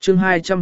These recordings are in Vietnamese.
chương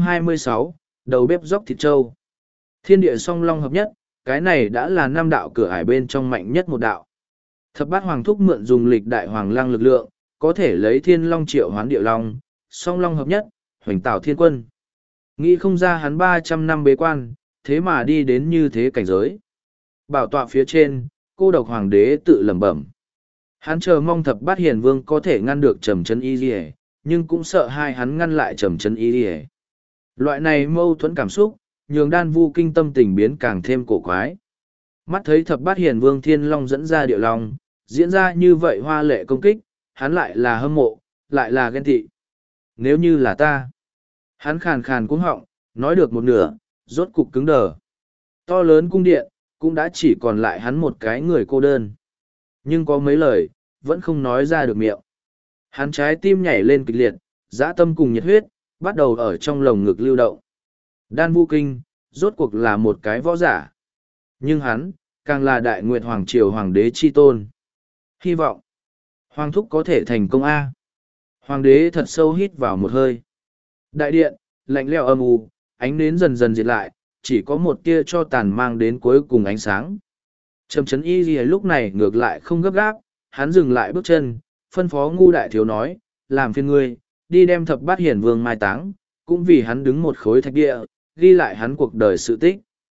226, đầu bếp dốc thịt trâu. Thiên địa song long hợp nhất, cái này đã là năm đạo cửa ải bên trong mạnh nhất một đạo. Thập bát hoàng thúc mượn dùng lịch đại hoàng lăng lực lượng, có thể lấy thiên long triệu hoán địa long, song long hợp nhất, hoành tạo thiên quân. Nghĩ không ra hắn 300 năm bế quan, thế mà đi đến như thế cảnh giới. Bảo tọa phía trên, cô độc hoàng đế tự lẩm bẩm. Hắn chờ mong thập bát hiền vương có thể ngăn được trầm trấn y liề, nhưng cũng sợ hai hắn ngăn lại trầm trấn y liề. Loại này mâu thuẫn cảm xúc, nhường Đan Vu Kinh tâm tình biến càng thêm cổ quái. Mắt thấy thập bát hiền vương thiên long dẫn ra địa long, diễn ra như vậy hoa lệ công kích, hắn lại là hâm mộ, lại là ghen tị. Nếu như là ta, hắn khàn khàn cuống họng, nói được một nửa, rốt cục cứng đờ. To lớn cung điện, cũng đã chỉ còn lại hắn một cái người cô đơn. Nhưng có mấy lời, vẫn không nói ra được miệng. Hắn trái tim nhảy lên kịch liệt, dã tâm cùng nhiệt huyết, bắt đầu ở trong lồng ngực lưu động. Đan Vu Kinh, rốt cuộc là một cái võ giả. Nhưng hắn, càng là đại nguyệt hoàng triều hoàng đế chi tôn. Hy vọng, hoàng thúc có thể thành công A. Hoàng đế thật sâu hít vào một hơi. Đại điện, lạnh lẽo âm u, ánh nến dần dần diệt lại, chỉ có một tia cho tàn mang đến cuối cùng ánh sáng. Trầm trấn y gì lúc này ngược lại không gấp gáp, hắn dừng lại bước chân, phân phó Ngu đại thiếu nói, làm phiền ngươi, đi đem thập bát hiển vương mai táng, cũng vì hắn đứng một khối thạch địa, ghi lại hắn cuộc đời sự tích.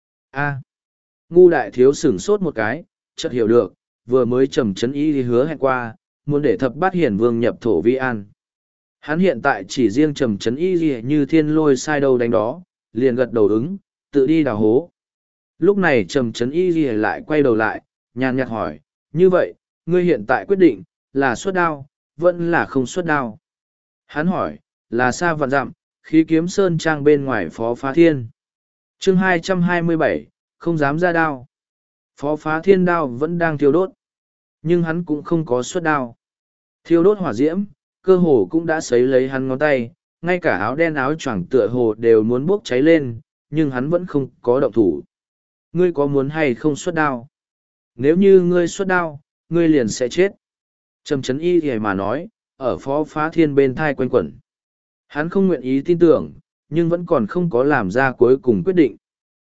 A. Ngu đại thiếu sửng sốt một cái, chợt hiểu được, vừa mới trầm trấn y thì hứa hẹn qua, muốn để thập bát hiển vương nhập thổ vi an. Hắn hiện tại chỉ riêng trầm trấn y gì như thiên lôi sai đâu đánh đó, liền gật đầu ứng, tự đi đào hố. Lúc này trầm trấn y gì lại quay đầu lại, nhàn nhạt hỏi, như vậy, ngươi hiện tại quyết định, là xuất đao, vẫn là không xuất đao. Hắn hỏi, là xa vạn dặm, khí kiếm sơn trang bên ngoài phó phá thiên. chương 227, không dám ra đao. Phó phá thiên đao vẫn đang thiêu đốt, nhưng hắn cũng không có xuất đao. Thiêu đốt hỏa diễm, cơ hồ cũng đã sấy lấy hắn ngón tay, ngay cả áo đen áo choàng tựa hồ đều muốn bốc cháy lên, nhưng hắn vẫn không có động thủ. Ngươi có muốn hay không xuất đao? Nếu như ngươi xuất đao, ngươi liền sẽ chết. Trầm trấn y thì mà nói, ở phó phá thiên bên thai quanh quẩn. Hắn không nguyện ý tin tưởng, nhưng vẫn còn không có làm ra cuối cùng quyết định.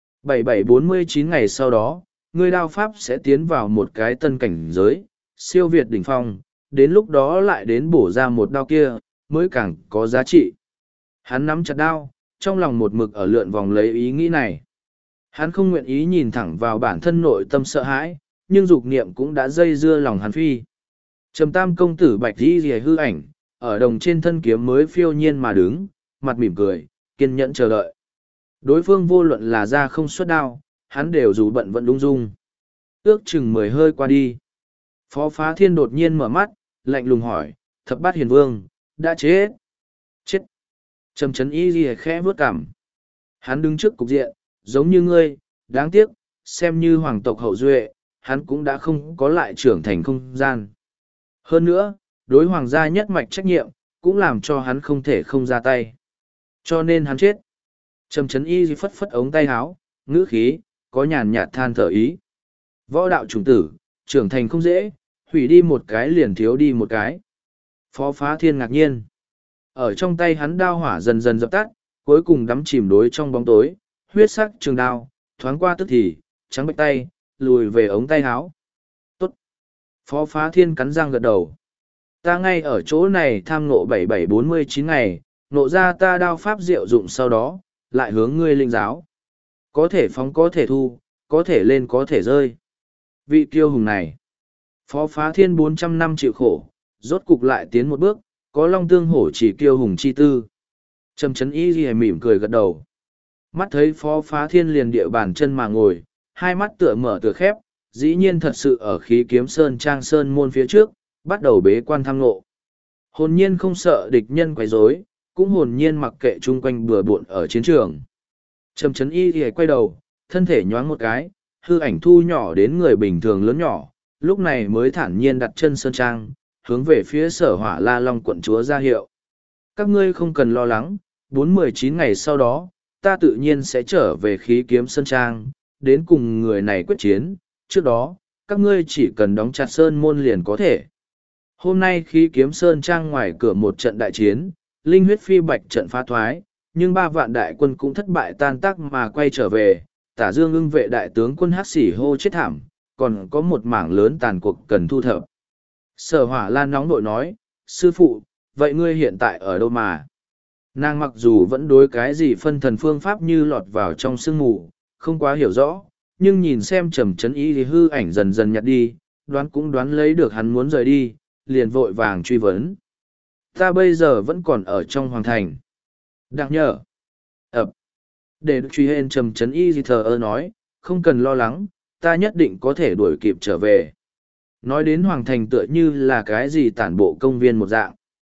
7749 ngày sau đó, ngươi đao pháp sẽ tiến vào một cái tân cảnh giới, siêu việt đỉnh phong, đến lúc đó lại đến bổ ra một đao kia, mới càng có giá trị. Hắn nắm chặt đao, trong lòng một mực ở lượn vòng lấy ý nghĩ này. Hắn không nguyện ý nhìn thẳng vào bản thân nội tâm sợ hãi, nhưng dục niệm cũng đã dây dưa lòng hắn phi. Trầm tam công tử bạch đi rìa hư ảnh, ở đồng trên thân kiếm mới phiêu nhiên mà đứng, mặt mỉm cười, kiên nhẫn chờ đợi. Đối phương vô luận là ra không xuất đao, hắn đều dù bận vẫn đung dung. Ước chừng 10 hơi qua đi. Phó phá thiên đột nhiên mở mắt, lạnh lùng hỏi, thập bát hiền vương, đã chết. Chết. Trầm trấn y ghi khẽ vớt cảm. Hắn đứng trước cục diện, giống như ngươi, đáng tiếc, xem như hoàng tộc hậu duệ, hắn cũng đã không có lại trưởng thành không gian. Hơn nữa, đối hoàng gia nhất mạch trách nhiệm, cũng làm cho hắn không thể không ra tay. Cho nên hắn chết. Trầm trấn y phất phất ống tay áo, ngữ khí, có nhàn nhạt than thở ý. Võ đạo chủng tử, trưởng thành không dễ, hủy đi một cái liền thiếu đi một cái. Phó phá thiên ngạc nhiên. Ở trong tay hắn đao hỏa dần dần dập tắt, cuối cùng đắm chìm đối trong bóng tối, huyết sắc trường đao, thoáng qua tức thì, trắng bệch tay, lùi về ống tay áo. Tốt. Phó phá thiên cắn răng gật đầu. Ta ngay ở chỗ này tham nộ 7749 ngày, nộ ra ta đao pháp diệu dụng sau đó, lại hướng ngươi linh giáo. Có thể phóng có thể thu, có thể lên có thể rơi. Vị kiêu hùng này. Phó phá thiên 400 năm chịu khổ, rốt cục lại tiến một bước, có long tương hổ chỉ kiêu hùng chi tư. Trầm trấn y ghi mỉm cười gật đầu. Mắt thấy phó phá thiên liền địa bàn chân mà ngồi, hai mắt tựa mở tựa khép, dĩ nhiên thật sự ở khí kiếm sơn trang sơn môn phía trước, bắt đầu bế quan tham ngộ. Hồn nhiên không sợ địch nhân quấy rối, cũng hồn nhiên mặc kệ chung quanh bừa bộn ở chiến trường. Trầm trấn y ghi quay đầu, thân thể nhoáng một cái, hư ảnh thu nhỏ đến người bình thường lớn nhỏ, lúc này mới thản nhiên đặt chân sơn trang, hướng về phía sở hỏa la long quận chúa ra hiệu. Các ngươi không cần lo lắng, 4-19 ngày sau đó, ta tự nhiên sẽ trở về khí kiếm sơn trang, đến cùng người này quyết chiến, trước đó, các ngươi chỉ cần đóng chặt sơn môn liền có thể. Hôm nay khí kiếm sơn trang ngoài cửa một trận đại chiến, linh huyết phi bạch trận phá thoái, nhưng 3 vạn đại quân cũng thất bại tan tác mà quay trở về, Tả Dương ưng vệ đại tướng quân Hắc Xỉ hô chết thảm, còn có một mảng lớn tàn cuộc cần thu thập. Sở Hỏa Lan nóng nội nói, sư phụ, vậy ngươi hiện tại ở đâu mà? Nàng mặc dù vẫn đối cái gì phân thần phương pháp như lọt vào trong sương mù, không quá hiểu rõ, nhưng nhìn xem Trầm Chấn Y thì hư ảnh dần dần nhạt đi, đoán cũng đoán lấy được hắn muốn rời đi, liền vội vàng truy vấn. Ta bây giờ vẫn còn ở trong hoàng thành. Đặc nhờ. Để truy hên Trầm Chấn Y thì thờ ơ nói, không cần lo lắng, ta nhất định có thể đuổi kịp trở về. Nói đến hoàng thành tựa như là cái gì tản bộ công viên một dạng.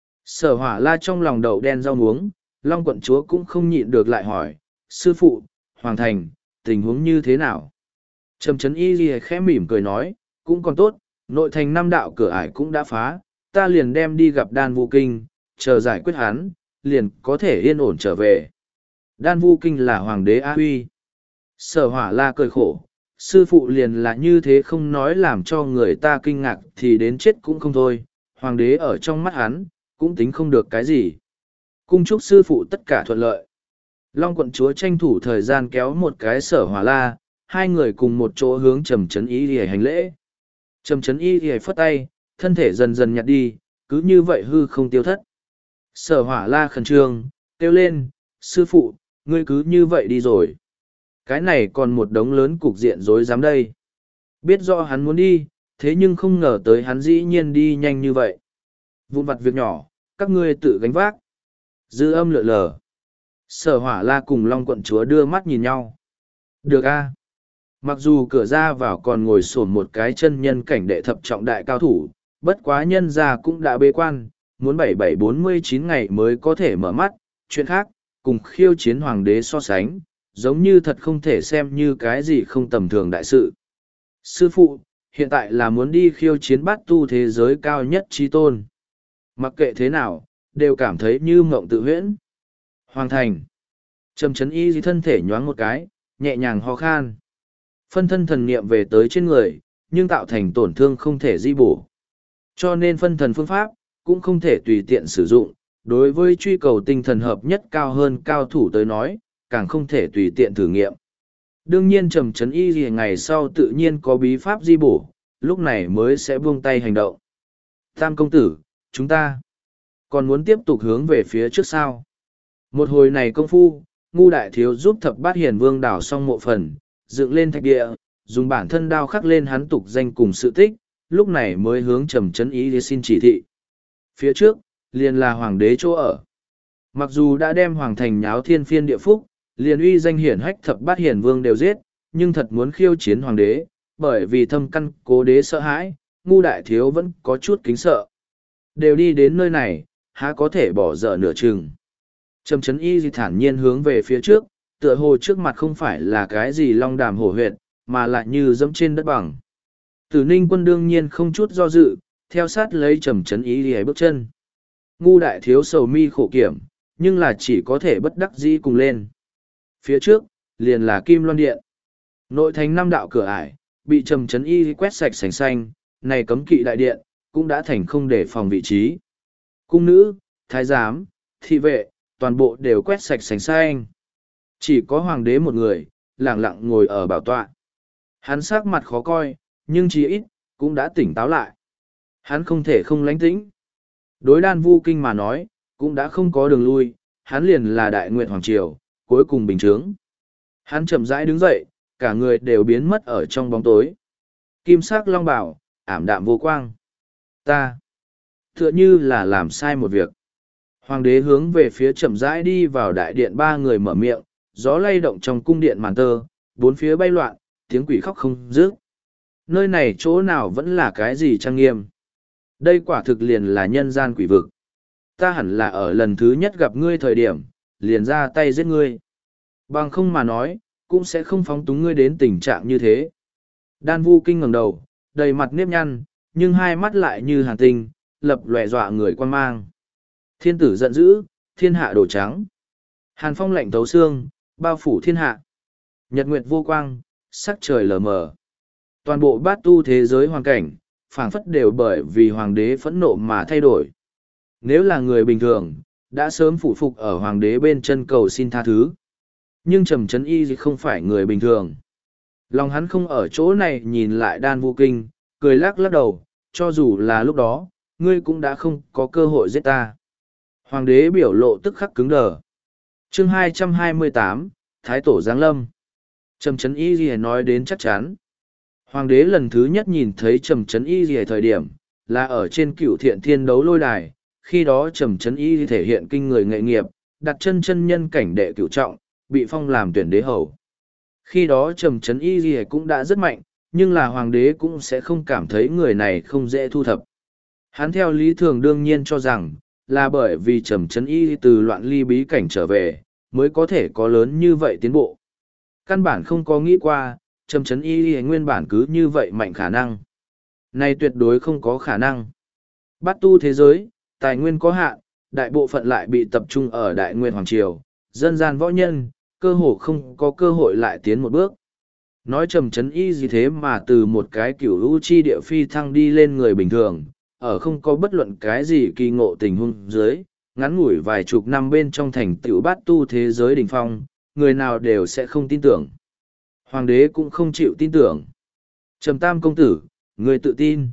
Sở Hỏa La trong lòng đậu đen rau muống, Long quận chúa cũng không nhịn được lại hỏi, sư phụ, hoàng thành, tình huống như thế nào? Trầm Chấn Y ghi khẽ mỉm cười nói, cũng còn tốt, nội thành 5 đạo cửa ải cũng đã phá, ta liền đem đi gặp Đan Vu Kinh, chờ giải quyết hắn, liền có thể yên ổn trở về. Đan Vu Kinh là hoàng đế A Huy. Sở Hỏa La cười khổ, sư phụ liền là như thế không nói làm cho người ta kinh ngạc thì đến chết cũng không thôi, hoàng đế ở trong mắt hắn, cũng tính không được cái gì. Cung chúc sư phụ tất cả thuận lợi. Long quận chúa tranh thủ thời gian kéo một cái Sở Hỏa La, hai người cùng một chỗ hướng Trầm Chấn Y để hành lễ. Trầm Chấn Y để phất tay, thân thể dần dần nhạt đi, cứ như vậy hư không tiêu thất. Sở Hỏa La khẩn trương, kêu lên, sư phụ, ngươi cứ như vậy đi rồi. Cái này còn một đống lớn cục diện rối rắm đây. Biết rõ hắn muốn đi, thế nhưng không ngờ tới hắn dĩ nhiên đi nhanh như vậy. Vụn vặt việc nhỏ, các ngươi tự gánh vác. Dư âm lượn lờ. Sở Hỏa La cùng Long quận chúa đưa mắt nhìn nhau. Được a. Mặc dù cửa ra vào còn ngồi xổm một cái chân nhân cảnh đệ thập trọng đại cao thủ, bất quá nhân gia cũng đã bế quan, muốn 7749 ngày mới có thể mở mắt. Chuyện khác, cùng khiêu chiến hoàng đế so sánh, giống như thật không thể xem như cái gì không tầm thường đại sự. Sư phụ, hiện tại là muốn đi khiêu chiến bát tu thế giới cao nhất trí tôn. Mặc kệ thế nào, đều cảm thấy như mộng tự huyễn. Hoàng thành. Trầm Chấn Y thân thể nhoáng một cái, nhẹ nhàng ho khan. Phân thân thần niệm về tới trên người, nhưng tạo thành tổn thương không thể di bổ. Cho nên phân thần phương pháp, cũng không thể tùy tiện sử dụng. Đối với truy cầu tinh thần hợp nhất cao hơn cao thủ tới nói, càng không thể tùy tiện thử nghiệm. Đương nhiên Trầm Chấn Y gì ngày sau tự nhiên có bí pháp di bổ, lúc này mới sẽ buông tay hành động. Tam công tử, chúng ta còn muốn tiếp tục hướng về phía trước sau. Một hồi này công phu, Ngu đại thiếu giúp Thập Bát Hiền Vương đào xong mộ phần, dựng lên thạch địa, dùng bản thân đao khắc lên hắn tục danh cùng sự tích, lúc này mới hướng Trầm Chấn Y đi xin chỉ thị. Phía trước, liền là hoàng đế chỗ ở. Mặc dù đã đem hoàng thành nháo thiên phiên địa phúc, liền uy danh hiển hách Thập Bát Hiền Vương đều giết, nhưng thật muốn khiêu chiến hoàng đế, bởi vì thâm căn cố đế sợ hãi, Ngu đại thiếu vẫn có chút kính sợ. Đều đi đến nơi này, há có thể bỏ dở nửa chừng. Trầm Chấn Y thản nhiên hướng về phía trước, tựa hồ trước mặt không phải là cái gì long đàm hổ huyệt, mà lại như dẫm trên đất bằng. Tử Ninh quân đương nhiên không chút do dự, theo sát lấy Trầm Chấn Y bước chân. Ngu đại thiếu sầu mi khổ kiểm, nhưng là chỉ có thể bất đắc dĩ cùng lên. Phía trước, liền là Kim Loan Điện. Nội thành 5 đạo cửa ải, bị Trầm Chấn Y quét sạch sành xanh, này cấm kỵ đại điện, cũng đã thành không để phòng vị trí. Cung nữ, thái giám, thị vệ, toàn bộ đều quét sạch sành xanh. Chỉ có hoàng đế một người, lẳng lặng ngồi ở bảo tọa. Hắn sắc mặt khó coi, nhưng chí ít, cũng đã tỉnh táo lại. Hắn không thể không lánh tĩnh. Đối Đan Vu Kinh mà nói, cũng đã không có đường lui, hắn liền là đại nguyện hoàng triều, cuối cùng bình chướng. Hắn chậm rãi đứng dậy, cả người đều biến mất ở trong bóng tối. Kim sắc long bảo, ảm đạm vô quang. Ta, tựa như là làm sai một việc. Hoàng đế hướng về phía chậm rãi đi vào đại điện, 3 người mở miệng, gió lay động trong cung điện màn tơ, 4 phía bay loạn, tiếng quỷ khóc không dứt. Nơi này chỗ nào vẫn là cái gì trang nghiêm. Đây quả thực liền là nhân gian quỷ vực. Ta hẳn là ở lần thứ nhất gặp ngươi thời điểm, liền ra tay giết ngươi. Bằng không mà nói, cũng sẽ không phóng túng ngươi đến tình trạng như thế. Đan Vu Kinh ngẩng đầu, đầy mặt nếp nhăn, nhưng hai mắt lại như hàn tinh, lập lòe dọa người quan mang. Thiên tử giận dữ, thiên hạ đổ trắng. Hàn phong lạnh thấu xương, bao phủ thiên hạ. Nhật nguyệt vô quang, sắc trời lờ mờ. Toàn bộ bát tu thế giới hoàn cảnh, phảng phất đều bởi vì hoàng đế phẫn nộ mà thay đổi. Nếu là người bình thường, đã sớm phủ phục ở hoàng đế bên chân cầu xin tha thứ. Nhưng Trầm Trấn Y không phải người bình thường. Lòng hắn không ở chỗ này nhìn lại Đan Vu Kinh, cười lắc lắc đầu, cho dù là lúc đó, ngươi cũng đã không có cơ hội giết ta. Hoàng đế biểu lộ tức khắc cứng đờ. Chương 228, Thái Tổ Giáng Lâm. Trầm Trấn Y Ghi nói đến chắc chắn. Hoàng đế lần thứ nhất nhìn thấy Trầm Trấn Y Ghi thời điểm, là ở trên Cửu Thiện Thiên Đấu Lôi Đài, khi đó Trầm Trấn Y thể hiện kinh người nghệ nghiệp, đặt chân chân nhân cảnh đệ cửu trọng, bị phong làm tuyển đế hầu. Khi đó Trầm Trấn Y Ghi cũng đã rất mạnh, nhưng là hoàng đế cũng sẽ không cảm thấy người này không dễ thu thập. Hắn theo lý thường đương nhiên cho rằng, là bởi vì Trầm Trấn Y từ loạn ly bí cảnh trở về, mới có thể có lớn như vậy tiến bộ. Căn bản không có nghĩ qua, Trầm Trấn Y nguyên bản cứ như vậy mạnh khả năng. Này tuyệt đối không có khả năng. Bát tu thế giới, tài nguyên có hạn, đại bộ phận lại bị tập trung ở Đại Nguyên Hoàng Triều, dân gian võ nhân, cơ hồ không có cơ hội lại tiến một bước. Nói Trầm Trấn Y gì thế mà từ một cái kiểu u chi địa phi thăng đi lên người bình thường, ở không có bất luận cái gì kỳ ngộ tình huống dưới, ngắn ngủi vài chục năm bên trong thành tựu bát tu thế giới đỉnh phong, người nào đều sẽ không tin tưởng. Hoàng đế cũng không chịu tin tưởng. Trầm Tam công tử, người tự tin.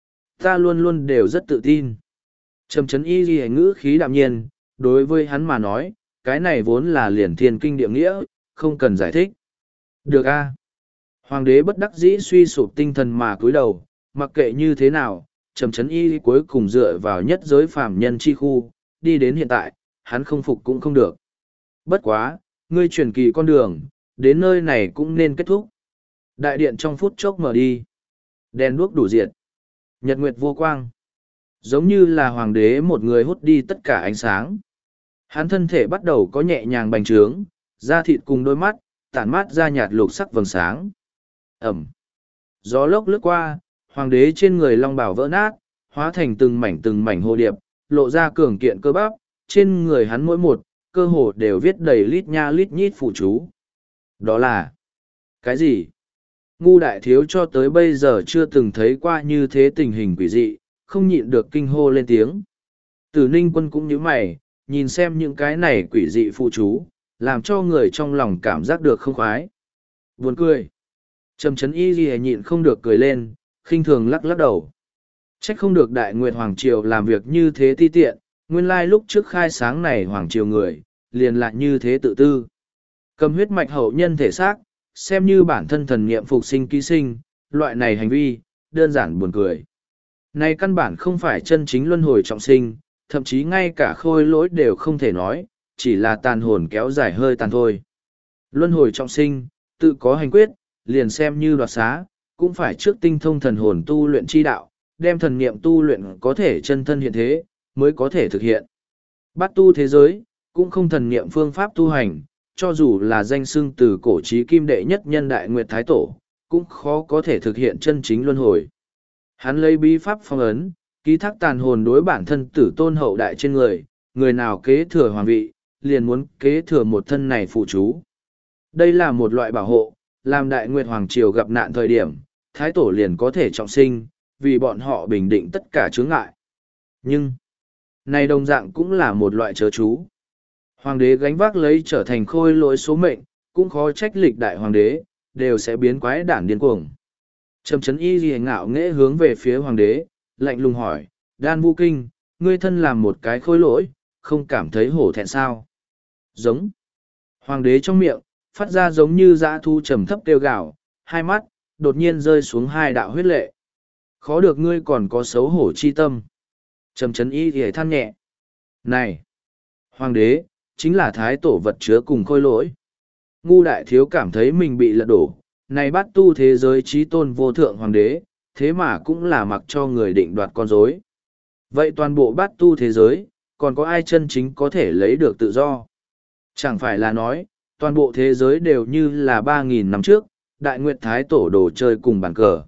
Ta luôn luôn đều rất tự tin. Trầm Trấn Y ghi ngữ khí đạm nhiên, đối với hắn mà nói, cái này vốn là liền thiên kinh địa nghĩa, không cần giải thích. Được a. Hoàng đế bất đắc dĩ suy sụp tinh thần mà cúi đầu, mặc kệ như thế nào, Trầm Trấn Y cuối cùng dựa vào nhất giới phàm nhân chi khu, đi đến hiện tại, hắn không phục cũng không được. Bất quá, ngươi truyền kỳ con đường, đến nơi này cũng nên kết thúc. Đại điện trong phút chốc mở đi. Đèn đuốc đủ diệt. Nhật nguyệt vô quang. Giống như là hoàng đế một người hút đi tất cả ánh sáng. Hắn thân thể bắt đầu có nhẹ nhàng bành trướng, da thịt cùng đôi mắt, tản mát ra nhạt lục sắc vầng sáng. Ẩm. Gió lốc lướt qua, hoàng đế trên người long bào vỡ nát, hóa thành từng mảnh hồ điệp, lộ ra cường kiện cơ bắp, trên người hắn mỗi một, cơ hồ đều viết đầy lít nha lít nhít phụ chú. Đó là cái gì? Ngu đại thiếu cho tới bây giờ chưa từng thấy qua như thế tình hình quỷ dị, không nhịn được kinh hô lên tiếng. Tử Ninh Quân cũng nhíu mày, nhìn xem những cái này quỷ dị phụ chú, làm cho người trong lòng cảm giác được không khoái. Buồn cười. Trầm Trấn Y Ghi nhịn không được cười lên, khinh thường lắc lắc đầu. Trách không được Đại Nguyệt Hoàng Triều làm việc như thế ti tiện, nguyên lai lúc trước khai sáng này Hoàng Triều người, liền lại như thế tự tư. Cầm huyết mạch hậu nhân thể xác, xem như bản thân thần niệm phục sinh ký sinh, loại này hành vi, đơn giản buồn cười. Này căn bản không phải chân chính luân hồi trọng sinh, thậm chí ngay cả khôi lỗi đều không thể nói, chỉ là tàn hồn kéo dài hơi tàn thôi. Luân hồi trọng sinh, tự có hành quyết, liền xem như đoạt xá, cũng phải trước tinh thông thần hồn tu luyện chi đạo, đem thần niệm tu luyện có thể chân thân hiện thế, mới có thể thực hiện. Bát tu thế giới, cũng không thần niệm phương pháp tu hành, cho dù là danh xưng từ cổ chí kim đệ nhất nhân Đại Nguyệt Thái Tổ, cũng khó có thể thực hiện chân chính luân hồi. Hắn lấy bí pháp phong ấn, ký thác tàn hồn đối bản thân tử tôn hậu đại trên người, người nào kế thừa hoàng vị, liền muốn kế thừa một thân này phụ chú. Đây là một loại bảo hộ, làm Đại Nguyệt Hoàng Triều gặp nạn thời điểm, Thái Tổ liền có thể trọng sinh, vì bọn họ bình định tất cả chướng ngại. Nhưng, này đồng dạng cũng là một loại chớ chú. Hoàng đế gánh vác lấy trở thành khôi lỗi số mệnh, cũng khó trách lịch đại hoàng đế, đều sẽ biến quái đản điên cuồng. Trầm Trấn Y Ghi ngạo nghễ hướng về phía hoàng đế, lạnh lùng hỏi, Đan Vu Kinh, ngươi thân làm một cái khôi lỗi, không cảm thấy hổ thẹn sao? Giống. Hoàng đế trong miệng, phát ra giống như dã thu trầm thấp kêu gào, hai mắt, đột nhiên rơi xuống hai đạo huyết lệ. Khó được ngươi còn có xấu hổ chi tâm. Trầm Trấn Y Ghi than nhẹ. Này! Hoàng đế, chính là thái tổ vật chứa cùng khôi lỗi. Ngu đại thiếu cảm thấy mình bị lật đổ, này bắt tu thế giới trí tôn vô thượng hoàng đế, thế mà cũng là mặc cho người định đoạt con rối. Vậy toàn bộ bát tu thế giới, còn có ai chân chính có thể lấy được tự do? Chẳng phải là nói, toàn bộ thế giới đều như là 3.000 năm trước, Đại Nguyệt Thái Tổ đồ chơi cùng bàn cờ.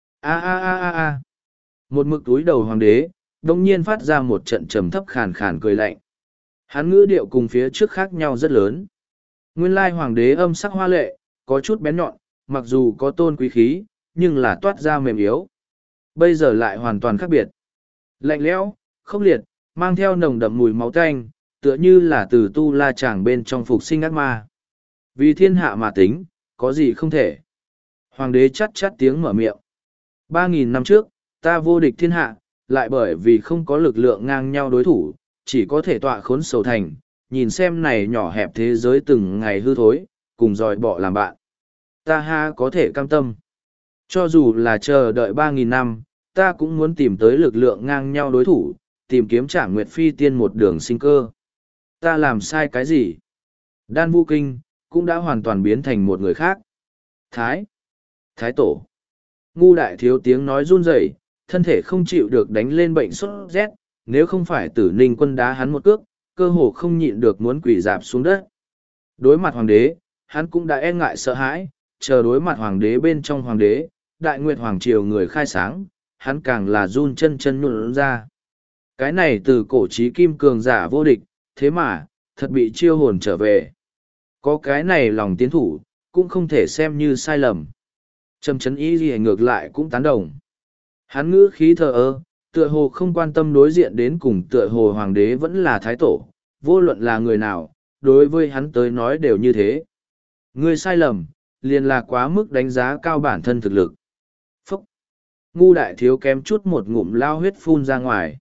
A a a a a. Một mực túi đầu hoàng đế, đông nhiên phát ra một trận trầm thấp khàn khàn cười lạnh. Hắn ngữ điệu cùng phía trước khác nhau rất lớn. Nguyên lai hoàng đế âm sắc hoa lệ, có chút bén nhọn, mặc dù có tôn quý khí, nhưng là toát ra mềm yếu. Bây giờ lại hoàn toàn khác biệt. Lạnh lẽo, khốc liệt, mang theo nồng đậm mùi máu tanh, tựa như là từ tu la chàng bên trong phục sinh ác ma. Vì thiên hạ mà tính, có gì không thể. Hoàng đế chắt chắt tiếng mở miệng. 3.000 năm trước, ta vô địch thiên hạ, lại bởi vì không có lực lượng ngang nhau đối thủ, chỉ có thể tọa khốn sầu thành, nhìn xem này nhỏ hẹp thế giới từng ngày hư thối, cùng dòi bọ làm bạn. Ta ha có thể cam tâm. Cho dù là chờ đợi 3.000 năm, ta cũng muốn tìm tới lực lượng ngang nhau đối thủ, tìm kiếm Trảm Nguyệt Phi Tiên một đường sinh cơ. Ta làm sai cái gì? Đan Vũ Kinh, cũng đã hoàn toàn biến thành một người khác. Thái tổ. Ngu đại thiếu tiếng nói run rẩy, thân thể không chịu được đánh lên bệnh sốt rét, nếu không phải Tử Ninh Quân đá hắn một cước, cơ hồ không nhịn được muốn quỳ dạp xuống đất. Đối mặt hoàng đế, hắn cũng đã e ngại sợ hãi, chờ đối mặt hoàng đế bên trong hoàng đế, Đại Nguyệt Hoàng Triều người khai sáng, hắn càng là run chân chân nhuộn ra. Cái này từ cổ chí kim cường giả vô địch, thế mà, thật bị chiêu hồn trở về. Có cái này lòng tiến thủ, cũng không thể xem như sai lầm. Trầm chấn ý gì ngược lại cũng tán đồng. Hắn ngữ khí thờ ơ, tựa hồ không quan tâm đối diện đến cùng tựa hồ hoàng đế vẫn là thái tổ, vô luận là người nào, đối với hắn tới nói đều như thế. Ngươi sai lầm, liền là quá mức đánh giá cao bản thân thực lực. Phúc! Ngu đại thiếu kém chút một ngụm lao huyết phun ra ngoài.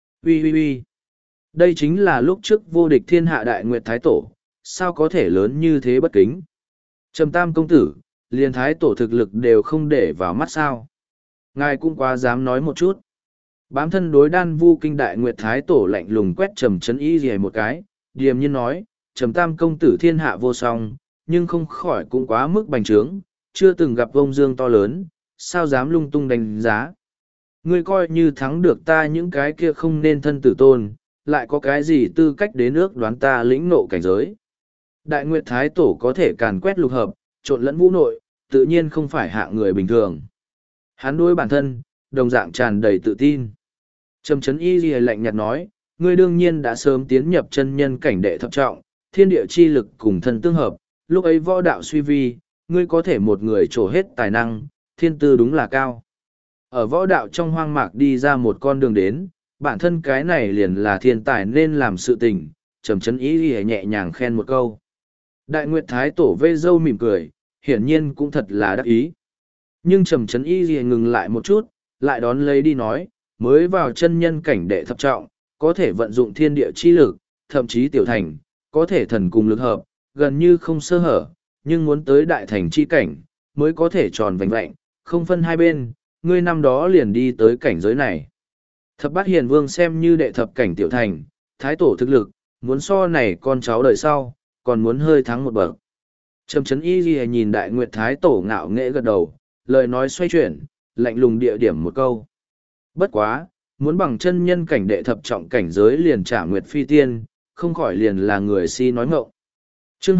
Ui. Đây chính là lúc trước vô địch thiên hạ Đại Nguyệt Thái Tổ, sao có thể lớn như thế bất kính. Trầm Tam công tử, liền Thái Tổ thực lực đều không để vào mắt sao. Ngài cũng quá dám nói một chút. Bám thân đối Đan Vu Kinh Đại Nguyệt Thái Tổ lạnh lùng quét Trầm Chấn Y gì một cái, điềm nhiên nói, Trầm Tam công tử thiên hạ vô song, nhưng không khỏi cũng quá mức bành trướng, chưa từng gặp vông dương to lớn, sao dám lung tung đánh giá. Ngươi coi như thắng được ta những cái kia không nên thân tử tôn, lại có cái gì tư cách đến ước đoán ta lĩnh nộ cảnh giới. Đại Nguyệt Thái Tổ có thể càn quét lục hợp, trộn lẫn vũ nội, tự nhiên không phải hạ người bình thường. Hắn đối bản thân, đồng dạng tràn đầy tự tin. Trầm Chấn Y Ghi lạnh nhạt nói, ngươi đương nhiên đã sớm tiến nhập chân nhân cảnh đệ thập trọng, thiên địa chi lực cùng thân tương hợp, lúc ấy võ đạo suy vi, ngươi có thể một người trổ hết tài năng, thiên tư đúng là cao. Ở võ đạo trong hoang mạc đi ra một con đường đến, bản thân cái này liền là thiên tài nên làm sự tình, Trầm Chấn Y Ghi nhẹ nhàng khen một câu. Đại Nguyệt Thái Tổ vê râu mỉm cười, hiển nhiên cũng thật là đắc ý. Nhưng Trầm Chấn Y Ghi ngừng lại một chút, lại đón lấy đi nói, mới vào chân nhân cảnh đệ thập trọng, có thể vận dụng thiên địa chi lực, thậm chí tiểu thành, có thể thần cùng lực hợp, gần như không sơ hở, nhưng muốn tới đại thành chi cảnh, mới có thể tròn vành vạnh, không phân hai bên, ngươi năm đó liền đi tới cảnh giới này. Thập Bát Hiền Vương xem như đệ thập cảnh tiểu thành, thái tổ thực lực, muốn so này con cháu đời sau, còn muốn hơi thắng một bậc. Trầm Chấn Y Ghi nhìn Đại Nguyệt Thái Tổ ngạo nghễ gật đầu, lời nói xoay chuyển, lạnh lùng địa điểm một câu. Bất quá, muốn bằng chân nhân cảnh đệ thập trọng cảnh giới liền trả Nguyệt Phi Tiên, không khỏi liền là người si nói ngọng. Chương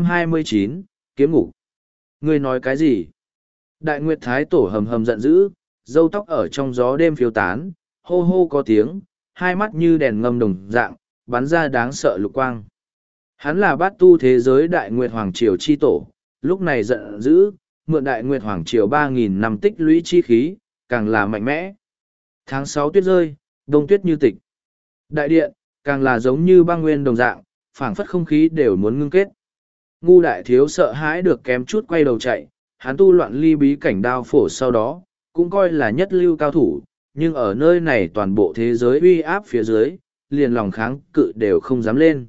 229, Kiếm Ngục. Ngươi nói cái gì? Đại Nguyệt Thái Tổ hầm hầm giận dữ, râu tóc ở trong gió đêm phiêu tán, hô hô có tiếng, hai mắt như đèn ngâm đồng dạng, bắn ra đáng sợ lục quang. Hắn là bát tu thế giới Đại Nguyệt Hoàng Triều chi tổ, lúc này giận dữ, mượn Đại Nguyệt Hoàng Triều 3.000 năm tích lũy chi khí, càng là mạnh mẽ. Tháng 6 tuyết rơi, đông tuyết như tịch. Đại điện, càng là giống như băng nguyên đồng dạng, phảng phất không khí đều muốn ngưng kết. Ngu đại thiếu sợ hãi được kém chút quay đầu chạy, hắn tu loạn ly bí cảnh đao phổ sau đó, cũng coi là nhất lưu cao thủ, nhưng ở nơi này toàn bộ thế giới uy áp phía dưới, liền lòng kháng cự đều không dám lên.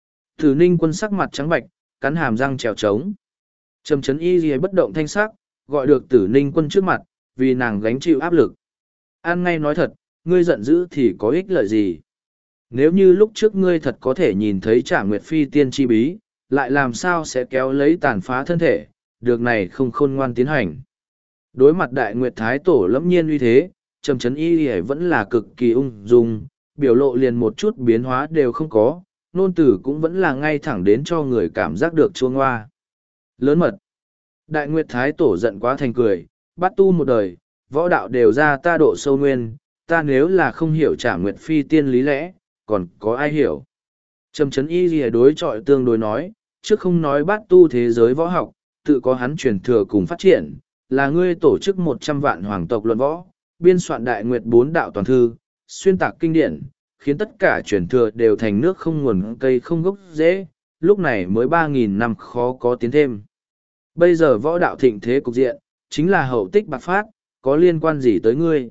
Tử Ninh Quân sắc mặt trắng bạch, cắn hàm răng trèo trống. Trầm Chấn Y Ghi bất động thanh sắc, gọi được Tử Ninh Quân trước mặt, vì nàng gánh chịu áp lực. An ngay nói thật, ngươi giận dữ thì có ích lợi gì? Nếu như lúc trước ngươi thật có thể nhìn thấy Trảm Nguyệt Phi Tiên chi bí, lại làm sao sẽ kéo lấy tàn phá thân thể, được này không khôn ngoan tiến hành. Đối mặt Đại Nguyệt Thái Tổ lẫm nhiên uy thế, Trầm Chấn Y Ghi vẫn là cực kỳ ung dung, biểu lộ liền một chút biến hóa đều không có, nôn tử cũng vẫn là ngay thẳng đến cho người cảm giác được chuông hoa. Lớn mật. Đại Nguyệt Thái Tổ giận quá thành cười, bắt tu một đời, võ đạo đều ra ta độ sâu nguyên, ta nếu là không hiểu Trảm Nguyệt Phi Tiên lý lẽ, còn có ai hiểu. Trầm Chấn Y Ghi đối chọi tương đối nói, trước không nói bắt tu thế giới võ học, tự có hắn truyền thừa cùng phát triển, là ngươi tổ chức 100 vạn hoàng tộc luận võ, biên soạn Đại Nguyệt 4 đạo toàn thư, xuyên tạc kinh điển, khiến tất cả truyền thừa đều thành nước không nguồn cây không gốc rễ, lúc này mới 3.000 năm khó có tiến thêm. Bây giờ võ đạo thịnh thế cục diện, chính là hậu tích bạc phát, có liên quan gì tới ngươi?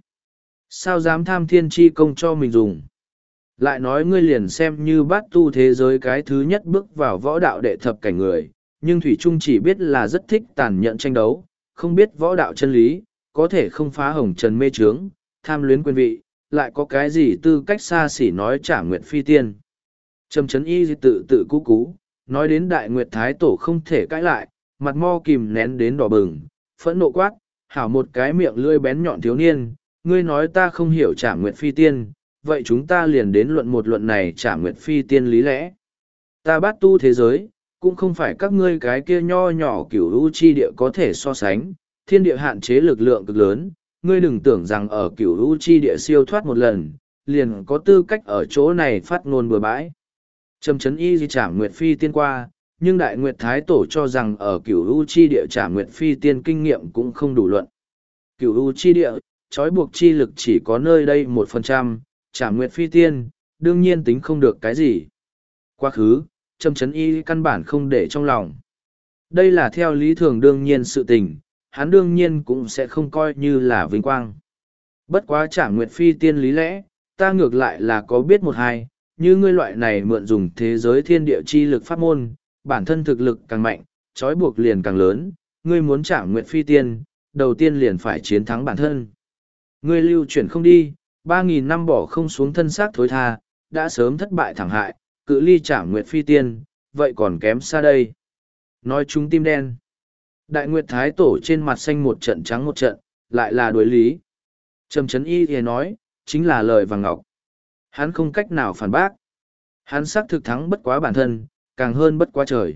Sao dám tham thiên chi công cho mình dùng? Lại nói ngươi liền xem như bát tu thế giới cái thứ nhất bước vào võ đạo đệ thập cảnh người, nhưng Thủy Trung chỉ biết là rất thích tàn nhẫn tranh đấu, không biết võ đạo chân lý, có thể không phá hồng trần mê trướng, tham luyến quyền vị, lại có cái gì tư cách xa xỉ nói trả nguyện phi tiên. Trầm chấn y tự tự cú cú, nói đến đại nguyệt thái tổ không thể cãi lại, mặt mo kìm nén đến đỏ bừng, phẫn nộ quát, hảo một cái miệng lưỡi bén nhọn thiếu niên, ngươi nói ta không hiểu trả nguyệt phi tiên, vậy chúng ta liền đến luận một luận này trả nguyệt phi tiên lý lẽ. Ta bát tu thế giới, cũng không phải các ngươi cái kia nho nhỏ cửu u chi địa có thể so sánh, thiên địa hạn chế lực lượng cực lớn, ngươi đừng tưởng rằng ở cửu u chi địa siêu thoát một lần, liền có tư cách ở chỗ này phát ngôn bừa bãi. Trầm chấn y di trả nguyệt phi tiên qua, nhưng đại nguyệt thái tổ cho rằng ở cửu u chi địa trả nguyệt phi tiên kinh nghiệm cũng không đủ luận. Cửu u chi địa, trói buộc chi lực chỉ có nơi đây 1%, trả nguyệt phi tiên, đương nhiên tính không được cái gì. Quá khứ, trầm chấn y căn bản không để trong lòng. Đây là theo lý thường đương nhiên sự tình, hắn đương nhiên cũng sẽ không coi như là vinh quang. Bất quá trả nguyệt phi tiên lý lẽ, ta ngược lại là có biết một hai, như ngươi loại này mượn dùng thế giới thiên địa chi lực pháp môn, bản thân thực lực càng mạnh, trói buộc liền càng lớn, ngươi muốn trả nguyệt phi tiên, đầu tiên liền phải chiến thắng bản thân. Ngươi lưu chuyển không đi, 3.000 năm bỏ không xuống thân xác thối tha, đã sớm thất bại thẳng hại, cự ly trả nguyệt phi tiên, vậy còn kém xa đây. Nói chúng tim đen. Đại nguyệt thái tổ trên mặt xanh một trận trắng một trận, lại là đối lý. Trầm chấn y thì nói, chính là lời vàng ngọc. Hắn không cách nào phản bác. Hắn xác thực thắng bất quá bản thân, càng hơn bất quá trời.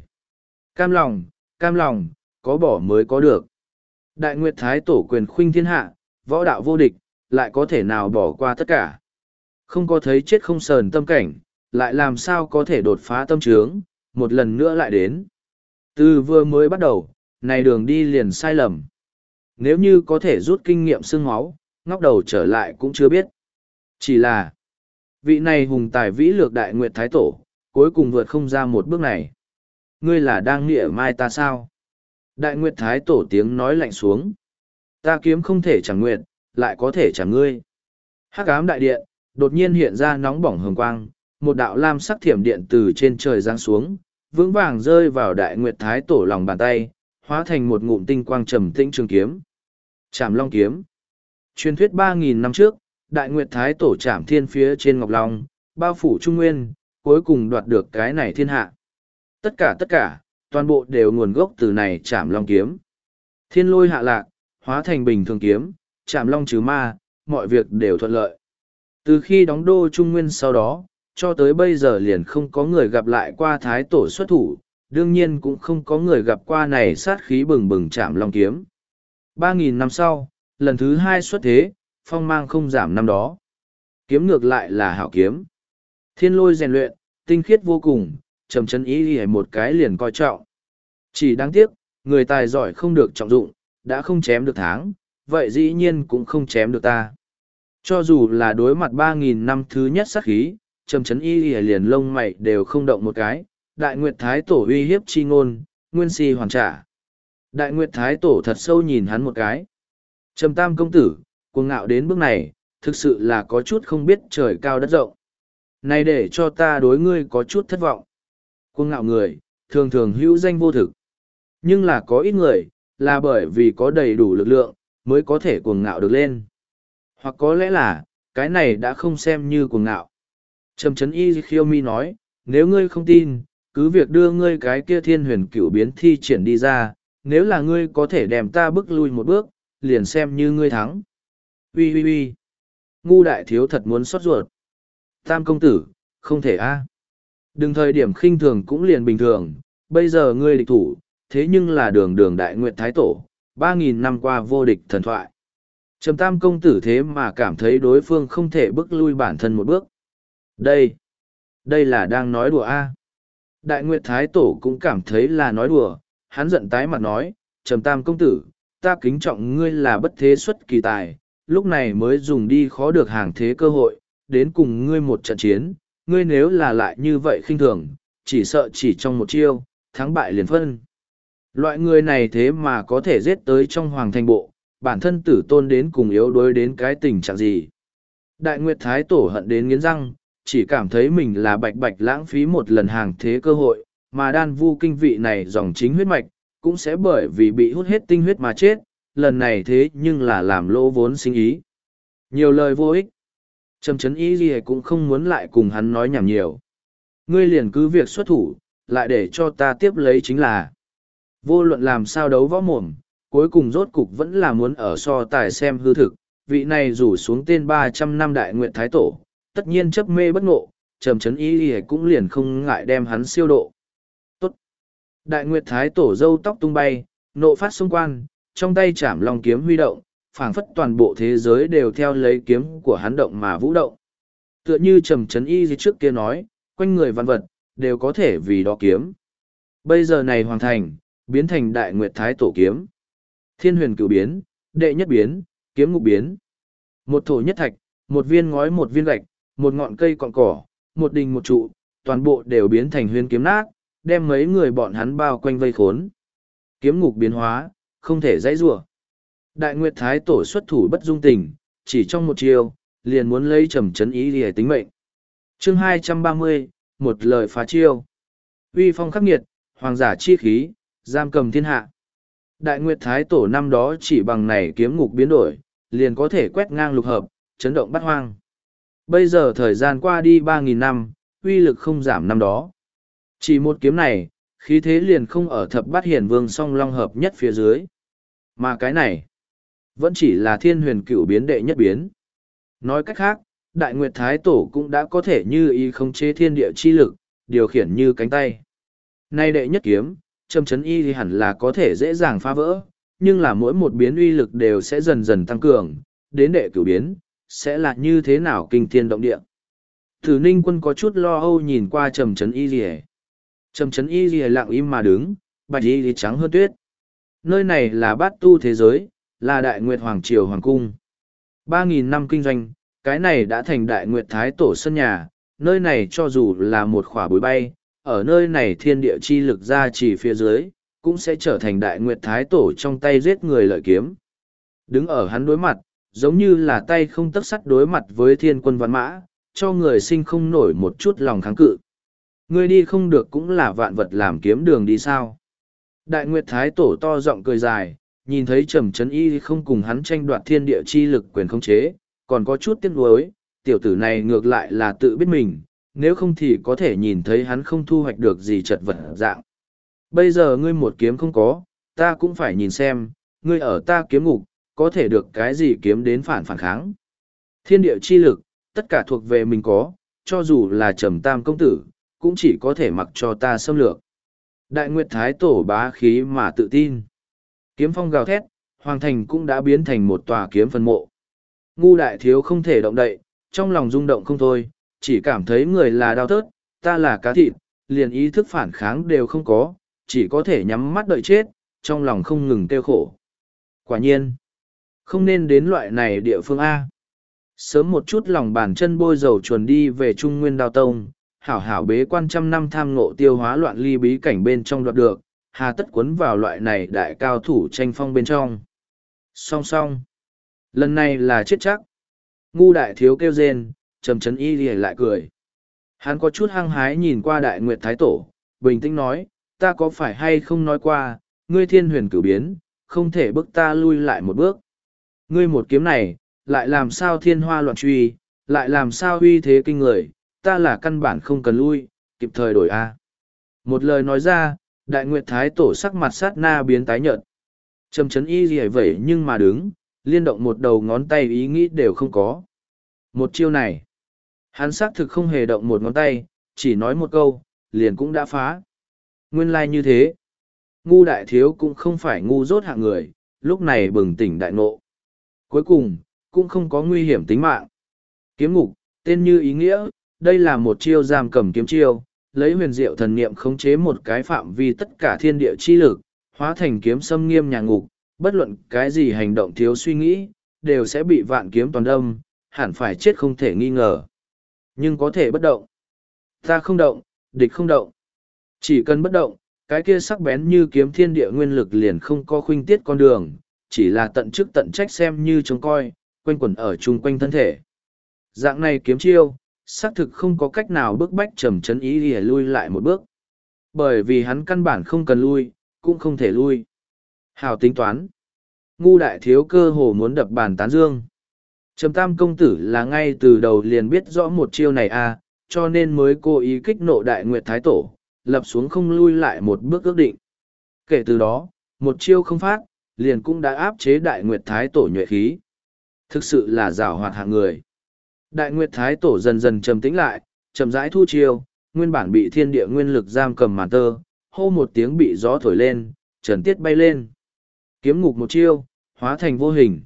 Cam lòng, có bỏ mới có được. Đại nguyệt thái tổ quyền khuynh thiên hạ, võ đạo vô địch, lại có thể nào bỏ qua tất cả. Không có thấy chết không sờn tâm cảnh, lại làm sao có thể đột phá tâm trướng, một lần nữa lại đến. Từ vừa mới bắt đầu, này đường đi liền sai lầm. Nếu như có thể rút kinh nghiệm xương máu, ngóc đầu trở lại cũng chưa biết. Chỉ là, vị này hùng tài vĩ lược đại nguyệt thái tổ, cuối cùng vượt không ra một bước này. Ngươi là đang nghĩa mai ta sao? Đại nguyệt thái tổ tiếng nói lạnh xuống. Ta kiếm không thể chẳng nguyệt, lại có thể chẳng ngươi. Hắc ám đại điện, đột nhiên hiện ra nóng bỏng hồng quang, một đạo lam sắc thiểm điện từ trên trời giáng xuống, vững vàng rơi vào đại nguyệt thái tổ lòng bàn tay, hóa thành một ngụm tinh quang trầm tĩnh trường kiếm. Trảm Long kiếm. Truyền thuyết 3.000 năm trước, đại nguyệt thái tổ trảm thiên phía trên ngọc long, bao phủ trung nguyên, cuối cùng đoạt được cái này thiên hạ. Tất cả, toàn bộ đều nguồn gốc từ này Trảm Long kiếm. Thiên lôi hạ lạc, hóa thành bình thường kiếm, Trảm Long trừ ma, mọi việc đều thuận lợi. Từ khi đóng đô trung nguyên sau đó, cho tới bây giờ liền không có người gặp lại qua thái tổ xuất thủ, đương nhiên cũng không có người gặp qua này sát khí bừng bừng Trảm Long kiếm. 3.000 năm sau, lần thứ 2 xuất thế, phong mang không giảm năm đó. Kiếm ngược lại là hảo kiếm. Thiên lôi rèn luyện, tinh khiết vô cùng, trầm chân ý ý một cái liền coi trọng. Chỉ đáng tiếc, người tài giỏi không được trọng dụng, đã không chém được tháng, vậy dĩ nhiên cũng không chém được ta. Cho dù là đối mặt 3.000 năm thứ nhất sát khí, trầm chấn y ý liền lông mày đều không động một cái, đại nguyệt thái tổ uy hiếp chi ngôn, nguyên si hoàn trả. Đại nguyệt thái tổ thật sâu nhìn hắn một cái. Trầm tam công tử, cuồng ngạo đến bước này, thực sự là có chút không biết trời cao đất rộng. Này để cho ta đối ngươi có chút thất vọng. Cuồng ngạo người, thường thường hữu danh vô thực. Nhưng là có ít người, là bởi vì có đầy đủ lực lượng, mới có thể cuồng ngạo được lên. Hoặc có lẽ là, cái này đã không xem như cuồng ngạo. Trầm chấn y khiêu mi nói, nếu ngươi không tin, cứ việc đưa ngươi cái kia thiên huyền cửu biến thi triển đi ra, nếu là ngươi có thể đem ta bước lui một bước, liền xem như ngươi thắng. Ui, ngu đại thiếu thật muốn xót ruột. Tam công tử, không thể a. Đừng thời điểm khinh thường cũng liền bình thường, bây giờ ngươi địch thủ, thế nhưng là đường đại nguyệt thái tổ, 3.000 năm qua vô địch thần thoại. Trầm tam công tử thế mà cảm thấy đối phương không thể bước lui bản thân một bước. Đây là đang nói đùa a. Đại nguyệt thái tổ cũng cảm thấy là nói đùa, hắn giận tái mặt nói, Trầm tam công tử, ta kính trọng ngươi là bất thế xuất kỳ tài, lúc này mới dùng đi khó được hàng thế cơ hội, đến cùng ngươi một trận chiến, ngươi nếu là lại như vậy khinh thường, chỉ sợ chỉ trong một chiêu, thắng bại liền phân. Loại người này thế mà có thể giết tới trong hoàng thành bộ, bản thân tử tôn đến cùng yếu đuối đến cái tình trạng gì. Đại Nguyệt Thái Tổ hận đến nghiến răng, chỉ cảm thấy mình là bạch bạch lãng phí một lần hàng thế cơ hội, mà đan vu kinh vị này dòng chính huyết mạch, cũng sẽ bởi vì bị hút hết tinh huyết mà chết, lần này thế nhưng là làm lỗ vốn sinh ý. Nhiều lời vô ích. Trầm Trấn Y gì cũng không muốn lại cùng hắn nói nhảm nhiều. Ngươi liền cứ việc xuất thủ, lại để cho ta tiếp lấy chính là. Vô luận làm sao đấu võ mồm, cuối cùng rốt cục vẫn là muốn ở so tài xem hư thực. Vị này rủ xuống tên 300 năm Đại Nguyệt Thái Tổ, tất nhiên chấp mê bất ngộ, Trầm Trấn Y cũng liền không ngại đem hắn siêu độ. Tốt. Đại Nguyệt Thái Tổ râu tóc tung bay, nộ phát xung quan, trong tay chảm long kiếm huy động, phảng phất toàn bộ thế giới đều theo lấy kiếm của hắn động mà vũ động. Tựa như Trầm Trấn Y trước kia nói, quanh người văn vật, đều có thể vì đó kiếm. Bây giờ này hoàn thành, biến thành Đại Nguyệt Thái Tổ kiếm. Thiên huyền cửu biến, đệ nhất biến, kiếm ngục biến. Một thổ nhất thạch, một viên ngói một viên gạch, một ngọn cây cọn cỏ, một đình một trụ, toàn bộ đều biến thành huyền kiếm nát, đem mấy người bọn hắn bao quanh vây khốn. Kiếm ngục biến hóa, không thể dãy rủa. Đại Nguyệt Thái Tổ xuất thủ bất dung tình, chỉ trong một chiều, liền muốn lấy Trầm Trấn Y để tính mệnh. Chương 230, một lời phá chiêu. Uy phong khắc nghiệt, hoàng giả chi khí, giam cầm thiên hạ. Đại Nguyệt Thái Tổ năm đó chỉ bằng này kiếm ngục biến đổi, liền có thể quét ngang lục hợp, chấn động bát hoang. Bây giờ thời gian qua đi 3.000 năm, uy lực không giảm năm đó. Chỉ một kiếm này, khí thế liền không ở thập bát hiển vương song long hợp nhất phía dưới. Mà cái này, vẫn chỉ là thiên huyền cửu biến đệ nhất biến. Nói cách khác, Đại Nguyệt Thái Tổ cũng đã có thể như ý khống chế thiên địa chi lực, điều khiển như cánh tay. Nay đệ nhất kiếm, Trầm Trấn Y thì hẳn là có thể dễ dàng phá vỡ, nhưng là mỗi một biến uy lực đều sẽ dần dần tăng cường, đến đệ cửu biến, sẽ là như thế nào kinh thiên động địa. Thử Ninh Quân có chút lo âu nhìn qua Trầm Trấn Y Lìa. Trầm Trấn Y Lìa lặng im mà đứng, bạch y thì trắng hơn tuyết. Nơi này là bát tu thế giới, là Đại Nguyệt Hoàng Triều Hoàng Cung. 3.000 năm kinh doanh, cái này đã thành Đại Nguyệt Thái Tổ sân nhà, nơi này cho dù là một khỏa bụi bay, ở nơi này thiên địa chi lực ra chỉ phía dưới, cũng sẽ trở thành Đại Nguyệt Thái Tổ trong tay giết người lợi kiếm. Đứng ở hắn đối mặt, giống như là tay không tấc sắt đối mặt với thiên quân văn mã, cho người sinh không nổi một chút lòng kháng cự. Người đi không được cũng là vạn vật làm kiếm đường đi sao. Đại Nguyệt Thái Tổ to giọng cười dài, nhìn thấy Trầm Trấn Y không cùng hắn tranh đoạt thiên địa chi lực quyền khống chế, còn có chút tiếc nuối, tiểu tử này ngược lại là tự biết mình, nếu không thì có thể nhìn thấy hắn không thu hoạch được gì chật vật dạng. Bây giờ ngươi một kiếm không có, ta cũng phải nhìn xem, ngươi ở ta kiếm ngục, có thể được cái gì kiếm đến phản kháng. Thiên địa chi lực, tất cả thuộc về mình có, cho dù là Trầm Tam công tử, cũng chỉ có thể mặc cho ta xâm lược. Đại Nguyệt Thái Tổ bá khí mà tự tin. Kiếm phong gào thét, hoàng thành cũng đã biến thành một tòa kiếm phân mộ. Ngu đại thiếu không thể động đậy, trong lòng rung động không thôi, chỉ cảm thấy người là đau thớt, ta là cá thịt, liền ý thức phản kháng đều không có, chỉ có thể nhắm mắt đợi chết, trong lòng không ngừng kêu khổ. Quả nhiên, không nên đến loại này địa phương A. Sớm một chút lòng bàn chân bôi dầu chuồn đi về Trung Nguyên Đao Tông, hảo hảo bế quan trăm năm tham ngộ tiêu hóa loạn ly bí cảnh bên trong đoạt được, hà tất quấn vào loại này đại cao thủ tranh phong bên trong. Song song. Lần này là chết chắc. Ngu đại thiếu kêu rên, Trầm Trấn Y lìa lại cười. Hắn có chút hăng hái nhìn qua Đại Nguyệt Thái Tổ, bình tĩnh nói, ta có phải hay không nói qua, ngươi thiên huyền cửu biến, không thể bước ta lui lại một bước. Ngươi một kiếm này, lại làm sao thiên hoa loạn truy, lại làm sao uy thế kinh người, ta là căn bản không cần lui, kịp thời đổi A. Một lời nói ra, Đại Nguyệt Thái Tổ sắc mặt sát na biến tái nhợt. Trầm Trấn Y lìa vậy nhưng mà đứng, liên động một đầu ngón tay ý nghĩ đều không có. Một chiêu này, hắn xác thực không hề động một ngón tay, chỉ nói một câu, liền cũng đã phá. Nguyên lai như thế. Ngu đại thiếu cũng không phải ngu dốt hạng người, lúc này bừng tỉnh đại ngộ. Cuối cùng, cũng không có nguy hiểm tính mạng. Kiếm ngục, tên như ý nghĩa, đây là một chiêu giam cầm kiếm chiêu, lấy huyền diệu thần niệm khống chế một cái phạm vi tất cả thiên địa chi lực, hóa thành kiếm xâm nghiêm nhà ngục, bất luận cái gì hành động thiếu suy nghĩ, đều sẽ bị vạn kiếm toàn đâm, hẳn phải chết không thể nghi ngờ. Nhưng có thể bất động. Ta không động, địch không động. Chỉ cần bất động, cái kia sắc bén như kiếm thiên địa nguyên lực liền không có khuynh tiết con đường, chỉ là tận chức tận trách xem như trông coi, quanh quẩn ở chung quanh thân thể. Dạng này kiếm chiêu, xác thực không có cách nào bức bách Trầm Chấn Ý để lui lại một bước. Bởi vì hắn căn bản không cần lui, cũng không thể lui. Hào tính toán. Ngu đại thiếu cơ hồ muốn đập bàn tán dương. Trầm Tam công tử là ngay từ đầu liền biết rõ một chiêu này à, cho nên mới cố ý kích nộ Đại Nguyệt Thái Tổ, lập xuống không lui lại một bước ước định. Kể từ đó, một chiêu không phát, liền cũng đã áp chế Đại Nguyệt Thái Tổ nhuệ khí. Thực sự là giảo hoạt hạng người. Đại Nguyệt Thái Tổ dần dần trầm tĩnh lại, chậm rãi thu chiêu, nguyên bản bị thiên địa nguyên lực giam cầm màn tơ, hô một tiếng bị gió thổi lên, trần tiết bay lên. Kiếm ngục một chiêu, hóa thành vô hình.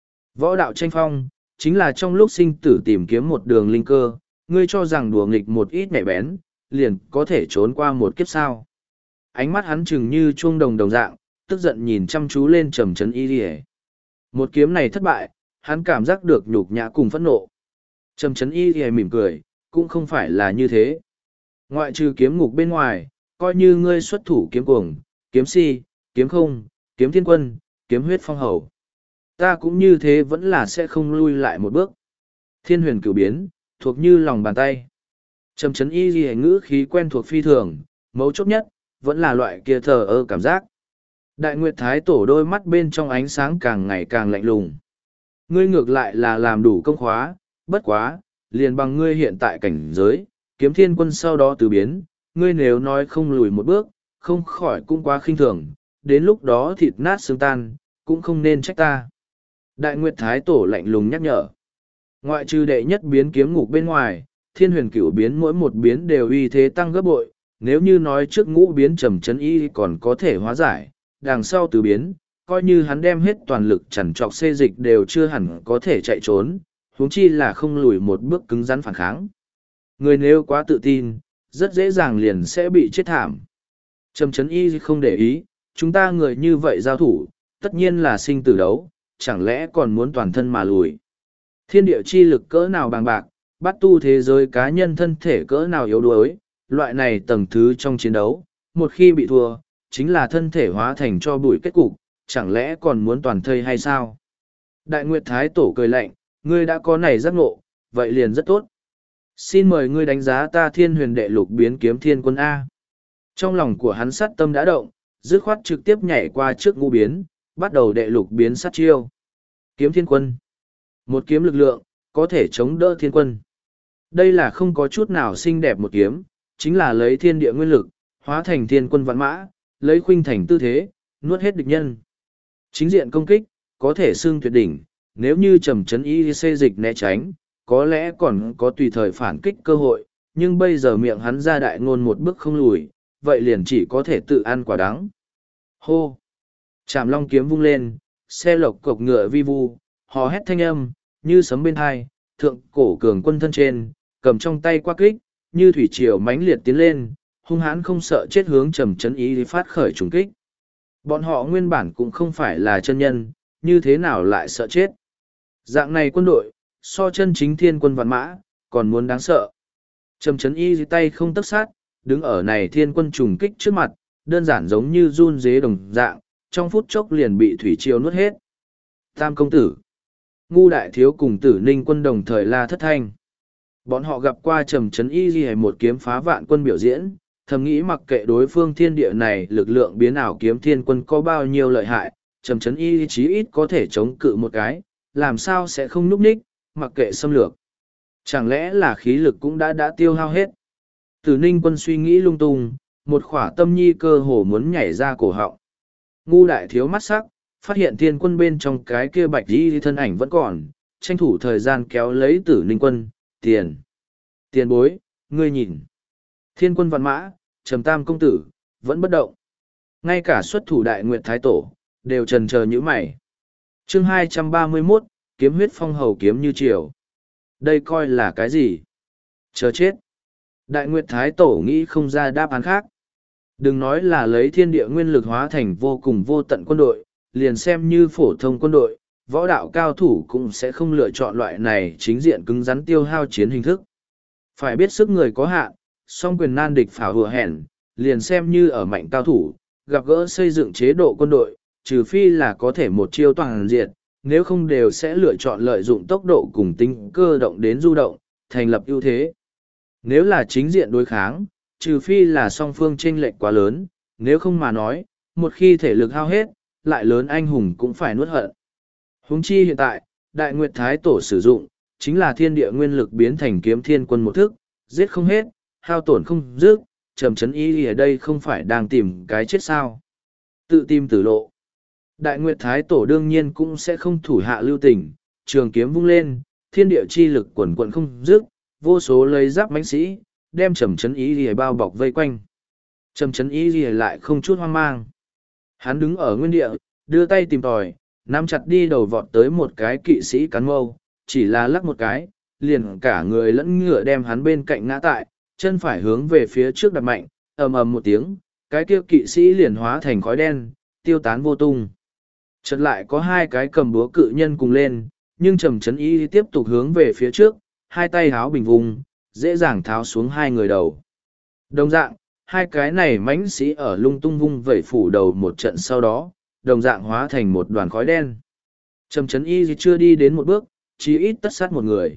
Võ đạo tranh phong, chính là trong lúc sinh tử tìm kiếm một đường linh cơ, ngươi cho rằng đùa nghịch một ít nhạy bén, liền có thể trốn qua một kiếp sao. Ánh mắt hắn chừng như chuông đồng đồng dạng, tức giận nhìn chăm chú lên Trầm Chấn Y Lìa. Một kiếm này thất bại, hắn cảm giác được nhục nhã cùng phẫn nộ. Trầm Chấn Y Lìa mỉm cười, cũng không phải là như thế. Ngoại trừ kiếm ngục bên ngoài, coi như ngươi xuất thủ kiếm cuồng, kiếm si, kiếm không, kiếm thiên quân, kiếm huyết phong hầu. Ta cũng như thế vẫn là sẽ không lui lại một bước. Thiên huyền cửu biến, thuộc như lòng bàn tay. Trầm Chấn Y Lìa ngữ khí quen thuộc phi thường, mấu chốt nhất, vẫn là loại kia thờ ơ cảm giác. Đại Nguyệt Thái Tổ đôi mắt bên trong ánh sáng càng ngày càng lạnh lùng. Ngươi ngược lại là làm đủ công khóa, bất quá, liền bằng ngươi hiện tại cảnh giới, kiếm thiên quân sau đó từ biến, ngươi nếu nói không lùi một bước, không khỏi cũng quá khinh thường, đến lúc đó thịt nát xương tan, cũng không nên trách ta. Đại Nguyệt Thái Tổ lạnh lùng nhắc nhở. Ngoại trừ đệ nhất biến kiếm ngục bên ngoài, thiên huyền cửu biến mỗi một biến đều uy thế tăng gấp bội, nếu như nói trước ngũ biến Trầm Chấn Y còn có thể hóa giải, đằng sau từ biến, coi như hắn đem hết toàn lực chằn trọc xê dịch đều chưa hẳn có thể chạy trốn, huống chi là không lùi một bước cứng rắn phản kháng. Người nếu quá tự tin, rất dễ dàng liền sẽ bị chết thảm. Trầm Chấn Y không để ý, chúng ta người như vậy giao thủ, tất nhiên là sinh tử đấu, chẳng lẽ còn muốn toàn thân mà lùi. Thiên địa chi lực cỡ nào bàng bạc, bắt tu thế giới cá nhân thân thể cỡ nào yếu đuối, loại này tầng thứ trong chiến đấu, một khi bị thua, chính là thân thể hóa thành cho bụi kết cục, chẳng lẽ còn muốn toàn thây hay sao? Đại Nguyệt Thái Tổ cười lạnh, ngươi đã có này giác ngộ, vậy liền rất tốt. Xin mời ngươi đánh giá ta thiên huyền đệ lục biến kiếm thiên quân A. Trong lòng của hắn sát tâm đã động, dứt khoát trực tiếp nhảy qua trước ngũ biến, bắt đầu đệ lục biến sát chiêu. Kiếm thiên quân. Một kiếm lực lượng, có thể chống đỡ thiên quân. Đây là không có chút nào xinh đẹp một kiếm, chính là lấy thiên địa nguyên lực, hóa thành thiên quân vạn mã, lấy khuynh thành tư thế, nuốt hết địch nhân. Chính diện công kích, có thể xưng tuyệt đỉnh, nếu như Trầm Chấn Y xê dịch né tránh, có lẽ còn có tùy thời phản kích cơ hội, nhưng bây giờ miệng hắn ra đại ngôn một bước không lùi, vậy liền chỉ có thể tự ăn quả đắng. Hô! Trảm long kiếm vung lên, xe lộc cộc ngựa vi vu, hò hét thanh âm, như sấm bên hai, thượng cổ cường quân thân trên, cầm trong tay quắc kích, như thủy triều mãnh liệt tiến lên, hung hãn không sợ chết hướng Trầm Chấn Y phát khởi trùng kích. Bọn họ nguyên bản cũng không phải là chân nhân, như thế nào lại sợ chết. Dạng này quân đội, so chân chính thiên quân vạn mã, còn muốn đáng sợ. Trầm Chấn Y tay không tấc sát, đứng ở này thiên quân trùng kích trước mặt, đơn giản giống như run dế đồng dạng, trong phút chốc liền bị thủy triều nuốt hết. Tam công tử, Ngu đại thiếu cùng Tử Ninh quân đồng thời la thất thanh. Bọn họ gặp qua Trầm Chấn Y hay một kiếm phá vạn quân biểu diễn, thầm nghĩ mặc kệ đối phương thiên địa này lực lượng biến ảo kiếm thiên quân có bao nhiêu lợi hại, Trầm Chấn Y chí ít có thể chống cự một cái, làm sao sẽ không núp ních, mặc kệ xâm lược. Chẳng lẽ là khí lực cũng đã tiêu hao hết. Tử Ninh quân suy nghĩ lung tung, một khỏa tâm nhi cơ hồ muốn nhảy ra cổ họng. Ngu đại thiếu mắt sắc, phát hiện thiên quân bên trong cái kia bạch đi thân ảnh vẫn còn, tranh thủ thời gian kéo lấy Tử Ninh quân, tiền bối, ngươi nhìn. Thiên quân vạn mã, Trầm Tam công tử, vẫn bất động. Ngay cả xuất thủ Đại Nguyệt Thái Tổ, đều trần chờ như mày. Chương 231, kiếm huyết phong hầu kiếm như triều. Đây coi là cái gì? Chờ chết. Đại Nguyệt Thái Tổ nghĩ không ra đáp án khác. Đừng nói là lấy thiên địa nguyên lực hóa thành vô cùng vô tận quân đội, liền xem như phổ thông quân đội, võ đạo cao thủ cũng sẽ không lựa chọn loại này chính diện cứng rắn tiêu hao chiến hình thức. Phải biết sức người có hạn, song quyền nan địch phảo hùa hẹn, liền xem như ở mạnh cao thủ, gặp gỡ xây dựng chế độ quân đội, trừ phi là có thể một chiêu toàn diệt, nếu không đều sẽ lựa chọn lợi dụng tốc độ cùng tính cơ động đến du động, thành lập ưu thế. Nếu là chính diện đối kháng, trừ phi là song phương chênh lệch quá lớn, nếu không mà nói, một khi thể lực hao hết, lại lớn anh hùng cũng phải nuốt hận. Huống chi hiện tại, Đại Nguyệt Thái Tổ sử dụng, chính là thiên địa nguyên lực biến thành kiếm thiên quân một thức, giết không hết, hao tổn không dứt, trầm chấn ý ở đây không phải đang tìm cái chết sao. Tự tìm tử lộ. Đại Nguyệt Thái Tổ đương nhiên cũng sẽ không thủ hạ lưu tình, trường kiếm vung lên, thiên địa chi lực quần quận không dứt, vô số lấy giáp mãnh sĩ, đem trầm chấn ý lìa bao bọc vây quanh. Trầm chấn ý lìa lại không chút hoang mang. Hắn đứng ở nguyên địa, đưa tay tìm tòi, nắm chặt đi đầu vọt tới một cái kỵ sĩ cán mâu, chỉ là lắc một cái, liền cả người lẫn ngựa đem hắn bên cạnh ngã tại, chân phải hướng về phía trước đặt mạnh, ầm ầm một tiếng, cái kia kỵ sĩ liền hóa thành khói đen, tiêu tán vô tung. Chợt lại có hai cái cầm búa cự nhân cùng lên, nhưng trầm chấn ý tiếp tục hướng về phía trước, hai tay háo bình vùng, dễ dàng tháo xuống hai người đầu. Đồng dạng, hai cái này mãnh sĩ ở lung tung vung vẩy phủ đầu một trận sau đó, đồng dạng hóa thành một đoàn khói đen. Trầm chấn y chưa đi đến một bước, chí ít tất sát một người.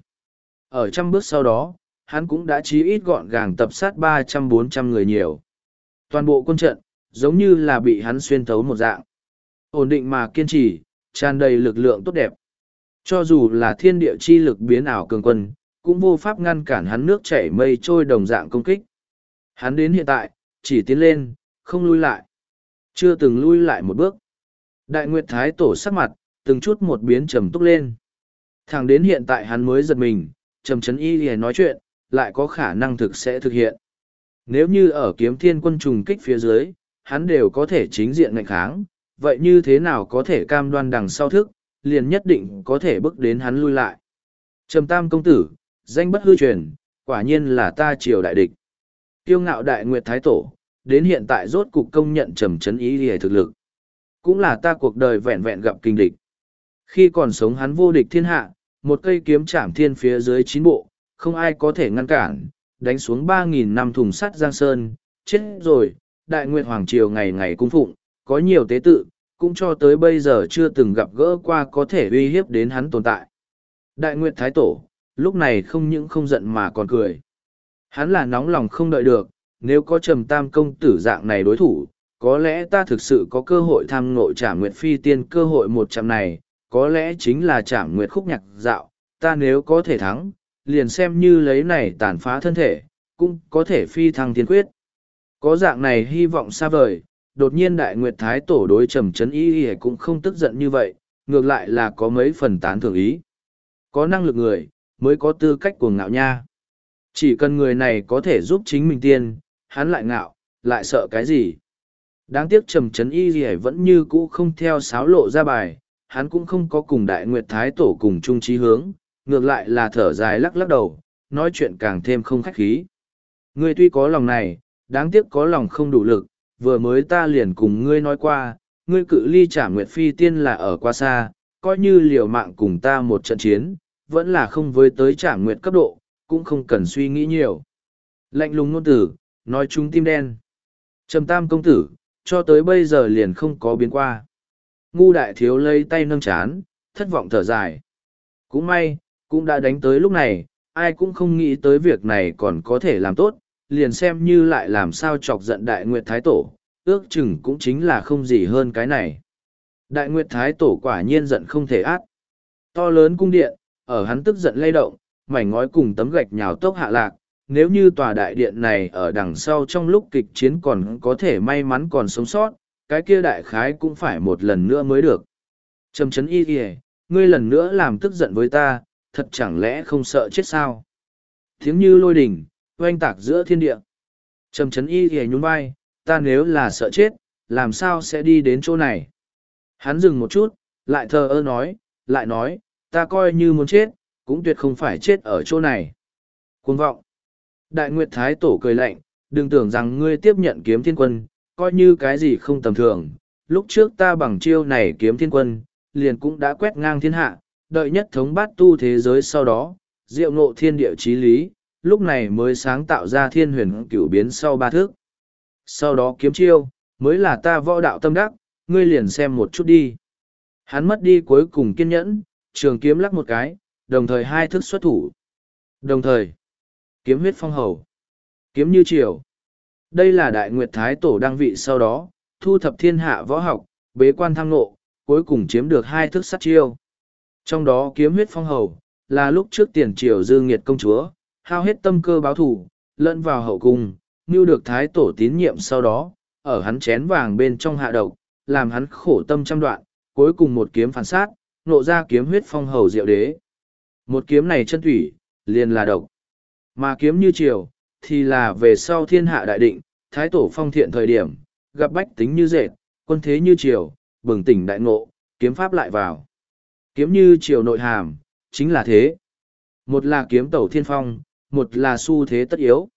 Ở trăm bước sau đó, hắn cũng đã chí ít gọn gàng tập sát 300-400 người nhiều. Toàn bộ quân trận, giống như là bị hắn xuyên thấu một dạng. Ổn định mà kiên trì, tràn đầy lực lượng tốt đẹp. Cho dù là thiên địa chi lực biến ảo cường quân, cũng vô pháp ngăn cản hắn nước chảy mây trôi đồng dạng công kích. Hắn đến hiện tại, chỉ tiến lên, không lui lại. Chưa từng lui lại một bước. Đại Nguyệt Thái Tổ sắc mặt, từng chút một biến trầm túc lên. Thẳng đến hiện tại hắn mới giật mình, trầm chấn y lìa nói chuyện, lại có khả năng thực sẽ thực hiện. Nếu như ở kiếm thiên quân trùng kích phía dưới, hắn đều có thể chính diện ngạnh kháng, vậy như thế nào có thể cam đoan đằng sau thức, liền nhất định có thể bước đến hắn lui lại. Trầm Tam công tử, danh bất hư truyền, quả nhiên là ta triều đại địch. Kiêu ngạo Đại Nguyệt Thái Tổ, đến hiện tại rốt cục công nhận trầm chấn ý lìa thực lực. Cũng là ta cuộc đời vẹn vẹn gặp kinh địch. Khi còn sống hắn vô địch thiên hạ, một cây kiếm chạm thiên phía dưới 9 bộ, không ai có thể ngăn cản, đánh xuống 3.000 năm thùng sắt Giang Sơn, chết rồi, Đại Nguyệt Hoàng Triều ngày ngày cung phụng, có nhiều tế tự, cũng cho tới bây giờ chưa từng gặp gỡ qua có thể uy hiếp đến hắn tồn tại. Đại Nguyệt Thái Tổ, lúc này không những không giận mà còn cười. Hắn là nóng lòng không đợi được, nếu có Trầm Tam công tử dạng này đối thủ, có lẽ ta thực sự có cơ hội tham ngộ Trảm Nguyệt Phi Tiên cơ hội 100 này, có lẽ chính là Trảm Nguyệt khúc nhạc dạo, ta nếu có thể thắng, liền xem như lấy này tàn phá thân thể, cũng có thể phi thăng thiên quyết. Có dạng này hy vọng xa vời, đột nhiên Đại Nguyệt Thái Tổ đối Trầm chấn y cũng không tức giận như vậy, ngược lại là có mấy phần tán thưởng ý. Có năng lực người, mới có tư cách cuồng ngạo nha. Chỉ cần người này có thể giúp chính mình tiên, hắn lại ngạo, lại sợ cái gì. Đáng tiếc Trầm chấn y vẫn như cũ không theo sáo lộ ra bài, hắn cũng không có cùng Đại Nguyệt Thái Tổ cùng chung chí hướng, ngược lại là thở dài lắc lắc đầu, nói chuyện càng thêm không khách khí. Ngươi tuy có lòng này, đáng tiếc có lòng không đủ lực, vừa mới ta liền cùng ngươi nói qua, ngươi cự ly Trảm Nguyệt Phi Tiên là ở quá xa, coi như liều mạng cùng ta một trận chiến, vẫn là không với tới Trảm Nguyệt cấp độ, cũng không cần suy nghĩ nhiều. Lạnh lùng ngôn tử, nói chúng tim đen. Trầm Tam công tử, cho tới bây giờ liền không có biến qua. Ngu đại thiếu lấy tay nâng chán, thất vọng thở dài. Cũng may, cũng đã đánh tới lúc này, ai cũng không nghĩ tới việc này còn có thể làm tốt, liền xem như lại làm sao chọc giận Đại Nguyệt Thái Tổ, ước chừng cũng chính là không gì hơn cái này. Đại Nguyệt Thái Tổ quả nhiên giận không thể át. To lớn cung điện, ở hắn tức giận lay động, mảnh ngói cùng tấm gạch nhào tốc hạ lạc, nếu như tòa đại điện này ở đằng sau trong lúc kịch chiến còn có thể may mắn còn sống sót, cái kia đại khái cũng phải một lần nữa mới được. Trầm chấn y kìa, ngươi lần nữa làm tức giận với ta, thật chẳng lẽ không sợ chết sao? Tiếng như lôi đỉnh, oanh tạc giữa thiên địa. Trầm chấn y kìa nhún vai, ta nếu là sợ chết, làm sao sẽ đi đến chỗ này? Hắn dừng một chút, lại thờ ơ nói, lại nói, ta coi như muốn chết, cũng tuyệt không phải chết ở chỗ này. Cuồng vọng. Đại Nguyệt Thái Tổ cười lạnh, đừng tưởng rằng ngươi tiếp nhận kiếm thiên quân, coi như cái gì không tầm thường. Lúc trước ta bằng chiêu này kiếm thiên quân, liền cũng đã quét ngang thiên hạ, đợi nhất thống bát tu thế giới sau đó, diệu ngộ thiên địa chí lý, lúc này mới sáng tạo ra thiên huyền cửu biến sau 3 thước. Sau đó kiếm chiêu, mới là ta võ đạo tâm đắc, ngươi liền xem một chút đi. Hắn mất đi cuối cùng kiên nhẫn, trường kiếm lắc một cái, đồng thời 2 thức xuất thủ. Đồng thời, kiếm huyết phong hầu, kiếm như triều. Đây là Đại Nguyệt Thái Tổ đăng vị sau đó, thu thập thiên hạ võ học, bế quan tham ngộ, cuối cùng chiếm được 2 thức sát chiêu. Trong đó kiếm huyết phong hầu, là lúc trước tiền triều dư nghiệt công chúa, hao hết tâm cơ báo thủ, lẫn vào hậu cung, mưu được Thái Tổ tín nhiệm sau đó, ở hắn chén vàng bên trong hạ độc, làm hắn khổ tâm trăm đoạn, cuối cùng một kiếm phản sát, nộ ra kiếm huyết phong hầu diệu đế. Một kiếm này chân thủy, liền là độc. Mà kiếm như triều, thì là về sau thiên hạ đại định, Thái Tổ phong thiện thời điểm, gặp bách tính như dệt, quân thế như triều, bừng tỉnh đại ngộ, kiếm pháp lại vào. Kiếm như triều nội hàm, chính là thế. Một là kiếm tẩu thiên phong, một là xu thế tất yếu.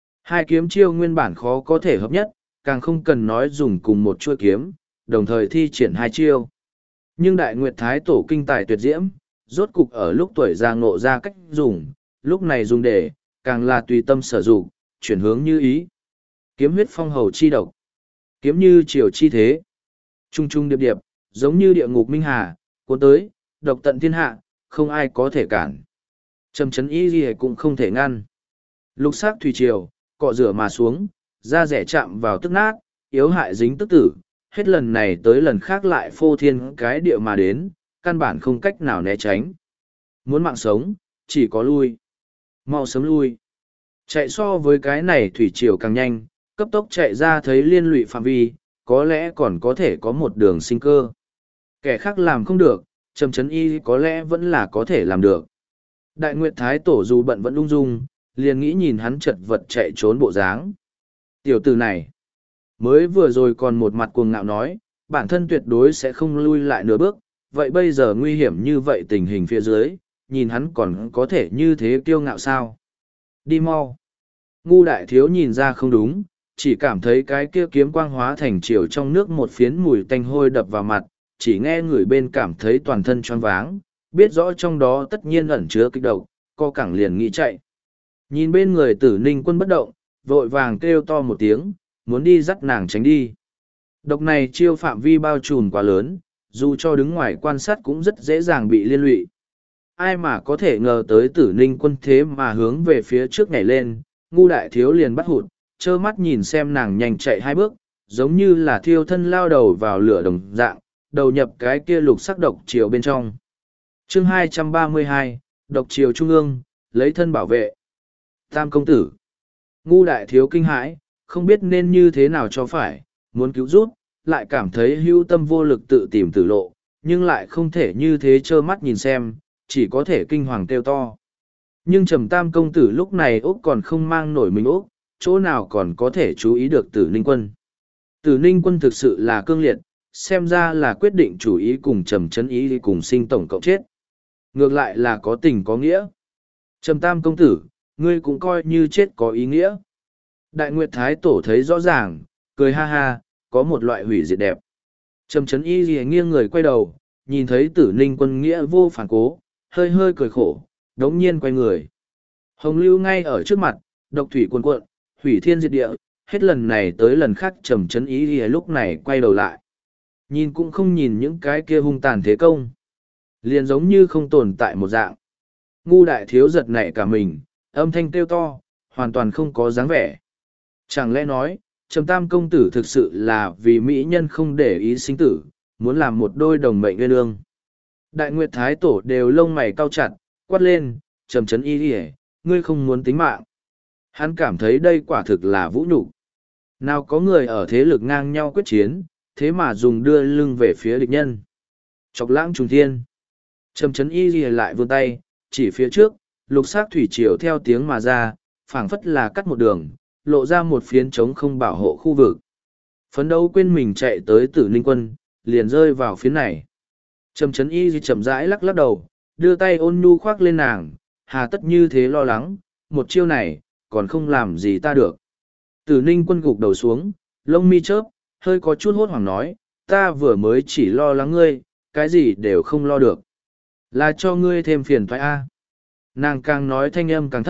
2 kiếm chiêu nguyên bản khó có thể hợp nhất, càng không cần nói dùng cùng một chuôi kiếm, đồng thời thi triển 2 chiêu. Nhưng Đại Nguyệt Thái Tổ kinh tài tuyệt diễm, rốt cục ở lúc tuổi già ngộ ra cách dùng, lúc này dùng để, càng là tùy tâm sở dụng, chuyển hướng như ý. Kiếm huyết phong hầu chi độc, kiếm như triều chi thế. Trung trung điệp điệp, giống như địa ngục minh hà, cuốn tới, độc tận thiên hạ, không ai có thể cản. Trầm chấn y gì cũng không thể ngăn. Lục sắc thủy triều, cọ rửa mà xuống, da rẻ chạm vào tức nát, yếu hại dính tức tử, hết lần này tới lần khác lại phô thiên cái địa mà đến, căn bản không cách nào né tránh. Muốn mạng sống, chỉ có lui. Mau sớm lui. Chạy so với cái này thủy triều càng nhanh, cấp tốc chạy ra thấy liên lụy phạm vi, có lẽ còn có thể có một đường sinh cơ. Kẻ khác làm không được, Trầm Chấn Y có lẽ vẫn là có thể làm được. Đại Nguyệt Thái Tổ dù bận vẫn ung dung, liền nghĩ nhìn hắn chật vật chạy trốn bộ dáng. Tiểu tử này, mới vừa rồi còn một mặt cuồng ngạo nói, bản thân tuyệt đối sẽ không lui lại nửa bước, vậy bây giờ nguy hiểm như vậy tình hình phía dưới, nhìn hắn còn có thể như thế kiêu ngạo sao? Đi mau. Ngu đại thiếu nhìn ra không đúng, chỉ cảm thấy cái kia kiếm quang hóa thành chiều trong nước một phiến mùi tanh hôi đập vào mặt, chỉ nghe người bên cảm thấy toàn thân choáng váng, biết rõ trong đó tất nhiên ẩn chứa kích độc, co cẳng liền nghĩ chạy. Nhìn bên người Tử Ninh Quân bất động, vội vàng kêu to một tiếng, muốn đi dắt nàng tránh đi. Độc này chiêu phạm vi bao trùm quá lớn, dù cho đứng ngoài quan sát cũng rất dễ dàng bị liên lụy. Ai mà có thể ngờ tới Tử Ninh Quân thế mà hướng về phía trước nhảy lên, ngu đại thiếu liền bắt hụt, trơ mắt nhìn xem nàng nhanh chạy 2 bước, giống như là thiêu thân lao đầu vào lửa đồng dạng, đầu nhập cái kia lục sắc độc chiều bên trong. Chương 232, độc chiều trung ương, lấy thân bảo vệ. Tam công tử. Ngu đại thiếu kinh hãi, không biết nên như thế nào cho phải, muốn cứu giúp, lại cảm thấy hưu tâm vô lực tự tìm tử lộ, nhưng lại không thể như thế trơ mắt nhìn xem, chỉ có thể kinh hoàng kêu to. Nhưng Trầm Tam công tử lúc này Úc còn không mang nổi mình Úc, chỗ nào còn có thể chú ý được Tử Ninh Quân. Tử Ninh Quân thực sự là cương liệt, xem ra là quyết định chủ ý cùng Trầm Chấn Ý cùng sinh tổng cộng chết. Ngược lại là có tình có nghĩa. Trầm Tam công tử, ngươi cũng coi như chết có ý nghĩa. Đại Nguyệt Thái Tổ thấy rõ ràng, cười ha ha, có một loại hủy diệt đẹp. Trầm Chấn Y lìa nghiêng người quay đầu, nhìn thấy Tử Ninh Quân nghĩa vô phản cố, hơi hơi cười khổ, đống nhiên quay người. Hồng lưu ngay ở trước mặt, độc thủy cuồn cuộn, hủy thiên diệt địa, hết lần này tới lần khác Trầm Chấn Y lìa lúc này quay đầu lại. Nhìn cũng không nhìn những cái kia hung tàn thế công. Liền giống như không tồn tại một dạng. Ngu đại thiếu giật nảy cả mình, âm thanh kêu to, hoàn toàn không có dáng vẻ. Chẳng lẽ nói, Trầm Tam công tử thực sự là vì mỹ nhân không để ý sinh tử, muốn làm một đôi đồng mệnh nguyên ương. Đại Nguyệt Thái Tổ đều lông mày cau chặt, quát lên, Trầm Chấn Y đi, ngươi không muốn tính mạng. Hắn cảm thấy đây quả thực là vũ nhục. Nào có người ở thế lực ngang nhau quyết chiến, thế mà dùng đưa lưng về phía địch nhân. Chọc lãng trùng thiên. Trầm Chấn Y lìa lại vươn tay, chỉ phía trước, lục sắc thủy triều theo tiếng mà ra, phảng phất là cắt một đường, lộ ra một phiến trống không bảo hộ khu vực. Phấn đấu quên mình chạy tới Tử Ninh Quân, liền rơi vào phiến này. Trầm Chấn Y chậm rãi lắc lắc đầu, đưa tay ôn nhu khoác lên nàng, hà tất như thế lo lắng, một chiêu này, còn không làm gì ta được. Tử Ninh Quân gục đầu xuống, lông mi chớp, hơi có chút hốt hoảng nói, ta vừa mới chỉ lo lắng ngươi, cái gì đều không lo được. Là cho ngươi thêm phiền thoái a. Nàng càng nói thanh âm càng thấp,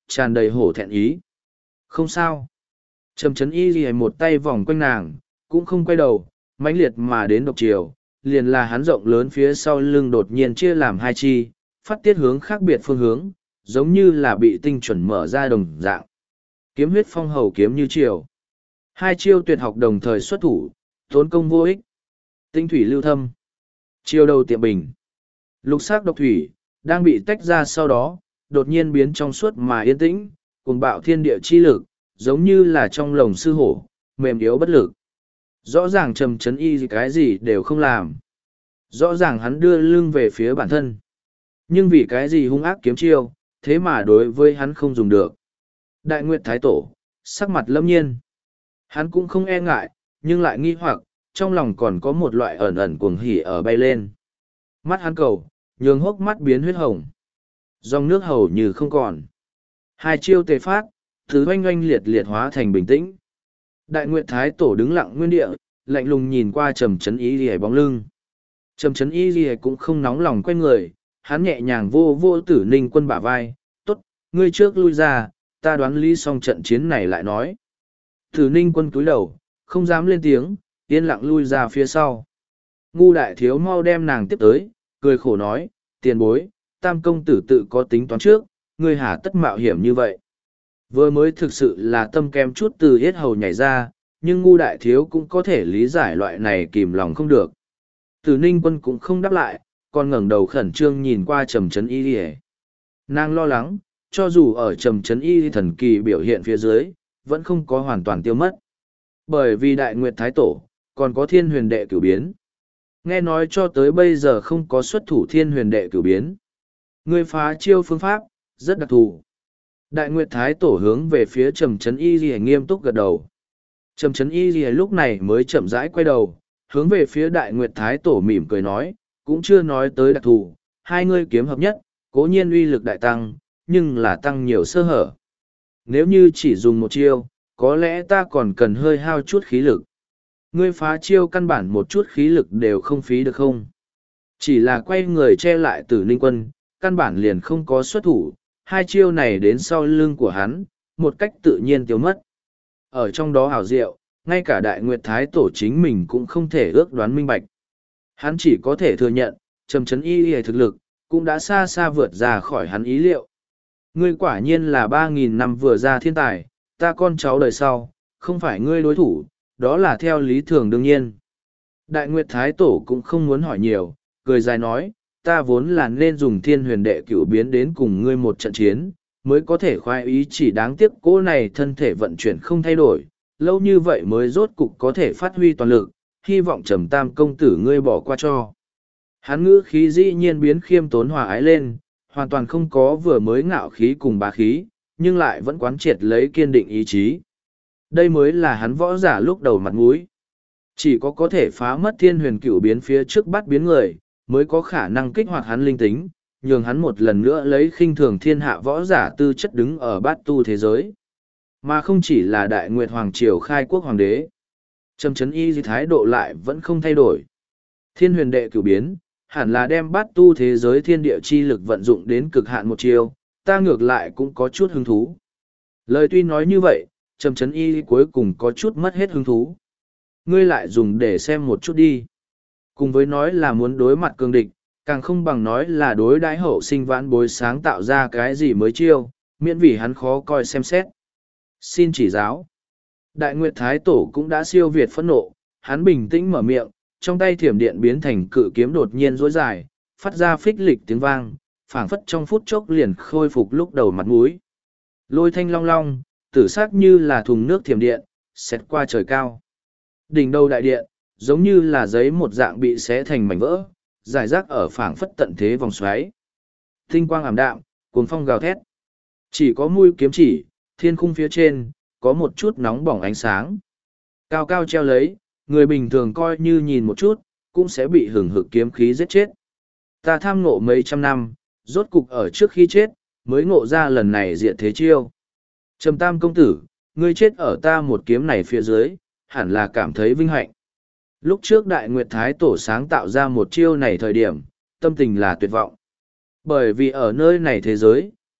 tràn đầy hổ thẹn ý. Không sao. Trầm Trấn Y Ghi một tay vòng quanh nàng, cũng không quay đầu, mãnh liệt mà đến độc chiều, liền là hắn rộng lớn phía sau lưng đột nhiên chia làm hai chi, phát tiết hướng khác biệt phương hướng, giống như là bị tinh chuẩn mở ra đồng dạng. Kiếm huyết phong hầu kiếm như chiều. Hai chiêu tuyệt học đồng thời xuất thủ, tốn công vô ích. Tinh thủy lưu thâm. Chiêu đầu tiệm bình. Lục sắc độc thủy, đang bị tách ra sau đó, đột nhiên biến trong suốt mà yên tĩnh, cuồng bạo thiên địa chi lực, giống như là trong lồng sư hổ, mềm yếu bất lực. Rõ ràng Trầm Trấn Y cái gì đều không làm. Rõ ràng hắn đưa lưng về phía bản thân. Nhưng vì cái gì hung ác kiếm chiêu, thế mà đối với hắn không dùng được. Đại Nguyệt Thái Tổ, sắc mặt lâm nhiên. Hắn cũng không e ngại, nhưng lại nghi hoặc, trong lòng còn có một loại ẩn ẩn cuồng hỉ ở bay lên. Mắt hắn cầu, nhường hốc mắt biến huyết hồng. Dòng nước hầu như không còn. Hai chiêu tề phát, thứ oanh oanh liệt liệt hóa thành bình tĩnh. Đại Nguyệt Thái Tổ đứng lặng nguyên địa, lạnh lùng nhìn qua Trầm Trấn Y Ghi bóng lưng. Trầm Trấn Y Ghi cũng không nóng lòng quay người, hắn nhẹ nhàng vô vô Tử Ninh Quân bả vai, tốt, ngươi trước lui ra, ta đoán lý xong trận chiến này lại nói. Tử Ninh Quân cúi đầu, không dám lên tiếng, yên lặng lui ra phía sau. Ngu đại thiếu mau đem nàng tiếp tới, cười khổ nói, tiền bối, Tam công tử tự có tính toán trước, ngươi hả tất mạo hiểm như vậy. Vừa mới thực sự là tâm kem chút từ hết hầu nhảy ra, nhưng ngu đại thiếu cũng có thể lý giải loại này kìm lòng không được. Tử Ninh Quân cũng không đáp lại, còn ngẩng đầu khẩn trương nhìn qua Trầm Trấn Y. Nàng lo lắng, cho dù ở Trầm Trấn Y thần kỳ biểu hiện phía dưới, vẫn không có hoàn toàn tiêu mất. Bởi vì Đại Nguyệt Thái Tổ, còn có Thiên Huyền Đệ Cửu Biến. Nghe nói cho tới bây giờ không có xuất thủ Thiên Huyền Đệ Cửu Biến. Ngươi phá chiêu phương pháp, rất đặc thù. Đại Nguyệt Thái Tổ hướng về phía Trầm Trấn Y nghiêm túc gật đầu. Trầm Trấn Y lúc này mới chậm rãi quay đầu, hướng về phía Đại Nguyệt Thái Tổ mỉm cười nói, cũng chưa nói tới đặc thù, hai ngươi kiếm hợp nhất, cố nhiên uy lực đại tăng, nhưng là tăng nhiều sơ hở. Nếu như chỉ dùng một chiêu, có lẽ ta còn cần hơi hao chút khí lực. Ngươi phá chiêu căn bản một chút khí lực đều không phí được không? Chỉ là quay người che lại Tử Ninh Quân, căn bản liền không có xuất thủ, hai chiêu này đến sau lưng của hắn, một cách tự nhiên tiêu mất. Ở trong đó hảo diệu, ngay cả Đại Nguyệt Thái Tổ chính mình cũng không thể ước đoán minh bạch. Hắn chỉ có thể thừa nhận, Trầm Trấn Y thực lực, cũng đã xa xa vượt ra khỏi hắn ý liệu. Ngươi quả nhiên là 3.000 năm vừa ra thiên tài, ta con cháu đời sau, không phải ngươi đối thủ, đó là theo lý thường đương nhiên. Đại Nguyệt Thái Tổ cũng không muốn hỏi nhiều, cười dài nói, ta vốn là nên dùng Thiên Huyền Đệ Cửu Biến đến cùng ngươi một trận chiến, mới có thể khoái ý, chỉ đáng tiếc cô này thân thể vận chuyển không thay đổi, lâu như vậy mới rốt cục có thể phát huy toàn lực, hy vọng Trầm Tam công tử ngươi bỏ qua cho. Hắn ngữ khí dĩ nhiên biến khiêm tốn hòa ái lên, hoàn toàn không có vừa mới ngạo khí cùng bá khí, nhưng lại vẫn quán triệt lấy kiên định ý chí. Đây mới là hắn võ giả lúc đầu mặt mũi. Chỉ có thể phá mất Thiên Huyền Cửu Biến phía trước bắt biến người, mới có khả năng kích hoạt hắn linh tính, nhường hắn một lần nữa lấy khinh thường thiên hạ võ giả tư chất đứng ở bát tu thế giới. Mà không chỉ là Đại Nguyệt Hoàng Triều khai quốc hoàng đế. Trầm Trấn Y thái độ lại vẫn không thay đổi. Thiên Huyền Đệ Cửu Biến, hẳn là đem bát tu thế giới thiên địa chi lực vận dụng đến cực hạn một chiều, ta ngược lại cũng có chút hứng thú. Lời tuy nói như vậy, Trầm Trấn Y cuối cùng có chút mất hết hứng thú. Ngươi lại dùng để xem một chút đi. Cùng với nói là muốn đối mặt cương địch, càng không bằng nói là đối đãi hậu sinh vãn bối sáng tạo ra cái gì mới chiêu, miễn vì hắn khó coi xem xét. Xin chỉ giáo. Đại Nguyệt Thái Tổ cũng đã siêu việt phẫn nộ, hắn bình tĩnh mở miệng, trong tay thiểm điện biến thành cự kiếm đột nhiên rối dài, phát ra phích lịch tiếng vang, phảng phất trong phút chốc liền khôi phục lúc đầu mặt mũi. Lôi thanh long long, tử sắc như là thùng nước thiểm điện, xẹt qua trời cao. Đỉnh đầu đại điện, giống như là giấy một dạng bị xé thành mảnh vỡ, giải rác ở phảng phất tận thế vòng xoáy. Tinh quang ảm đạm, cuồng phong gào thét. Chỉ có mũi kiếm chỉ, thiên khung phía trên, có một chút nóng bỏng ánh sáng. Cao cao treo lấy, người bình thường coi như nhìn một chút, cũng sẽ bị hừng hực kiếm khí giết chết. Ta tham ngộ mấy trăm năm, rốt cục ở trước khi chết, mới ngộ ra lần này diệt thế chiêu. Trầm Tam công tử, ngươi chết ở ta một kiếm này phía dưới, hẳn là cảm thấy vinh hạnh. Lúc trước Đại Nguyệt Thái Tổ sáng tạo ra một chiêu này thời điểm, tâm tình là tuyệt vọng. Bởi vì ở nơi này thế giới,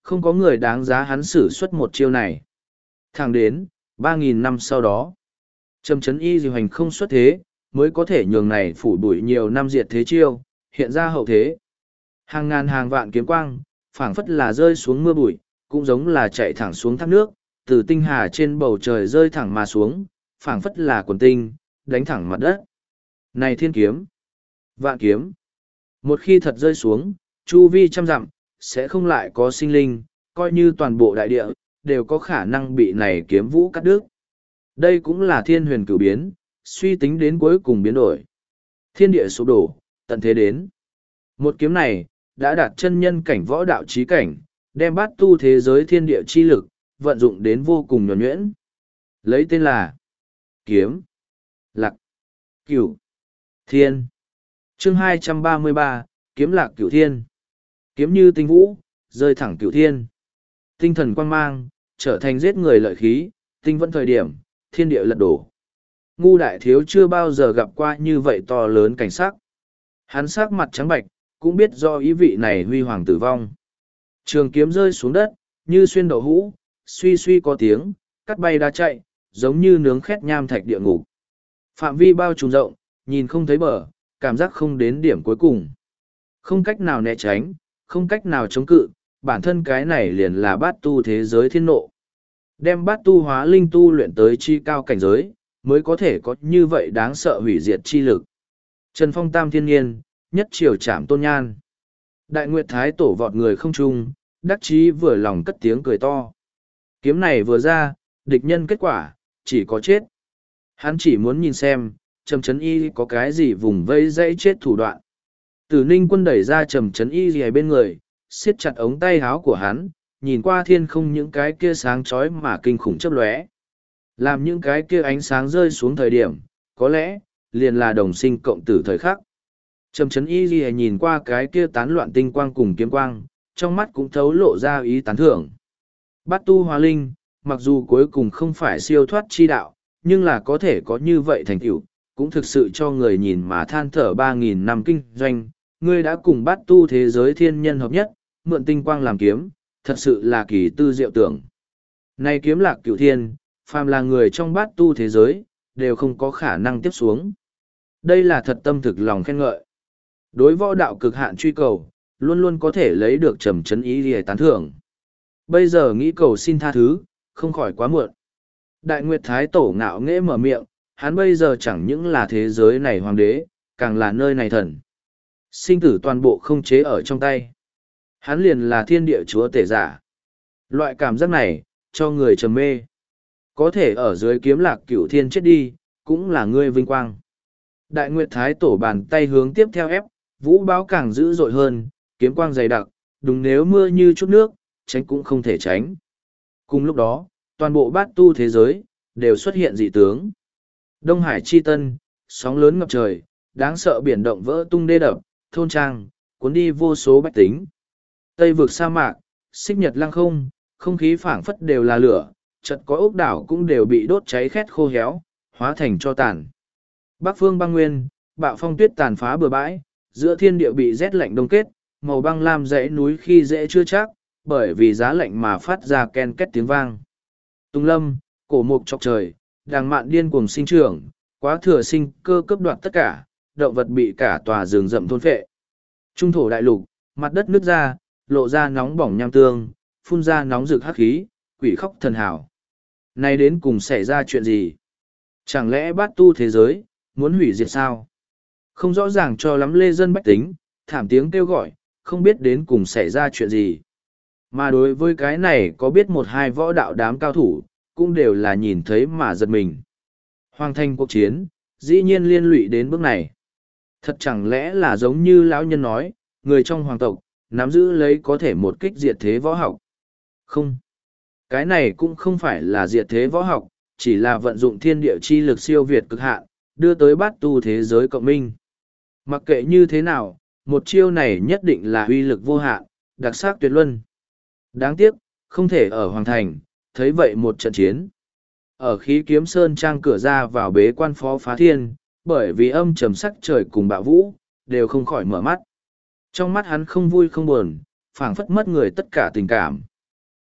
không có người đáng giá hắn sử xuất một chiêu này. Thẳng đến, 3.000 năm sau đó, Trầm Trấn Y Diệu Hành không xuất thế, mới có thể nhường này phủ bụi nhiều năm diệt thế chiêu, hiện ra hậu thế. Hàng ngàn hàng vạn kiếm quang, phảng phất là rơi xuống mưa bụi, cũng giống là chạy thẳng xuống thác nước, từ tinh hà trên bầu trời rơi thẳng mà xuống, phảng phất là quần tinh, đánh thẳng mặt đất. Này thiên kiếm, vạn kiếm, một khi thật rơi xuống, chu vi trăm dặm, sẽ không lại có sinh linh, coi như toàn bộ đại địa, đều có khả năng bị này kiếm vũ cắt đứt. Đây cũng là thiên huyền cửu biến, suy tính đến cuối cùng biến đổi. Thiên địa sụp đổ, tận thế đến. Một kiếm này, đã đạt chân nhân cảnh võ đạo trí cảnh, đem bát tu thế giới thiên địa chi lực, vận dụng đến vô cùng nhuần nhuyễn. Lấy tên là Kiếm, Lạc, Cửu, Thiên. Chương 233, Kiếm Lạc Cửu Thiên. Kiếm như tinh vũ, rơi thẳng cửu thiên. Tinh thần quang mang, trở thành giết người lợi khí, tinh vẫn thời điểm, thiên địa lật đổ. Ngu đại thiếu chưa bao giờ gặp qua như vậy to lớn cảnh sắc. Hắn sắc mặt trắng bạch, cũng biết do ý vị này huy hoàng tử vong. Trường kiếm rơi xuống đất, như xuyên đậu hũ, suy suy có tiếng, cắt bay đá chạy, giống như nướng khét nham thạch địa ngục. Phạm vi bao trùm rộng, nhìn không thấy bờ, cảm giác không đến điểm cuối cùng. Không cách nào né tránh, không cách nào chống cự, bản thân cái này liền là bát tu thế giới thiên nộ. Đem bát tu hóa linh tu luyện tới chi cao cảnh giới, mới có thể có như vậy đáng sợ hủy diệt chi lực. Trần Phong tam thiên nhiên, nhất triều trảm tôn nhan. Đại Nguyệt Thái tổ vọt người không trung, đắc chí vừa lòng cất tiếng cười to. Kiếm này vừa ra, địch nhân kết quả, chỉ có chết. Hắn chỉ muốn nhìn xem, Trầm Trấn Y có cái gì vùng vây dãy chết thủ đoạn. Tử Ninh Quân đẩy ra Trầm Trấn Y gì bên người, siết chặt ống tay áo của hắn, nhìn qua thiên không những cái kia sáng chói mà kinh khủng chớp lóe. Làm những cái kia ánh sáng rơi xuống thời điểm, có lẽ, liền là đồng sinh cộng tử thời khắc. Trầm Trấn Y gì nhìn qua cái kia tán loạn tinh quang cùng kiếm quang, trong mắt cũng thấu lộ ra ý tán thưởng. Bát tu hóa linh, mặc dù cuối cùng không phải siêu thoát chi đạo, nhưng là có thể có như vậy thành tựu, cũng thực sự cho người nhìn mà than thở 3.000 năm kinh doanh, ngươi đã cùng bát tu thế giới thiên nhân hợp nhất, mượn tinh quang làm kiếm, thật sự là kỳ tư diệu tưởng. Này kiếm lạc cửu thiên, phàm là người trong bát tu thế giới, đều không có khả năng tiếp xuống. Đây là thật tâm thực lòng khen ngợi. Đối võ đạo cực hạn truy cầu, luôn luôn có thể lấy được Trầm Trấn Y để tán thưởng. Bây giờ nghĩ cầu xin tha thứ, không khỏi quá muộn. Đại Nguyệt Thái tổ ngạo nghễ mở miệng, hắn bây giờ chẳng những là thế giới này hoàng đế, càng là nơi này thần. Sinh tử toàn bộ không chế ở trong tay. Hắn liền là thiên địa chúa tể giả. Loại cảm giác này, cho người trầm mê. Có thể ở dưới kiếm lạc cửu thiên chết đi, cũng là ngươi vinh quang. Đại Nguyệt Thái tổ bàn tay hướng tiếp theo ép, vũ báo càng dữ dội hơn, kiếm quang dày đặc, đúng nếu mưa như chút nước, tránh cũng không thể tránh. Cùng lúc đó, toàn bộ bát tu thế giới, đều xuất hiện dị tướng. Đông Hải chi tân, sóng lớn ngập trời, đáng sợ biển động vỡ tung đê đập, thôn trang, cuốn đi vô số bách tính. Tây vực sa mạc, xích nhật lăng không, không khí phảng phất đều là lửa, chợt có ốc đảo cũng đều bị đốt cháy khét khô héo, hóa thành tro tàn. Bắc phương băng nguyên, bạo phong tuyết tàn phá bừa bãi, giữa thiên địa bị rét lạnh đông kết, màu băng lam dãy núi khi dễ chưa chắc, bởi vì giá lạnh mà phát ra ken két tiếng vang. Tung lâm, cổ mục chọc trời, đàng mạn điên cuồng sinh trưởng, quá thừa sinh cơ cấp đoạt tất cả, động vật bị cả tòa rừng rậm thôn phệ. Trung thổ đại lục, mặt đất nứt ra, lộ ra nóng bỏng nham tương, phun ra nóng rực hắc khí, quỷ khóc thần hảo. Nay đến cùng xảy ra chuyện gì? Chẳng lẽ bát tu thế giới, muốn hủy diệt sao? Không rõ ràng cho lắm lê dân bách tính, thảm tiếng kêu gọi, không biết đến cùng xảy ra chuyện gì. Mà đối với cái này có biết một hai võ đạo đám cao thủ, cũng đều là nhìn thấy mà giật mình. Hoàng thành cuộc chiến, dĩ nhiên liên lụy đến bước này. Thật chẳng lẽ là giống như lão nhân nói, người trong hoàng tộc, nắm giữ lấy có thể một kích diệt thế võ học. Không. Cái này cũng không phải là diệt thế võ học, chỉ là vận dụng thiên địa chi lực siêu việt cực hạn, đưa tới bát tu thế giới cộng minh. Mặc kệ như thế nào, một chiêu này nhất định là uy lực vô hạn, đặc sắc tuyệt luân. Đáng tiếc, không thể ở Hoàng Thành, thấy vậy một trận chiến. Ở khí kiếm sơn trang cửa ra vào bế quan phó phá thiên, bởi vì âm trầm sắc trời cùng bạo vũ, đều không khỏi mở mắt. Trong mắt hắn không vui không buồn, phảng phất mất người tất cả tình cảm.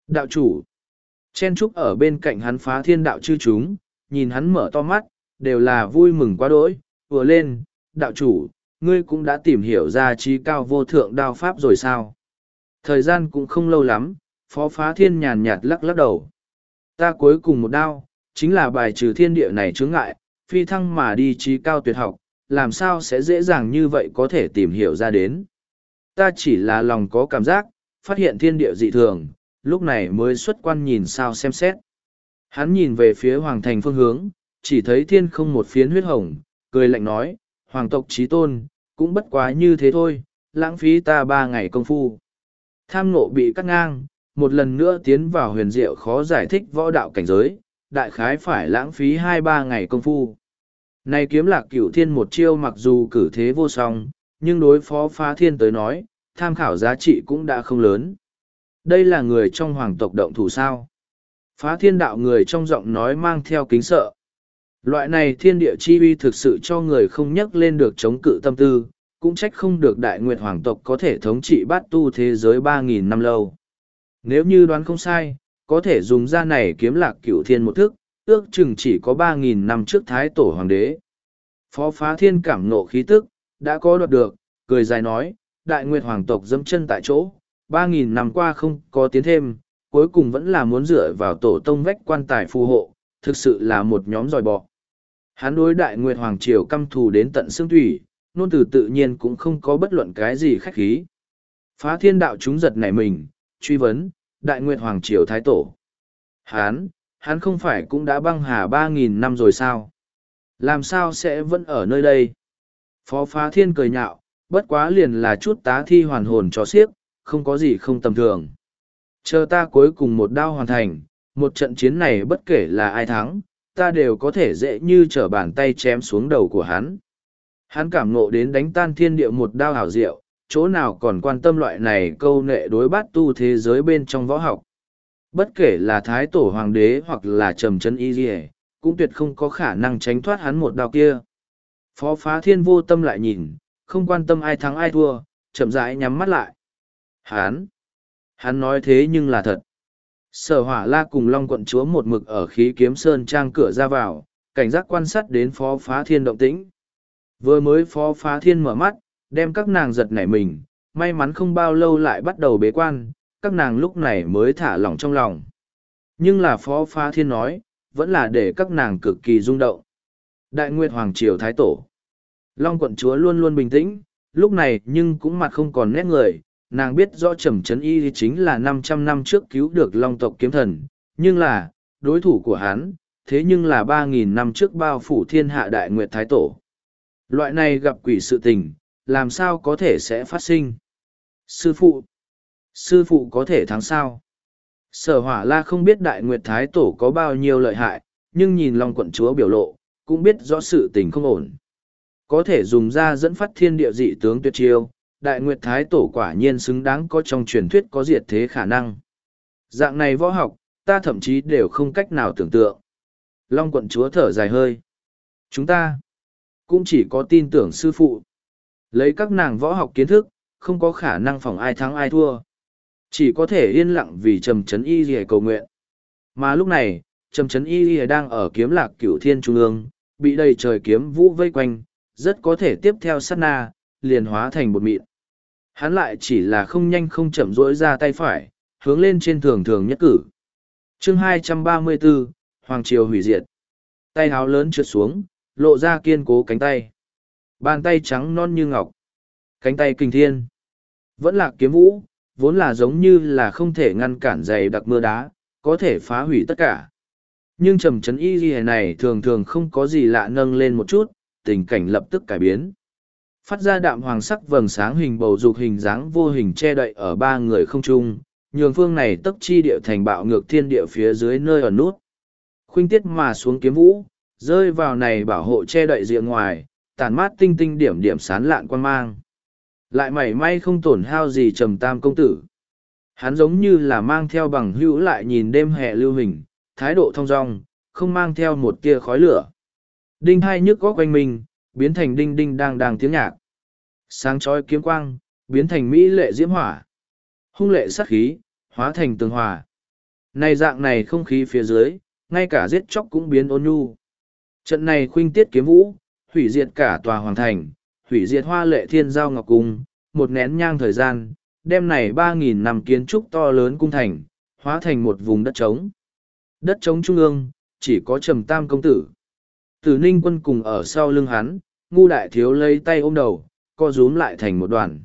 Đạo chủ, chen trúc ở bên cạnh hắn Phá Thiên đạo chư chúng, nhìn hắn mở to mắt, đều là vui mừng quá đỗi, vừa lên, đạo chủ, ngươi cũng đã tìm hiểu ra trí cao vô thượng đao pháp rồi sao? Thời gian cũng không lâu lắm, Phó Phá Thiên nhàn nhạt lắc lắc đầu. Ta cuối cùng một đao, chính là bài trừ thiên địa này chướng ngại, phi thăng mà đi trí cao tuyệt học, làm sao sẽ dễ dàng như vậy có thể tìm hiểu ra đến. Ta chỉ là lòng có cảm giác, phát hiện thiên địa dị thường, lúc này mới xuất quan nhìn sao xem xét. Hắn nhìn về phía hoàng thành phương hướng, chỉ thấy thiên không một phiến huyết hồng, cười lạnh nói, hoàng tộc trí tôn, cũng bất quá như thế thôi, lãng phí ta 3 ngày công phu. Tham nộ bị cắt ngang, một lần nữa tiến vào huyền diệu khó giải thích võ đạo cảnh giới, đại khái phải lãng phí 2-3 ngày công phu. Này kiếm lạc cửu thiên một chiêu mặc dù cử thế vô song, nhưng đối phó Phá Thiên tới nói, tham khảo giá trị cũng đã không lớn. Đây là người trong hoàng tộc động thủ sao? Phá Thiên đạo người trong giọng nói mang theo kính sợ. Loại này thiên địa chi uy thực sự cho người không nhắc lên được chống cự tâm tư, cũng trách không được đại nguyệt hoàng tộc có thể thống trị bát tu thế giới 3.000 năm lâu. Nếu như đoán không sai, có thể dùng ra này kiếm lạc cửu thiên một thức, ước chừng chỉ có 3.000 năm trước thái tổ hoàng đế. Phó Phá Thiên cảm nộ khí tức, đã có đoạt được, cười dài nói, đại nguyệt hoàng tộc dẫm chân tại chỗ, 3.000 năm qua không có tiến thêm, cuối cùng vẫn là muốn dựa vào tổ tông vách quan tài phù hộ, thực sự là một nhóm dòi bọ. Hắn đối đại nguyệt hoàng triều căm thù đến tận xương thủy, nôn từ tự nhiên cũng không có bất luận cái gì khách khí. Phá Thiên đạo chúng giật nảy mình, truy vấn, đại nguyệt hoàng triều thái tổ. Hắn không phải cũng đã băng hà 3.000 năm rồi sao? Làm sao sẽ vẫn ở nơi đây? Phó Phá Thiên cười nhạo, bất quá liền là chút tá thi hoàn hồn cho xiếc, không có gì không tầm thường. Chờ ta cuối cùng một đao hoàn thành, một trận chiến này bất kể là ai thắng, ta đều có thể dễ như trở bàn tay chém xuống đầu của hắn. Hắn cảm ngộ đến đánh tan thiên địa một đao hảo diệu, chỗ nào còn quan tâm loại này câu nệ đối bát tu thế giới bên trong võ học. Bất kể là thái tổ hoàng đế hoặc là trầm chân y dì cũng tuyệt không có khả năng tránh thoát hắn một đao kia. Phó Phá Thiên vô tâm lại nhìn, không quan tâm ai thắng ai thua, chậm rãi nhắm mắt lại. Hắn nói thế nhưng là thật. Sở Hỏa La cùng Long quận chúa một mực ở khí kiếm sơn trang cửa ra vào, cảnh giác quan sát đến Phó Phá Thiên động tĩnh. Vừa mới Phó Phá Thiên mở mắt, đem các nàng giật nảy mình, may mắn không bao lâu lại bắt đầu bế quan, các nàng lúc này mới thả lỏng trong lòng. Nhưng là Phó Phá Thiên nói, vẫn là để các nàng cực kỳ rung động. Đại Nguyệt Hoàng Triều Thái Tổ. Long quận chúa luôn luôn bình tĩnh, lúc này nhưng cũng mặt không còn nét người, nàng biết rõ Trầm Chấn Y chính là 500 năm trước cứu được Long tộc kiếm thần, nhưng là, đối thủ của hắn, thế nhưng là 3.000 năm trước bao phủ thiên hạ Đại Nguyệt Thái Tổ. Loại này gặp quỷ sự tình, làm sao có thể sẽ phát sinh? Sư phụ có thể thắng sao? Sở Hỏa La không biết Đại Nguyệt Thái Tổ có bao nhiêu lợi hại, nhưng nhìn Long quận chúa biểu lộ, cũng biết rõ sự tình không ổn. Có thể dùng ra dẫn phát thiên địa dị tướng tuyệt chiêu, Đại Nguyệt Thái Tổ quả nhiên xứng đáng có trong truyền thuyết có diệt thế khả năng. Dạng này võ học, ta thậm chí đều không cách nào tưởng tượng. Long quận chúa thở dài hơi. Chúng ta cũng chỉ có tin tưởng sư phụ. Lấy các nàng võ học kiến thức, không có khả năng phòng ai thắng ai thua. Chỉ có thể yên lặng vì Trầm Chấn Y Lìa cầu nguyện. Mà lúc này, Trầm Chấn Y Lìa đang ở kiếm lạc cửu thiên trung ương, bị đầy trời kiếm vũ vây quanh, rất có thể tiếp theo sát na, liền hóa thành bột mịn. Hắn lại chỉ là không nhanh không chậm rỗi ra tay phải, hướng lên trên thường thường nhất cử. Chương 234, Hoàng Triều hủy diệt. Tay háo lớn trượt xuống, lộ ra kiên cố cánh tay. Bàn tay trắng non như ngọc. Cánh tay kinh thiên. Vẫn là kiếm vũ, vốn là giống như là không thể ngăn cản dày đặc mưa đá, có thể phá hủy tất cả. Nhưng Trầm Chấn Y Lìa này thường thường không có gì lạ nâng lên một chút, tình cảnh lập tức cải biến. Phát ra đạm hoàng sắc vầng sáng hình bầu dục hình dáng vô hình che đậy ở ba người không trung, nhường phương này tấc chi địa thành bạo ngược thiên địa phía dưới nơi ở nút. Khuynh tiết mà xuống kiếm vũ, rơi vào này bảo hộ che đậy rìa ngoài, tản mát tinh tinh điểm điểm sán lạn quan mang. Lại mảy may không tổn hao gì Trầm Tam công tử. Hắn giống như là mang theo bằng hữu lại nhìn đêm hè lưu hình, thái độ thong dong, không mang theo một tia khói lửa. Đinh hai nhức góc quanh mình, biến thành đinh đinh đang đang tiếng nhạc. Sáng chói kiếm quang, biến thành mỹ lệ diễm hỏa. Hung lệ sát khí, hóa thành tường hòa. Này dạng này không khí phía dưới, ngay cả giết chóc cũng biến ôn nhu. Trận này khuynh tiết kiếm vũ, hủy diệt cả tòa hoàng thành, hủy diệt hoa lệ thiên giao ngọc cung, một nén nhang thời gian, đêm này 3.000 năm kiến trúc to lớn cung thành, hóa thành một vùng đất trống. Đất trống trung ương, chỉ có Trầm Tam công tử. Tử Ninh Quân cùng ở sau lưng hắn, Ngu Đại Thiếu lấy tay ôm đầu, co rúm lại thành một đoàn.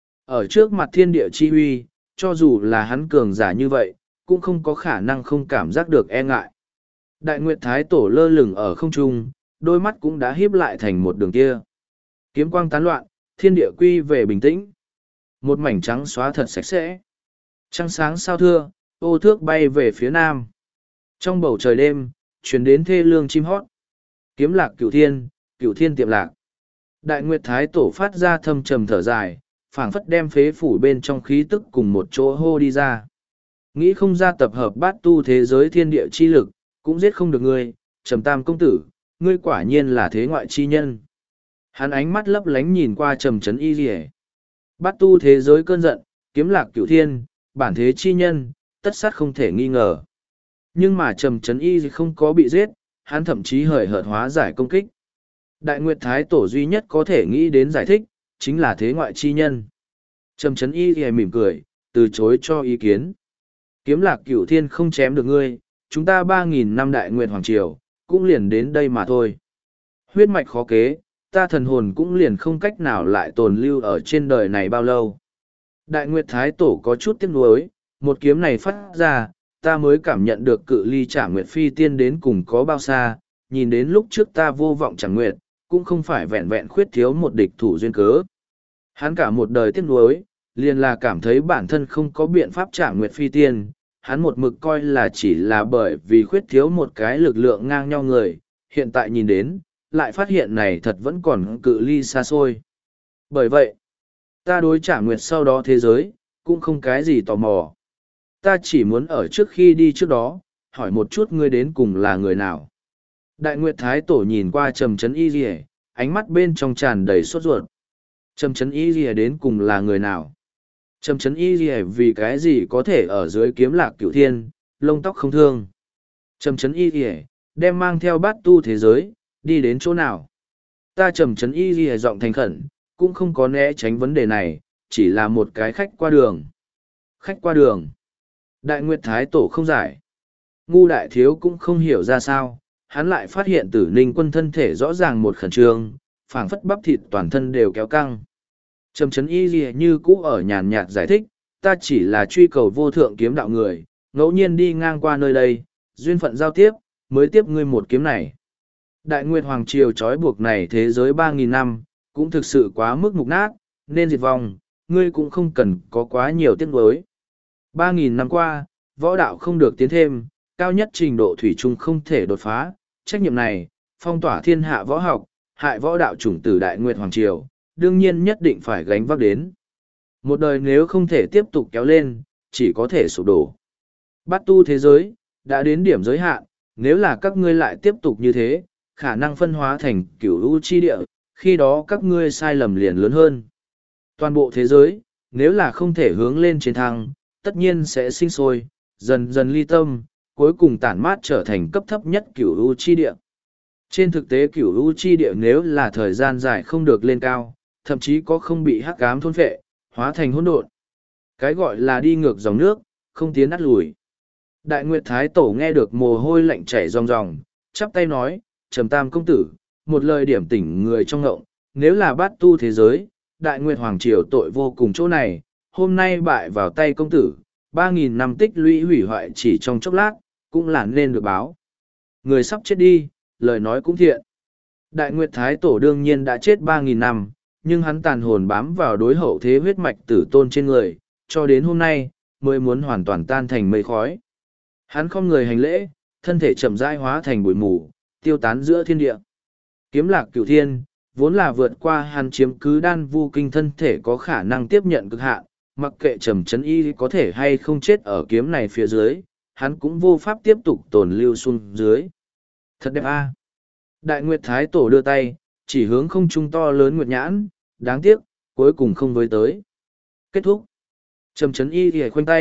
Ở trước mặt thiên địa chi huy, cho dù là hắn cường giả như vậy, cũng không có khả năng không cảm giác được e ngại. Đại Nguyệt Thái Tổ lơ lửng ở không trung, đôi mắt cũng đã híp lại thành một đường kia. Kiếm quang tán loạn, thiên địa quy về bình tĩnh. Một mảnh trắng xóa thật sạch sẽ. Trăng sáng sao thưa, ô thước bay về phía nam. Trong bầu trời đêm, truyền đến thê lương chim hót. Kiếm lạc cửu thiên tiệm lạc. Đại Nguyệt Thái Tổ phát ra thâm trầm thở dài, phảng phất đem phế phủ bên trong khí tức cùng một chỗ hô đi ra. Nghĩ không ra tập hợp bát tu thế giới thiên địa chi lực, cũng giết không được ngươi, Trầm Tam công tử, ngươi quả nhiên là thế ngoại chi nhân. Hắn ánh mắt lấp lánh nhìn qua Trầm Trấn Y Liễu. Bát tu thế giới cơn giận, kiếm lạc cửu thiên, bản thế chi nhân, tất sát không thể nghi ngờ. Nhưng mà Trầm Trấn Y không có bị giết, hắn thậm chí hời hợt hóa giải công kích. Đại Nguyệt Thái Tổ duy nhất có thể nghĩ đến giải thích, chính là thế ngoại chi nhân. Trầm Trấn Y thì mỉm cười, từ chối cho ý kiến. Kiếm lạc cửu thiên không chém được ngươi, chúng ta 3.000 năm Đại Nguyệt Hoàng Triều, cũng liền đến đây mà thôi. Huyết mạch khó kế, ta thần hồn cũng liền không cách nào lại tồn lưu ở trên đời này bao lâu. Đại Nguyệt Thái Tổ có chút tiếc nuối, một kiếm này phát ra, ta mới cảm nhận được cự ly Trả Nguyệt Phi Tiên đến cùng có bao xa, nhìn đến lúc trước ta vô vọng Trả Nguyệt, cũng không phải vẹn vẹn khuyết thiếu một địch thủ duyên cớ. Hắn cả một đời tiếc nuối, liền là cảm thấy bản thân không có biện pháp Trả Nguyệt Phi Tiên, hắn một mực coi là chỉ là bởi vì khuyết thiếu một cái lực lượng ngang nhau người, hiện tại nhìn đến, lại phát hiện này thật vẫn còn cự ly xa xôi. Bởi vậy, ta đối Trả Nguyệt sau đó thế giới, cũng không cái gì tò mò. Ta chỉ muốn ở trước khi đi trước đó, hỏi một chút ngươi đến cùng là người nào. Đại Nguyệt Thái Tổ nhìn qua Trầm Trấn Y Liễu, ánh mắt bên trong tràn đầy sốt ruột. Trầm Trấn Y Liễu đến cùng là người nào? Trầm Trấn Y Liễu vì cái gì có thể ở dưới kiếm lạc cửu thiên, lông tóc không thương? Trầm Trấn Y Liễu đem mang theo bát tu thế giới, đi đến chỗ nào? Ta Trầm Trấn Y Liễu giọng thành khẩn, cũng không có né tránh vấn đề này, chỉ là một cái khách qua đường. Khách qua đường. Đại Nguyệt Thái Tổ không giải. Ngu Đại Thiếu cũng không hiểu ra sao, hắn lại phát hiện Tử Ninh Quân thân thể rõ ràng một khẩn trương, phảng phất bắp thịt toàn thân đều kéo căng. Trầm Trấn Y Liễu như cũ ở nhàn nhạt giải thích, ta chỉ là truy cầu vô thượng kiếm đạo người, ngẫu nhiên đi ngang qua nơi đây, duyên phận giao tiếp, mới tiếp ngươi một kiếm này. Đại Nguyệt Hoàng Triều trói buộc này thế giới 3.000 năm, cũng thực sự quá mức mục nát, nên diệt vong, ngươi cũng không cần có quá nhiều tiếc nuối. 3.000 năm qua, võ đạo không được tiến thêm, cao nhất trình độ thủy chung không thể đột phá, trách nhiệm này, phong tỏa thiên hạ võ học, hại võ đạo chủng tử Đại Nguyệt Hoàng Triều, đương nhiên nhất định phải gánh vác đến. Một đời nếu không thể tiếp tục kéo lên, chỉ có thể sụp đổ. Bát tu thế giới, đã đến điểm giới hạn, nếu là các ngươi lại tiếp tục như thế, khả năng phân hóa thành cửu u chi địa, khi đó các ngươi sai lầm liền lớn hơn. Toàn bộ thế giới, nếu là không thể hướng lên chiến thắng, tất nhiên sẽ sinh sôi, dần dần ly tâm, cuối cùng tản mát trở thành cấp thấp nhất cửu u chi địa. Trên thực tế cửu u chi địa nếu là thời gian dài không được lên cao, thậm chí có không bị hắc ám thôn phệ, hóa thành hỗn độn. Cái gọi là đi ngược dòng nước, không tiến át lùi. Đại Nguyệt Thái Tổ nghe được mồ hôi lạnh chảy ròng ròng, chắp tay nói, Trầm Tam công tử, một lời điểm tỉnh người trong ngộng, nếu là bát tu thế giới, Đại Nguyệt Hoàng Triều tội vô cùng chỗ này, hôm nay bại vào tay công tử, 3.000 năm tích lũy hủy hoại chỉ trong chốc lát, cũng là nên được báo. Người sắp chết đi, lời nói cũng thiện. Đại Nguyệt Thái Tổ đương nhiên đã chết 3.000 năm, nhưng hắn tàn hồn bám vào đối hậu thế huyết mạch tử tôn trên người, cho đến hôm nay, mới muốn hoàn toàn tan thành mây khói. Hắn không người hành lễ, thân thể chậm rãi hóa thành bụi mù, tiêu tán giữa thiên địa. Kiếm lạc cửu thiên, vốn là vượt qua hắn chiếm cứ đan vu kinh thân thể có khả năng tiếp nhận cực hạn, mặc kệ Trầm Trấn Y có thể hay không chết ở kiếm này phía dưới, hắn cũng vô pháp tiếp tục tồn lưu xuống dưới. Thật đẹp a! Đại Nguyệt Thái Tổ đưa tay, chỉ hướng không trung to lớn nguyệt nhãn, đáng tiếc, cuối cùng không với tới. Kết thúc. Trầm Trấn Y thì khoanh tay,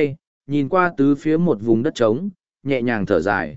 nhìn qua tứ phía một vùng đất trống, nhẹ nhàng thở dài.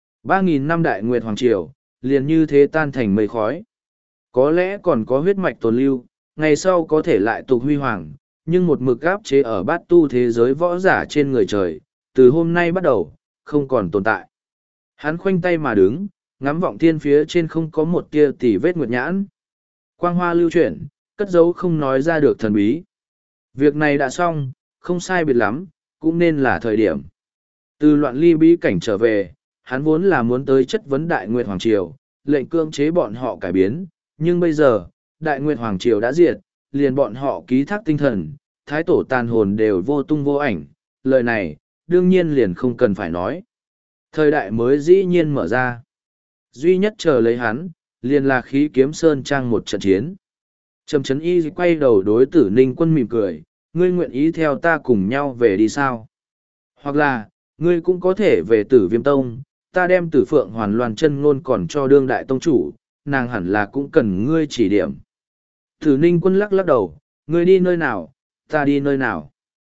3.000 năm Đại Nguyệt Hoàng Triều, liền như thế tan thành mây khói. Có lẽ còn có huyết mạch tồn lưu, ngày sau có thể lại tục huy hoàng, nhưng một mực áp chế ở bát tu thế giới võ giả trên người trời, từ hôm nay bắt đầu, không còn tồn tại. Hắn khoanh tay mà đứng, ngắm vọng thiên phía trên không có một tia tỉ vết nguyệt nhãn. Quang hoa lưu chuyển, cất giấu không nói ra được thần bí. Việc này đã xong, không sai biệt lắm, cũng nên là thời điểm. Từ loạn ly bí cảnh trở về, hắn vốn là muốn tới chất vấn Đại Nguyệt Hoàng Triều, lệnh cưỡng chế bọn họ cải biến, nhưng bây giờ, Đại Nguyệt Hoàng Triều đã diệt, liền bọn họ ký thác tinh thần, thái tổ tàn hồn đều vô tung vô ảnh, lời này, đương nhiên liền không cần phải nói. Thời đại mới dĩ nhiên mở ra. Duy nhất chờ lấy hắn, liền là khí kiếm sơn trang một trận chiến. Trầm Trấn Y quay đầu đối Tử Ninh Quân mỉm cười, ngươi nguyện ý theo ta cùng nhau về đi sao? Hoặc là, ngươi cũng có thể về Tử Viêm Tông, ta đem Tử Phượng Hoàn Loan chân ngôn còn cho đương đại tông chủ, nàng hẳn là cũng cần ngươi chỉ điểm. Tử Ninh Quân lắc lắc đầu, ngươi đi nơi nào, ta đi nơi nào.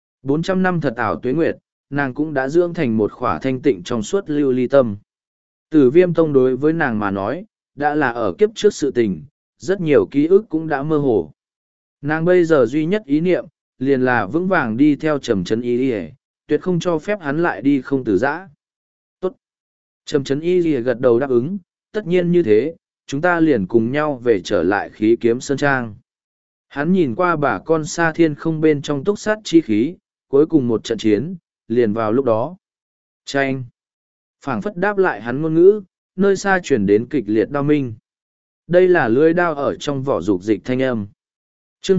400 năm thật ảo tuế nguyệt, nàng cũng đã dưỡng thành một khỏa thanh tịnh trong suốt lưu ly tâm. Tử Viêm Tông đối với nàng mà nói, đã là ở kiếp trước sự tình, rất nhiều ký ức cũng đã mơ hồ. Nàng bây giờ duy nhất ý niệm, liền là vững vàng đi theo Trầm Trấn Y, tuyệt không cho phép hắn lại đi không từ giã. Tốt. Trầm Trấn Y gật đầu đáp ứng, tất nhiên như thế, chúng ta liền cùng nhau về trở lại khí kiếm sơn trang. Hắn nhìn qua bà con xa thiên không bên trong túc sát chi khí, cuối cùng một trận chiến, liền vào lúc đó. Chanh! Phảng phất đáp lại hắn ngôn ngữ, nơi xa chuyển đến kịch liệt đao minh. Đây là lưỡi đao ở trong vỏ dục dịch thanh âm. Chương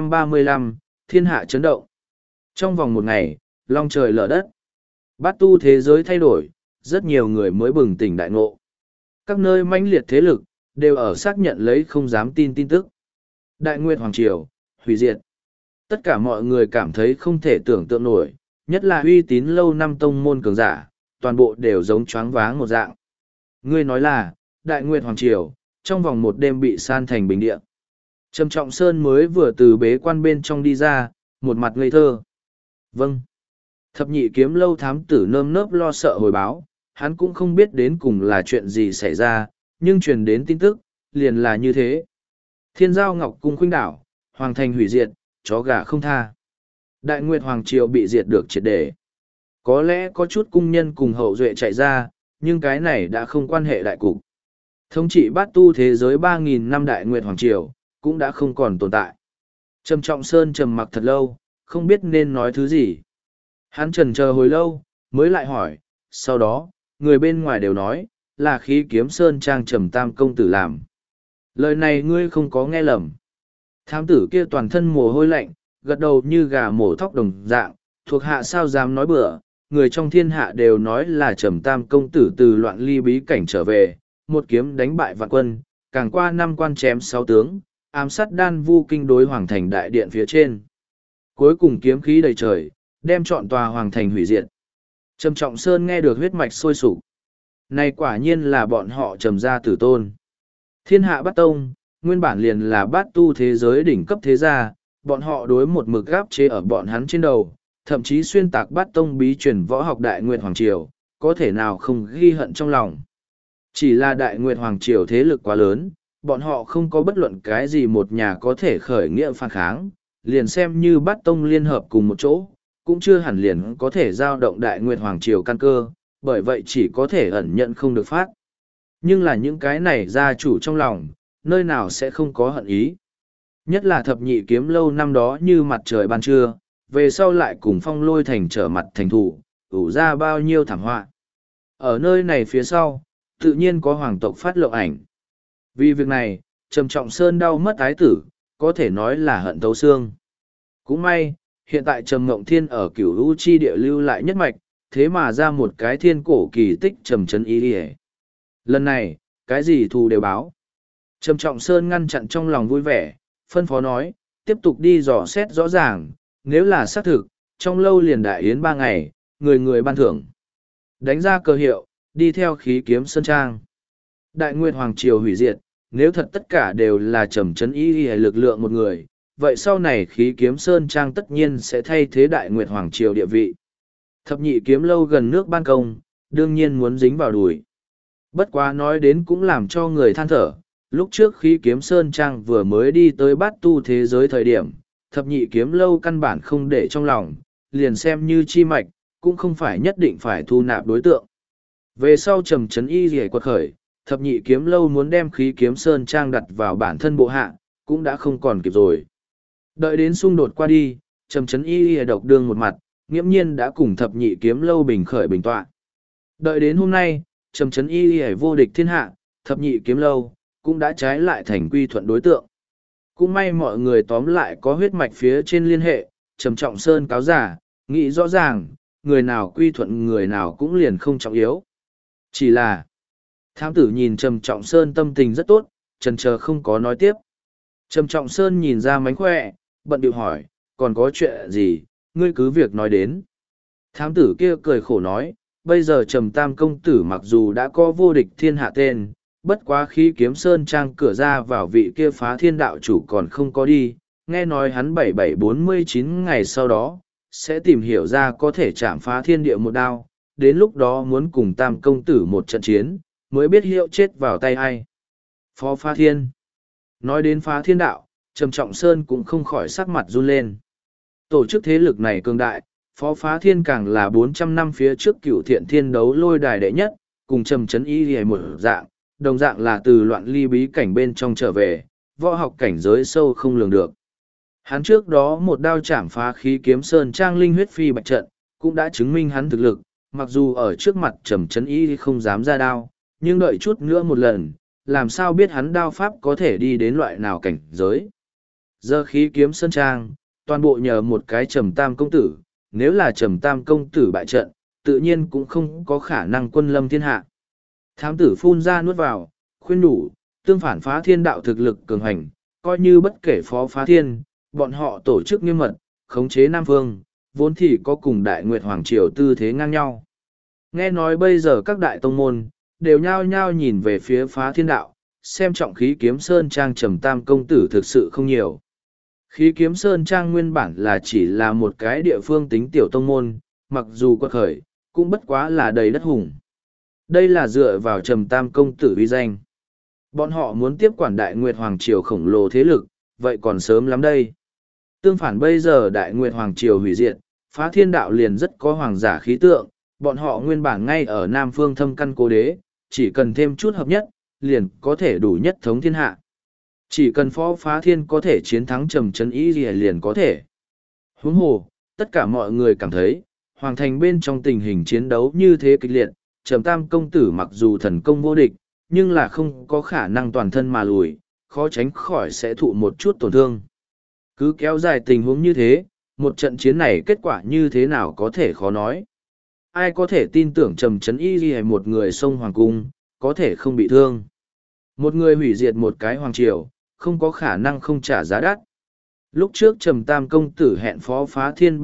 235, Thiên hạ chấn động. Trong vòng một ngày, long trời lở đất. Bát tu thế giới thay đổi, rất nhiều người mới bừng tỉnh đại ngộ. Các nơi mãnh liệt thế lực, đều ở xác nhận lấy không dám tin tin tức. Đại Nguyệt Hoàng Triều, hủy diệt. Tất cả mọi người cảm thấy không thể tưởng tượng nổi, nhất là uy tín lâu năm tông môn cường giả, toàn bộ đều giống choáng váng một dạng. Ngươi nói là, Đại Nguyệt Hoàng Triều, trong vòng một đêm bị san thành bình địa. Trầm Trọng Sơn mới vừa từ bế quan bên trong đi ra, một mặt ngây thơ. Vâng. Thập nhị kiếm lâu thám tử nơm nớp lo sợ hồi báo, hắn cũng không biết đến cùng là chuyện gì xảy ra, nhưng truyền đến tin tức, liền là như thế. Thiên giao ngọc cung khuynh đảo, hoàng thành hủy diệt, chó gà không tha. Đại Nguyệt Hoàng Triều bị diệt được triệt để. Có lẽ có chút cung nhân cùng hậu duệ chạy ra, nhưng cái này đã không quan hệ đại cục. Thống trị bát tu thế giới 3.000 năm Đại Nguyệt Hoàng Triều, cũng đã không còn tồn tại. Trầm Trọng Sơn trầm mặc thật lâu, không biết nên nói thứ gì. Hắn chần chờ hồi lâu, mới lại hỏi, sau đó, người bên ngoài đều nói, là khí kiếm Sơn trang Trầm Tam công tử làm. Lời này ngươi không có nghe lầm. Thám tử kia toàn thân mồ hôi lạnh, gật đầu như gà mổ thóc đồng dạng, thuộc hạ sao dám nói bừa, người trong thiên hạ đều nói là Trầm Tam công tử từ loạn ly bí cảnh trở về, một kiếm đánh bại vạn quân, càng qua 5 quan chém 6 tướng, ám sát đan vu kinh đối hoàng thành đại điện phía trên. Cuối cùng kiếm khí đầy trời, đem trọn tòa hoàng thành hủy diệt. Trầm Trọng Sơn nghe được huyết mạch sôi sục. Này quả nhiên là bọn họ Trầm gia tử tôn. Thiên hạ bát tông, nguyên bản liền là bát tu thế giới đỉnh cấp thế gia, bọn họ đối một mực gáp chế ở bọn hắn trên đầu, thậm chí xuyên tạc bát tông bí truyền võ học Đại Nguyệt Hoàng Triều, có thể nào không ghi hận trong lòng. Chỉ là Đại Nguyệt Hoàng Triều thế lực quá lớn, bọn họ không có bất luận cái gì một nhà có thể khởi nghĩa phản kháng, liền xem như bát tông liên hợp cùng một chỗ, cũng chưa hẳn liền có thể giao động Đại Nguyệt Hoàng Triều căn cơ, bởi vậy chỉ có thể ẩn nhận không được phát. Nhưng là những cái này gia chủ trong lòng, nơi nào sẽ không có hận ý. Nhất là thập nhị kiếm lâu năm đó như mặt trời ban trưa, về sau lại cùng phong lôi thành trở mặt thành thủ, ủ ra bao nhiêu thảm họa. Ở nơi này phía sau, tự nhiên có hoàng tộc phát lộ ảnh. Vì việc này, Trầm Trọng Sơn đau mất ái tử, có thể nói là hận thấu xương. Cũng may, hiện tại Trầm Ngộng Thiên ở cửu u chi địa lưu lại nhất mạch, thế mà ra một cái thiên cổ kỳ tích Trầm Trấn Y Điề. Lần này, cái gì thù đều báo. Trầm Trọng Sơn ngăn chặn trong lòng vui vẻ, phân phó nói, tiếp tục đi dò xét rõ ràng, nếu là xác thực, trong lâu liền đại yến 3 ngày, người người ban thưởng. Đánh ra cơ hiệu, đi theo khí kiếm sơn trang. Đại Nguyệt Hoàng Triều hủy diệt, nếu thật tất cả đều là Trầm Trấn Y lực lượng một người, vậy sau này khí kiếm sơn trang tất nhiên sẽ thay thế Đại Nguyệt Hoàng Triều địa vị. Thập nhị kiếm lâu gần nước ban công, đương nhiên muốn dính vào đùi. Bất quá nói đến cũng làm cho người than thở, lúc trước khi kiếm Sơn Trang vừa mới đi tới bát tu thế giới thời điểm, thập nhị kiếm lâu căn bản không để trong lòng, liền xem như chi mạch, cũng không phải nhất định phải thu nạp đối tượng. Về sau trầm trấn y rỉa quật khởi, thập nhị kiếm lâu muốn đem khí kiếm Sơn Trang đặt vào bản thân bộ hạ, cũng đã không còn kịp rồi. Đợi đến xung đột qua đi, trầm trấn y rỉa độc đương một mặt, nghiễm nhiên đã cùng thập nhị kiếm lâu bình khởi bình tọa. Đợi đến hôm nay, trầm trấn y rỉa vô địch thiên hạ, thập nhị kiếm lâu, cũng đã trái lại thành quy thuận đối tượng. Cũng may mọi người tóm lại có huyết mạch phía trên liên hệ, trầm trọng sơn cáo giả, nghĩ rõ ràng, người nào quy thuận người nào cũng liền không trọng yếu. Chỉ là, thám tử nhìn trầm trọng sơn tâm tình rất tốt, chần chờ không có nói tiếp. Trầm trọng sơn nhìn ra mánh khỏe, bận điệu hỏi, còn có chuyện gì, ngươi cứ việc nói đến. Thám tử kia cười khổ nói, bây giờ trầm tam công tử mặc dù đã có vô địch thiên hạ tên, bất quá khi kiếm Sơn Trang cửa ra vào vị kia phá thiên đạo chủ còn không có đi, nghe nói hắn 7749 ngày sau đó, sẽ tìm hiểu ra có thể chạm phá thiên địa một đao, đến lúc đó muốn cùng tam công tử một trận chiến, mới biết hiệu chết vào tay ai. Phó phá thiên. Nói đến phá thiên đạo, Trầm Trọng Sơn cũng không khỏi sắc mặt run lên. Tổ chức thế lực này cường đại, phó phá thiên càng là 400 năm phía trước cựu thiện thiên đấu lôi đài đệ nhất, cùng trầm chấn y hề một dạng, đồng dạng là từ loạn ly bí cảnh bên trong trở về, võ học cảnh giới sâu không lường được. Hắn trước đó một đao chảm phá khí kiếm Sơn Trang linh huyết phi bạch trận, cũng đã chứng minh hắn thực lực, mặc dù ở trước mặt trầm chấn y không dám ra đao, nhưng đợi chút nữa một lần, làm sao biết hắn đao pháp có thể đi đến loại nào cảnh giới. Giờ khí kiếm Sơn Trang, toàn bộ nhờ một cái trầm tam công tử, nếu là trầm tam công tử bại trận, tự nhiên cũng không có khả năng quân lâm thiên hạ. Thám tử phun ra nuốt vào, khuyên đủ, tương phản phá thiên đạo thực lực cường hành, coi như bất kể phó phá thiên, bọn họ tổ chức nghiêm mật, khống chế Nam Phương, vốn thì có cùng Đại Nguyệt Hoàng Triều tư thế ngang nhau. Nghe nói bây giờ các đại tông môn, đều nhao nhao nhìn về phía phá thiên đạo, xem trọng khí kiếm Sơn Trang trầm tam công tử thực sự không nhiều. Khí kiếm Sơn Trang nguyên bản là chỉ là một cái địa phương tính tiểu tông môn, mặc dù quật khởi, cũng bất quá là đầy đất hùng. Đây là dựa vào trầm tam công tử uy danh. Bọn họ muốn tiếp quản Đại Nguyệt Hoàng Triều khổng lồ thế lực, vậy còn sớm lắm đây. Tương phản bây giờ Đại Nguyệt Hoàng Triều hủy diệt, phá thiên đạo liền rất có hoàng giả khí tượng, bọn họ nguyên bản ngay ở Nam Phương thâm căn cố đế, chỉ cần thêm chút hợp nhất, liền có thể đủ nhất thống thiên hạ. Chỉ cần phó phá thiên có thể chiến thắng trầm trấn ý gì liền có thể. Huống hồ, tất cả mọi người cảm thấy, hoàng thành bên trong tình hình chiến đấu như thế kịch liệt, trầm tam công tử mặc dù thần công vô địch, nhưng là không có khả năng toàn thân mà lùi, khó tránh khỏi sẽ thụ một chút tổn thương. Cứ kéo dài tình huống như thế, một trận chiến này kết quả như thế nào có thể khó nói. Ai có thể tin tưởng trầm trấn y ghi một người sông hoàng cung, có thể không bị thương. Một người hủy diệt một cái hoàng triều, không có khả năng không trả giá đắt. Lúc trước trầm tam công tử hẹn phó phá thiên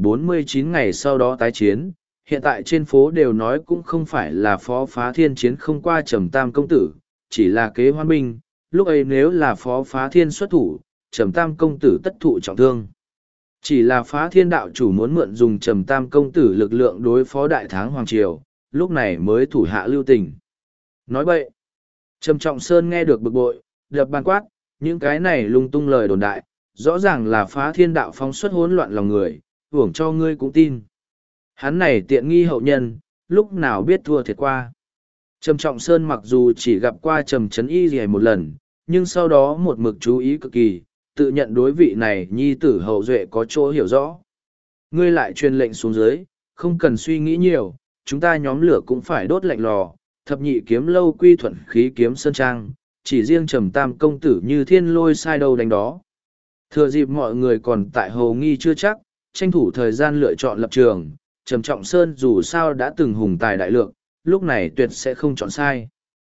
7749 ngày sau đó tái chiến, hiện tại trên phố đều nói cũng không phải là phó phá thiên chiến không qua trầm tam công tử, chỉ là kế hoan binh, lúc ấy nếu là phó phá thiên xuất thủ, trầm tam công tử tất thụ trọng thương. Chỉ là phá thiên đạo chủ muốn mượn dùng trầm tam công tử lực lượng đối phó đại tháng hoàng triều, lúc này mới thủ hạ lưu tình. Nói bậy, Trầm Trọng Sơn nghe được bực bội, đập bàn quát, những cái này lung tung lời đồn đại, rõ ràng là phá thiên đạo phóng xuất hỗn loạn lòng người, hưởng cho ngươi cũng tin. Hắn này tiện nghi hậu nhân, lúc nào biết thua thiệt qua. Trầm Trọng Sơn mặc dù chỉ gặp qua Trầm Trấn Y gì một lần, nhưng sau đó một mực chú ý cực kỳ, tự nhận đối vị này nhi tử hậu duệ có chỗ hiểu rõ. Ngươi lại truyền lệnh xuống dưới, không cần suy nghĩ nhiều, chúng ta nhóm lửa cũng phải đốt lạnh lò, thập nhị kiếm lâu quy thuận khí kiếm Sơn Trang, chỉ riêng trầm tam công tử như thiên lôi sai đâu đánh đó. Thừa dịp mọi người còn tại hầu nghi chưa chắc, tranh thủ thời gian lựa chọn lập trường, Trầm Trọng Sơn dù sao đã từng hùng tài đại lượng, lúc này tuyệt sẽ không chọn sai.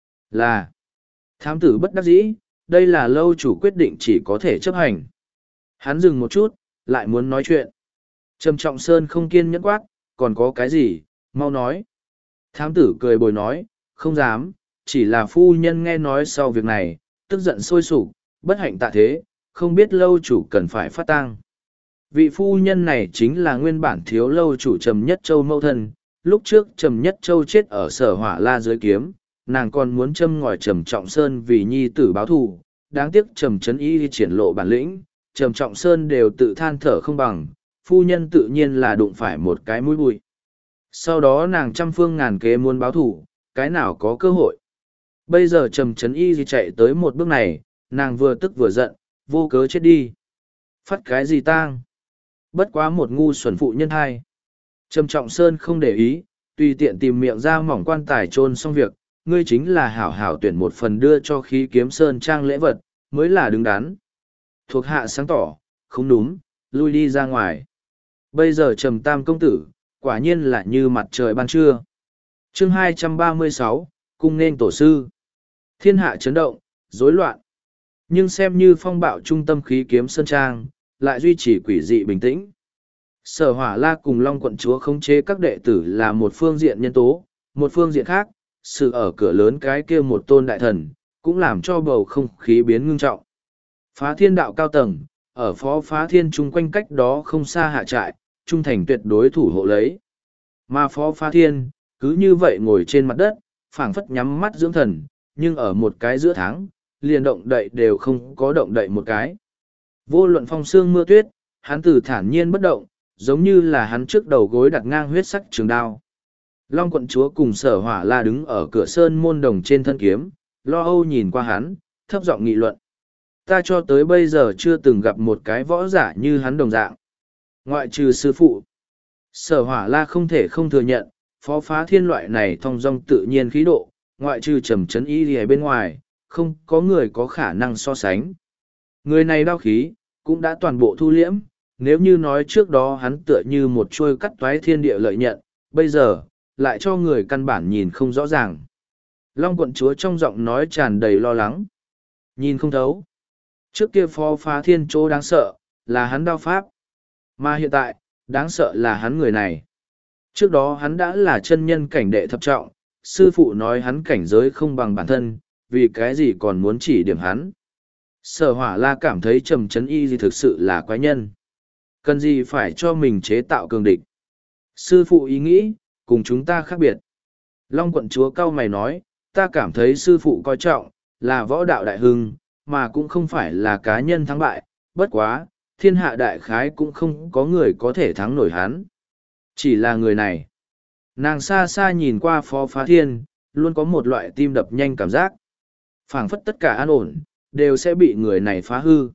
Là thám tử bất đắc dĩ, đây là lâu chủ quyết định chỉ có thể chấp hành. Hắn dừng một chút, lại muốn nói chuyện. Trầm Trọng Sơn không kiên nhẫn quát, còn có cái gì, mau nói. Thám tử cười bồi nói, không dám, chỉ là phu nhân nghe nói sau việc này, tức giận sôi sục, bất hạnh tạ thế, không biết lâu chủ cần phải phát tang. Vị phu nhân này chính là nguyên bản thiếu lâu chủ Trầm Nhất Châu mẫu thân, lúc trước Trầm Nhất Châu chết ở Sở Hỏa La dưới kiếm, nàng còn muốn châm ngòi Trầm Trọng Sơn vì nhi tử báo thù, đáng tiếc Trầm Trấn Y triển lộ bản lĩnh, Trầm Trọng Sơn đều tự than thở không bằng, phu nhân tự nhiên là đụng phải một cái mũi bụi. Sau đó nàng trăm phương ngàn kế muốn báo thù, cái nào có cơ hội. Bây giờ Trầm Trấn Y chạy tới một bước này, nàng vừa tức vừa giận, vô cớ chết đi. Phát cái gì tang? Bất quá một ngu xuẩn phụ nhân hai. Trầm Trọng Sơn không để ý, tùy tiện tìm miệng ra mỏng quan tài chôn xong việc, ngươi chính là hảo hảo tuyển một phần đưa cho khí kiếm sơn trang lễ vật, mới là đứng đắn. Thuộc hạ sáng tỏ, không đúng, lui đi ra ngoài. Bây giờ Trầm Tam công tử, quả nhiên là như mặt trời ban trưa. Chương 236, cung nên tổ sư. Thiên hạ chấn động, rối loạn. Nhưng xem như phong bạo trung tâm khí kiếm sơn trang, lại duy trì quỷ dị bình tĩnh. Sở Hỏa La cùng Long quận chúa khống chế các đệ tử là một phương diện nhân tố, một phương diện khác, sự ở cửa lớn cái kia một tôn đại thần, cũng làm cho bầu không khí biến ngưng trọng. Phá thiên đạo cao tầng, ở phó phá thiên chung quanh cách đó không xa hạ trại, trung thành tuyệt đối thủ hộ lấy. Mà phó phá thiên, cứ như vậy ngồi trên mặt đất, phảng phất nhắm mắt dưỡng thần, nhưng ở một cái giữa tháng, liền động đậy đều không có động đậy một cái. Vô luận phong sương mưa tuyết, hắn từ thản nhiên bất động, giống như là hắn trước đầu gối đặt ngang huyết sắc trường đao. Long quận chúa cùng Sở Hỏa La đứng ở cửa sơn môn đồng trên thân kiếm, lo âu nhìn qua hắn, thấp giọng nghị luận. Ta cho tới bây giờ chưa từng gặp một cái võ giả như hắn đồng dạng. Ngoại trừ sư phụ. Sở Hỏa La không thể không thừa nhận, phó phá thiên loại này thong dong tự nhiên khí độ, ngoại trừ Trầm Trấn Y ở bên ngoài, không có người có khả năng so sánh. Người này đao khí, cũng đã toàn bộ thu liễm, nếu như nói trước đó hắn tựa như một trôi cắt toái thiên địa lợi nhận, bây giờ, lại cho người căn bản nhìn không rõ ràng. Long quận chúa trong giọng nói tràn đầy lo lắng. Nhìn không thấu. Trước kia phó phá thiên chỗ đáng sợ, là hắn đao pháp. Mà hiện tại, đáng sợ là hắn người này. Trước đó hắn đã là chân nhân cảnh đệ thập trọng, sư phụ nói hắn cảnh giới không bằng bản thân, vì cái gì còn muốn chỉ điểm hắn. Sở Hỏa La cảm thấy Trầm Trấn Y gì thực sự là quái nhân. Cần gì phải cho mình chế tạo cường địch. Sư phụ ý nghĩ, cùng chúng ta khác biệt. Long quận chúa cau mày nói, ta cảm thấy sư phụ coi trọng, là võ đạo đại hưng, mà cũng không phải là cá nhân thắng bại, bất quá, thiên hạ đại khái cũng không có người có thể thắng nổi hắn. Chỉ là người này. Nàng xa xa nhìn qua phó phá thiên, luôn có một loại tim đập nhanh cảm giác. Phảng phất tất cả an ổn, đều sẽ bị người này phá hư.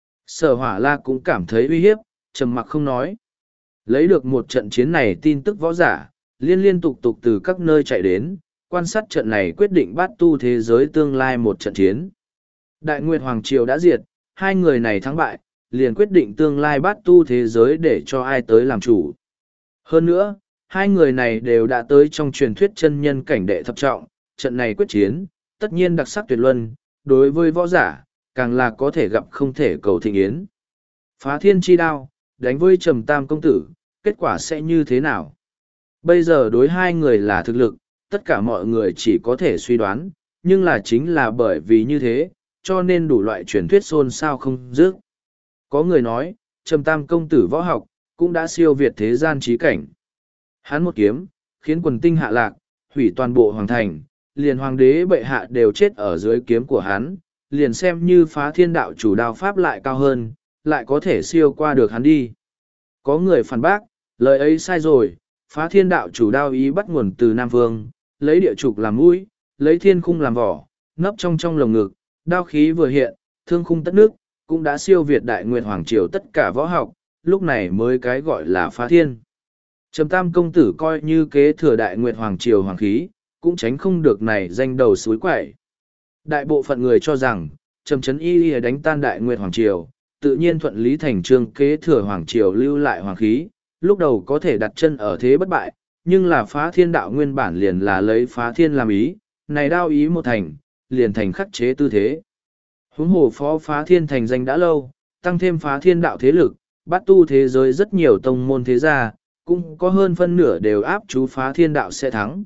Sở Hỏa La cũng cảm thấy uy hiếp, trầm mặc không nói. Lấy được một trận chiến này tin tức võ giả, liên liên tục tục từ các nơi chạy đến, quan sát trận này quyết định bát tu thế giới tương lai một trận chiến. Đại Nguyệt Hoàng Triều đã diệt, hai người này thắng bại, liền quyết định tương lai bát tu thế giới để cho ai tới làm chủ. Hơn nữa, hai người này đều đã tới trong truyền thuyết chân nhân cảnh đệ thập trọng, trận này quyết chiến, tất nhiên đặc sắc tuyệt luân, đối với võ giả, càng là có thể gặp không thể cầu thịnh yến. Phá thiên chi đao, đánh với Trầm Tam công tử, kết quả sẽ như thế nào? Bây giờ đối hai người là thực lực, tất cả mọi người chỉ có thể suy đoán, nhưng là chính là bởi vì như thế, cho nên đủ loại truyền thuyết xôn xao không dứt. Có người nói, Trầm Tam công tử võ học, cũng đã siêu việt thế gian trí cảnh. Hắn một kiếm, khiến quần tinh hạ lạc, hủy toàn bộ hoàng thành, liền hoàng đế bệ hạ đều chết ở dưới kiếm của hắn, liền xem như phá thiên đạo chủ đao pháp lại cao hơn, lại có thể siêu qua được hắn đi. Có người phản bác, lời ấy sai rồi, phá thiên đạo chủ đao ý bắt nguồn từ Nam Vương, lấy địa trục làm mũi, lấy thiên khung làm vỏ, nấp trong lồng ngực, đao khí vừa hiện, thương khung tất nước, cũng đã siêu việt Đại Nguyệt Hoàng Triều tất cả võ học, lúc này mới cái gọi là phá thiên. Trầm Tam công tử coi như kế thừa Đại Nguyệt Hoàng Triều hoàng khí, cũng tránh không được này danh đầu suối quậy. Đại bộ phận người cho rằng, Trầm Trấn Y đánh tan Đại Nguyệt Hoàng Triều, tự nhiên thuận lý thành trương kế thừa Hoàng Triều lưu lại hoàng khí, lúc đầu có thể đặt chân ở thế bất bại, nhưng là phá thiên đạo nguyên bản liền là lấy phá thiên làm ý, này đao ý một thành, liền thành khắc chế tư thế. Huống hồ phó phá thiên thành danh đã lâu, tăng thêm phá thiên đạo thế lực, bát tu thế giới rất nhiều tông môn thế gia, cũng có hơn phân nửa đều áp chú phá thiên đạo sẽ thắng.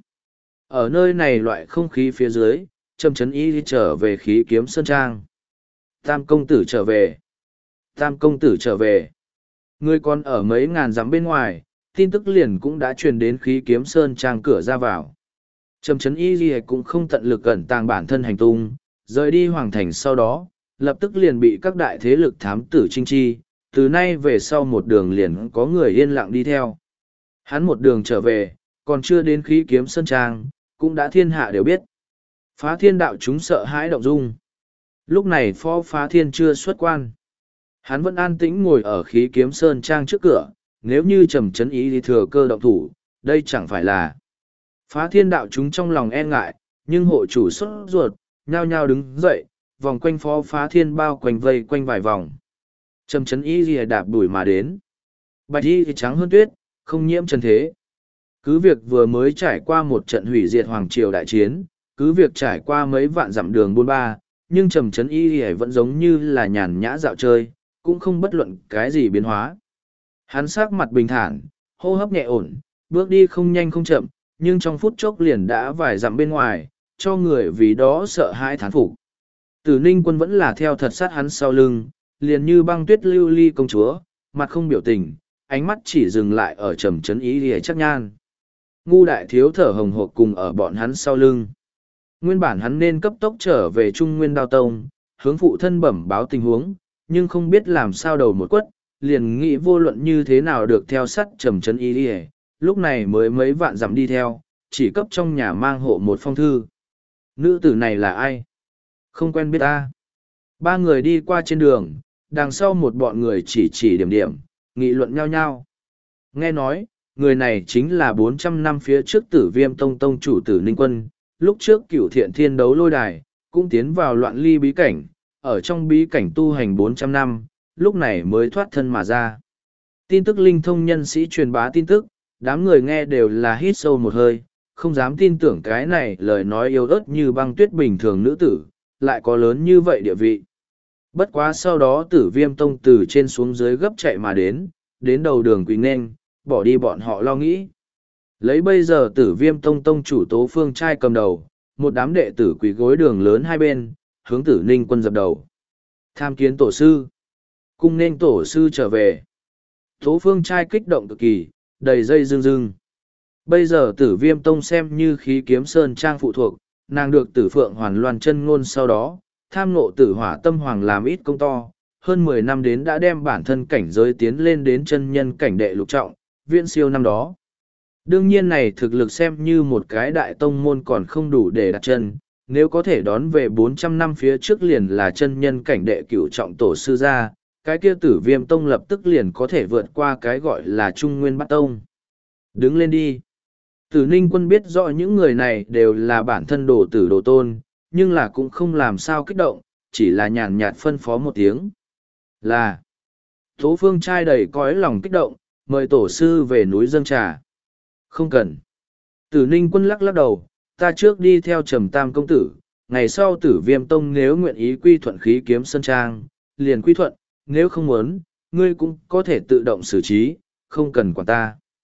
Ở nơi này loại không khí phía dưới, Trầm Trấn Y trở về khí kiếm sơn trang. Tam công tử trở về. Tam công tử trở về. Người còn ở mấy ngàn dặm bên ngoài, tin tức liền cũng đã truyền đến khí kiếm sơn trang cửa ra vào. Trầm Trấn Y Ghi cũng không tận lực ẩn tàng bản thân hành tung, rời đi hoàng thành sau đó, lập tức liền bị các đại thế lực thám tử trinh chi, từ nay về sau một đường liền có người yên lặng đi theo. Hắn một đường trở về, còn chưa đến khí kiếm sơn trang, cũng đã thiên hạ đều biết. Phá Thiên đạo chúng sợ hãi động dung. Lúc này Phó Phá Thiên chưa xuất quan. Hắn vẫn an tĩnh ngồi ở khí kiếm sơn trang trước cửa, nếu như Trầm Trấn Y thì thừa cơ động thủ, đây chẳng phải là. Phá Thiên đạo chúng trong lòng e ngại, nhưng hộ chủ sốt ruột, nhao nhao đứng dậy, vòng quanh Phó Phá Thiên bao quanh vây quanh vài vòng. Trầm Trấn Y lìa đạp đuổi mà đến. Bạch y thì trắng hơn tuyết, không nhiễm trần thế. Cứ việc vừa mới trải qua một trận hủy diệt hoàng triều đại chiến, cứ việc trải qua mấy vạn dặm đường buôn ba, nhưng Trầm Trấn Y lìa vẫn giống như là nhàn nhã dạo chơi, cũng không bất luận cái gì biến hóa. Hắn sắc mặt bình thản, hô hấp nhẹ ổn, bước đi không nhanh không chậm, nhưng trong phút chốc liền đã vài dặm bên ngoài, cho người vì đó sợ hãi thán phục. Tử Ninh Quân vẫn là theo thật sát hắn sau lưng, liền như băng tuyết lưu ly công chúa, mặt không biểu tình, ánh mắt chỉ dừng lại ở Trầm Trấn Y lìa chắc nhan. Ngu đại thiếu thở hồng hộc cùng ở bọn hắn sau lưng. Nguyên bản hắn nên cấp tốc trở về Trung Nguyên Đao Tông, hướng phụ thân bẩm báo tình huống, nhưng không biết làm sao đầu một quất, liền nghĩ vô luận như thế nào được theo sát Trầm Trấn Y lìa, lúc này mới mấy vạn dặm đi theo, chỉ cấp trong nhà mang hộ một phong thư. Nữ tử này là ai? Không quen biết ta. Ba người đi qua trên đường, đằng sau một bọn người chỉ điểm điểm, nghị luận nhau nhau. Nghe nói, người này chính là 400 năm phía trước Tử Viêm Tông tông chủ Tử Ninh Quân, lúc trước Cửu Thiện Thiên đấu lôi đài, cũng tiến vào loạn ly bí cảnh, ở trong bí cảnh tu hành 400 năm, lúc này mới thoát thân mà ra. Tin tức linh thông nhân sĩ truyền bá tin tức, đám người nghe đều là hít sâu một hơi, không dám tin tưởng cái này lời nói yếu ớt như băng tuyết bình thường nữ tử, lại có lớn như vậy địa vị. Bất quá sau đó Tử Viêm Tông từ trên xuống dưới gấp chạy mà đến đầu đường quỳ nên, bỏ đi bọn họ lo nghĩ. Lấy bây giờ Tử Viêm Tông tông chủ Tố Phương trai cầm đầu, một đám đệ tử quỳ gối đường lớn hai bên, hướng Tử Ninh Quân dập đầu. Tham kiến tổ sư. Cung nên tổ sư trở về. Tố Phương trai kích động cực kỳ, đầy dây rưng rưng. Bây giờ Tử Viêm Tông xem như khí kiếm sơn trang phụ thuộc, nàng được Tử Phượng Hoàn Loan chân ngôn sau đó, tham ngộ Tử Hỏa Tâm Hoàng làm ít công to, hơn 10 năm đến đã đem bản thân cảnh giới tiến lên đến chân nhân cảnh đệ lục trọng, viễn siêu năm đó. Đương nhiên này thực lực xem như một cái đại tông môn còn không đủ để đặt chân, nếu có thể đón về 400 năm phía trước liền là chân nhân cảnh đệ cửu trọng tổ sư ra, cái kia Tử Viêm Tông lập tức liền có thể vượt qua cái gọi là Trung Nguyên Bát Tông. Đứng lên đi. Tử Ninh Quân biết rõ những người này đều là bản thân đồ tử đồ tôn, nhưng là cũng không làm sao kích động, chỉ là nhàn nhạt phân phó một tiếng. Là. Tố Phương trai đầy cõi lòng kích động, mời tổ sư về núi dâng trà. Không cần. Tử Ninh Quân lắc lắc đầu, ta trước đi theo Trầm Tam công tử, ngày sau Tử Viêm Tông nếu nguyện ý quy thuận khí kiếm sơn trang, liền quy thuận, nếu không muốn, ngươi cũng có thể tự động xử trí, không cần quản ta.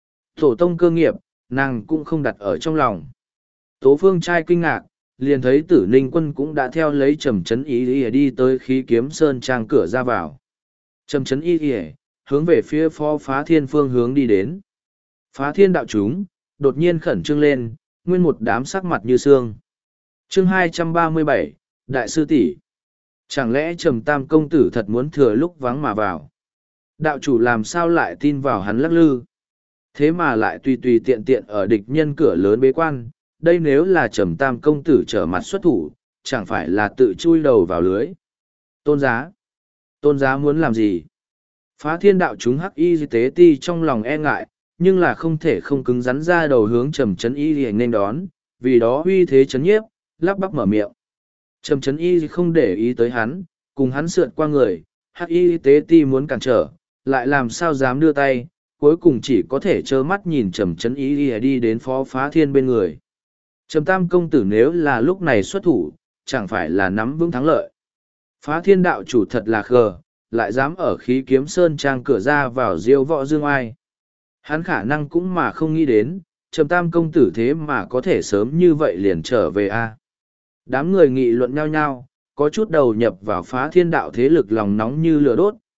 Tổ tông cơ nghiệp, nàng cũng không đặt ở trong lòng. Tố Phương trai kinh ngạc, liền thấy Tử Ninh Quân cũng đã theo lấy Trầm Trấn Y đi tới khí kiếm sơn trang cửa ra vào. Trầm Trấn Y hướng về phía Phó Phá Thiên phương hướng đi đến. Phá Thiên đạo chúng, đột nhiên khẩn trương lên, nguyên một đám sắc mặt như xương. Chương 237, Đại sư tỷ, chẳng lẽ Trầm Tam công tử thật muốn thừa lúc vắng mà vào? Đạo chủ làm sao lại tin vào hắn lắc lư? Thế mà lại tùy tùy tiện tiện ở địch nhân cửa lớn bế quan, đây nếu là Trầm Tam công tử trở mặt xuất thủ, chẳng phải là tự chui đầu vào lưới. Tôn giá muốn làm gì? Phá Thiên đạo chúng hắc y tế ti trong lòng e ngại, nhưng là không thể không cứng rắn ra đầu hướng Trầm Trấn Y liền nên đón, vì đó uy thế chấn nhiếp, lắp bắp mở miệng. Trầm Trấn Y không để ý tới hắn, cùng hắn sượt qua người, hắc y tế ti muốn cản trở, lại làm sao dám đưa tay, cuối cùng chỉ có thể trơ mắt nhìn Trầm Trấn Y đi đến Phó Phá Thiên bên người. Trầm Tam công tử nếu là lúc này xuất thủ, chẳng phải là nắm vững thắng lợi. Phá Thiên đạo chủ thật là khờ, lại dám ở khí kiếm sơn trang cửa ra vào diêu võ dương oai. Hắn khả năng cũng mà không nghĩ đến, Trầm Tam công tử thế mà có thể sớm như vậy liền trở về a. Đám người nghị luận nhau nhau, có chút đầu nhập vào Phá Thiên đạo thế lực lòng nóng như lửa đốt,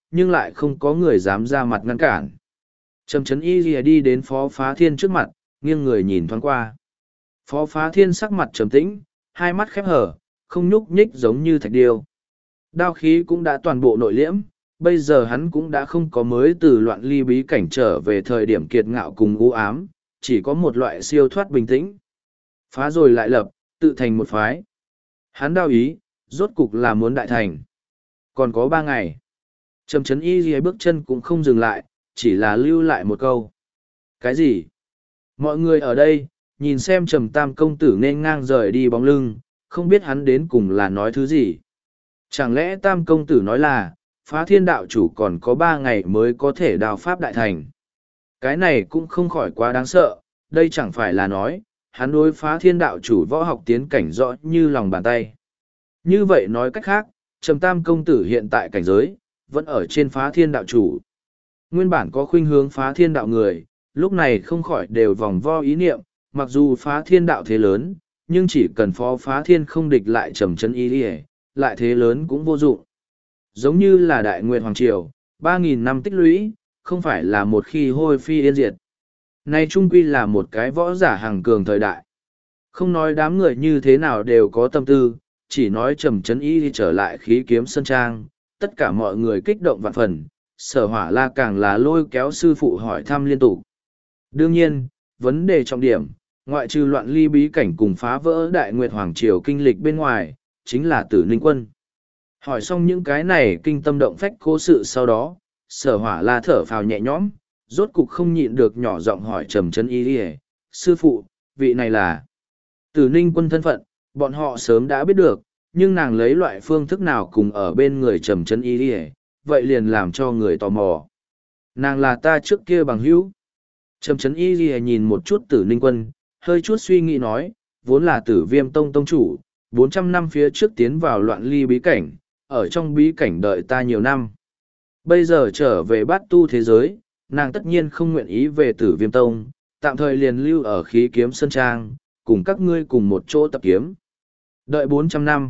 nhưng lại không có người dám ra mặt ngăn cản. Trầm Trấn Y lìa đi đến Phó Phá Thiên trước mặt, nghiêng người nhìn thoáng qua. Phó Phá Thiên sắc mặt trầm tĩnh, hai mắt khép hở, không nhúc nhích giống như thạch điêu. Đao khí cũng đã toàn bộ nội liễm, bây giờ hắn cũng đã không có mới từ loạn ly bí cảnh trở về thời điểm kiệt ngạo cùng u ám, chỉ có một loại siêu thoát bình tĩnh. Phá rồi lại lập, tự thành một phái. Hắn đao ý, rốt cục là muốn đại thành. Còn có 3 ngày. Trầm Trấn Y lìa bước chân cũng không dừng lại, chỉ là lưu lại một câu. Cái gì? Mọi người ở đây, nhìn xem Trầm Tam công tử nên ngang rời đi bóng lưng, không biết hắn đến cùng là nói thứ gì. Chẳng lẽ Tam công tử nói là, Phá Thiên đạo chủ còn có 3 ngày mới có thể đào pháp đại thành. Cái này cũng không khỏi quá đáng sợ, đây chẳng phải là nói, hắn đối Phá Thiên đạo chủ võ học tiến cảnh rõ như lòng bàn tay. Như vậy nói cách khác, Trầm Tam công tử hiện tại cảnh giới, vẫn ở trên Phá Thiên đạo chủ. Nguyên bản có khuynh hướng Phá Thiên đạo người, lúc này không khỏi đều vòng vo ý niệm, mặc dù Phá Thiên đạo thế lớn, nhưng chỉ cần Phó Phá Thiên không địch lại Trầm Trấn Y lìa, lại thế lớn cũng vô dụng. Giống như là Đại Nguyệt Hoàng Triều, 3.000 năm tích lũy, không phải là một khi hôi phi yên diệt. Nay trung quy là một cái võ giả hàng cường thời đại. Không nói đám người như thế nào đều có tâm tư, chỉ nói Trầm Trấn Y trở lại khí kiếm sân trang, tất cả mọi người kích động vạn phần, Sở Hỏa La càng là lôi kéo sư phụ hỏi thăm liên tục. Đương nhiên, vấn đề trọng điểm, ngoại trừ loạn ly bí cảnh cùng phá vỡ Đại Nguyệt Hoàng Triều kinh lịch bên ngoài, chính là Tử Ninh Quân. Hỏi xong những cái này kinh tâm động phách cố sự sau đó, Sở Hỏa La thở phào nhẹ nhõm, rốt cục không nhịn được nhỏ giọng hỏi Trầm Trấn Y: sư phụ, vị này là Tử Ninh Quân thân phận, bọn họ sớm đã biết được, nhưng nàng lấy loại phương thức nào cùng ở bên người Trầm Trấn Y, vậy liền làm cho người tò mò. Nàng là ta trước kia bằng hữu. Trầm Trấn Y nhìn một chút Tử Ninh Quân, hơi chút suy nghĩ nói, vốn là Tử Viêm Tông tông chủ, 400 năm phía trước tiến vào loạn ly bí cảnh, ở trong bí cảnh đợi ta nhiều năm. Bây giờ trở về bát tu thế giới, nàng tất nhiên không nguyện ý về Tử Viêm Tông, tạm thời liền lưu ở khí kiếm Sơn Trang, cùng các ngươi cùng một chỗ tập kiếm. Đợi 400 năm.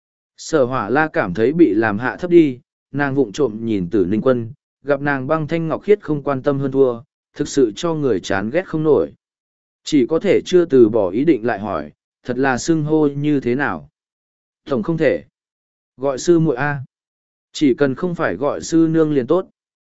Sở Hỏa La cảm thấy bị làm hạ thấp đi, nàng vụng trộm nhìn Tử Ninh Quân, gặp nàng băng thanh ngọc khiết không quan tâm hơn thua, thực sự cho người chán ghét không nổi. Chỉ có thể chưa từ bỏ ý định lại hỏi, thật là xưng hô như thế nào? Tổng không thể. Gọi sư muội A. Chỉ cần không phải gọi sư nương liền tốt.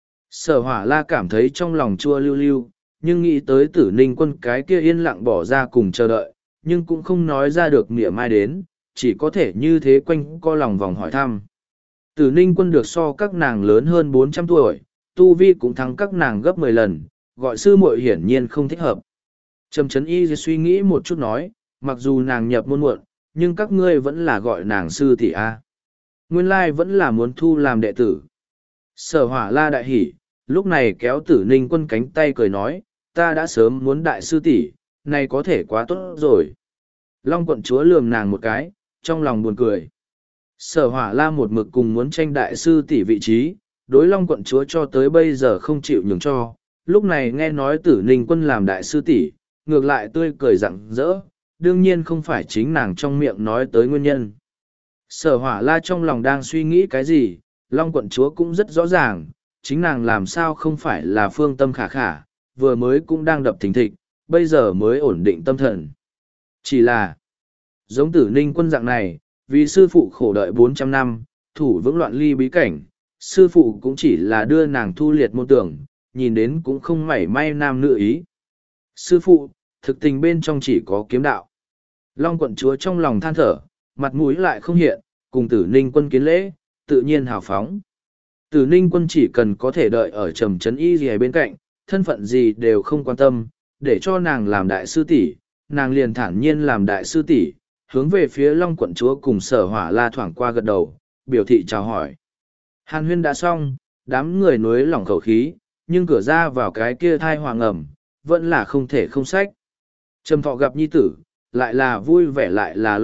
Sở Hỏa La cảm thấy trong lòng chua lưu lưu, nhưng nghĩ tới Tử Ninh Quân cái kia yên lặng bỏ ra cùng chờ đợi, nhưng cũng không nói ra được nghĩa mai đến, chỉ có thể như thế quanh co lòng vòng hỏi thăm. Tử Ninh Quân được so các nàng lớn hơn 400 tuổi, tu vi cũng thắng các nàng gấp 10 lần, gọi sư muội hiển nhiên không thích hợp. Trầm Trấn Y suy nghĩ một chút nói, mặc dù nàng nhập môn muộn, nhưng các ngươi vẫn là gọi nàng sư tỷ A. Nguyên lai vẫn là muốn thu làm đệ tử. Sở Hỏa La đại hỉ, lúc này kéo Tử Ninh Quân cánh tay cười nói, ta đã sớm muốn đại sư tỷ, này có thể quá tốt rồi. Long quận chúa lườm nàng một cái, trong lòng buồn cười. Sở Hỏa La một mực cùng muốn tranh đại sư tỷ vị trí, đối Long quận chúa cho tới bây giờ không chịu nhường cho, lúc này nghe nói Tử Ninh Quân làm đại sư tỷ, ngược lại tươi cười rạng rỡ, đương nhiên không phải chính nàng trong miệng nói tới nguyên nhân. Sở Hỏa La trong lòng đang suy nghĩ cái gì, Long quận chúa cũng rất rõ ràng, chính nàng làm sao không phải là phương tâm khả khả, vừa mới cũng đang đập thình thịch, bây giờ mới ổn định tâm thần. Chỉ là, giống Tử Ninh Quân dạng này, vì sư phụ khổ đợi 400 năm, thủ vững loạn ly bí cảnh, sư phụ cũng chỉ là đưa nàng thu liệt môn tưởng, nhìn đến cũng không mảy may nam nữ ý. Sư phụ, thực tình bên trong chỉ có kiếm đạo. Long quận chúa trong lòng than thở, mặt mũi lại không hiện, cùng Tử Ninh Quân kiến lễ, tự nhiên hào phóng. Tử Ninh Quân chỉ cần có thể đợi ở Trầm Trấn Y gì bên cạnh, thân phận gì đều không quan tâm, để cho nàng làm đại sư tỷ, nàng liền thản nhiên làm đại sư tỷ, hướng về phía Long quận chúa cùng Sở Hỏa La thoảng qua gật đầu, biểu thị chào hỏi. Hàn huyên đã xong, đám người nối lỏng khẩu khí, nhưng cửa ra vào cái kia thai hoàng ẩm, vẫn là không thể không sách. Trầm Thọ gặp nhi tử, lại là vui vẻ lại là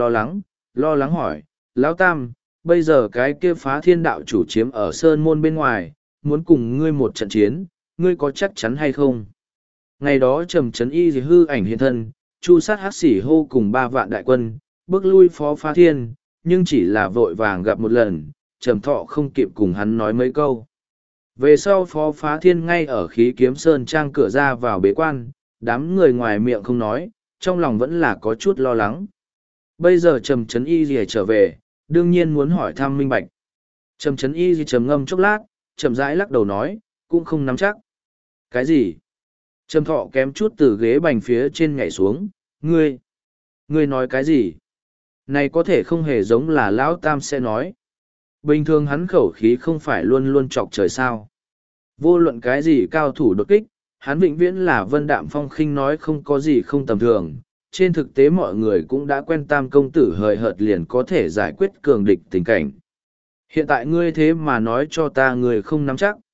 lo lắng hỏi, Lão Tam, bây giờ cái kia Phá Thiên đạo chủ chiếm ở sơn môn bên ngoài, muốn cùng ngươi một trận chiến, ngươi có chắc chắn hay không? Ngày đó Trầm Trấn Y hư ảnh hiện thân, chu sát hắc xỉ hô cùng 3 vạn đại quân, bước lui Phó Phá Thiên, nhưng chỉ là vội vàng gặp một lần, Trầm Thọ không kịp cùng hắn nói mấy câu. Về sau Phó Phá Thiên ngay ở Khí Kiếm Sơn Trang cửa ra vào bế quan, đám người ngoài miệng không nói, trong lòng vẫn là có chút lo lắng. Bây giờ Trầm Trấn Y Lìa trở về, đương nhiên muốn hỏi thăm minh bạch. Trầm Trấn Y Lìa trầm ngâm chốc lát, chậm rãi lắc đầu nói, cũng không nắm chắc. Cái gì? Trầm Thọ kém chút từ ghế bành phía trên nhảy xuống, ngươi nói cái gì? Này có thể không hề giống là Lão Tam sẽ nói. Bình thường hắn khẩu khí không phải luôn luôn chọc trời sao. Vô luận cái gì cao thủ đột kích, hắn vĩnh viễn là vân đạm phong khinh nói không có gì không tầm thường. Trên thực tế mọi người cũng đã quen Tam công tử hời hợt liền có thể giải quyết cường địch tình cảnh. Hiện tại ngươi thế mà nói cho ta người không nắm chắc.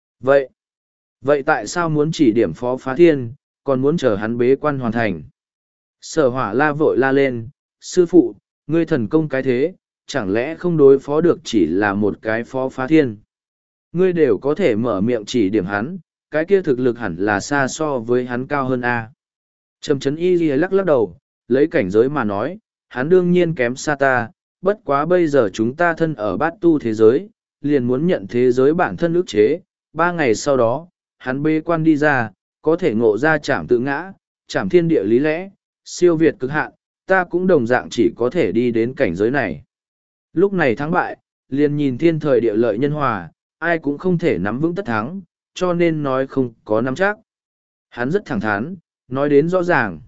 Vậy tại sao muốn chỉ điểm Phó Phá Thiên, còn muốn chờ hắn bế quan hoàn thành? Sở Hỏa La vội la lên, sư phụ, ngươi thần công cái thế, chẳng lẽ không đối phó được chỉ là một cái Phó Phá Thiên? Ngươi đều có thể mở miệng chỉ điểm hắn, cái kia thực lực hẳn là xa so với hắn cao hơn a. Trầm Trấn Y Lìa lắc lắc đầu, lấy cảnh giới mà nói, hắn đương nhiên kém xa ta, bất quá bây giờ chúng ta thân ở bát tu thế giới, liền muốn nhận thế giới bản thân ức chế, 3 ngày sau đó, hắn bế quan đi ra, có thể ngộ ra chạm tự ngã, chạm thiên địa lý lẽ, siêu việt cực hạn, ta cũng đồng dạng chỉ có thể đi đến cảnh giới này. Lúc này thắng bại, liền nhìn thiên thời địa lợi nhân hòa, ai cũng không thể nắm vững tất thắng, cho nên nói không có nắm chắc. Hắn rất thẳng thắn, nói đến rõ ràng.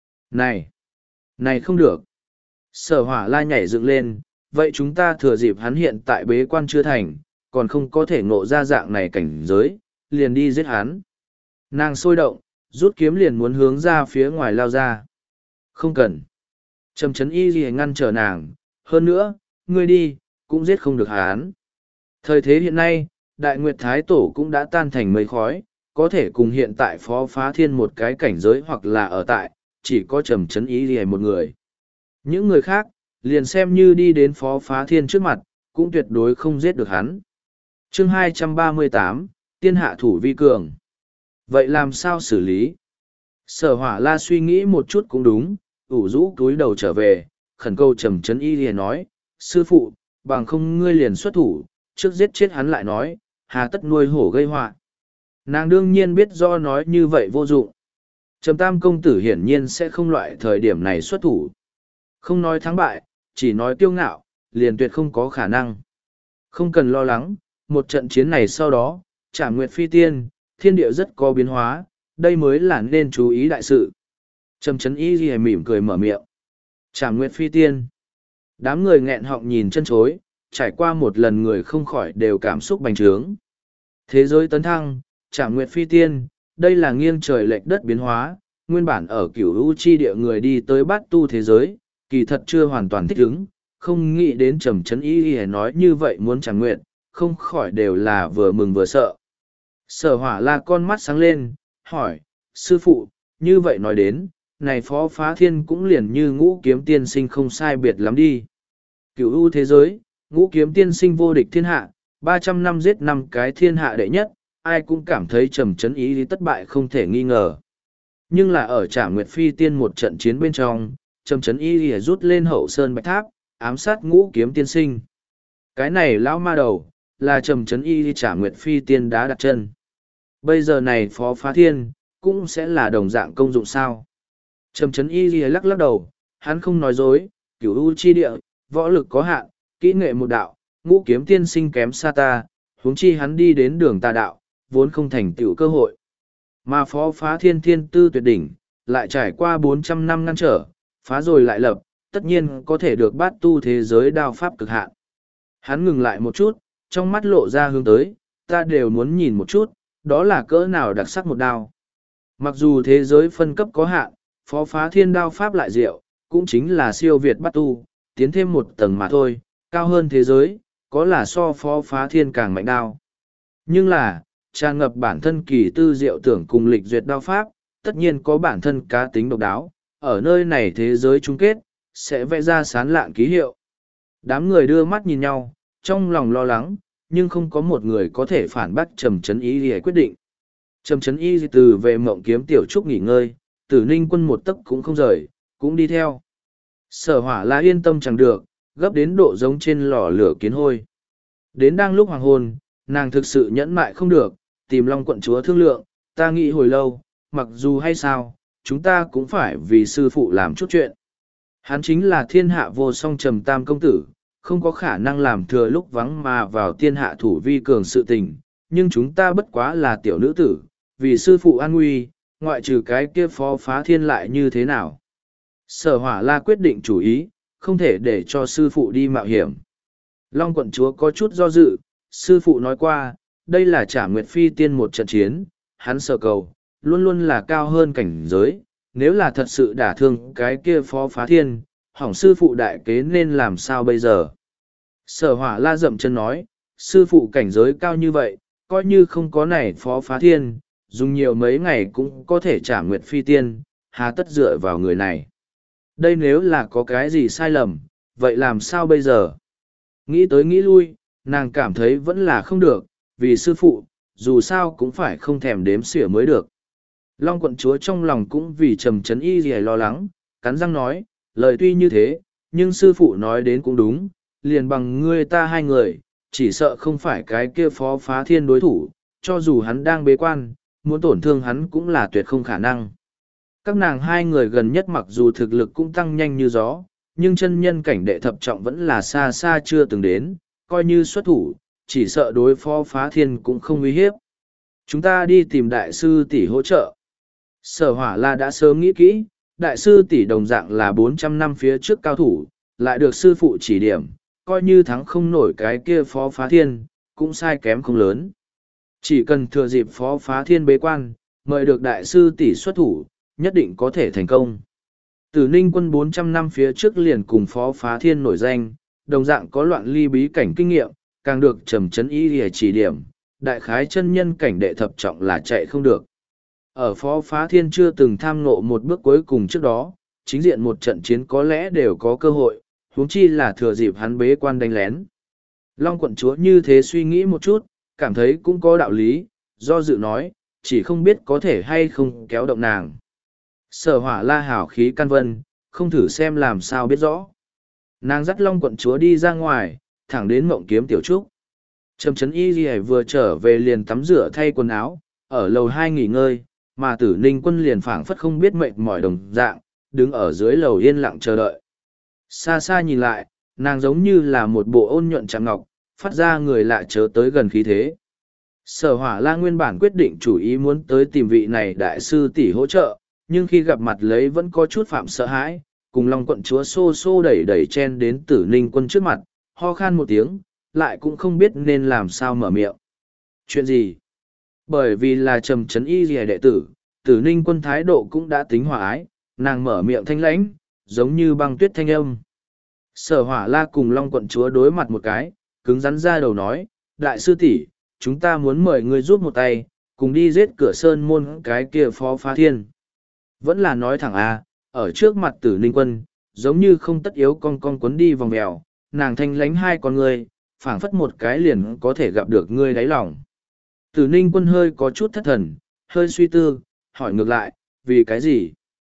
Này không được. Sở Hỏa La nhảy dựng lên, vậy chúng ta thừa dịp hắn hiện tại bế quan chưa thành, còn không có thể ngộ ra dạng này cảnh giới, liền đi giết hắn. Nàng sôi động, rút kiếm liền muốn hướng ra phía ngoài lao ra. Không cần. Trầm Trấn Y Lìa ngăn trở nàng, hơn nữa, ngươi đi, cũng giết không được hắn. Thời thế hiện nay, Đại Nguyệt Thái Tổ cũng đã tan thành mây khói, có thể cùng hiện tại Phó Phá Thiên một cái cảnh giới hoặc là ở tại, chỉ có Trầm Trấn Y Lìa một người. Những người khác, liền xem như đi đến Phó Phá Thiên trước mặt, cũng tuyệt đối không giết được hắn. Chương 238, Tiên hạ thủ vi cường. Vậy làm sao xử lý? Sở Hỏa La suy nghĩ một chút cũng đúng, ủ rũ túi đầu trở về, khẩn cầu Trầm Trấn Y liền nói, sư phụ, bằng không ngươi liền xuất thủ, trước giết chết hắn lại nói, hà tất nuôi hổ gây họa. Nàng đương nhiên biết do nói như vậy vô dụng. Trầm Tam công tử hiển nhiên sẽ không loại thời điểm này xuất thủ. Không nói thắng bại, chỉ nói kiêu ngạo, liền tuyệt không có khả năng. Không cần lo lắng, một trận chiến này sau đó, Trảm Nguyệt Phi Tiên, thiên địa rất có biến hóa, đây mới là nên chú ý đại sự. Trầm Trấn Y Ghi mỉm cười mở miệng. Trảm Nguyệt Phi Tiên. Đám người nghẹn họng nhìn chân chối, trải qua một lần người không khỏi đều cảm xúc bành trướng. Thế giới tấn thăng, Trảm Nguyệt Phi Tiên, đây là nghiêng trời lệch đất biến hóa, nguyên bản ở cửu u chi địa người đi tới bát tu thế giới, kỳ thật chưa hoàn toàn thích ứng, không nghĩ đến Trầm Trấn Y Ghi nói như vậy muốn Trảm Nguyệt, không khỏi đều là vừa mừng vừa sợ. Sở Hỏa La con mắt sáng lên, hỏi, sư phụ, như vậy nói đến, này Phó Phá Thiên cũng liền như Ngũ Kiếm Tiên Sinh không sai biệt lắm đi. Cửu u thế giới, Ngũ Kiếm Tiên Sinh vô địch thiên hạ, 300 năm giết 5 cái thiên hạ đệ nhất, ai cũng cảm thấy Trầm Trấn Y Lý thất bại không thể nghi ngờ. Nhưng là ở Trảm Nguyệt Phi Tiên một trận chiến bên trong, Trầm Trấn Y Lý rút lên Hậu Sơn Bạch Tháp, ám sát Ngũ Kiếm Tiên Sinh. Cái này lão ma đầu, là Trầm Trấn Y Lý Trảm Nguyệt Phi Tiên đã đặt chân. Bây giờ này Phó Phá Thiên, cũng sẽ là đồng dạng công dụng sao. Trầm Trấn Y Ghi lắc lắc đầu, hắn không nói dối, cửu u chi địa, võ lực có hạn, kỹ nghệ một đạo, Ngũ Kiếm Tiên Sinh kém xa ta, huống chi hắn đi đến đường tà đạo, vốn không thành tựu cơ hội. Mà Phó Phá Thiên thiên tư tuyệt đỉnh, lại trải qua 400 năm ngăn trở, phá rồi lại lập, tất nhiên có thể được bát tu thế giới đao pháp cực hạn. Hắn ngừng lại một chút, trong mắt lộ ra hướng tới, ta đều muốn nhìn một chút, đó là cỡ nào đặc sắc một đao. Mặc dù thế giới phân cấp có hạn, Phó Phá Thiên đao pháp lại diệu, cũng chính là siêu việt bát tu, tiến thêm một tầng mà thôi, cao hơn thế giới, có là so Phó Phá Thiên càng mạnh đao. Nhưng là, tràn ngập bản thân kỳ tư diệu tưởng cùng lịch duyệt đao pháp, tất nhiên có bản thân cá tính độc đáo, ở nơi này thế giới chung kết, sẽ vẽ ra sán lạn ký hiệu. Đám người đưa mắt nhìn nhau, trong lòng lo lắng, nhưng không có một người có thể phản bác Trầm Trấn Y để quyết định. Trầm Trấn Y từ về Mộng Kiếm Tiểu Trúc nghỉ ngơi, Tử Ninh Quân một tấc cũng không rời, cũng đi theo. Sở Hỏa La yên tâm chẳng được, gấp đến độ giống trên lò lửa kiến hôi. Đến đang lúc hoàng hôn, nàng thực sự nhẫn mại không được, tìm Long quận chúa thương lượng, ta nghĩ hồi lâu, mặc dù hay sao, chúng ta cũng phải vì sư phụ làm chút chuyện. Hắn chính là thiên hạ vô song trầm tam công tử, không có khả năng làm thừa lúc vắng mà vào thiên hạ thủ vi cường sự tình, nhưng chúng ta bất quá là tiểu nữ tử, vì sư phụ an nguy, ngoại trừ cái kia phó phá thiên lại như thế nào. Sở Hỏa La quyết định chủ ý, không thể để cho sư phụ đi mạo hiểm. Long quận chúa có chút do dự, sư phụ nói qua, đây là trả nguyệt phi tiên một trận chiến, hắn sở cầu, luôn luôn là cao hơn cảnh giới, nếu là thật sự đả thương cái kia phó phá thiên, hỏng sư phụ đại kế nên làm sao bây giờ. Sở Hỏa La dậm chân nói, sư phụ cảnh giới cao như vậy, coi như không có này phó phá thiên, dùng nhiều mấy ngày cũng có thể trả nguyệt phi tiên, hà tất dựa vào người này. Đây nếu là có cái gì sai lầm, vậy làm sao bây giờ? Nghĩ tới nghĩ lui, nàng cảm thấy vẫn là không được, vì sư phụ, dù sao cũng phải không thèm đếm xỉa mới được. Long quận chúa trong lòng cũng vì trầm trấn y gì lo lắng, cắn răng nói, lời tuy như thế, nhưng sư phụ nói đến cũng đúng, liền bằng ngươi ta hai người, chỉ sợ không phải cái kia phó phá thiên đối thủ, cho dù hắn đang bế quan, muốn tổn thương hắn cũng là tuyệt không khả năng. Các nàng hai người gần nhất mặc dù thực lực cũng tăng nhanh như gió, nhưng chân nhân cảnh đệ thập trọng vẫn là xa xa chưa từng đến, coi như xuất thủ, chỉ sợ đối phó phá thiên cũng không uy hiếp. Chúng ta đi tìm đại sư tỷ hỗ trợ. Sở Hỏa La đã sớm nghĩ kỹ, đại sư tỷ đồng dạng là 400 năm phía trước cao thủ, lại được sư phụ chỉ điểm, coi như thắng không nổi cái kia phó phá thiên, cũng sai kém không lớn. Chỉ cần thừa dịp phó phá thiên bế quan, mời được đại sư tỷ xuất thủ, nhất định có thể thành công. Tử Ninh quân 400 năm phía trước liền cùng phó phá thiên nổi danh, đồng dạng có loạn ly bí cảnh kinh nghiệm, càng được trầm trấn y để chỉ điểm, đại khái chân nhân cảnh đệ thập trọng là chạy không được. Ở phó phá thiên chưa từng tham ngộ một bước cuối cùng trước đó, chính diện một trận chiến có lẽ đều có cơ hội, huống chi là thừa dịp hắn bế quan đánh lén. Long quận chúa như thế suy nghĩ một chút, cảm thấy cũng có đạo lý, do dự nói, chỉ không biết có thể hay không kéo động nàng. Sở Hỏa La hảo khí can vân, không thử xem làm sao biết rõ. Nàng dắt Long quận chúa đi ra ngoài, thẳng đến Mộng Kiếm tiểu trúc. Trầm trấn y ghi vừa trở về liền tắm rửa thay quần áo, ở lầu 2 nghỉ ngơi, mà Tử Ninh quân liền phảng phất không biết mệt mỏi đồng dạng, đứng ở dưới lầu yên lặng chờ đợi. Xa xa nhìn lại, nàng giống như là một bộ ôn nhuận trắng ngọc, phát ra người lạ chớ tới gần khí thế. Sở Hỏa La nguyên bản quyết định chủ ý muốn tới tìm vị này đại sư tỷ hỗ trợ, nhưng khi gặp mặt lấy vẫn có chút phạm sợ hãi, cùng Long quận chúa xô xô đẩy đẩy chen đến Tử Ninh quân trước mặt, ho khan một tiếng, lại cũng không biết nên làm sao mở miệng. Chuyện gì? Bởi vì là trầm trấn y rìa đệ tử, Tử Ninh quân thái độ cũng đã tính hòa ái, nàng mở miệng thanh lãnh, giống như băng tuyết thanh âm. Sở Hỏa La cùng Long quận chúa đối mặt một cái, cứng rắn ra đầu nói, đại sư tỷ, chúng ta muốn mời ngươi giúp một tay, cùng đi giết cửa sơn môn cái kia phó phá thiên. Vẫn là nói thẳng ở trước mặt Tử Ninh quân, giống như không tất yếu con quấn đi vòng mèo, nàng thanh lánh hai con ngươi, phảng phất một cái liền có thể gặp được ngươi đáy lòng. Tử Ninh quân hơi có chút thất thần, hơi suy tư, hỏi ngược lại, vì cái gì?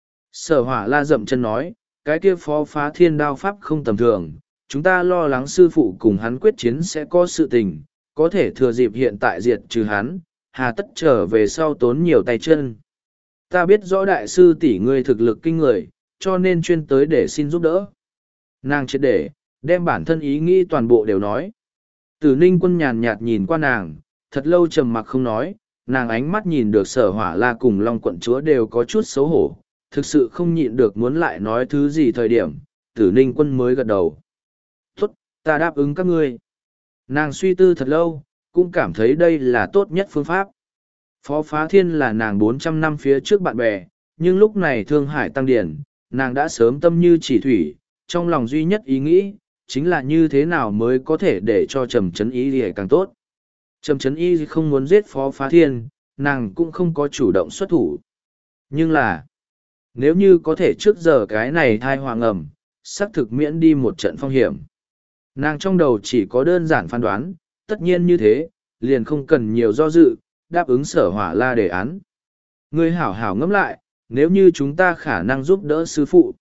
Sở Hỏa La dậm chân nói, cái kia phó phá thiên đao pháp không tầm thường, chúng ta lo lắng sư phụ cùng hắn quyết chiến sẽ có sự tình, có thể thừa dịp hiện tại diệt trừ hắn, hà tất trở về sau tốn nhiều tay chân. Ta biết rõ đại sư tỷ ngươi thực lực kinh người, cho nên chuyên tới để xin giúp đỡ. Nàng triệt để, đem bản thân ý nghĩ toàn bộ đều nói. Tử Ninh quân nhàn nhạt nhìn qua nàng, thật lâu trầm mặc không nói, nàng ánh mắt nhìn được Sở Hỏa La cùng Long quận chúa đều có chút xấu hổ, thực sự không nhịn được muốn lại nói thứ gì thời điểm, Tử Ninh quân mới gật đầu. Tốt, ta đáp ứng các ngươi. Nàng suy tư thật lâu, cũng cảm thấy đây là tốt nhất phương pháp. Phó Phá Thiên là nàng 400 năm phía trước bạn bè, nhưng lúc này Thương Hải tăng điển, nàng đã sớm tâm như chỉ thủy, trong lòng duy nhất ý nghĩ, chính là như thế nào mới có thể để cho Trầm Trấn Y thì càng tốt. Trầm Trấn Y không muốn giết Phó Phá Thiên, nàng cũng không có chủ động xuất thủ. Nhưng là, nếu như có thể trước giờ cái này thai hoàng ẩm, xác thực miễn đi một trận phong hiểm. Nàng trong đầu chỉ có đơn giản phán đoán, tất nhiên như thế, liền không cần nhiều do dự, đáp ứng Sở Hỏa La đề án. Ngươi hảo hảo ngẫm lại, nếu như chúng ta khả năng giúp đỡ sư phụ.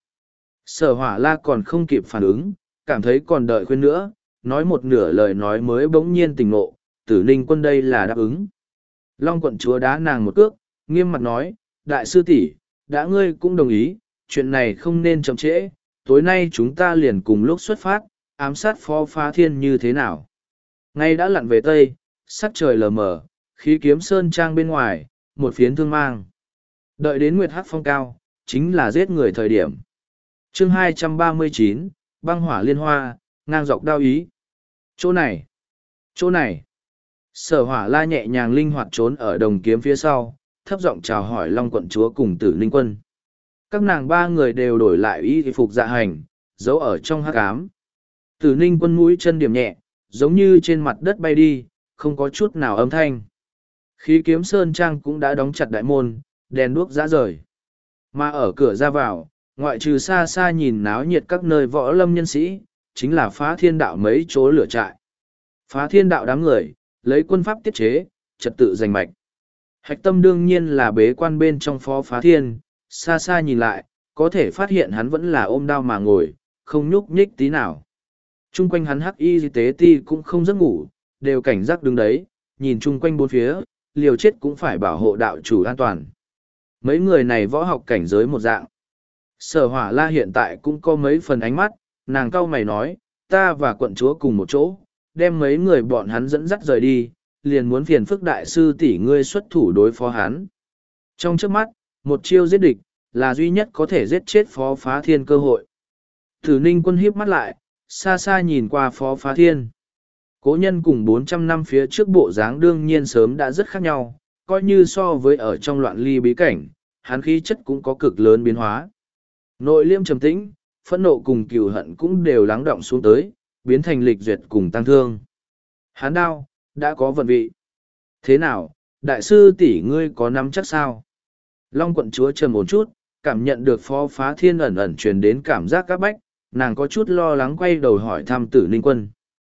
Sở Hỏa La còn không kịp phản ứng, cảm thấy còn đợi khuyên nữa, nói một nửa lời nói mới bỗng nhiên tỉnh ngộ, Tử Ninh Quân đây là đáp ứng. Long quận chúa đá nàng một cước, nghiêm mặt nói, đại sư tỷ, đã ngươi cũng đồng ý, chuyện này không nên chậm trễ, tối nay chúng ta liền cùng lúc xuất phát, ám sát Phó Phá Thiên như thế nào. Ngay đã lặn về Tây, sắc trời lờ mờ, khí kiếm sơn trang bên ngoài, một phiến thương mang. Đợi đến Nguyệt Hắc phong cao, chính là giết người thời điểm. Chương 239, băng hỏa liên hoa, ngang dọc đao ý. Chỗ này, chỗ này. Sở Hỏa La nhẹ nhàng linh hoạt trốn ở đồng kiếm phía sau, thấp giọng chào hỏi Long quận chúa cùng Tử Ninh Quân. Các nàng ba người đều đổi lại y phục dạ hành, giấu ở trong hắc ám. Tử Ninh Quân mũi chân điểm nhẹ, giống như trên mặt đất bay đi, không có chút nào âm thanh. Khí kiếm sơn trang cũng đã đóng chặt đại môn, đèn đuốc rã rời. Mà ở cửa ra vào, ngoại trừ xa xa nhìn náo nhiệt các nơi võ lâm nhân sĩ, chính là Phá Thiên Đạo mấy chỗ lửa trại. Phá Thiên Đạo đám người, lấy quân pháp tiết chế, trật tự giành mạch. Hạch tâm đương nhiên là bế quan bên trong Phó Phá Thiên, xa xa nhìn lại, có thể phát hiện hắn vẫn là ôm đao mà ngồi, không nhúc nhích tí nào. Trung quanh hắn hắc y tế ti cũng không giấc ngủ, đều cảnh giác đứng đấy, nhìn chung quanh bốn phía, liều chết cũng phải bảo hộ đạo chủ an toàn. Mấy người này võ học cảnh giới một dạng. Sở Hỏa La hiện tại cũng có mấy phần ánh mắt, nàng cau mày nói, ta và quận chúa cùng một chỗ, đem mấy người bọn hắn dẫn dắt rời đi, liền muốn phiền phức đại sư tỷ ngươi xuất thủ đối phó hắn. Trong trước mắt, một chiêu giết địch, là duy nhất có thể giết chết Phó Phá Thiên cơ hội. Tử Ninh Quân híp mắt lại, xa xa nhìn qua Phó Phá Thiên. Cố nhân cùng 400 năm phía trước bộ dáng đương nhiên sớm đã rất khác nhau, coi như so với ở trong loạn ly bí cảnh, hắn khí chất cũng có cực lớn biến hóa. Nội liêm trầm tĩnh, phẫn nộ cùng cừu hận cũng đều lắng đọng xuống tới, biến thành lịch duyệt cùng tăng thương. Hắn đao, đã có vận vị. Thế nào, đại sư tỷ ngươi có nắm chắc sao? Long quận chúa trầm một chút, cảm nhận được Phó Phá Thiên ẩn ẩn truyền đến cảm giác các bách, nàng có chút lo lắng quay đầu hỏi thăm Tử Ninh Quân.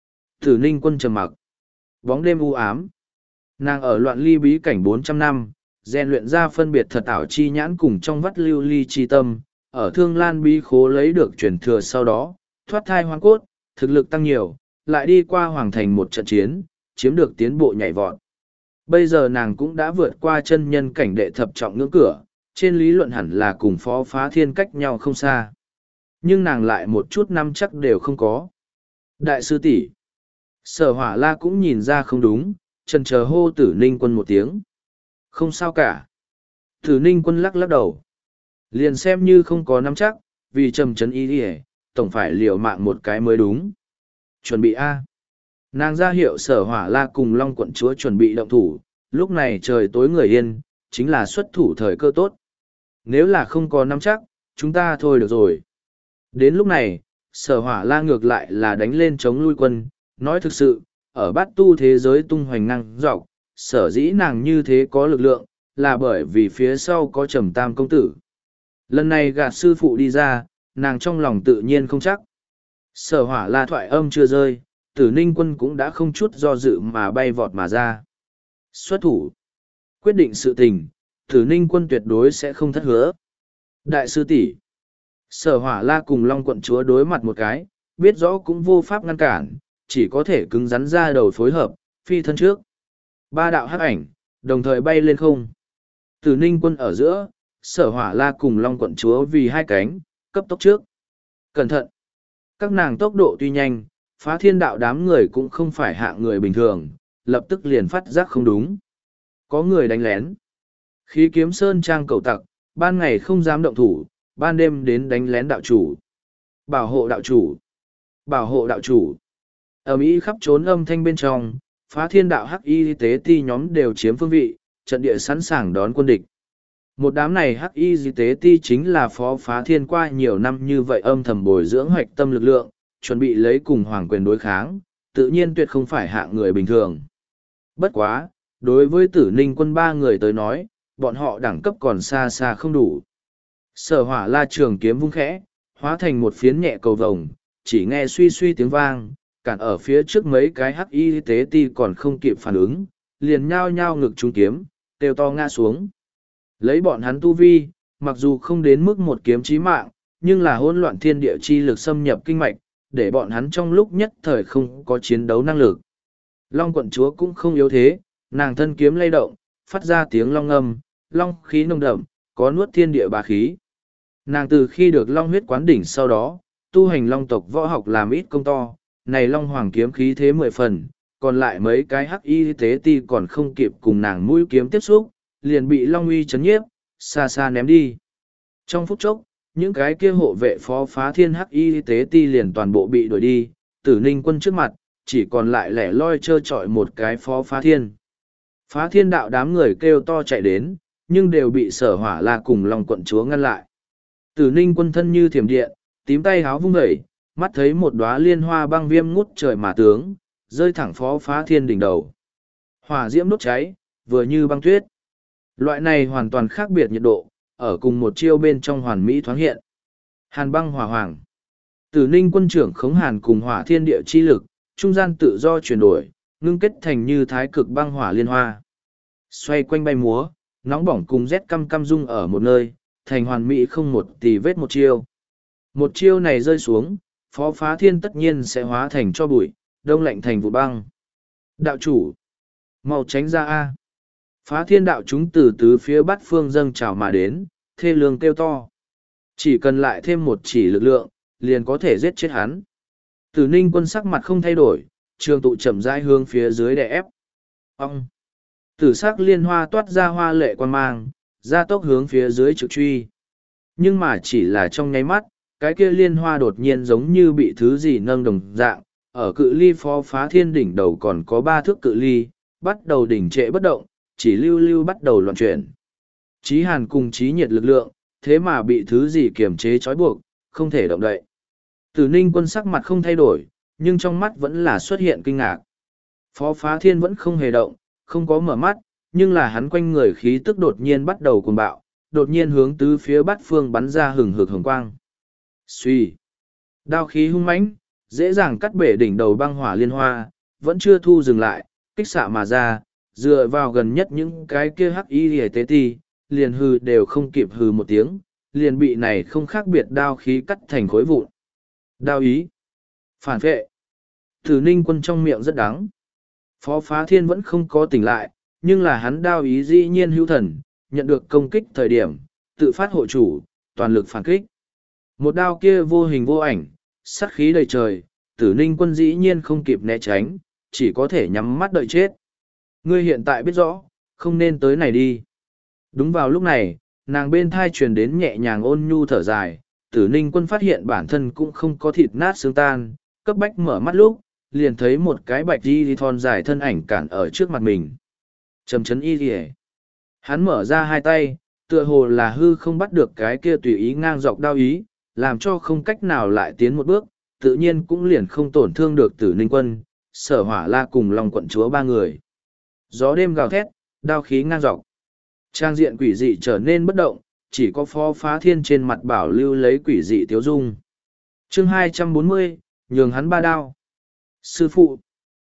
Tử Ninh Quân trầm mặc. Bóng đêm u ám. Nàng ở loạn ly bí cảnh 400 năm, rèn luyện ra phân biệt thật ảo chi nhãn cùng trong vắt lưu ly chi tâm, ở Thương Lan bí khố lấy được truyền thừa sau đó, thoát thai hoang cốt, thực lực tăng nhiều, lại đi qua hoàng thành một trận chiến, chiếm được tiến bộ nhảy vọt. Bây giờ nàng cũng đã vượt qua chân nhân cảnh đệ thập trọng ngưỡng cửa, trên lý luận hẳn là cùng Phó Phá Thiên cách nhau không xa. Nhưng nàng lại một chút nắm chắc đều không có. Đại sư tỷ, Sở Hỏa La cũng nhìn ra không đúng, chần chờ hô Tử Ninh Quân một tiếng. Không sao cả. Tử Ninh Quân lắc lắc đầu. Liền xem như không có nắm chắc, vì trầm trấn ý đi tổng phải liều mạng một cái mới đúng. Chuẩn bị A. Nàng ra hiệu Sở Hỏa La cùng Long quận chúa chuẩn bị động thủ, lúc này trời tối người yên, chính là xuất thủ thời cơ tốt. Nếu là không có nắm chắc, chúng ta thôi được rồi. Đến lúc này, Sở Hỏa La ngược lại là đánh lên chống lui quân, nói thực sự, ở bát tu thế giới tung hoành năng dọc, sở dĩ nàng như thế có lực lượng, là bởi vì phía sau có Trầm Tam công tử. Lần này gạt sư phụ đi ra, nàng trong lòng tự nhiên không chắc. Sở Hỏa La thoại âm chưa rơi, Tử Ninh Quân cũng đã không chút do dự mà bay vọt mà ra. Xuất thủ. Quyết định sự tình, Tử Ninh Quân tuyệt đối sẽ không thất hứa. Đại sư tỷ, Sở Hỏa La cùng Long quận chúa đối mặt một cái, biết rõ cũng vô pháp ngăn cản, chỉ có thể cứng rắn ra đầu phối hợp, phi thân trước. Ba đạo hắc ảnh, đồng thời bay lên không. Tử Ninh Quân ở giữa, Sở Hỏa La cùng Long quận chúa vì hai cánh, cấp tốc trước. Cẩn thận! Các nàng tốc độ tuy nhanh, Phá Thiên Đạo đám người cũng không phải hạng người bình thường, lập tức liền phát giác không đúng. Có người đánh lén. Khí kiếm sơn trang cầu tặc, ban ngày không dám động thủ, ban đêm đến đánh lén đạo chủ. Bảo hộ đạo chủ. Bảo hộ đạo chủ. Ầm ĩ khắp trốn âm thanh bên trong, Phá Thiên Đạo hắc y tế ti nhóm đều chiếm phương vị, trận địa sẵn sàng đón quân địch. Một đám này hắc y tế ti chính là Phó Phá Thiên qua nhiều năm như vậy âm thầm bồi dưỡng hoạch tâm lực lượng, chuẩn bị lấy cùng hoàng quyền đối kháng, tự nhiên tuyệt không phải hạng người bình thường. Bất quá, đối với Tử Ninh Quân ba người tới nói, bọn họ đẳng cấp còn xa xa không đủ. Sở Hỏa La trường kiếm vung khẽ, hóa thành một phiến nhẹ cầu vồng, chỉ nghe suy suy tiếng vang, cản ở phía trước mấy cái hắc y tế ti còn không kịp phản ứng, liền nhao nhao ngực trúng kiếm, kêu to ngã xuống. Lấy bọn hắn tu vi, mặc dù không đến mức một kiếm chí mạng, nhưng là hỗn loạn thiên địa chi lực xâm nhập kinh mạch, để bọn hắn trong lúc nhất thời không có chiến đấu năng lực. Long quận chúa cũng không yếu thế, nàng thân kiếm lay động, phát ra tiếng long ngâm, long khí nồng đậm, có nuốt thiên địa bá khí. Nàng từ khi được long huyết quán đỉnh sau đó, tu hành long tộc võ học làm ít công to, này long hoàng kiếm khí thế 10 phần, còn lại mấy cái hắc y tế ti còn không kịp cùng nàng mũi kiếm tiếp xúc, liền bị long uy chấn nhiếp, xa xa ném đi. Trong phút chốc, những cái kia hộ vệ phó phá thiên hắc y tế ti liền toàn bộ bị đuổi đi, Tử Ninh quân trước mặt, chỉ còn lại lẻ loi trơ trọi một cái phó phá thiên. Phá thiên đạo đám người kêu to chạy đến, nhưng đều bị Sở Hỏa La cùng Long quận chúa ngăn lại. Tử Ninh quân thân như thiểm điện, tím tay háo vung vẩy, mắt thấy một đóa liên hoa băng viêm ngút trời mà tướng, rơi thẳng phó phá thiên đỉnh đầu. Hỏa diễm đốt cháy, vừa như băng tuyết. Loại này hoàn toàn khác biệt nhiệt độ, ở cùng một chiêu bên trong hoàn mỹ thoáng hiện. Hàn băng hỏa hoàng. Tử Ninh quân trưởng khống hàn cùng hỏa thiên địa chi lực, trung gian tự do chuyển đổi, ngưng kết thành như thái cực băng hỏa liên hoa. Xoay quanh bay múa, nóng bỏng cùng rét căm căm rung ở một nơi, thành hoàn mỹ không một tì vết một chiêu. Một chiêu này rơi xuống, phó phá thiên tất nhiên sẽ hóa thành cho bụi, đông lạnh thành vụ băng. Đạo chủ, mau tránh ra a! Phá thiên đạo chúng từ tứ phía bát phương dâng trào mà đến, thê lương kêu to. Chỉ cần lại thêm một chỉ lực lượng, liền có thể giết chết hắn. Tử Ninh quân sắc mặt không thay đổi, trường tụ chậm rãi hướng phía dưới đè ép. Ông! Tử sắc liên hoa toát ra hoa lệ quan mang, ra tốc hướng phía dưới trực truy. Nhưng mà chỉ là trong nháy mắt, cái kia liên hoa đột nhiên giống như bị thứ gì nâng đồng dạng, ở cự ly phó phá thiên đỉnh đầu còn có 3 thước cự ly, bắt đầu đỉnh trệ bất động, chỉ lưu lưu bắt đầu loạn chuyển. Chí hàn cùng chí nhiệt lực lượng, thế mà bị thứ gì kiềm chế trói buộc, không thể động đậy. Tử Ninh quân sắc mặt không thay đổi, nhưng trong mắt vẫn là xuất hiện kinh ngạc. Phó phá thiên vẫn không hề động, không có mở mắt, nhưng là hắn quanh người khí tức đột nhiên bắt đầu cuồng bạo, đột nhiên hướng tứ phía bát phương bắn ra hừng hực hồng quang. Xuy. Đao khí hung mãnh, dễ dàng cắt bể đỉnh đầu băng hỏa liên hoa, vẫn chưa thu dừng lại, kích xạ mà ra, dựa vào gần nhất những cái kia hắc y hề tế ti, liền hừ đều không kịp hừ một tiếng, liền bị này không khác biệt đao khí cắt thành khối vụn. Đao ý. Phản vệ. Tử Ninh quân trong miệng rất đắng. Phó phá thiên vẫn không có tỉnh lại, nhưng là hắn đao ý dĩ nhiên hữu thần, nhận được công kích thời điểm, tự phát hộ chủ, toàn lực phản kích. Một đao kia vô hình vô ảnh, sát khí đầy trời, Tử Ninh quân dĩ nhiên không kịp né tránh, chỉ có thể nhắm mắt đợi chết. Ngươi hiện tại biết rõ, không nên tới này đi. Đúng vào lúc này, nàng bên thai truyền đến nhẹ nhàng ôn nhu thở dài, Tử Ninh quân phát hiện bản thân cũng không có thịt nát xương tan, cấp bách mở mắt lúc, liền thấy một cái bạch y thon dài thân ảnh cản ở trước mặt mình. Trầm chấn y rìa. Hắn mở ra hai tay, tựa hồ là hư không bắt được cái kia tùy ý ngang dọc đao ý, làm cho không cách nào lại tiến một bước, tự nhiên cũng liền không tổn thương được Tử Ninh quân, Sở Hỏa La cùng Long quận chúa 3 người. Gió đêm gào thét, đao khí ngang dọc. Trang diện quỷ dị trở nên bất động, chỉ có phó phá thiên trên mặt bảo lưu lấy quỷ dị tiếu dung. Chương 240, nhường hắn 3 đao. Sư phụ.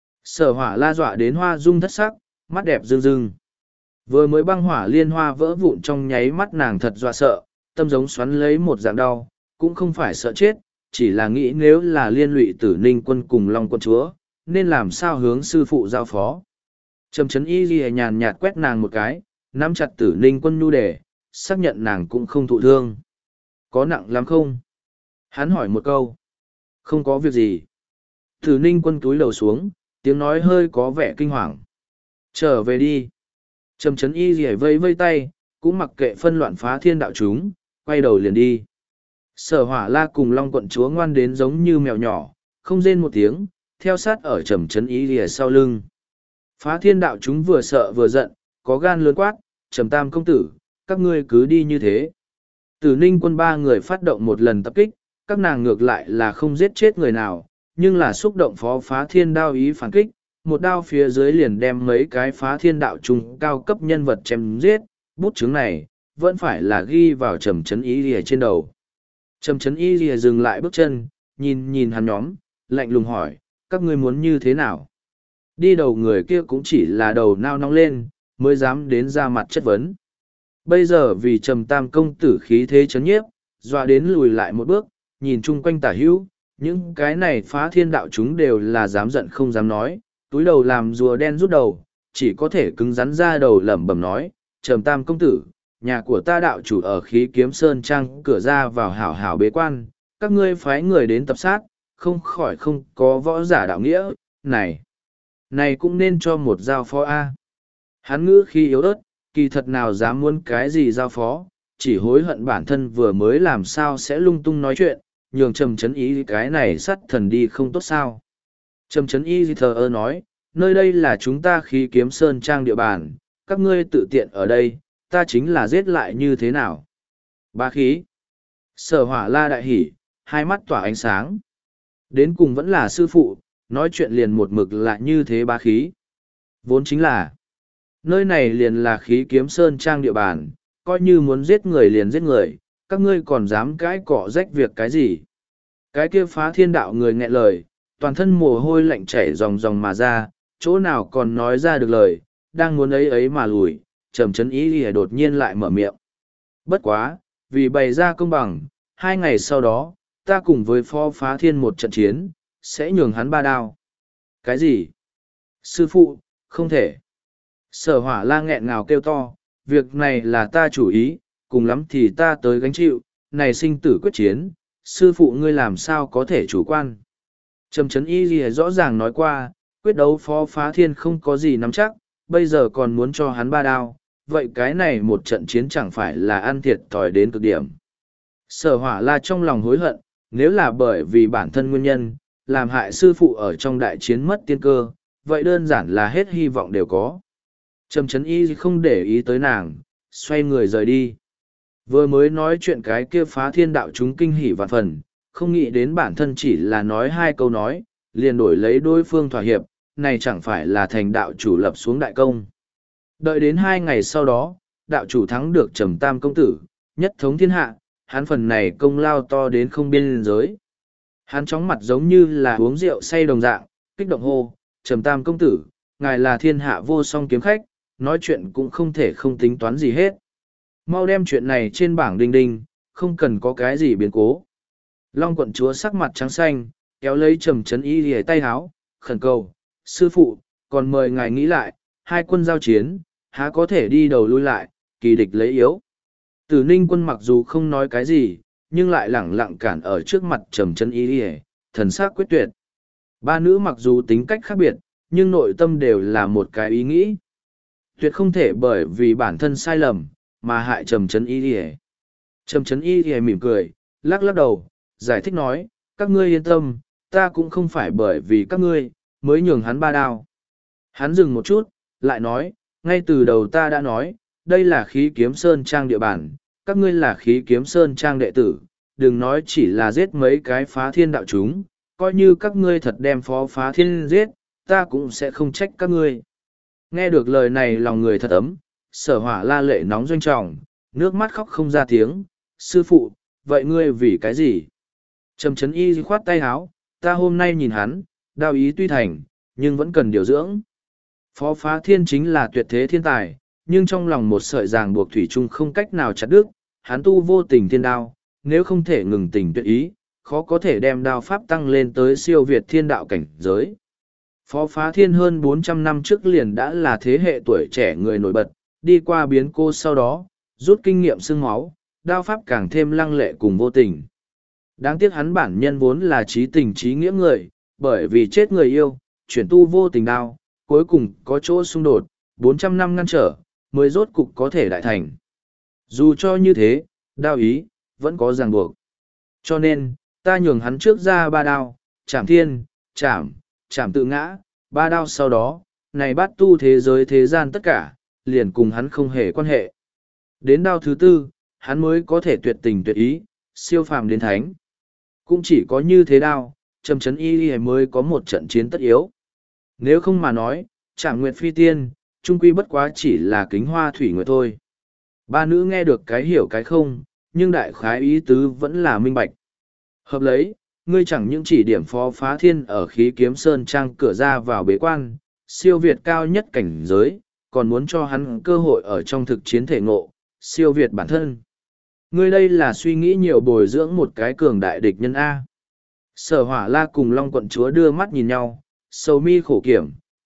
Sở Hỏa La dọa đến hoa dung thất sắc, mắt đẹp rưng rưng. Vừa mới băng hỏa liên hoa vỡ vụn trong nháy mắt nàng thật dọa sợ, tâm giống xoắn lấy một dạng đau, cũng không phải sợ chết, chỉ là nghĩ nếu là liên lụy Tử Ninh quân cùng Long quận chúa, nên làm sao hướng sư phụ giao phó. Trầm chấn y ghi nhàn nhạt quét nàng một cái, nắm chặt Tử Ninh quân nhu đề, xác nhận nàng cũng không thụ thương. Có nặng lắm không? Hắn hỏi một câu. Không có việc gì. Tử Ninh quân túi lầu xuống, tiếng nói hơi có vẻ kinh hoàng. Trở về đi. Trầm chấn y ghi vây vây tay, cũng mặc kệ phân loạn phá thiên đạo chúng, quay đầu liền đi. Sở Hỏa La cùng Long quận chúa ngoan đến giống như mèo nhỏ, không rên một tiếng, theo sát ở trầm chấn y ghi sau lưng. Phá thiên đạo chúng vừa sợ vừa giận, có gan lớn quát, Trầm Tam công tử, các ngươi cứ đi như thế. Tử Ninh quân 3 người phát động một lần tập kích, các nàng ngược lại là không giết chết người nào, nhưng là xúc động phó phá thiên đao ý phản kích, một đao phía dưới liền đem mấy cái phá thiên đạo trung cao cấp nhân vật chém giết, bút chứng này, vẫn phải là ghi vào trầm chấn y lìa trên đầu. Trầm chấn y lìa dừng lại bước chân, nhìn hắn nhóm, lạnh lùng hỏi, các ngươi muốn như thế nào? Đi đầu người kia cũng chỉ là đầu nao nóng lên, mới dám đến ra mặt chất vấn. Bây giờ vì Trầm Tam công tử khí thế chấn nhiếp, dọa đến lùi lại một bước, nhìn chung quanh tả hữu, những cái này phá thiên đạo chúng đều là dám giận không dám nói, túi đầu làm rùa đen rút đầu, chỉ có thể cứng rắn ra đầu lẩm bẩm nói, Trầm Tam công tử, nhà của ta đạo chủ ở Khí Kiếm Sơn Trang cửa ra vào hảo hảo bế quan, các ngươi phái người đến tập sát, không khỏi không có võ giả đạo nghĩa, này cũng nên cho một giao phó A. Hắn ngữ khi yếu ớt, kỳ thật nào dám muốn cái gì giao phó, chỉ hối hận bản thân vừa mới làm sao sẽ lung tung nói chuyện, nhường Trầm Chấn Ý cái này sát thần đi không tốt sao. Trầm Chấn Y thờ ơ nói, nơi đây là chúng ta Khí Kiếm Sơn Trang địa bàn, các ngươi tự tiện ở đây, ta chính là giết lại như thế nào. Bá khí. Sở Hỏa La đại hỉ, hai mắt tỏa ánh sáng. Đến cùng vẫn là sư phụ, nói chuyện liền một mực lại như thế bá khí. Vốn chính là, nơi này liền là Khí Kiếm Sơn Trang địa bàn, coi như muốn giết người liền giết người, các ngươi còn dám cãi cọ rách việc cái gì. Cái kia Phá Thiên đạo người nghẹn lời, toàn thân mồ hôi lạnh chảy ròng ròng mà ra, chỗ nào còn nói ra được lời, đang muốn ấy ấy mà lùi, Trầm Chấn Ý đột nhiên lại mở miệng. Bất quá, vì bày ra công bằng, 2 ngày sau đó, ta cùng với Phó Phá Thiên một trận chiến, sẽ nhường hắn 3 đao. Cái gì? Sư phụ, không thể. Sở Hỏa La nghẹn ngào kêu to, việc này là ta chủ ý, cùng lắm thì ta tới gánh chịu, này sinh tử quyết chiến, sư phụ ngươi làm sao có thể chủ quan. Trầm Chấn Y rõ ràng nói qua, quyết đấu Phó Phá Thiên không có gì nắm chắc, bây giờ còn muốn cho hắn 3 đao, vậy cái này một trận chiến chẳng phải là ăn thiệt thòi đến cực điểm. Sở Hỏa La trong lòng hối hận, nếu là bởi vì bản thân nguyên nhân, làm hại sư phụ ở trong đại chiến mất tiên cơ, vậy đơn giản là hết hy vọng đều có. Trầm Chấn Y không để ý tới nàng, xoay người rời đi. Vừa mới nói chuyện cái kia Phá Thiên đạo chúng kinh hỉ vạn phần, không nghĩ đến bản thân chỉ là nói 2 câu nói, liền đổi lấy đối phương thỏa hiệp, này chẳng phải là thành đạo chủ lập xuống đại công. Đợi đến 2 ngày sau đó, đạo chủ thắng được Trầm Tam công tử, nhất thống thiên hạ, hắn phần này công lao to đến không biên giới. Hắn chóng mặt giống như là uống rượu say đồng dạng, kích động hô, Trầm Tam công tử, ngài là thiên hạ vô song kiếm khách, nói chuyện cũng không thể không tính toán gì hết. Mau đem chuyện này trên bảng đinh đinh, không cần có cái gì biến cố. Long quận chúa sắc mặt trắng xanh, kéo lấy Trầm Chấn Y lìa tay háo, khẩn cầu, sư phụ, còn mời ngài nghĩ lại, 2 quân giao chiến, há có thể đi đầu lui lại, kỳ địch lấy yếu. Tử Ninh quân mặc dù không nói cái gì, nhưng lại lẳng lặng cản ở trước mặt Trầm Chấn Y lìa, thần sắc quyết tuyệt. 3 nữ mặc dù tính cách khác biệt, nhưng nội tâm đều là một cái ý nghĩ. Tuyệt không thể bởi vì bản thân sai lầm, mà hại Trầm Chấn Y lìa. Trầm Chấn Y lìa mỉm cười, lắc lắc đầu, giải thích nói, các ngươi yên tâm, ta cũng không phải bởi vì các ngươi, mới nhường hắn 3 đao. Hắn dừng một chút, lại nói, ngay từ đầu ta đã nói, đây là Khí Kiếm Sơn Trang địa bàn, các ngươi là Khí Kiếm Sơn Trang đệ tử, đừng nói chỉ là giết mấy cái Phá Thiên đạo chúng, coi như các ngươi thật đem Phó Phá Thiên giết, ta cũng sẽ không trách các ngươi. Nghe được lời này lòng người thật ấm, Sở Hỏa La lệ nóng doanh trọng, nước mắt khóc không ra tiếng, sư phụ, vậy ngươi vì cái gì? Trầm Chấn Y khoát tay háo, ta hôm nay nhìn hắn, đao ý tuy thành, nhưng vẫn cần điều dưỡng. Phó Phá Thiên chính là tuyệt thế thiên tài, nhưng trong lòng một sợi ràng buộc thủy chung không cách nào chặt đứt, hắn tu vô tình thiên đao, nếu không thể ngừng tình tuyệt ý, khó có thể đem đao pháp tăng lên tới siêu việt thiên đạo cảnh giới. Phó Phá Thiên hơn 400 năm trước liền đã là thế hệ tuổi trẻ người nổi bật, đi qua biến cố sau đó, rút kinh nghiệm xương máu, đao pháp càng thêm lăng lệ cùng vô tình. Đáng tiếc hắn bản nhân vốn là trí tình trí nghĩa người, bởi vì chết người yêu, chuyển tu vô tình đao, cuối cùng có chỗ xung đột, 400 năm ngăn trở, mới rốt cục có thể đại thành. Dù cho như thế, đao ý, vẫn có ràng buộc. Cho nên, ta nhường hắn trước ra 3 đao, chảm thiên, chảm tự ngã, 3 đao sau đó, này bát tu thế giới thế gian tất cả, liền cùng hắn không hề quan hệ. Đến đao thứ 4, hắn mới có thể tuyệt tình tuyệt ý, siêu phàm đến thánh. Cũng chỉ có như thế đao, Trầm Chấn Y mới có một trận chiến tất yếu. Nếu không mà nói, Trảm Nguyệt Phi Tiên, trung quy bất quá chỉ là Kính Hoa Thủy Nguyệt thôi. 3 nữ nghe được cái hiểu cái không, nhưng đại khái ý tứ vẫn là minh bạch. Hợp lấy, ngươi chẳng những chỉ điểm Phó Phá Thiên ở Khí Kiếm Sơn Trang cửa ra vào bế quan, siêu việt cao nhất cảnh giới, còn muốn cho hắn cơ hội ở trong thực chiến thể ngộ, siêu việt bản thân. Ngươi đây là suy nghĩ nhiều bồi dưỡng một cái cường đại địch nhân A. Sở Hỏa La cùng Long quận chúa đưa mắt nhìn nhau, sầu mi khổ kiểm,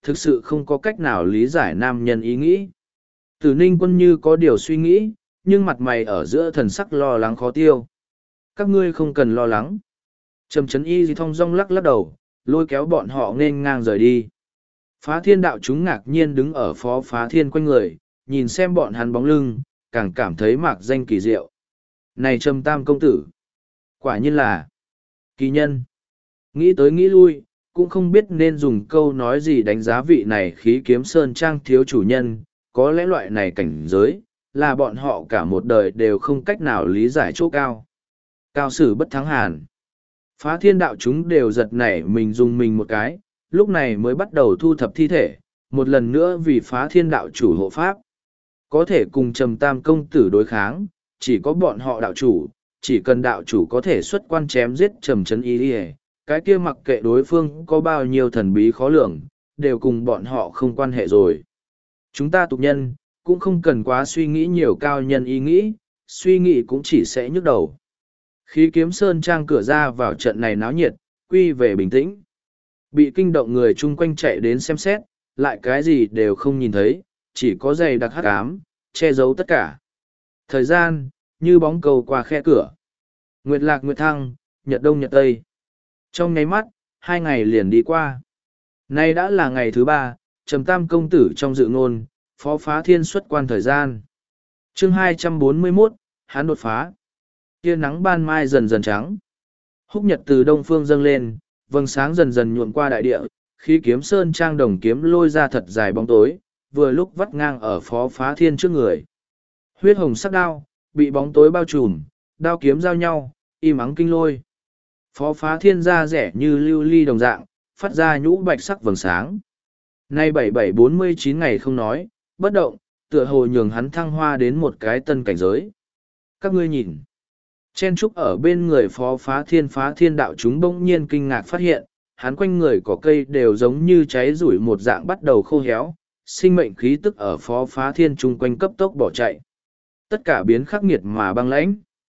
thực sự không có cách nào lý giải nam nhân ý nghĩ. Tử Ninh Quân như có điều suy nghĩ, nhưng mặt mày ở giữa thần sắc lo lắng khó tiêu. Các ngươi không cần lo lắng. Trầm Trấn Y thong dong lắc lắc đầu, lôi kéo bọn họ nên ngang rời đi. Phá Thiên đạo chúng ngạc nhiên đứng ở Phó Phá Thiên quanh người, nhìn xem bọn hắn bóng lưng, càng cảm thấy mạc danh kỳ diệu. Này Trầm Tam công tử, quả nhiên là kỳ nhân. Nghĩ tới nghĩ lui, cũng không biết nên dùng câu nói gì đánh giá vị này khí kiếm sơn trang thiếu chủ nhân, có lẽ loại này cảnh giới, là bọn họ cả một đời đều không cách nào lý giải chỗ cao. Cao sử bất thắng hàn. Phá Thiên đạo chúng đều giật nảy mình dùng mình một cái, lúc này mới bắt đầu thu thập thi thể, một lần nữa vì Phá Thiên đạo chủ hộ pháp. Có thể cùng Trầm Tam công tử đối kháng, chỉ có bọn họ đạo chủ, chỉ cần đạo chủ có thể xuất quan chém giết Trầm Trấn Y, cái kia mặc kệ đối phương có bao nhiêu thần bí khó lường, đều cùng bọn họ không quan hệ rồi. Chúng ta tục nhân, cũng không cần quá suy nghĩ nhiều cao nhân ý nghĩ, suy nghĩ cũng chỉ sẽ nhức đầu. Khí kiếm sơn trang cửa ra vào trận này náo nhiệt, quy về bình tĩnh. Bị kinh động người chung quanh chạy đến xem xét, lại cái gì đều không nhìn thấy, chỉ có giày đặc hắc ám, che giấu tất cả. Thời gian, như bóng cầu qua khe cửa. Nguyệt lạc nguyệt thăng, nhật đông nhật tây. Trong nháy mắt, 2 ngày liền đi qua. Nay đã là ngày thứ 3, Trầm Tam công tử trong dự ngôn, Phó Phá Thiên xuất quan thời gian. Chương 241, hắn đột phá. Tia nắng ban mai dần dần trắng. Húc nhật từ đông phương dâng lên, vầng sáng dần dần nhuộm qua đại địa, khí kiếm sơn trang đồng kiếm lôi ra thật dài bóng tối, vừa lúc vắt ngang ở Phó Phá Thiên trước người. Huyết hồng sắc đao, bị bóng tối bao trùm, đao kiếm giao nhau, im ắng kinh lôi. Phó Phá Thiên da rẻ như lưu ly đồng dạng, phát ra nhũ bạch sắc vầng sáng. Nay 7749 ngày không nói, bất động, tựa hồ nhường hắn thăng hoa đến một cái tân cảnh giới. Các ngươi nhìn. Chen trúc ở bên người Phó Phá Thiên đạo chúng bỗng nhiên kinh ngạc phát hiện, hắn quanh người cỏ cây đều giống như cháy rủi một dạng bắt đầu khô héo, sinh mệnh khí tức ở Phó Phá Thiên chung quanh cấp tốc bỏ chạy. Tất cả biến khắc nghiệt mà băng lãnh.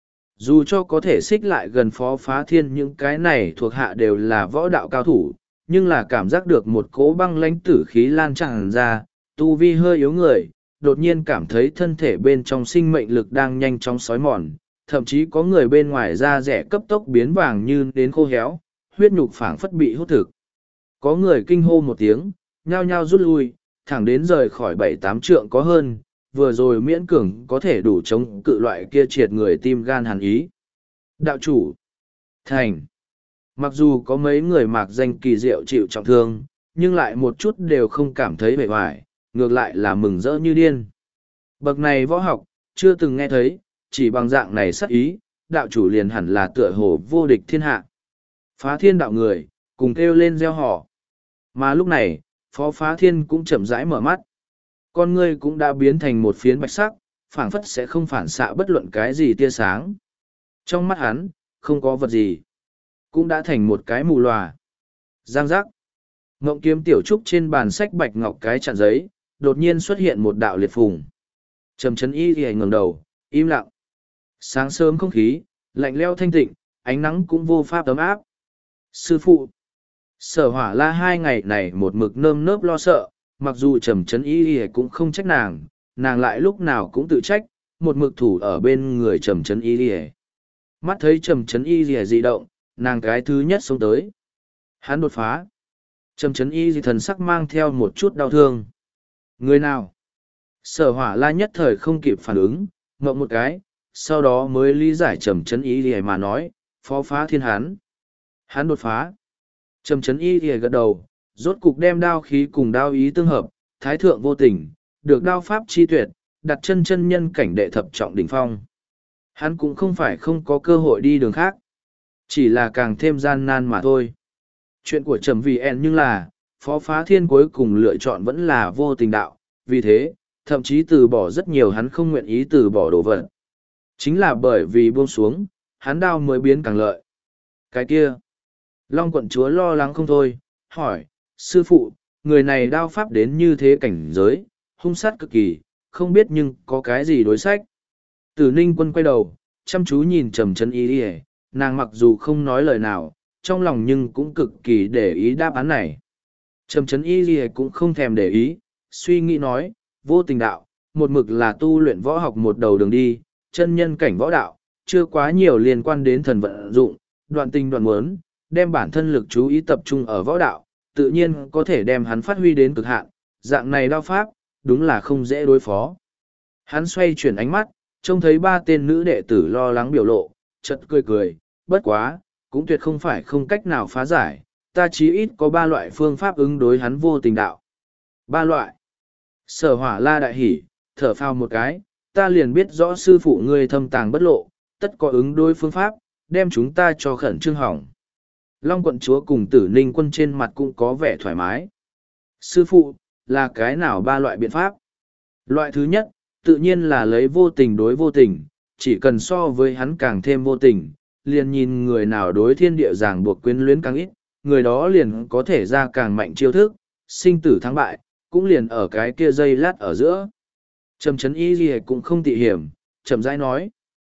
Dù cho có thể xích lại gần Phó Phá Thiên, những cái này thuộc hạ đều là võ đạo cao thủ, nhưng là cảm giác được một cỗ băng lãnh tử khí lan tràn ra, tu vi hơi yếu người, đột nhiên cảm thấy thân thể bên trong sinh mệnh lực đang nhanh chóng xói mòn, thậm chí có người bên ngoài da rẻ cấp tốc biến vàng như đến khô héo, huyết nhục phảng phất bị hút thực. Có người kinh hô một tiếng, nhao nhao rút lui, thẳng đến rời khỏi 7-8 trượng có hơn, vừa rồi miễn cường có thể đủ chống cự loại kia triệt người tim gan hàn ý. Đạo chủ, thành. Mặc dù có mấy người mạc danh kỳ diệu chịu trọng thương, nhưng lại một chút đều không cảm thấy bề hoài, ngược lại là mừng rỡ như điên. Bậc này võ học, chưa từng nghe thấy, chỉ bằng dạng này sắc ý, đạo chủ liền hẳn là tựa hồ vô địch thiên hạ. Phá Thiên đạo người, cùng kêu lên reo hò. Mà lúc này, Phó Phá Thiên cũng chậm rãi mở mắt. Con ngươi cũng đã biến thành một phiến bạch sắc, phảng phất sẽ không phản xạ bất luận cái gì tia sáng. Trong mắt hắn, không có vật gì. Cũng đã thành một cái mù lòa. Giang giác. Ngộng kiếm tiểu trúc trên bàn sách bạch ngọc cái chặn giấy, đột nhiên xuất hiện một đạo liệt phùng. Trầm Trấn Y thì ngẩng đầu, im lặng. Sáng sớm không khí, lạnh lẽo thanh tịnh, ánh nắng cũng vô pháp ấm áp. Sư phụ. Sở Hỏa La 2 ngày này một mực nơm nớp lo sợ, mặc dù Trầm Trấn Y cũng không trách nàng lại lúc nào cũng tự trách, một mực thủ ở bên người Trầm Trấn Y. Mắt thấy Trầm Trấn Y dị động, nàng cái thứ nhất xông tới. Hắn đột phá. Trầm Trấn Y thần sắc mang theo một chút đau thương. Người nào? Sở Hỏa La nhất thời không kịp phản ứng, ngậm một cái, sau đó mới lý giải Trầm Trấn Y mà nói, Phó Phá Thiên hắn đột phá. Trầm Trấn Y gật đầu, rốt cục đem đao khí cùng đao ý tương hợp, thái thượng vô tình, được đao pháp chi tuyệt, đặt chân chân nhân cảnh đệ thập trọng đỉnh phong. Hắn cũng không phải không có cơ hội đi đường khác, chỉ là càng thêm gian nan mà thôi. Chuyện của Trầm Vì En nhưng là, Phó Phá Thiên cuối cùng lựa chọn vẫn là vô tình đạo, vì thế, thậm chí từ bỏ rất nhiều hắn không nguyện ý từ bỏ đồ vật. Chính là bởi vì buông xuống, hắn đao mới biến càng lợi. Cái kia, Long quận chúa lo lắng không thôi, hỏi, sư phụ, người này đao pháp đến như thế cảnh giới, hung sát cực kỳ, không biết nhưng có cái gì đối sách. Tử Ninh Quân quay đầu, chăm chú nhìn Trầm Trấn Y, nàng mặc dù không nói lời nào, trong lòng nhưng cũng cực kỳ để ý đáp án này. Trầm Trấn Y Ghi cũng không thèm để ý, suy nghĩ nói, vô tình đạo, một mực là tu luyện võ học một đầu đường đi, chân nhân cảnh võ đạo, chưa quá nhiều liên quan đến thần vận dụng, đoạn tình đoạn muốn, đem bản thân lực chú ý tập trung ở võ đạo, tự nhiên có thể đem hắn phát huy đến cực hạn, dạng này đao pháp, đúng là không dễ đối phó. Hắn xoay chuyển ánh mắt, trông thấy ba tên nữ đệ tử lo lắng biểu lộ, chợt cười cười, bất quá, cũng tuyệt không phải không cách nào phá giải, ta chí ít có ba loại phương pháp ứng đối hắn vô tình đạo. Ba loại. Sở Hỏa La đại hỉ, thở phào một cái, ta liền biết rõ sư phụ ngươi thâm tàng bất lộ, tất có ứng đối phương pháp, đem chúng ta cho khẩn trương hỏng. Long quận chúa cùng Tử Ninh quân trên mặt cũng có vẻ thoải mái. Sư phụ, là cái nào ba loại biện pháp? Loại thứ nhất, tự nhiên là lấy vô tình đối vô tình, chỉ cần so với hắn càng thêm vô tình, liền nhìn người nào đối thiên địa ràng buộc quyến luyến càng ít, người đó liền có thể ra càng mạnh chiêu thức, sinh tử thắng bại, cũng liền ở cái kia dây lát ở giữa. Trầm Trấn Y Ghi cũng không tị hiểm, chậm rãi nói.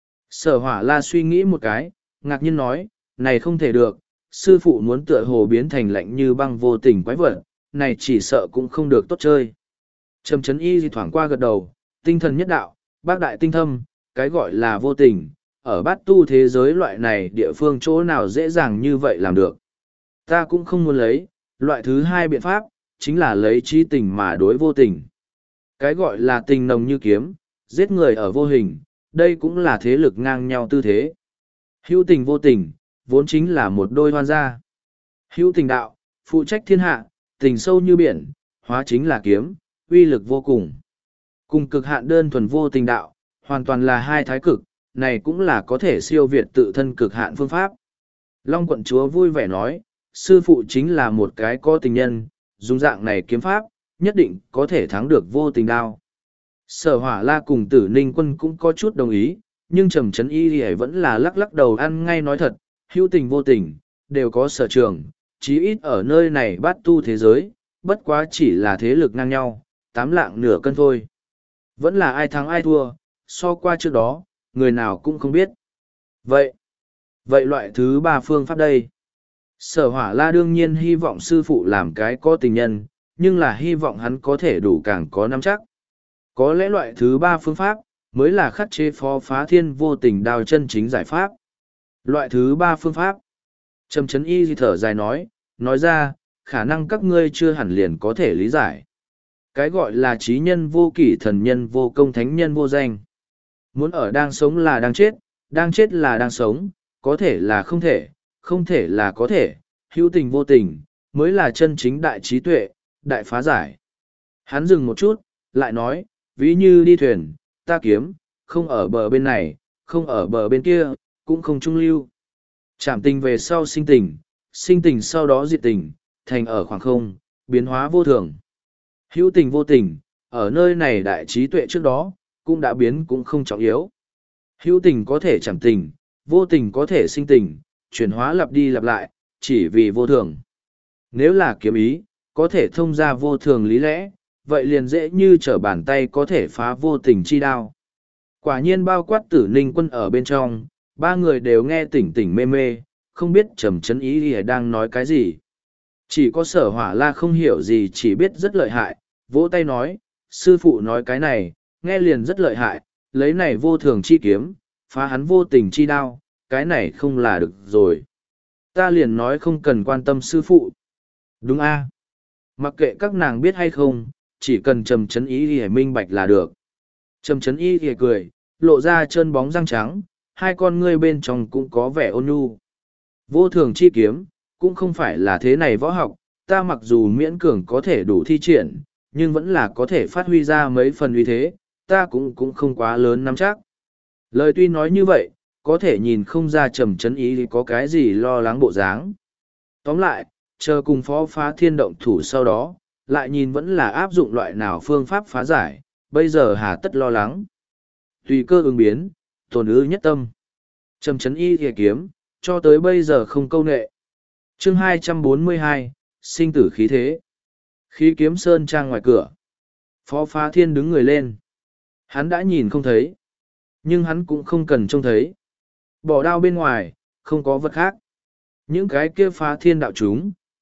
Sở Hỏa La suy nghĩ một cái, ngạc nhiên nói, này không thể được, sư phụ muốn tựa hồ biến thành lạnh như băng vô tình quái vật, này chỉ sợ cũng không được tốt chơi. Trầm Trấn Y Ghi thoảng qua gật đầu, tinh thần nhất đạo, bác đại tinh thâm, cái gọi là vô tình, ở bát tu thế giới loại này địa phương chỗ nào dễ dàng như vậy làm được. Ta cũng không muốn lấy, loại thứ hai biện pháp, chính là lấy trí tình mà đối vô tình. Cái gọi là tình nồng như kiếm, giết người ở vô hình, đây cũng là thế lực ngang nhau tư thế. Hữu tình vô tình, vốn chính là một đôi hoan gia. Hữu tình đạo, phụ trách thiên hạ, tình sâu như biển, hóa chính là kiếm, uy lực vô cùng. Cùng cực hạn đơn thuần vô tình đạo, hoàn toàn là hai thái cực, này cũng là có thể siêu việt tự thân cực hạn phương pháp. Long quận chúa vui vẻ nói, sư phụ chính là một cái có tình nhân, dùng dạng này kiếm pháp, nhất định có thể thắng được vô tình đao. Sở Hỏa La cùng Tử Ninh quân cũng có chút đồng ý, nhưng Trầm Trấn Y thì vẫn là lắc lắc đầu ăn ngay nói thật, hữu tình vô tình, đều có sở trường, chí ít ở nơi này bát tu thế giới, bất quá chỉ là thế lực ngang nhau, tám lạng nửa cân thôi. Vẫn là ai thắng ai thua, so qua trước đó, người nào cũng không biết. Vậy loại thứ ba phương pháp đây. Sở Hỏa La đương nhiên hy vọng sư phụ làm cái có tình nhân, nhưng là hy vọng hắn có thể đủ càng có nắm chắc. Có lẽ loại thứ ba phương pháp, mới là khắc chế phó phá thiên vô tình đao chân chính giải pháp. Loại thứ ba phương pháp. Trầm Trấn Y thở dài nói ra, khả năng các ngươi chưa hẳn liền có thể lý giải. Cái gọi là trí nhân vô kỷ thần nhân vô công thánh nhân vô danh. Muốn ở đang sống là đang chết là đang sống, có thể là không thể, không thể là có thể, hữu tình vô tình, mới là chân chính đại trí tuệ, đại phá giải. Hắn dừng một chút, lại nói, ví như đi thuyền, ta kiếm, không ở bờ bên này, không ở bờ bên kia, cũng không trung lưu. Chạm tình về sau sinh tình sau đó diệt tình, thành ở khoảng không, biến hóa vô thường. Hữu tình vô tình, ở nơi này đại trí tuệ trước đó, cũng đã biến cũng không trọng yếu. Hữu tình có thể chạm tình, vô tình có thể sinh tình, chuyển hóa lặp đi lặp lại, chỉ vì vô thường. Nếu là kiếm ý, có thể thông ra vô thường lý lẽ, vậy liền dễ như trở bàn tay có thể phá vô tình chi đao. Quả nhiên bao quát Tử Ninh quân ở bên trong, ba người đều nghe tỉnh tỉnh mê mê, không biết Trầm Trấn Y đang nói cái gì. Chỉ có Sở Hỏa La không hiểu gì, chỉ biết rất lợi hại, vỗ tay nói, sư phụ nói cái này, nghe liền rất lợi hại, lấy này vô thường chi kiếm, phá hắn vô tình chi đao, cái này không là được rồi. Ta liền nói không cần quan tâm sư phụ. Đúng a, mặc kệ các nàng biết hay không, chỉ cần Trầm Trấn Y thì minh bạch là được. Trầm Trấn Y thì cười, lộ ra chân bóng răng trắng, hai con ngươi bên trong cũng có vẻ ôn nhu. Vô thường chi kiếm, cũng không phải là thế này võ học, ta mặc dù miễn cường có thể đủ thi triển, nhưng vẫn là có thể phát huy ra mấy phần uy thế, ta cũng không quá lớn nắm chắc. Lời tuy nói như vậy, có thể nhìn không ra Trầm Trấn Y thì có cái gì lo lắng bộ dáng. Tóm lại, chờ cùng phó phá thiên động thủ sau đó, lại nhìn vẫn là áp dụng loại nào phương pháp phá giải, bây giờ hà tất lo lắng. Tùy cơ ứng biến, tồn ư nhất tâm. Trầm Trấn Y thìa kiếm, cho tới bây giờ không câu nệ. Chương 242, sinh tử khí thế. Khí kiếm sơn trang ngoài cửa. Phó phá thiên đứng người lên. Hắn đã nhìn không thấy. Nhưng hắn cũng không cần trông thấy. Bỏ đao bên ngoài, không có vật khác. Những cái kia phá thiên đạo chúng,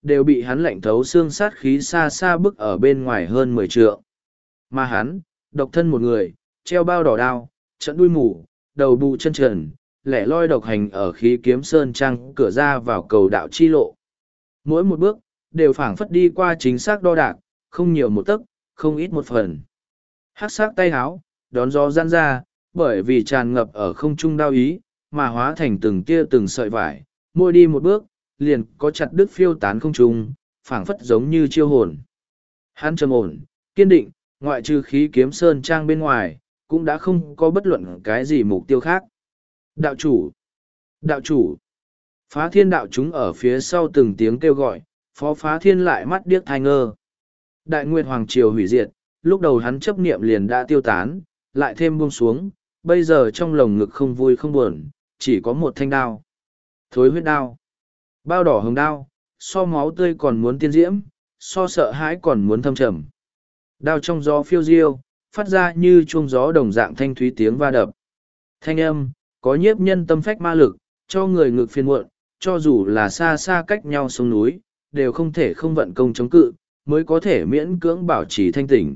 đều bị hắn lạnh thấu xương sát khí xa xa bức ở bên ngoài hơn 10 trượng. Mà hắn, độc thân một người, treo bao đỏ đao, trận đuôi mù, đầu bù chân trần, lẻ loi độc hành ở khí kiếm sơn trang cửa ra vào cầu đạo chi lộ. Mỗi một bước, đều phảng phất đi qua chính xác đo đạc, không nhiều một tấc, không ít một phần. Hắc sắc tay háo, đón gió gian ra, bởi vì tràn ngập ở không trung đao ý, mà hóa thành từng tia từng sợi vải, mỗi đi một bước, liền có chặt đứt phiêu tán không trung, phảng phất giống như chiêu hồn. Hắn trầm ổn, kiên định, ngoại trừ khí kiếm sơn trang bên ngoài, cũng đã không có bất luận cái gì mục tiêu khác. Đạo chủ! Đạo chủ! Phá thiên đạo chúng ở phía sau từng tiếng kêu gọi, phó phá thiên lại mắt điếc thai ngơ. Đại Nguyệt Hoàng Triều hủy diệt, lúc đầu hắn chấp niệm liền đã tiêu tán, lại thêm buông xuống, bây giờ trong lồng ngực không vui không buồn, chỉ có một thanh đao. Thối huyết đao. Bao đỏ hồng đao, so máu tươi còn muốn tiên diễm, so sợ hãi còn muốn thâm trầm. Đao trong gió phiêu diêu, phát ra như chuông gió đồng dạng thanh thúy tiếng va đập. Thanh âm, có nhiếp nhân tâm phách ma lực, cho người ngực phiền muộn, cho dù là xa xa cách nhau sông núi, đều không thể không vận công chống cự, mới có thể miễn cưỡng bảo trì thanh tỉnh.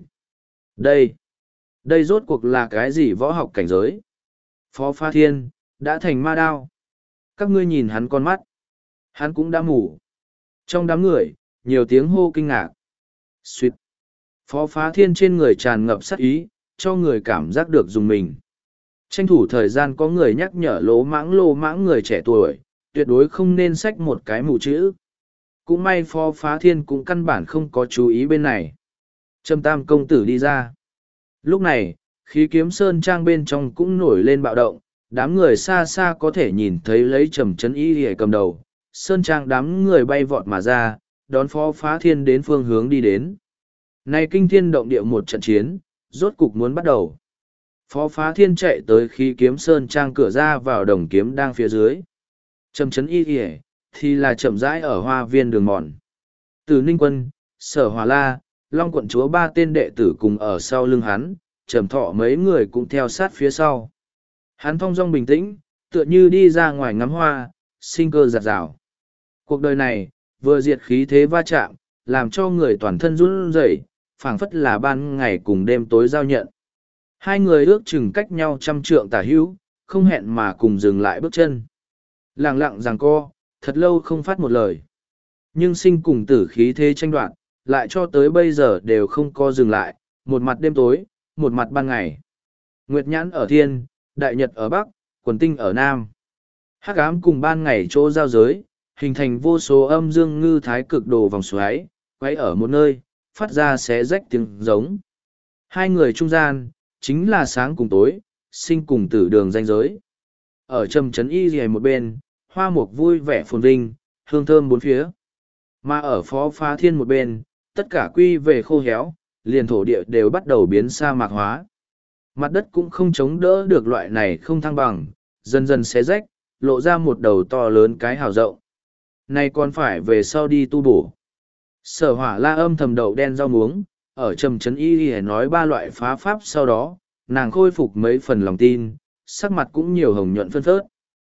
Đây rốt cuộc là cái gì võ học cảnh giới? Phó Phá Thiên, đã thành ma đao. Các ngươi nhìn hắn con mắt. Hắn cũng đã mù. Trong đám người, nhiều tiếng hô kinh ngạc. Xuyệt. Phó Phá Thiên trên người tràn ngập sát ý, cho người cảm giác được dùng mình. Tranh thủ thời gian có người nhắc nhở lỗ mãng người trẻ tuổi, tuyệt đối không nên xách một cái mù chữ. Cũng may Phó Phá Thiên cũng căn bản không có chú ý bên này. Trầm Tam công tử đi ra. Lúc này, khí kiếm sơn trang bên trong cũng nổi lên bạo động, đám người xa xa có thể nhìn thấy lấy Trầm Chấn Y để cầm đầu. Sơn trang đám người bay vọt mà ra, đón Phó Phá Thiên đến phương hướng đi đến. Này kinh thiên động địa một trận chiến, rốt cục muốn bắt đầu. Phó Phá Thiên chạy tới khí kiếm sơn trang cửa ra vào đồng kiếm đang phía dưới. Trầm Chấn Y thì là chậm rãi ở hoa viên đường mòn. Từ Ninh Quân, Sở Hỏa La, Long quận chúa ba tên đệ tử cùng ở sau lưng hắn, Trầm Thọ mấy người cũng theo sát phía sau. Hắn thong dong bình tĩnh, tựa như đi ra ngoài ngắm hoa, sinh cơ giạt rào. Cuộc đời này, vừa diệt khí thế va chạm, làm cho người toàn thân run rẩy, phảng phất là ban ngày cùng đêm tối giao nhận. Hai người ước chừng cách nhau 100 trượng tả hữu, không hẹn mà cùng dừng lại bước chân. Lặng lặng giằng co, thật lâu không phát một lời. Nhưng sinh cùng tử khí thế tranh đoạt, lại cho tới bây giờ đều không có dừng lại, một mặt đêm tối, một mặt ban ngày. Nguyệt nhãn ở thiên, đại nhật ở bắc, quần tinh ở nam. Hắc ám cùng ban ngày chỗ giao giới, hình thành vô số âm dương ngư thái cực đồ vòng xoáy, quay ở một nơi, phát ra xé rách tiếng giống. Hai người trung gian, chính là sáng cùng tối, sinh cùng tử đường ranh giới. Ở Trầm Chấn Y rìa một bên, hoa mục vui vẻ phồn vinh, hương thơm bốn phía. Mà ở Phó Phá Thiên một bên, tất cả quy về khô héo, liền thổ địa đều bắt đầu biến sa mạc hóa. Mặt đất cũng không chống đỡ được loại này không thăng bằng, dần dần xé rách, lộ ra một đầu to lớn cái hào rộng. Này còn phải về sau đi tu bổ. Sở Hỏa La âm thầm đậu đen rau muống, ở Trầm Chấn Y nói 3 loại phá pháp sau đó, nàng khôi phục mấy phần lòng tin, sắc mặt cũng nhiều hồng nhuận phân phớt.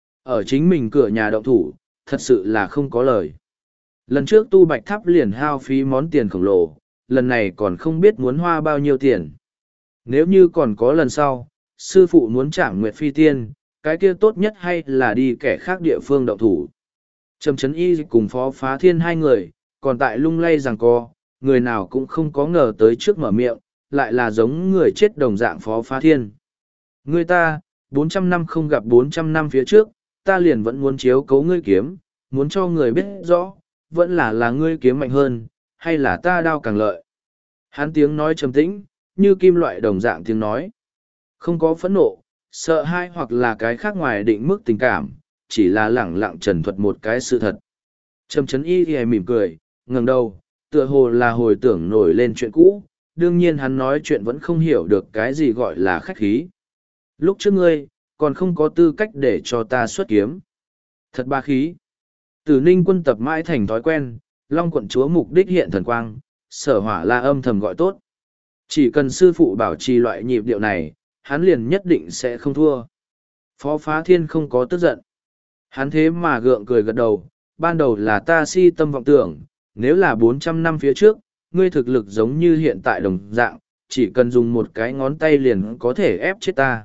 Ở chính mình cửa nhà động thủ, thật sự là không có lời. Lần trước tu bạch tháp liền hao phí món tiền khổng lồ, lần này còn không biết muốn hoa bao nhiêu tiền. Nếu như còn có lần sau, sư phụ muốn trảm Nguyệt Phi Tiên, cái kia tốt nhất hay là đi kẻ khác địa phương động thủ. Trầm Chấn Y cùng Phó Phá Thiên hai người, còn tại lung lay giằng co, người nào cũng không có ngờ tới trước mở miệng, lại là giống người chết đồng dạng Phó Phá Thiên. Người ta, 400 năm không gặp 400 năm phía trước, ta liền vẫn muốn chiếu cấu ngươi kiếm, muốn cho người biết rõ, vẫn là ngươi kiếm mạnh hơn, hay là ta đao càng lợi. Hắn tiếng nói trầm tĩnh, như kim loại đồng dạng tiếng nói. Không có phẫn nộ, sợ hãi hoặc là cái khác ngoài định mức tình cảm, chỉ là lẳng lặng trần thuật một cái sự thật. Trầm Chấn Y thì mỉm cười, ngẩng đầu, tựa hồ là hồi tưởng nổi lên chuyện cũ, đương nhiên hắn nói chuyện vẫn không hiểu được cái gì gọi là khách khí. Lúc trước ngươi, còn không có tư cách để cho ta xuất kiếm. Thật ba khí. Tử Ninh Quân tập mãi thành thói quen, Long quận chúa mục đích hiện thần quang, Sở Hỏa La âm thầm gọi tốt. Chỉ cần sư phụ bảo trì loại nhịp điệu này, hắn liền nhất định sẽ không thua. Phó Phá Thiên không có tức giận. Hắn thế mà gượng cười gật đầu, ban đầu là ta si tâm vọng tưởng, nếu là 400 năm phía trước, ngươi thực lực giống như hiện tại đồng dạng, chỉ cần dùng một cái ngón tay liền có thể ép chết ta.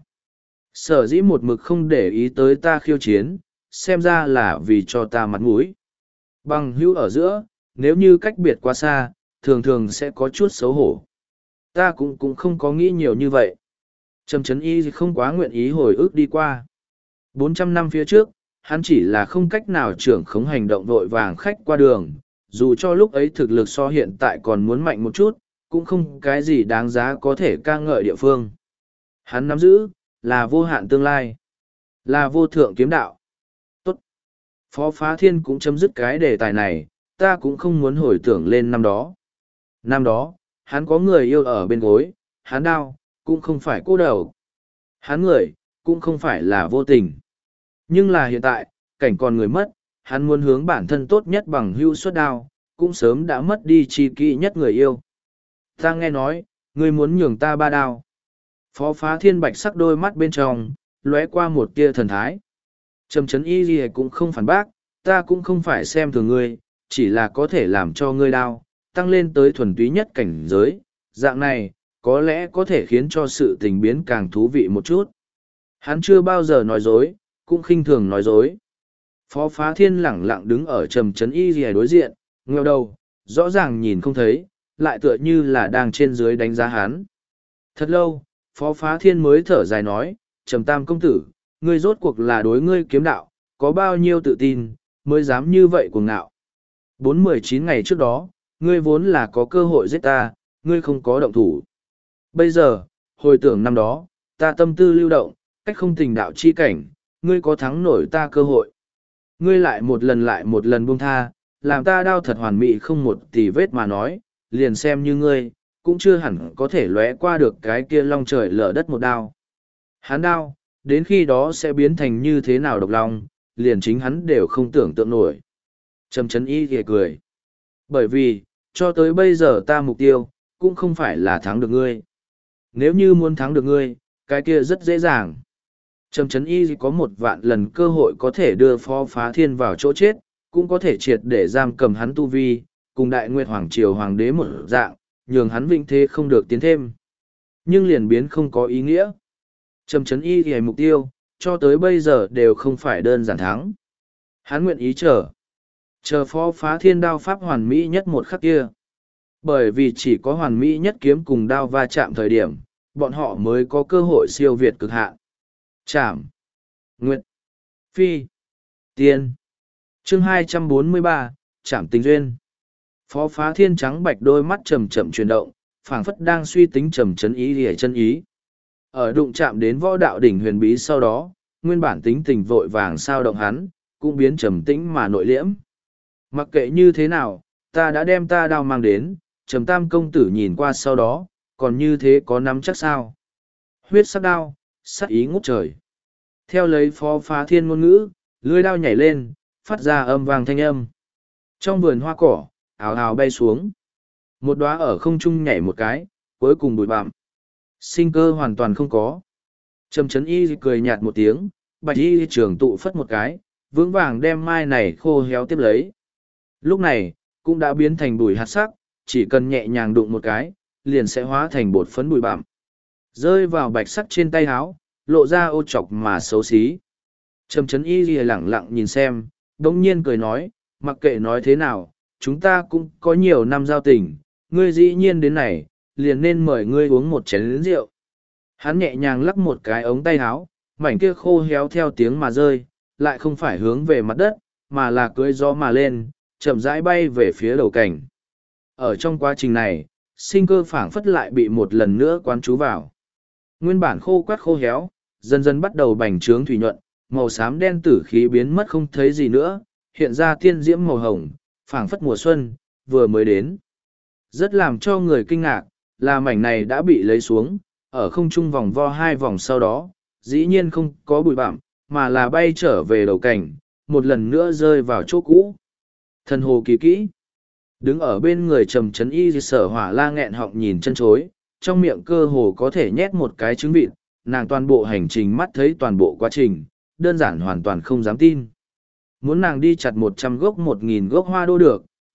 Sở dĩ một mực không để ý tới ta khiêu chiến, xem ra là vì cho ta mặt mũi. Bằng hữu ở giữa, nếu như cách biệt quá xa, thường thường sẽ có chút xấu hổ. Ta cũng không có nghĩ nhiều như vậy. Trầm Trấn Y không quá nguyện ý hồi ức đi qua. 400 năm phía trước, hắn chỉ là không cách nào trưởng khống hành động vội vàng khách qua đường, dù cho lúc ấy thực lực so hiện tại còn muốn mạnh một chút, cũng không cái gì đáng giá có thể ca ngợi địa phương. Hắn nắm giữ, là vô hạn tương lai, là vô thượng kiếm đạo. Tốt. Phó Phá Thiên cũng chấm dứt cái đề tài này, ta cũng không muốn hồi tưởng lên năm đó. Năm đó, hắn có người yêu ở bên gối, hắn đau, cũng không phải cô đầu. Hắn người, cũng không phải là vô tình. Nhưng là hiện tại, cảnh còn người mất, hắn muốn hướng bản thân tốt nhất bằng hưu suất đao, cũng sớm đã mất đi chi kỵ nhất người yêu. Ta nghe nói, ngươi muốn nhường ta 3 đao. Phó Phá Thiên bạch sắc đôi mắt bên trong, lóe qua một tia thần thái. Trầm Trấn Y gì cũng không phản bác, ta cũng không phải xem thường ngươi, chỉ là có thể làm cho ngươi đao, tăng lên tới thuần túy nhất cảnh giới. Dạng này, có lẽ có thể khiến cho sự tình biến càng thú vị một chút. Hắn chưa bao giờ nói dối, cũng khinh thường nói dối. Phó Phá Thiên lẳng lặng đứng ở Trầm Trấn Y gì đối diện, ngeo đầu, rõ ràng nhìn không thấy, lại tựa như là đang trên dưới đánh giá hắn. Thật lâu, Phó Phá Thiên mới thở dài nói, Trầm Tam công tử, ngươi rốt cuộc là đối ngươi kiếm đạo, có bao nhiêu tự tin, mới dám như vậy cuồng ngạo. 4-19 ngày trước đó, ngươi vốn là có cơ hội giết ta, ngươi không có động thủ. Bây giờ, hồi tưởng năm đó, ta tâm tư lưu động, cách không tình đạo chi cảnh, ngươi có thắng nổi ta cơ hội. Ngươi lại một lần buông tha, làm ta đao thật hoàn mỹ không một tì vết mà nói, liền xem như ngươi, cũng chưa hẳn có thể lóe qua được cái kia long trời lở đất một đao. Hắn đao, đến khi đó sẽ biến thành như thế nào độc long, liền chính hắn đều không tưởng tượng nổi. Trầm Trấn Y thì cười. Bởi vì, cho tới bây giờ ta mục tiêu, cũng không phải là thắng được ngươi. Nếu như muốn thắng được ngươi, cái kia rất dễ dàng. Trầm Trấn Y có 1.000 lần cơ hội có thể đưa Phó Phá Thiên vào chỗ chết, cũng có thể triệt để giam cầm hắn tu vi, cùng Đại Nguyệt Hoàng Triều Hoàng đế một dạng, nhường hắn vĩnh thế không được tiến thêm. Nhưng liền biến không có ý nghĩa. Trầm Trấn Y thì mục tiêu, cho tới bây giờ đều không phải đơn giản thắng. Hắn nguyện ý chờ Phó Phá Thiên đao pháp hoàn mỹ nhất một khắc kia. Bởi vì chỉ có hoàn mỹ nhất kiếm cùng đao va chạm thời điểm, bọn họ mới có cơ hội siêu việt cực hạn. Trảm, Nguyệt, Phi, Tiên. Chương 243, Trảm tình duyên. Phó Phá Thiên trắng bạch đôi mắt chậm chậm chuyển động, phảng phất đang suy tính Trầm Trấn Y lìa chân ý. Ở đụng chạm đến võ đạo đỉnh huyền bí sau đó, nguyên bản tính tình vội vàng sao động hắn, cũng biến trầm tĩnh mà nội liễm. Mặc kệ như thế nào, ta đã đem ta đao mang đến, Trầm Tam công tử nhìn qua sau đó, còn như thế có nắm chắc sao? Huyết sắc đao, sắc ý ngút trời. Theo lấy Phó Phá Thiên ngôn ngữ, lưỡi đao nhảy lên, phát ra âm vang thanh âm. Trong vườn hoa cỏ, ào ào bay xuống. Một đóa ở không trung nhảy một cái, cuối cùng bụi bặm. Sinh cơ hoàn toàn không có. Trầm Trấn Y cười nhạt một tiếng, bạch y trưởng tụ phất một cái, vững vàng đem mai này khô héo tiếp lấy. Lúc này, cũng đã biến thành bụi hạt sắc, chỉ cần nhẹ nhàng đụng một cái, liền sẽ hóa thành bột phấn bụi bặm. Rơi vào bạch sắc trên tay áo, lộ ra ô trọc mà xấu xí. Trầm Trấn Y lẳng lặng nhìn xem, đống nhiên cười nói, mặc kệ nói thế nào, chúng ta cũng có nhiều năm giao tình, ngươi dĩ nhiên đến này, liền nên mời ngươi uống một chén rượu. Hắn nhẹ nhàng lắc một cái ống tay áo, mảnh kia khô héo theo tiếng mà rơi, lại không phải hướng về mặt đất, mà là cưỡi gió mà lên, chậm rãi bay về phía đầu cảnh. Ở trong quá trình này, sinh cơ phảng phất lại bị một lần nữa quán trú vào. Nguyên bản khô quắt khô héo, dần dần bắt đầu bành trướng thủy nhuận, màu xám đen tử khí biến mất không thấy gì nữa, hiện ra tiên diễm màu hồng, phảng phất mùa xuân, vừa mới đến. Rất làm cho người kinh ngạc, là mảnh này đã bị lấy xuống, ở không trung vòng vo 2 vòng sau đó, dĩ nhiên không có bụi bặm, mà là bay trở về đầu cảnh, một lần nữa rơi vào chỗ cũ. Thần hồ kỳ kỹ. Đứng ở bên người Trầm Trấn Y Sở Hỏa La nghẹn họng nhìn chân chối, trong miệng cơ hồ có thể nhét một cái trứng vịt, nàng toàn bộ hành trình mắt thấy toàn bộ quá trình, đơn giản hoàn toàn không dám tin. Muốn nàng đi chặt 100 gốc 1.000 gốc hoa đô được,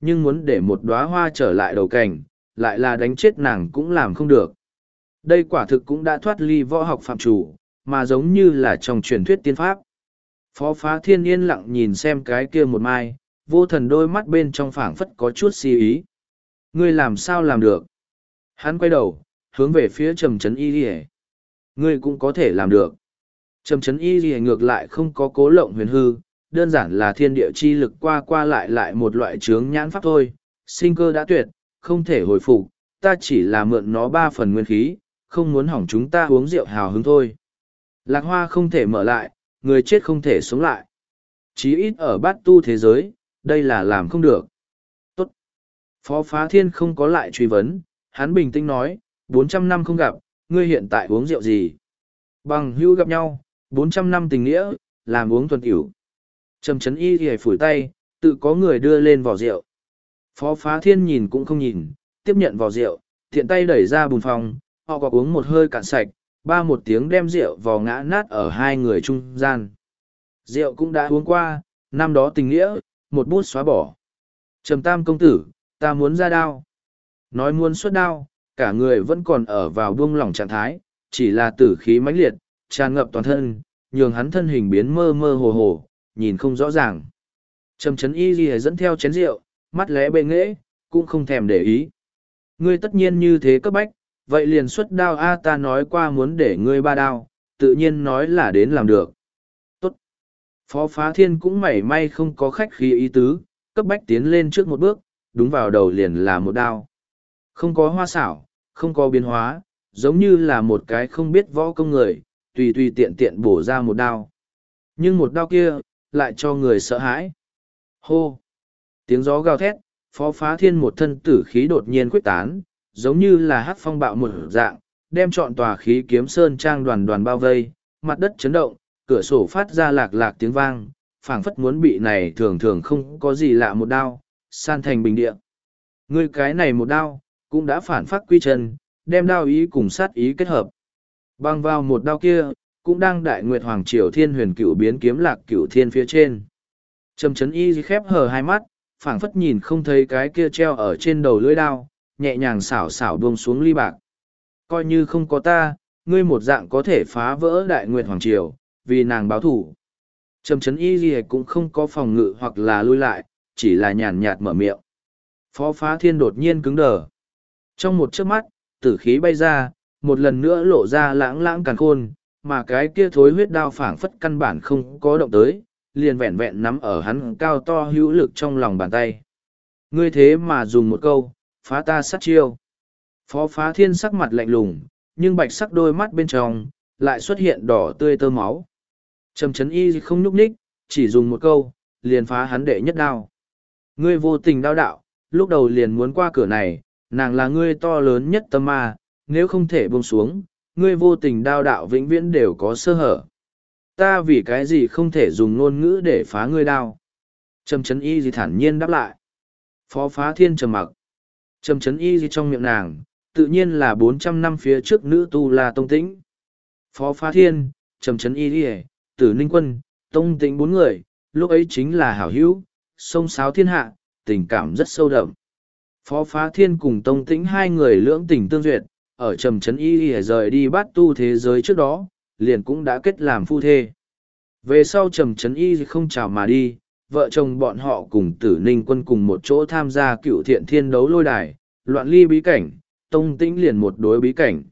nhưng muốn để một đóa hoa trở lại đầu cành, lại là đánh chết nàng cũng làm không được. Đây quả thực cũng đã thoát ly võ học phạm chủ, mà giống như là trong truyền thuyết tiên pháp. Phó Phá Thiên yên lặng nhìn xem cái kia một mai, vô thần đôi mắt bên trong phảng phất có chút si ý. Ngươi làm sao làm được? Hắn quay đầu, hướng về phía Trầm Trấn Y Lìa. Ngươi cũng có thể làm được. Trầm Trấn Y Lìa ngược lại không có cố lộng huyền hư, đơn giản là thiên địa chi lực qua qua lại một loại chướng nhãn pháp thôi, sinh cơ đã tuyệt, không thể hồi phục, ta chỉ là mượn nó 3 phần nguyên khí, không muốn hỏng chúng ta uống rượu hào hứng thôi. Lạc hoa không thể mở lại, người chết không thể sống lại. Chí ít ở bát tu thế giới, đây là làm không được. Tốt. Phó Phá Thiên không có lại truy vấn, hắn bình tĩnh nói, 400 năm không gặp, ngươi hiện tại uống rượu gì? Bằng hữu gặp nhau, 400 năm tình nghĩa, làm uống thuần tiểu. Trầm Trấn Y thì phủi tay, tự có người đưa lên vỏ rượu. Phó Phá Thiên nhìn cũng không nhìn, tiếp nhận vỏ rượu, thiện tay đẩy ra bùn phòng, họ có uống một hơi cạn sạch, một tiếng đem rượu vò ngã nát ở hai người trung gian. Rượu cũng đã uống qua, năm đó tình nghĩa, một bút xóa bỏ. Trầm Tam công tử, ta muốn ra đao. Nói muốn xuất đao, cả người vẫn còn ở vào buông lỏng trạng thái, chỉ là tử khí mãnh liệt, tràn ngập toàn thân, nhường hắn thân hình biến mơ mơ hồ hồ, nhìn không rõ ràng. Trầm Trấn Y Ghi dẫn theo chén rượu, mắt lẽ bệ nghễ, cũng không thèm để ý. Ngươi tất nhiên như thế cấp bách, vậy liền xuất đao a, ta nói qua muốn để ngươi 3 đao, tự nhiên nói là đến làm được. Tốt. Phó Phá Thiên cũng mảy may không có khách khí ý tứ, cấp bách tiến lên trước một bước, đúng vào đầu liền là một đao. Không có hoa xảo, không có biến hóa, giống như là một cái không biết võ công người, tùy tùy tiện tiện bổ ra một đao. Nhưng một đao kia, lại cho người sợ hãi. Hô! Tiếng gió gào thét, Phó Phá Thiên một thân tử khí đột nhiên khuếch tán, giống như là hắc phong bạo một dạng, đem trọn tòa khí kiếm sơn trang đoàn đoàn bao vây, mặt đất chấn động, cửa sổ phát ra lạc lạc tiếng vang, phảng phất muốn bị này thường thường không có gì lạ một đao, san thành bình địa. Ngươi cái này một đao, cũng đã phản phát quy chân, đem đao ý cùng sát ý kết hợp. Băng vào một đao kia, cũng đang đại nguyệt hoàng triều thiên huyền cửu biến kiếm lạc cửu thiên phía trên. Trầm Trấn Y khép hờ hai mắt, phảng phất nhìn không thấy cái kia treo ở trên đầu lưỡi đao, nhẹ nhàng xảo xảo buông xuống ly bạc. Coi như không có ta, ngươi một dạng có thể phá vỡ đại nguyệt hoàng triều, vì nàng báo thủ. Trầm Trấn Y cũng không có phòng ngự hoặc là lui lại, chỉ là nhàn nhạt mở miệng. Phó Phá Thiên đột nhiên cứng đờ. Trong một chớp mắt, tử khí bay ra, một lần nữa lộ ra lãng lãng càn khôn, mà cái kia thối huyết đao phảng phất căn bản không có động tới, liền vẹn vẹn nắm ở hắn cao to hữu lực trong lòng bàn tay. Ngươi thế mà dùng một câu, phá ta sát chiêu. Phó Phá Thiên sắc mặt lạnh lùng, nhưng bạch sắc đôi mắt bên trong, lại xuất hiện đỏ tươi tơ máu. Trầm Trấn Y không nhúc nhích, chỉ dùng một câu, liền phá hắn đệ nhất đao. Ngươi vô tình đao đạo, lúc đầu liền muốn qua cửa này, nàng là ngươi to lớn nhất tâm ma, nếu không thể buông xuống, ngươi vô tình đao đạo vĩnh viễn đều có sơ hở. Ta vì cái gì không thể dùng ngôn ngữ để phá ngươi đao? Trầm Trấn Y thản nhiên đáp lại. Phó Phá Thiên trầm mặc. Trầm Trấn Y trong miệng nàng, tự nhiên là 400 năm phía trước nữ tu La Tông Tĩnh. Phó Phá Thiên, Trầm Trấn Y, Tử Ninh Quân, Tông Tĩnh 4 người, lúc ấy chính là hảo hữu, sông sáo thiên hạ, tình cảm rất sâu đậm. Phó Phá Thiên cùng Tông Tĩnh 2 người lưỡng tình tương duyệt, ở Trầm Trấn Y rời đi bát tu thế giới trước đó, liền cũng đã kết làm phu thê. Về sau Trầm Trấn Y không chào mà đi, vợ chồng bọn họ cùng Tử Ninh Quân cùng một chỗ tham gia Cựu Thiện Thiên đấu lôi đài, loạn ly bí cảnh, Tông Tĩnh liền một đối bí cảnh.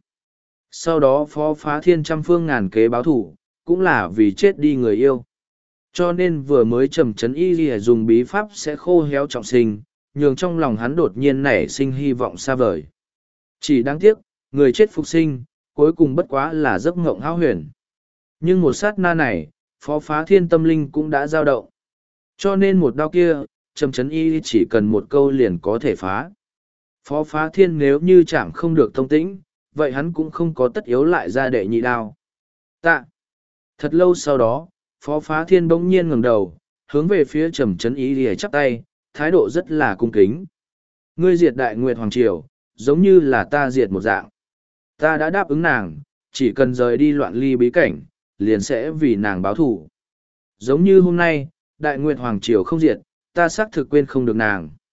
Sau đó Phó Phá Thiên trăm phương ngàn kế báo thủ, cũng là vì chết đi người yêu. Cho nên vừa mới Trầm Trấn Y dùng bí pháp sẽ khô héo trọng sinh, nhường trong lòng hắn đột nhiên nảy sinh hy vọng xa vời. Chỉ đáng tiếc, người chết phục sinh, cuối cùng bất quá là giấc ngộng hão huyền. Nhưng một sát na này, Phó Phá Thiên tâm linh cũng đã dao động. Cho nên một đao kia, Trầm Trấn Y chỉ cần một câu liền có thể phá. Phó Phá Thiên nếu như chạm không được Tông Tĩnh, vậy hắn cũng không có tất yếu lại ra đệ nhị đao. Tạ. Thật lâu sau đó, Phó Phá Thiên bỗng nhiên ngẩng đầu, hướng về phía Trầm Trấn Y chắp tay, thái độ rất là cung kính. Ngươi diệt đại nguyệt hoàng triều, giống như là ta diệt một dạng. Ta đã đáp ứng nàng, chỉ cần rời đi loạn ly bí cảnh, liền sẽ vì nàng báo thù. Giống như hôm nay, đại nguyệt hoàng triều không diệt, ta xác thực quên không được nàng.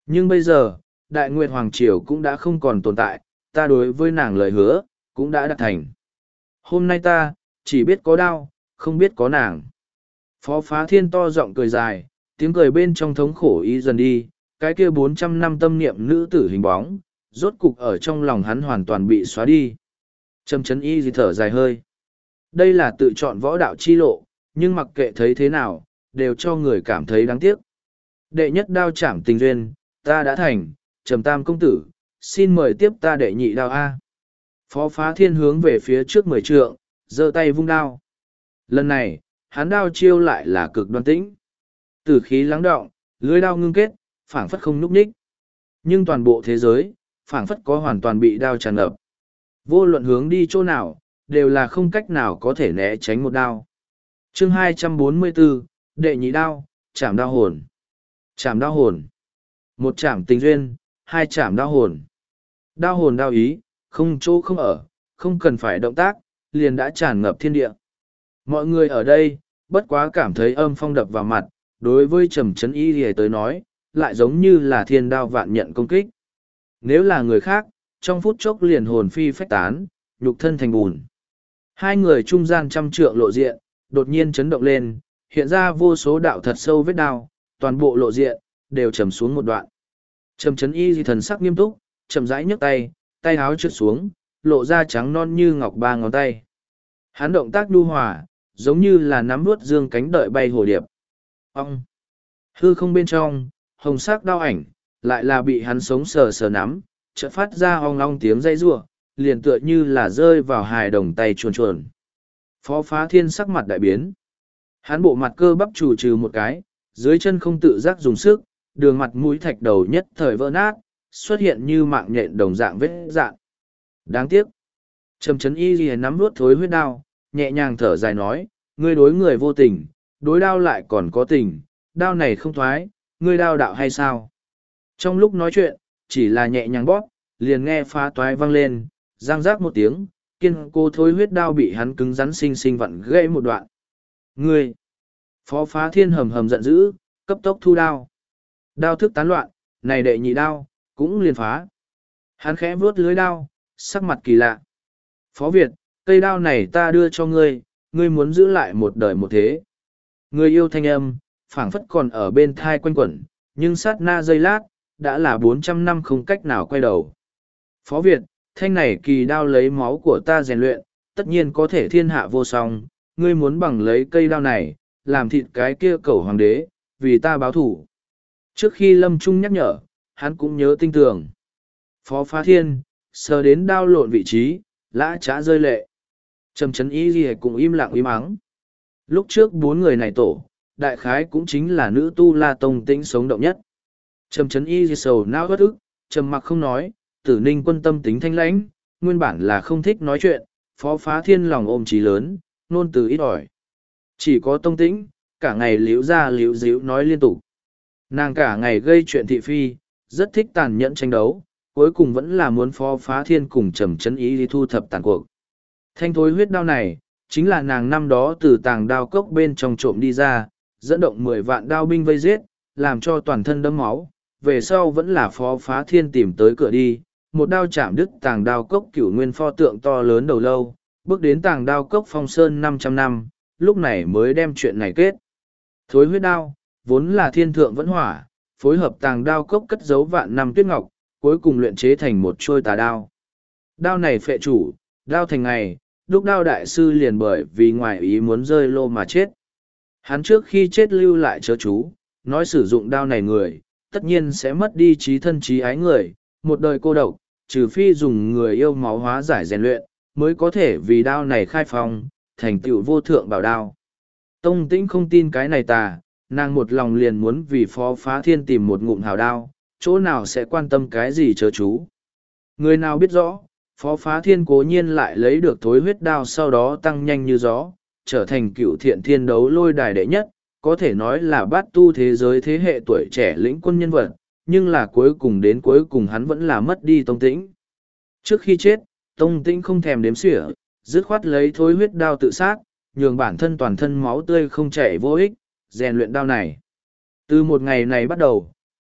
Nhưng bây giờ, Đại Nguyệt Hoàng Triều cũng đã không còn tồn tại, ta đối với nàng lời hứa, cũng đã đạt thành. Hôm nay ta, chỉ biết có đao, không biết có nàng. Phó Phá Thiên to giọng cười dài, tiếng cười bên trong thống khổ ý dần đi, cái kia 400 năm tâm niệm nữ tử hình bóng, rốt cục ở trong lòng hắn hoàn toàn bị xóa đi. Trầm chấn y gì thở dài hơi. Đây là tự chọn võ đạo chi lộ, nhưng mặc kệ thấy thế nào, đều cho người cảm thấy đáng tiếc. Đệ nhất đao chảm tình duyên, ta đã thành, Trầm Tam công tử, xin mời tiếp ta đệ nhị đao A. Phó Phá Thiên hướng về phía trước 10 trượng, giơ tay vung đao. Lần này, hắn đao chiêu lại là cực đoan tĩnh. Tử khí lắng đọng, lưới đao ngưng kết, phảng phất không núp ních. Nhưng toàn bộ thế giới, phảng phất có hoàn toàn bị đao tràn ngập. Vô luận hướng đi chỗ nào, đều là không cách nào có thể né tránh một đao. Chương 244, đệ nhị đao, chảm đao hồn. Chảm đao hồn. Một chảm tình duyên, hai chảm đao hồn. Đao hồn đao ý, không chỗ không ở, không cần phải động tác, liền đã tràn ngập thiên địa. Mọi người ở đây, bất quá cảm thấy âm phong đập vào mặt, đối với Trầm Chấn Y thì tới nói, lại giống như là thiên đao vạn nhận công kích. Nếu là người khác, trong phút chốc liền hồn phi phách tán, nhục thân thành bùn. Hai người trung gian trăm trượng lộ diện, đột nhiên chấn động lên, hiện ra vô số đạo thật sâu vết đao, toàn bộ lộ diện, đều trầm xuống một đoạn. Trầm Chấn Y thì thần sắc nghiêm túc, chậm rãi nhấc tay, tay áo trượt xuống, lộ ra trắng non như ngọc ba ngón tay. Hắn động tác nhu hòa, giống như là nắm nuốt dương cánh đợi bay hồ điệp. Ông! Hư không bên trong, hồng sắc đao ảnh, lại là bị hắn sống sờ sờ nắm, chợt phát ra ong long tiếng dây rủa, liền tựa như là rơi vào hài đồng tay chuồn chuồn. Phó Phá Thiên sắc mặt đại biến. Hắn bộ mặt cơ bắp trù trừ một cái, dưới chân không tự giác dùng sức, đường mặt mũi thạch đầu nhất thời vỡ nát, xuất hiện như mạng nhện đồng dạng vết dạn. Đáng tiếc. Trầm Chấn Y lìa nắm nuốt thối huyết đao, nhẹ nhàng thở dài nói, ngươi đối người vô tình, đối đao lại còn có tình, đao này không thoái, ngươi đao đạo hay sao? Trong lúc nói chuyện, chỉ là nhẹ nhàng bóp, liền nghe phá toái vang lên, răng rác một tiếng, kiên cố thối huyết đao bị hắn cứng rắn xinh xinh vặn gãy một đoạn. Ngươi! Phó Phá Thiên hầm hầm giận dữ, cấp tốc thu đao. Đao thức tán loạn, này đệ nhị đao, cũng liền phá. Hắn khẽ vuốt lưới đao, sắc mặt kỳ lạ. Phó Việt, cây đao này ta đưa cho ngươi, ngươi muốn giữ lại một đời một thế. Người yêu thanh âm, phảng phất còn ở bên thai quanh quẩn, nhưng sát na giây lát, đã là 400 năm không cách nào quay đầu. Phó Việt, thanh này kỳ đao lấy máu của ta rèn luyện, tất nhiên có thể thiên hạ vô song, ngươi muốn bằng lấy cây đao này, làm thịt cái kia cẩu hoàng đế, vì ta báo thủ. Trước khi Lâm Trung nhắc nhở, hắn cũng nhớ tinh tường. Phó Phá Thiên, sờ đến đao lộn vị trí, lã trá rơi lệ. Trầm Chấn Y gì cũng im lặng im ắng. Lúc trước 4 người này tổ, đại khái cũng chính là nữ tu La Tông Tĩnh sống động nhất. Trầm Chấn Y gì sầu não bất ức, trầm mặc không nói, Tử Ninh Quân tâm tính thanh lãnh, nguyên bản là không thích nói chuyện, Phó Phá Thiên lòng ôm trí lớn, nôn từ ít ỏi. Chỉ có Tông Tĩnh, cả ngày liễu ra liễu díu nói liên tục. Nàng cả ngày gây chuyện thị phi, rất thích tàn nhẫn tranh đấu, cuối cùng vẫn là muốn Phó Phá Thiên cùng Trầm Chấn Y đi thu thập tàn cuộc. Thanh thối huyết đao này, chính là nàng năm đó từ tàng đao cốc bên trong trộm đi ra, dẫn động 10 vạn đao binh vây giết, làm cho toàn thân đẫm máu, về sau vẫn là Phó Phá Thiên tìm tới cửa đi, một đao chạm đứt tàng đao cốc cửu nguyên pho tượng to lớn đầu lâu, bước đến tàng đao cốc phong sơn 500 năm, lúc này mới đem chuyện này kết. Thối huyết đao, vốn là thiên thượng vẫn hỏa, phối hợp tàng đao cốc cất giấu vạn năm tuyết ngọc, cuối cùng luyện chế thành một trôi tà đao. Đao này phệ chủ, đao thành ngày, lúc đao đại sư liền bởi vì ngoài ý muốn rơi lô mà chết. Hắn trước khi chết lưu lại chớ chú, nói sử dụng đao này người, tất nhiên sẽ mất đi trí thân trí ái người, một đời cô độc, trừ phi dùng người yêu máu hóa giải rèn luyện, mới có thể vì đao này khai phong, thành tựu vô thượng bảo đao. Tông Tĩnh không tin cái này tà, nàng một lòng liền muốn vì Phó Phá Thiên tìm một ngụm hào đao, chỗ nào sẽ quan tâm cái gì chớ chú. Người nào biết rõ, Phó Phá Thiên cố nhiên lại lấy được thối huyết đao sau đó tăng nhanh như gió, trở thành cựu thiện thiên đấu lôi đài đệ nhất, có thể nói là bát tu thế giới thế hệ tuổi trẻ lĩnh quân nhân vật, nhưng là cuối cùng đến cuối cùng hắn vẫn là mất đi Tông Tĩnh. Trước khi chết, Tông Tĩnh không thèm đếm xỉa, dứt khoát lấy thối huyết đao tự sát, nhường bản thân toàn thân máu tươi không chảy vô ích, rèn luyện đao này. Từ một ngày này bắt đầu,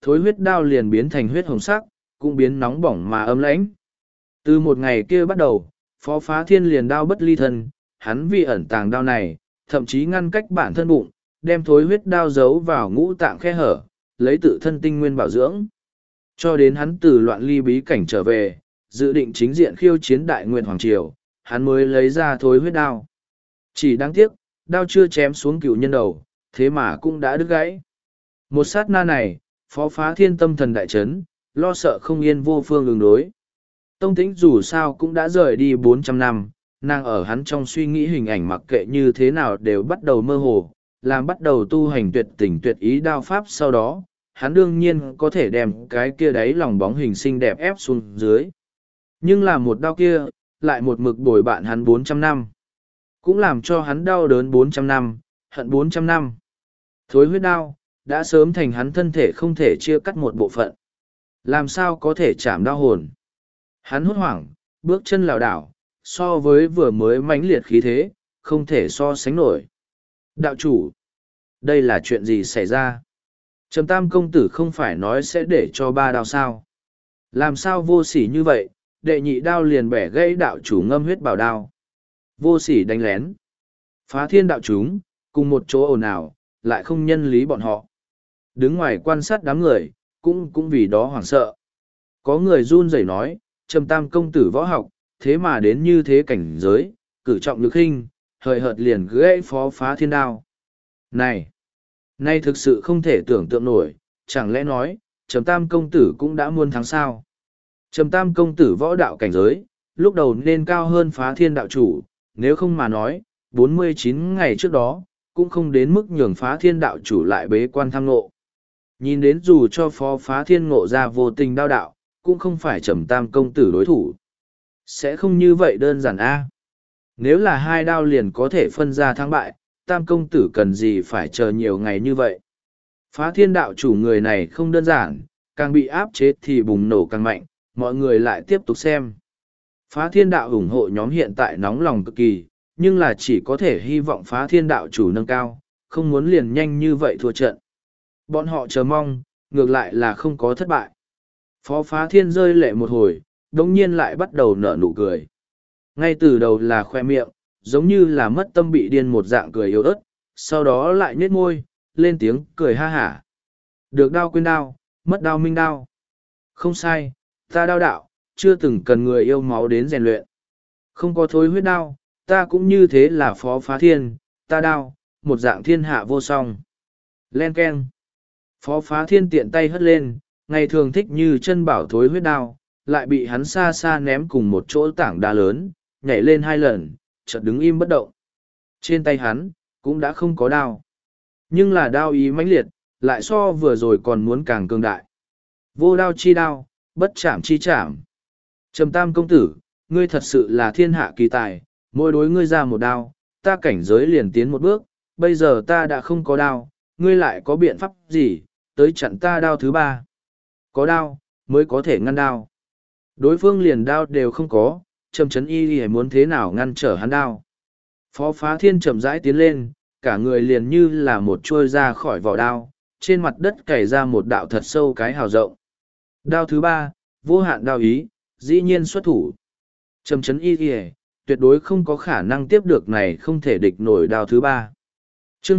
thối huyết đao liền biến thành huyết hồng sắc, cũng biến nóng bỏng mà ấm lãnh. Từ một ngày kia bắt đầu, Phó Phá Thiên liền đao bất ly thân, hắn vì ẩn tàng đao này, thậm chí ngăn cách bản thân bụng, đem thối huyết đao giấu vào ngũ tạng khe hở, lấy tự thân tinh nguyên bảo dưỡng. Cho đến hắn từ loạn ly bí cảnh trở về, dự định chính diện khiêu chiến Đại Nguyện Hoàng Triều, hắn mới lấy ra thối huyết đao. Chỉ đáng tiếc, đao chưa chém xuống cựu nhân đầu, thế mà cũng đã đứt gãy. Một sát na này, Phó Phá Thiên tâm thần đại chấn, lo sợ không yên vô phương ứng đối. Tông Tĩnh dù sao cũng đã rời đi 400 năm, nàng ở hắn trong suy nghĩ hình ảnh mặc kệ như thế nào đều bắt đầu mơ hồ, làm bắt đầu tu hành tuyệt tình tuyệt ý đao pháp sau đó, hắn đương nhiên có thể đem cái kia đáy lòng bóng hình xinh đẹp ép xuống dưới. Nhưng là một đao kia, lại một mực bồi bạn hắn 400 năm. Cũng làm cho hắn đau đớn 400 năm, hận 400 năm. Thối huyết đao, đã sớm thành hắn thân thể không thể chia cắt một bộ phận. Làm sao có thể chạm đau hồn? Hắn hốt hoảng, bước chân lảo đảo, so với vừa mới mãnh liệt khí thế, không thể so sánh nổi. Đạo chủ, đây là chuyện gì xảy ra? Trầm Tam công tử không phải nói sẽ để cho 3 đao sao? Làm sao vô sỉ như vậy, đệ nhị đao liền bẻ gãy đạo chủ ngâm huyết bảo đao. Vô sỉ đánh lén. Phá Thiên đạo chúng, cùng một chỗ ồn ào, lại không nhân lý bọn họ. Đứng ngoài quan sát đám người, cũng vì đó hoảng sợ. Có người run rẩy nói, Trầm Tam công tử võ học, thế mà đến như thế cảnh giới, cử trọng lực khinh, hời hợt liền gãy Phó Phá Thiên đao. Này thực sự không thể tưởng tượng nổi, chẳng lẽ nói, Trầm Tam công tử cũng đã muôn thắng sao? Trầm Tam công tử võ đạo cảnh giới, lúc đầu nên cao hơn Phá Thiên đạo chủ, nếu không mà nói, 49 ngày trước đó, cũng không đến mức nhường Phá Thiên đạo chủ lại bế quan tham ngộ. Nhìn đến dù cho Phó Phá Thiên ngộ ra vô tình đao đạo, cũng không phải Trầm Tam công tử đối thủ. Sẽ không như vậy đơn giản a. Nếu là 2 đao liền có thể phân ra thắng bại, Tam công tử cần gì phải chờ nhiều ngày như vậy. Phá Thiên đạo chủ người này không đơn giản, càng bị áp chế thì bùng nổ càng mạnh, mọi người lại tiếp tục xem. Phá Thiên đạo ủng hộ nhóm hiện tại nóng lòng cực kỳ, nhưng là chỉ có thể hy vọng Phá Thiên đạo chủ nâng cao, không muốn liền nhanh như vậy thua trận. Bọn họ chờ mong, ngược lại là không có thất bại. Phó Phá Thiên rơi lệ một hồi, đồng nhiên lại bắt đầu nở nụ cười. Ngay từ đầu là khoe miệng, giống như là mất tâm bị điên một dạng cười yếu ớt, sau đó lại nhếch môi, lên tiếng cười ha hả. Được đao quên đao, mất đao minh đao. Không sai, ta đao đạo, chưa từng cần người yêu máu đến rèn luyện. Không có thối huyết đao, ta cũng như thế là Phó Phá Thiên, ta đao, một dạng thiên hạ vô song. Len keng. Phó Phá Thiên tiện tay hất lên, ngày thường thích như chân bảo thối huyết đao, lại bị hắn xa xa ném cùng một chỗ tảng đá lớn, nhảy lên 2 lần, chợt đứng im bất động. Trên tay hắn, cũng đã không có đao. Nhưng là đao ý mãnh liệt, lại so vừa rồi còn muốn càng cường đại. Vô đao chi đao, bất chạm chi chạm. Trầm Tam công tử, ngươi thật sự là thiên hạ kỳ tài, mỗi đối ngươi ra một đao, ta cảnh giới liền tiến một bước, bây giờ ta đã không có đao, ngươi lại có biện pháp gì, tới chặn ta đao thứ 3. Có đao, mới có thể ngăn đao. Đối phương liền đao đều không có, Trầm Chấn Y muốn thế nào ngăn trở hắn đao. Phó Phá Thiên chậm rãi tiến lên, cả người liền như là một trôi ra khỏi vỏ đao, trên mặt đất cày ra một đạo thật sâu cái hào rộng. Đao thứ 3, vô hạn đao ý, dĩ nhiên xuất thủ. Trầm Chấn Y tuyệt đối không có khả năng tiếp được này, không thể địch nổi đao thứ 3. Chương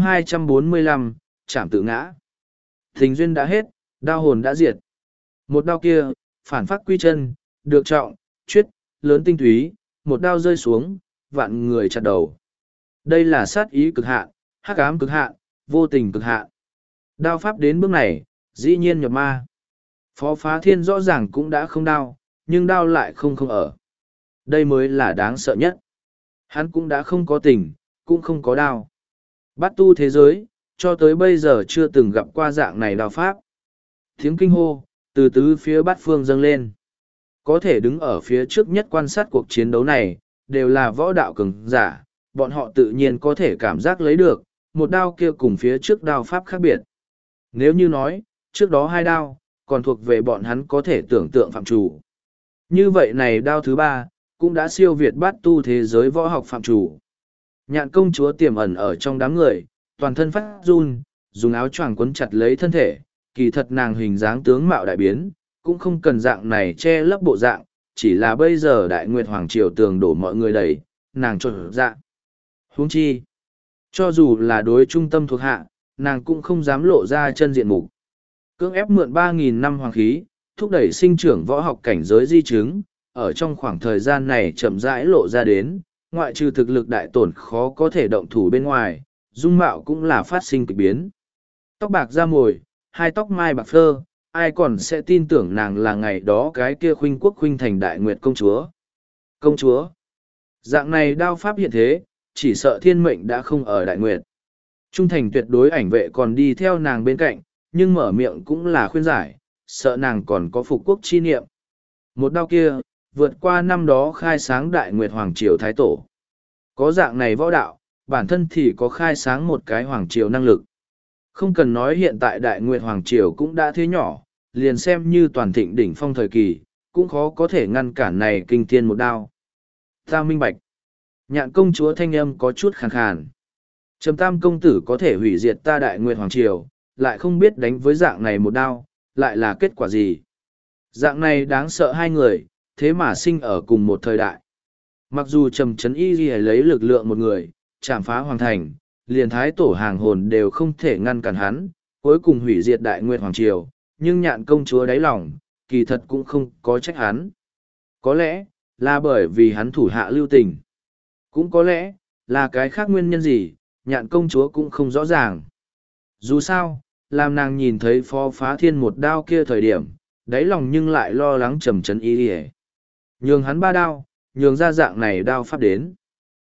245, chạm tự ngã. Tình duyên đã hết, đao hồn đã diệt. Một đao kia, phản phát quy chân, được trọng, chuyết, lớn tinh túy, một đao rơi xuống, vạn người chặt đầu. Đây là sát ý cực hạn, hắc ám cực hạn, vô tình cực hạn. Đao pháp đến bước này, dĩ nhiên nhập ma. Phó Phá Thiên rõ ràng cũng đã không đao, nhưng đao lại không ở. Đây mới là đáng sợ nhất. Hắn cũng đã không có tình, cũng không có đao. Bát tu thế giới, cho tới bây giờ chưa từng gặp qua dạng này đao pháp. Tiếng kinh hô, từ tứ phía bát phương dâng lên. Có thể đứng ở phía trước nhất quan sát cuộc chiến đấu này, đều là võ đạo cường giả, bọn họ tự nhiên có thể cảm giác lấy được, một đao kia cùng phía trước đao pháp khác biệt. Nếu như nói, trước đó 2 đao, còn thuộc về bọn hắn có thể tưởng tượng phạm chủ. Như vậy này đao thứ 3, cũng đã siêu việt bát tu thế giới võ học phạm chủ. Nhạn công chúa tiềm ẩn ở trong đám người, toàn thân phát run, dùng áo choàng quấn chặt lấy thân thể, kỳ thật nàng hình dáng tướng mạo đại biến, cũng không cần dạng này che lấp bộ dạng, chỉ là bây giờ đại nguyệt hoàng triều tường đổ mọi người đẩy, nàng trộn dạng. Huống chi, cho dù là đối trung tâm thuộc hạ, nàng cũng không dám lộ ra chân diện mục. Cưỡng ép mượn 3.000 năm hoàng khí, thúc đẩy sinh trưởng võ học cảnh giới di chứng, ở trong khoảng thời gian này chậm rãi lộ ra đến, ngoại trừ thực lực đại tổn khó có thể động thủ bên ngoài, dung mạo cũng là phát sinh kịch biến. Tóc bạc da mồi, hai tóc mai bạc phơ, ai còn sẽ tin tưởng nàng là ngày đó cái kia khuynh quốc khuynh thành đại nguyệt công chúa. Công chúa! Dạng này đao pháp hiện thế, chỉ sợ thiên mệnh đã không ở đại nguyệt. Trung thành tuyệt đối ảnh vệ còn đi theo nàng bên cạnh, nhưng mở miệng cũng là khuyên giải, sợ nàng còn có phục quốc chi niệm. Một đao kia, vượt qua năm đó khai sáng đại nguyệt hoàng triều thái tổ. Có dạng này võ đạo, bản thân thì có khai sáng một cái hoàng triều năng lực. Không cần nói hiện tại đại nguyệt hoàng triều cũng đã thế nhỏ, liền xem như toàn thịnh đỉnh phong thời kỳ, cũng khó có thể ngăn cản này kinh thiên một đao. Ta minh bạch. Nhạn công chúa thanh âm có chút khàn khàn. Trầm Tam công tử có thể hủy diệt ta đại nguyệt hoàng triều, lại không biết đánh với dạng này một đao, lại là kết quả gì. Dạng này đáng sợ hai người, thế mà sinh ở cùng một thời đại. Mặc dù Trầm Trấn Y Ghi lấy lực lượng một người, chạm phá hoàng thành, liền thái tổ hàng hồn đều không thể ngăn cản hắn, cuối cùng hủy diệt đại nguyệt hoàng triều, nhưng nhạn công chúa đáy lòng, kỳ thật cũng không có trách hắn. Có lẽ, là bởi vì hắn thủ hạ lưu tình. Cũng có lẽ, là cái khác nguyên nhân gì, nhạn công chúa cũng không rõ ràng. Dù sao, làm nàng nhìn thấy Phó Phá Thiên một đao kia thời điểm, đáy lòng nhưng lại lo lắng Trầm Trấn Y Ghi. Nhường hắn ba đao, nhường ra dạng này đao pháp đến.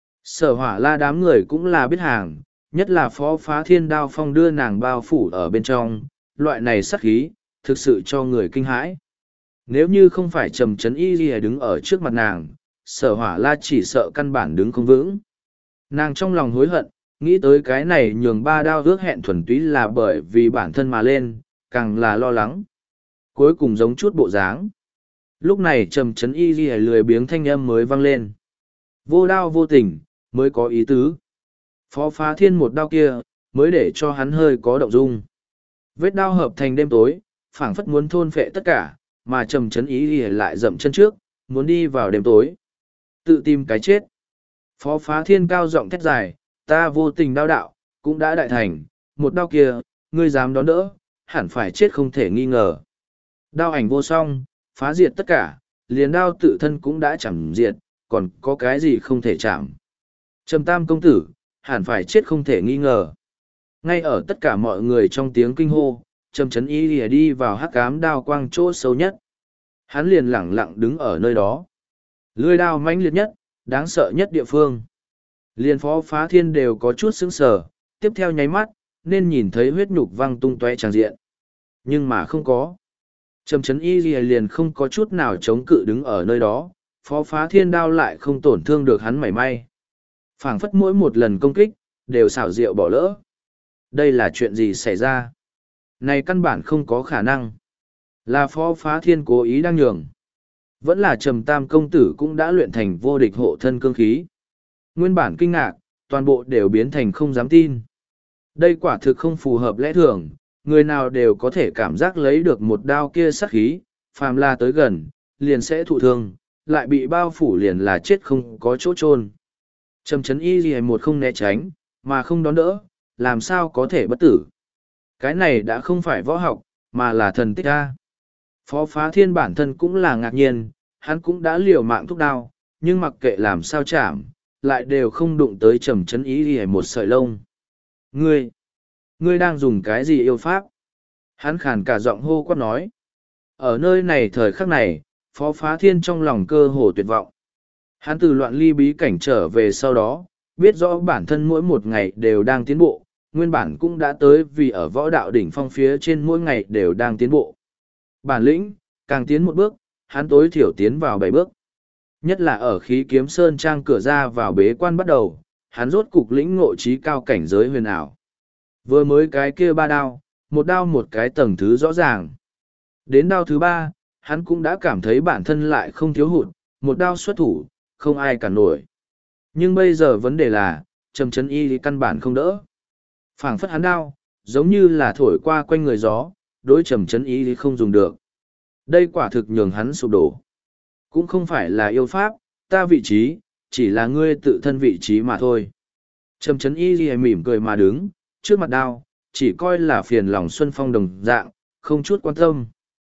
Sở Hỏa La đám người cũng là biết hàng, nhất là Phó Phá Thiên đao phong đưa nàng bao phủ ở bên trong, loại này sắc khí, thực sự cho người kinh hãi. Nếu như không phải Trầm Trấn Y Ghi đứng ở trước mặt nàng, Sở Hỏa La chỉ sợ căn bản đứng không vững. Nàng trong lòng hối hận, nghĩ tới cái này nhường ba đao ước hẹn thuần túy là bởi vì bản thân mà lên, càng là lo lắng. Cuối cùng giống chút bộ dáng. Lúc này Trầm Trấn Y Ghi lười biếng thanh âm mới vang lên. Vô đao vô tình, mới có ý tứ. Phó Phá Thiên một đao kia, mới để cho hắn hơi có động dung. Vết đao hợp thành đêm tối, phảng phất muốn thôn phệ tất cả, mà Trầm Trấn Y Ghi lại dậm chân trước, muốn đi vào đêm tối. Tự tìm cái chết. Phó Phá Thiên cao giọng thét dài, ta vô tình đao đạo, cũng đã đại thành, một đao kia, ngươi dám đón đỡ, hẳn phải chết không thể nghi ngờ. Đao ảnh vô song, phá diệt tất cả, liền đao tự thân cũng đã chẳng diệt, còn có cái gì không thể chạm. Trầm Tam công tử, hẳn phải chết không thể nghi ngờ. Ngay ở tất cả mọi người trong tiếng kinh hô, Trầm Trấn Y lìa đi vào hắc ám đao quang chỗ sâu nhất. Hắn liền lẳng lặng đứng ở nơi đó. Lưỡi đao mãnh liệt nhất, đáng sợ nhất địa phương. Liền Phó Phá Thiên đều có chút sững sờ, tiếp theo nháy mắt, nên nhìn thấy huyết nhục văng tung tóe tràn diện. Nhưng mà không có. Trầm Trấn Y liền không có chút nào chống cự đứng ở nơi đó, Phó Phá Thiên đao lại không tổn thương được hắn mảy may. Phảng phất mỗi một lần công kích, đều xảo diệu bỏ lỡ. Đây là chuyện gì xảy ra? Này căn bản không có khả năng. Là Phó Phá Thiên cố ý đang nhường. Vẫn là Trầm Tam công tử cũng đã luyện thành vô địch hộ thân cương khí. Nguyên bản kinh ngạc, toàn bộ đều biến thành không dám tin. Đây quả thực không phù hợp lẽ thường, người nào đều có thể cảm giác lấy được một đao kia sát khí, phàm là tới gần, liền sẽ thụ thương, lại bị bao phủ liền là chết không có chỗ chôn. Trầm Trấn Y gì một không né tránh, mà không đón đỡ, làm sao có thể bất tử. Cái này đã không phải võ học, mà là thần tích a. Phó Phá Thiên bản thân cũng là ngạc nhiên, hắn cũng đã liều mạng thúc đao, nhưng mặc kệ làm sao chạm, lại đều không đụng tới Trầm Trấn Y gì một sợi lông. Ngươi đang dùng cái gì yêu pháp? Hắn khàn cả giọng hô quát nói. Ở nơi này thời khắc này, Phó Phá Thiên trong lòng cơ hồ tuyệt vọng. Hắn từ loạn ly bí cảnh trở về sau đó, biết rõ bản thân mỗi một ngày đều đang tiến bộ, nguyên bản cũng đã tới vì ở võ đạo đỉnh phong phía trên mỗi ngày đều đang tiến bộ. Bản lĩnh, càng tiến một bước, hắn tối thiểu tiến vào 7 bước. Nhất là ở khí kiếm sơn trang cửa ra vào bế quan bắt đầu, hắn rốt cục lĩnh ngộ trí cao cảnh giới huyền ảo. Vừa mới cái kia ba đao, một đao một cái tầng thứ rõ ràng. Đến đao thứ ba, hắn cũng đã cảm thấy bản thân lại không thiếu hụt, một đao xuất thủ, không ai cản nổi. Nhưng bây giờ vấn đề là, Trầm Trấn Y căn bản không đỡ. Phảng phất hắn đao, giống như là thổi qua quanh người gió, đối Trầm Chấn Y thì không dùng được. Đây quả thực nhường hắn sụp đổ. Cũng không phải là yêu pháp, ta vị trí, chỉ là ngươi tự thân vị trí mà thôi. Trầm Chấn Y thì mỉm cười mà đứng, trước mặt đao, chỉ coi là phiền lòng Xuân Phong đồng dạng, không chút quan tâm.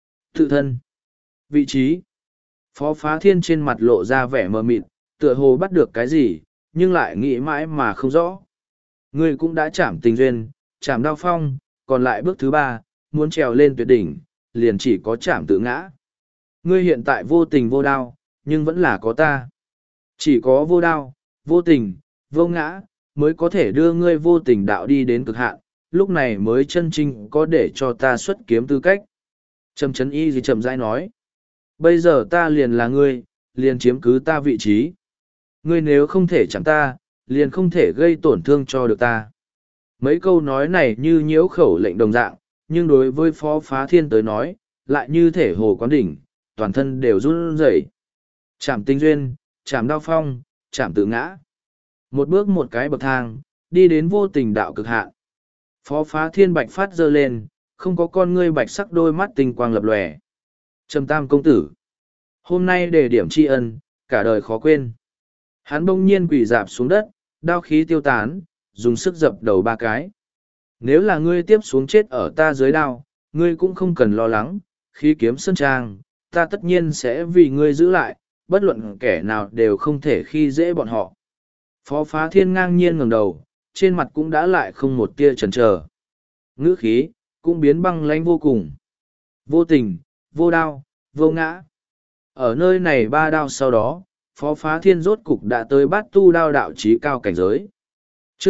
Tự thân, vị trí. Phó Phá Thiên trên mặt lộ ra vẻ mờ mịt, tựa hồ bắt được cái gì, nhưng lại nghĩ mãi mà không rõ. Ngươi cũng đã chạm tình duyên, chạm đao phong, còn lại bước thứ ba, muốn trèo lên tuyệt đỉnh, liền chỉ có chạm tự ngã. Ngươi hiện tại vô tình vô đao, nhưng vẫn là có ta. Chỉ có vô đao, vô tình, vô ngã, mới có thể đưa ngươi vô tình đạo đi đến cực hạn, lúc này mới chân chính có để cho ta xuất kiếm tư cách. Trầm Chấn Y gì chậm rãi nói. Bây giờ ta liền là ngươi, liền chiếm cứ ta vị trí. Ngươi nếu không thể chạm ta, liền không thể gây tổn thương cho được ta. Mấy câu nói này như nhiễu khẩu lệnh đồng dạng, nhưng đối với Phó Phá Thiên tới nói, lại như thể hồ quán đỉnh, toàn thân đều run rẩy. Chạm tinh duyên, chạm đao phong, chạm tự ngã. Một bước một cái bậc thang, đi đến vô tình đạo cực hạn. Phó Phá Thiên bạch phát giơ lên, không có con ngươi bạch sắc đôi mắt tinh quang lập lòe. Trầm Tam công tử, hôm nay đề điểm tri ân, cả đời khó quên. Hắn bỗng nhiên quỳ dạp xuống đất, đao khí tiêu tán, dùng sức dập đầu ba cái. Nếu là ngươi tiếp xuống chết ở ta dưới đao, ngươi cũng không cần lo lắng, khí kiếm sơn trang, ta tất nhiên sẽ vì ngươi giữ lại, bất luận kẻ nào đều không thể khi dễ bọn họ. Phó Phá Thiên ngang nhiên ngẩng đầu, trên mặt cũng đã lại không một tia chần chờ. Ngữ khí, cũng biến băng lãnh vô cùng. Vô tình, vô đao, vô ngã. Ở nơi này ba đao sau đó, Phó Phá Thiên rốt cục đã tới bát tu đao đạo trí cao cảnh giới. Chương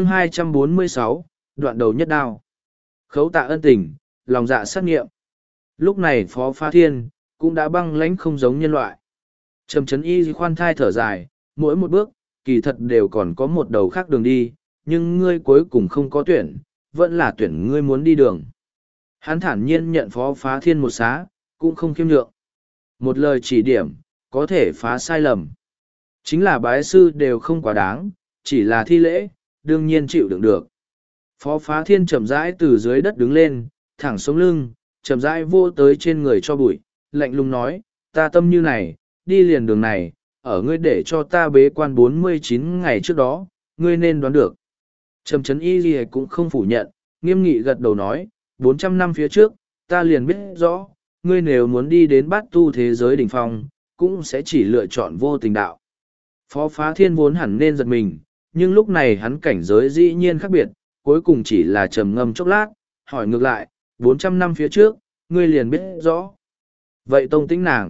246, đoạn đầu nhất đao. Khấu tạ ân tình, lòng dạ sát nghiệm. Lúc này Phó Phá Thiên, cũng đã băng lãnh không giống nhân loại. Trầm Chấn Y khoan thai thở dài, mỗi một bước, kỳ thật đều còn có một đầu khác đường đi, nhưng ngươi cuối cùng không có tuyển, vẫn là tuyển ngươi muốn đi đường. Hắn thản nhiên nhận Phó Phá Thiên một xá, cũng không khiêm nhượng. Một lời chỉ điểm, có thể phá sai lầm. Chính là bái sư đều không quá đáng, chỉ là thi lễ, đương nhiên chịu đựng được. Phó Phá Thiên chậm rãi từ dưới đất đứng lên, thẳng sống lưng, chậm rãi vô tới trên người cho bụi, lạnh lùng nói, ta tâm như này, đi liền đường này, ở ngươi để cho ta bế quan 49 ngày trước đó, ngươi nên đoán được. Trầm Chấn Y Ghi cũng không phủ nhận, nghiêm nghị gật đầu nói, 400 năm phía trước, ta liền biết rõ, ngươi nếu muốn đi đến bát tu thế giới đỉnh phong, cũng sẽ chỉ lựa chọn vô tình đạo. Phó Phá Thiên vốn hẳn nên giật mình, nhưng lúc này hắn cảnh giới dĩ nhiên khác biệt, cuối cùng chỉ là trầm ngâm chốc lát, hỏi ngược lại, 400 năm phía trước, ngươi liền biết rõ. Vậy Tông Tĩnh nàng,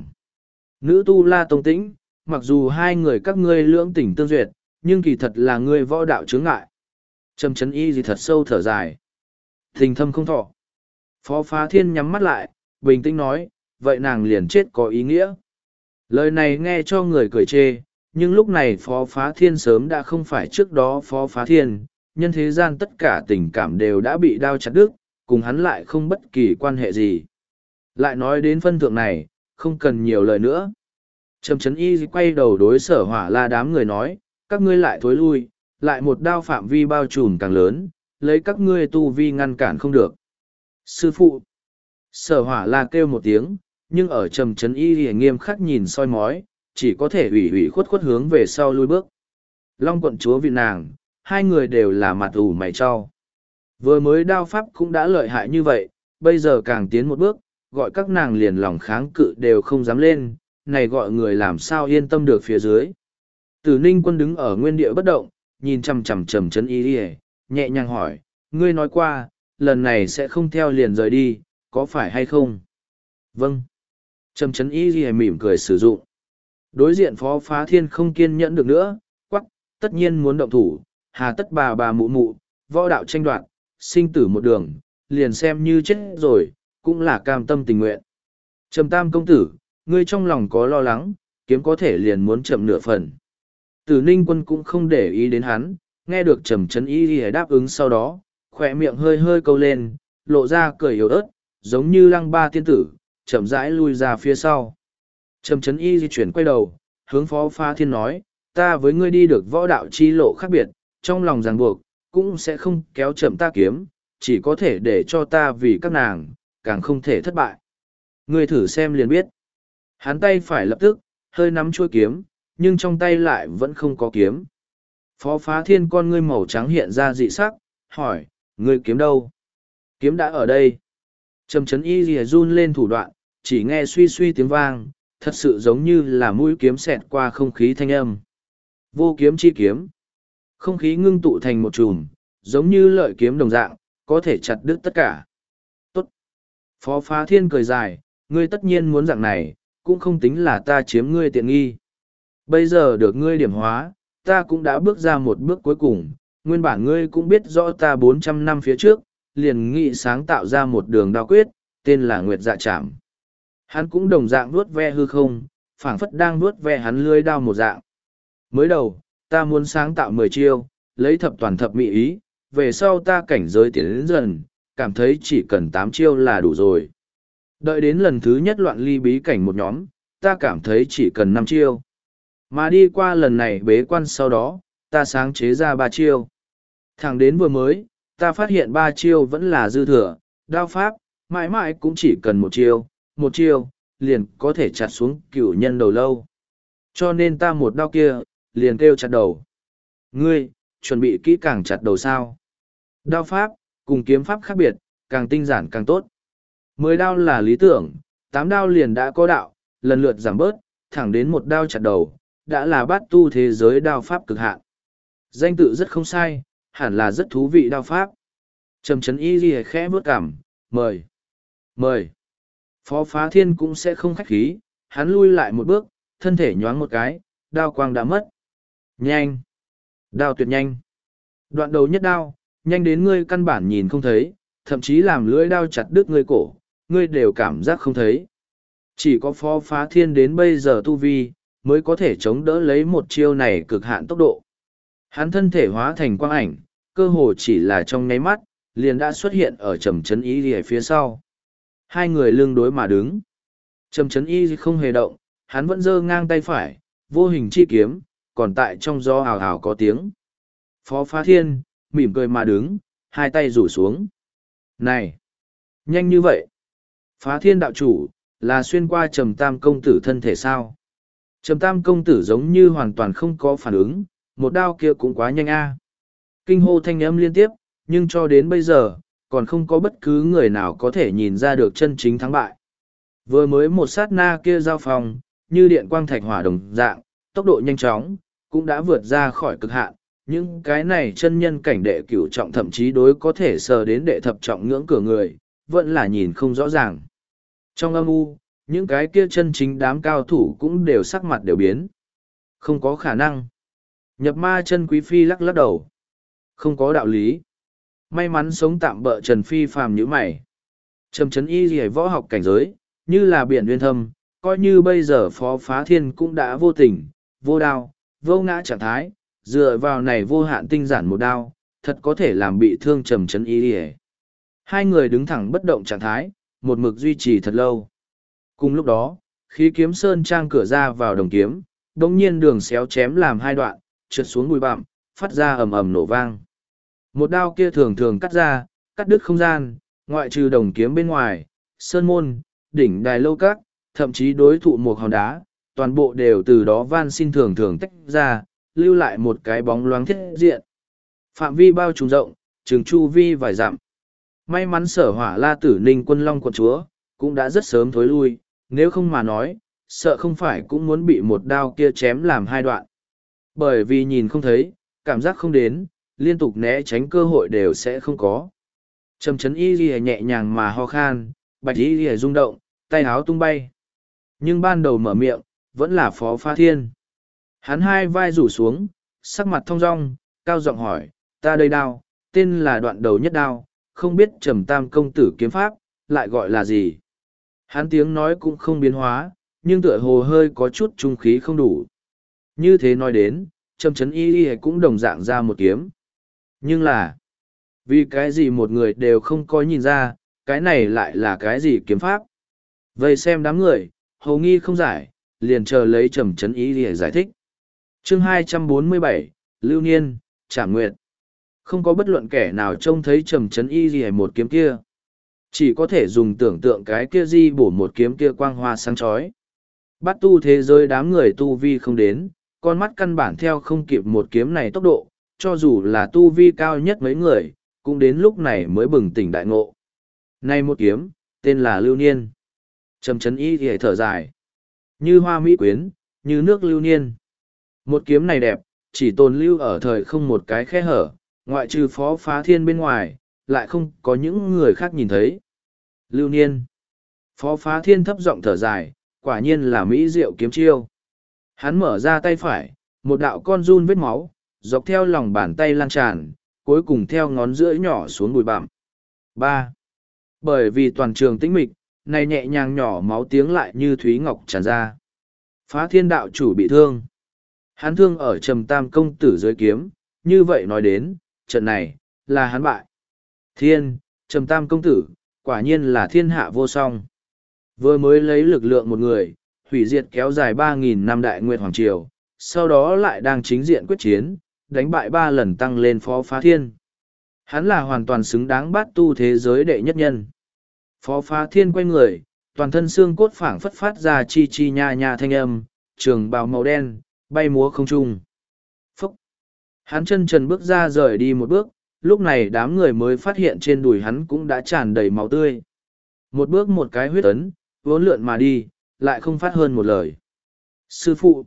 nữ tu La Tông Tĩnh, mặc dù hai người các ngươi lưỡng tình tương duyệt, nhưng kỳ thật là ngươi võ đạo chướng ngại. Trầm Chấn Y gì thật sâu thở dài. Tình thâm không thọ. Phó Phá Thiên nhắm mắt lại, bình tĩnh nói, vậy nàng liền chết có ý nghĩa. Lời này nghe cho người cười chê, nhưng lúc này Phó Phá Thiên sớm đã không phải trước đó Phó Phá Thiên, nhân thế gian tất cả tình cảm đều đã bị đao chặt đứt, cùng hắn lại không bất kỳ quan hệ gì. Lại nói đến phân thượng này, không cần nhiều lời nữa. Trầm Chấn Y quay đầu đối Sở Hỏa La đám người nói, các ngươi lại thối lui, lại một đao phạm vi bao trùm càng lớn, lấy các ngươi tu vi ngăn cản không được. Sư phụ! Sở Hỏa La kêu một tiếng, nhưng ở Trầm Chấn Y nghiêm khắc nhìn soi mói, chỉ có thể ủy ủy khuất khuất hướng về sau lui bước. Long quận chúa vị nàng, hai người đều là mặt ủ mày cho. Vừa mới đao pháp cũng đã lợi hại như vậy, bây giờ càng tiến một bước, gọi các nàng liền lòng kháng cự đều không dám lên, này gọi người làm sao yên tâm được phía dưới. Tử Ninh Quân đứng ở nguyên địa bất động, nhìn chằm chằm Trầm Chấn Y, nhẹ nhàng hỏi, ngươi nói qua, lần này sẽ không theo liền rời đi, có phải hay không? Vâng. Trầm Chấn Y mỉm cười sử dụng. Đối diện Phó Phá Thiên không kiên nhẫn được nữa, quắc, tất nhiên muốn động thủ, hà tất bà mụ mụ, võ đạo tranh đoạt, sinh tử một đường, liền xem như chết rồi, cũng là cam tâm tình nguyện. Trầm Tam công tử, ngươi trong lòng có lo lắng, kiếm có thể liền muốn chậm nửa phần. Tử Ninh Quân cũng không để ý đến hắn, nghe được Trầm Chấn Y đáp ứng sau đó, khỏe miệng hơi hơi câu lên, lộ ra cười yếu ớt, giống như lăng ba tiên tử, chậm rãi lui ra phía sau. Trầm Chấn Y di chuyển quay đầu, hướng Phó Phá Thiên nói, ta với ngươi đi được võ đạo chi lộ khác biệt, trong lòng ràng buộc, cũng sẽ không kéo chậm ta kiếm, chỉ có thể để cho ta vì các nàng, càng không thể thất bại. Ngươi thử xem liền biết. Hắn tay phải lập tức, hơi nắm chuôi kiếm, nhưng trong tay lại vẫn không có kiếm. Phó Phá Thiên con ngươi màu trắng hiện ra dị sắc, hỏi, ngươi kiếm đâu? Kiếm đã ở đây. Trầm Trấn Y Lìa run lên thủ đoạn, chỉ nghe suy suy tiếng vang, thật sự giống như là mũi kiếm xẹt qua không khí thanh âm. Vô kiếm chi kiếm. Không khí ngưng tụ thành một chùm, giống như lợi kiếm đồng dạng, có thể chặt đứt tất cả. Tốt. Phó Phá Thiên cười dài, ngươi tất nhiên muốn dạng này, cũng không tính là ta chiếm ngươi tiện nghi. Bây giờ được ngươi điểm hóa, ta cũng đã bước ra một bước cuối cùng, nguyên bản ngươi cũng biết rõ ta 400 năm phía trước, liền nghị sáng tạo ra một đường đao quyết, tên là Nguyệt Dạ Trảm. Hắn cũng đồng dạng vuốt ve hư không, phảng phất đang vuốt ve hắn lưới đao một dạng. Mới đầu, ta muốn sáng tạo 10 chiêu, lấy thập toàn thập mỹ ý, về sau ta cảnh giới tiến đến dần, cảm thấy chỉ cần 8 chiêu là đủ rồi. Đợi đến lần thứ nhất loạn ly bí cảnh một nhóm, ta cảm thấy chỉ cần 5 chiêu. Mà đi qua lần này bế quan sau đó, ta sáng chế ra 3 chiêu. Thẳng đến vừa mới, ta phát hiện 3 chiêu vẫn là dư thừa, đao pháp, mãi mãi cũng chỉ cần một chiêu, liền có thể chặt xuống cửu nhân đầu lâu. Cho nên ta một đao kia, liền kêu chặt đầu. Ngươi, chuẩn bị kỹ càng chặt đầu sao? Đao pháp, cùng kiếm pháp khác biệt, càng tinh giản càng tốt. 10 đao là lý tưởng, 8 đao liền đã có đạo, lần lượt giảm bớt, thẳng đến một đao chặt đầu, đã là bát tu thế giới đao pháp cực hạn. Danh tự rất không sai, hẳn là rất thú vị đao pháp. Trầm Trấn Y Ghi khẽ bước cảm, mời. Mời. Phó Phá Thiên cũng sẽ không khách khí, hắn lui lại một bước, thân thể nhoáng một cái, đao quang đã mất. Nhanh. Đao tuyệt nhanh. Đoạn đầu nhất đao, nhanh đến ngươi căn bản nhìn không thấy, thậm chí làm lưỡi đao chặt đứt ngươi cổ, ngươi đều cảm giác không thấy. Chỉ có Phó Phá Thiên đến bây giờ tu vi, mới có thể chống đỡ lấy một chiêu này cực hạn tốc độ. Hắn thân thể hóa thành quang ảnh, cơ hồ chỉ là trong nháy mắt, liền đã xuất hiện ở Trầm Trấn Y Ghi phía sau. Hai người lưng đối mà đứng. Trầm Trấn Y không hề động, hắn vẫn giơ ngang tay phải, vô hình chi kiếm, còn tại trong gió hào hào có tiếng. Phó Phá Thiên, mỉm cười mà đứng, hai tay rủ xuống. Này! Nhanh như vậy! Phá Thiên đạo chủ, là xuyên qua Trầm Tam công tử thân thể sao? Trầm Tam công tử giống như hoàn toàn không có phản ứng, một đao kia cũng quá nhanh a. Kinh hô thanh âm liên tiếp, nhưng cho đến bây giờ, còn không có bất cứ người nào có thể nhìn ra được chân chính thắng bại. Vừa mới một sát na kia giao phòng, như điện quang thạch hỏa đồng dạng, tốc độ nhanh chóng, cũng đã vượt ra khỏi cực hạn. Những cái này chân nhân cảnh đệ cửu trọng thậm chí đối có thể sờ đến đệ thập trọng ngưỡng cửa người, vẫn là nhìn không rõ ràng. Trong âm u, những cái kia chân chính đám cao thủ cũng đều sắc mặt đều biến. Không có khả năng. Nhập ma chân quý phi lắc lắc đầu. Không có đạo lý. May mắn sống tạm bợ Trần Phi phàm như mày. Trầm Trấn Y Lìa võ học cảnh giới, như là biển nguyên thâm, coi như bây giờ Phó Phá Thiên cũng đã vô tình, vô đao, vô ngã trạng thái, dựa vào này vô hạn tinh giản một đao, thật có thể làm bị thương Trầm Trấn Y Lìa. Hai người đứng thẳng bất động trạng thái, một mực duy trì thật lâu. Cùng lúc đó, khí kiếm sơn trang cửa ra vào đồng kiếm, đống nhiên đường xéo chém làm hai đoạn, trượt xuống bụi bặm, phát ra ầm ầm nổ vang. Một đao kia thường thường cắt ra, cắt đứt không gian, ngoại trừ đồng kiếm bên ngoài, sơn môn, đỉnh đài lâu các, thậm chí đối thụ một hòn đá, toàn bộ đều từ đó van xin thường thường tách ra, lưu lại một cái bóng loáng thiết diện. Phạm vi bao trùm rộng, trường chu vi vài dặm. May mắn Sở Hỏa La Tử Ninh Quân Long quận chúa, cũng đã rất sớm thối lui, nếu không mà nói, sợ không phải cũng muốn bị một đao kia chém làm hai đoạn. Bởi vì nhìn không thấy, cảm giác không đến, liên tục né tránh cơ hội đều sẽ không có. Trầm Trấn Y Lìa nhẹ nhàng mà ho khan, Bạch Y Lìa rung động, tay áo tung bay. Nhưng ban đầu mở miệng, vẫn là Phó Phá Thiên. Hắn hai vai rủ xuống, sắc mặt thong dong, cao giọng hỏi, ta đây đao, tên là đoạn đầu nhất đao, không biết Trầm Tam công tử kiếm pháp, lại gọi là gì. Hắn tiếng nói cũng không biến hóa, nhưng tựa hồ hơi có chút trung khí không đủ. Như thế nói đến, Trầm Trấn Y Lìa cũng đồng dạng ra một kiếm. Nhưng là, vì cái gì một người đều không có nhìn ra, cái này lại là cái gì kiếm pháp. Vậy xem đám người, hầu nghi không giải, liền chờ lấy Trầm Trấn Y Lìa giải thích. Chương 247, Lưu Niên, Trảm Nguyệt. Không có bất luận kẻ nào trông thấy Trầm Trấn Y Lìa một kiếm kia. Chỉ có thể dùng tưởng tượng cái kia di bổ một kiếm kia quang hoa sáng chói. Bắt tu thế giới đám người tu vi không đến, con mắt căn bản theo không kịp một kiếm này tốc độ, cho dù là tu vi cao nhất mấy người, cũng đến lúc này mới bừng tỉnh đại ngộ. Nay một kiếm, tên là Lưu Niên. Trầm chấn y thì thở dài. Như hoa mỹ quyến, như nước lưu niên. Một kiếm này đẹp, chỉ tồn lưu ở thời không một cái khe hở, ngoại trừ Phó Phá Thiên bên ngoài, lại không có những người khác nhìn thấy. Lưu Niên. Phó Phá Thiên thấp giọng thở dài, quả nhiên là mỹ diệu kiếm chiêu. Hắn mở ra tay phải, một đạo con run vết máu, dọc theo lòng bàn tay lan tràn, cuối cùng theo ngón giữa nhỏ xuống bụi bặm. 3. Bởi vì toàn trường tĩnh mịch, này nhẹ nhàng nhỏ máu tiếng lại như thúy ngọc tràn ra. Phá Thiên đạo chủ bị thương. Hắn thương ở Trầm Tam công tử dưới kiếm, như vậy nói đến, trận này, là hắn bại. Thiên, Trầm Tam công tử, quả nhiên là thiên hạ vô song. Vừa mới lấy lực lượng một người, hủy diệt kéo dài 3.000 năm đại nguyệt hoàng triều, sau đó lại đang chính diện quyết chiến, đánh bại 3 lần tăng lên Phó Phá Thiên. Hắn là hoàn toàn xứng đáng bát tu thế giới đệ nhất nhân. Phó Phá Thiên quay người, toàn thân xương cốt phảng phất phát ra chi chi nha nha thanh âm, trường bào màu đen, bay múa không trung. Phúc! Hắn chân trần bước ra rời đi một bước, lúc này đám người mới phát hiện trên đùi hắn cũng đã tràn đầy máu tươi. Một bước một cái huyết ấn, vốn lượn mà đi, lại không phát hơn một lời. Sư phụ!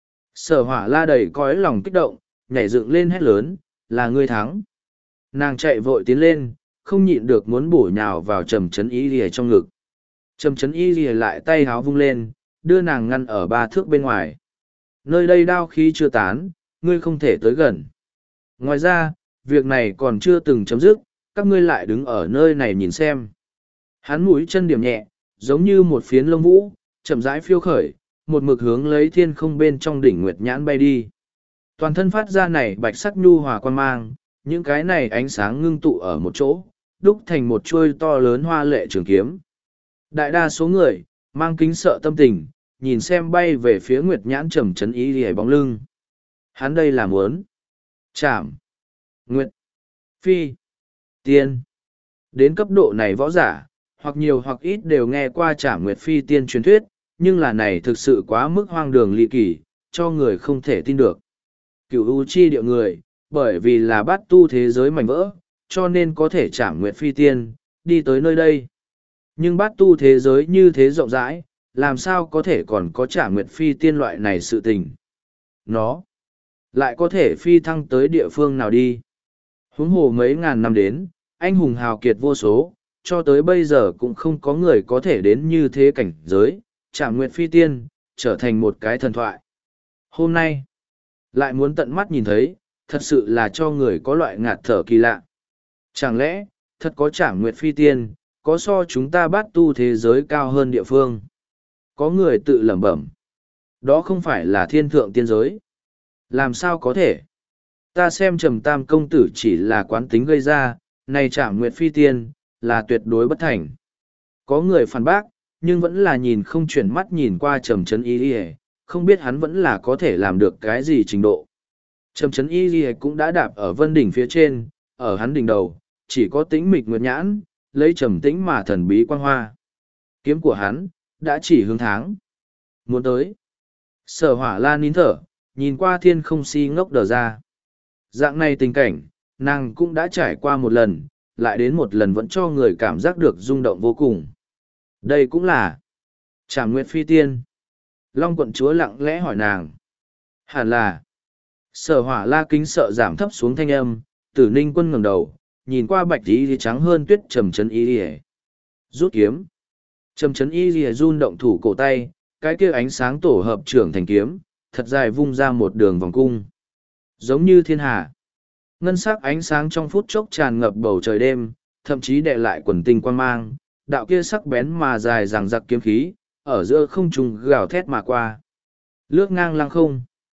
Sở Hỏa La đầy cõi lòng kích động, nhảy dựng lên hét lớn, là ngươi thắng. Nàng chạy vội tiến lên, không nhịn được muốn bổ nhào vào Trầm Chấn Y Lìa trong ngực. Trầm Chấn Y Lìa lại tay háo vung lên, đưa nàng ngăn ở 3 thước bên ngoài. Nơi đây đao khí chưa tán, ngươi không thể tới gần. Ngoài ra, việc này còn chưa từng chấm dứt, các ngươi lại đứng ở nơi này nhìn xem. Hắn mũi chân điểm nhẹ, giống như một phiến lông vũ, chậm rãi phiêu khởi, một mực hướng lấy thiên không bên trong đỉnh nguyệt nhãn bay đi. Toàn thân phát ra này bạch sắc nhu hòa quan mang, những cái này ánh sáng ngưng tụ ở một chỗ, đúc thành một chuôi to lớn hoa lệ trường kiếm. Đại đa số người, mang kính sợ tâm tình, nhìn xem bay về phía nguyệt nhãn Trầm Chấn Y Lìa bóng lưng. Hắn đây là muốn chạm nguyệt phi tiên. Đến cấp độ này võ giả, hoặc nhiều hoặc ít đều nghe qua chạm nguyệt phi tiên truyền thuyết, nhưng là này thực sự quá mức hoang đường ly kỳ, cho người không thể tin được. Cửu U chi địa người, bởi vì là bát tu thế giới mảnh vỡ, cho nên có thể chạm nguyệt phi tiên, đi tới nơi đây. Nhưng bát tu thế giới như thế rộng rãi, làm sao có thể còn có chạm nguyệt phi tiên loại này sự tình. Nó lại có thể phi thăng tới địa phương nào đi. Huống hồ mấy ngàn năm đến, anh hùng hào kiệt vô số, cho tới bây giờ cũng không có người có thể đến như thế cảnh giới, chạm nguyệt phi tiên, trở thành một cái thần thoại. Hôm nay, lại muốn tận mắt nhìn thấy, thật sự là cho người có loại ngạt thở kỳ lạ. Chẳng lẽ, thật có chạm nguyệt phi tiên, có so chúng ta bát tu thế giới cao hơn địa phương? Có người tự lẩm bẩm. Đó không phải là thiên thượng tiên giới. Làm sao có thể? Ta xem Trầm Tam công tử chỉ là quán tính gây ra, này chạm nguyệt phi tiên, là tuyệt đối bất thành. Có người phản bác, nhưng vẫn là nhìn không chuyển mắt nhìn qua Trầm Chấn Y Lìa, không biết hắn vẫn là có thể làm được cái gì trình độ. Trầm Chấn Y Lìa cũng đã đạp ở vân đỉnh phía trên, ở hắn đỉnh đầu, chỉ có tĩnh mịch nguyệt nhãn, lấy trầm tĩnh mà thần bí quang hoa. Kiếm của hắn, đã chỉ hướng tháng. Muốn tới. Sở Hỏa La nín thở, nhìn qua thiên không si ngốc đờ ra. Dạng này tình cảnh, nàng cũng đã trải qua một lần, lại đến một lần vẫn cho người cảm giác được rung động vô cùng. Đây cũng là Trảm Nguyệt Phi Tiên. Long quận chúa lặng lẽ hỏi nàng. Hẳn là. Sở Hỏa La kính sợ giảm thấp xuống thanh âm, Tử Ninh Quân ngẩng đầu, nhìn qua bạch y trắng hơn tuyết Trầm Chấn Y Lìa. Rút kiếm. Trầm Chấn Y Lìa run động thủ cổ tay, cái kia ánh sáng tổ hợp trưởng thành kiếm, thật dài vung ra một đường vòng cung. Giống như thiên hà. Ngân sắc ánh sáng trong phút chốc tràn ngập bầu trời đêm, thậm chí đè lại quần tinh quang mang, đạo kia sắc bén mà dài dằng dặc kiếm khí, ở giữa không trung gào thét mà qua. Lướt ngang lăng không.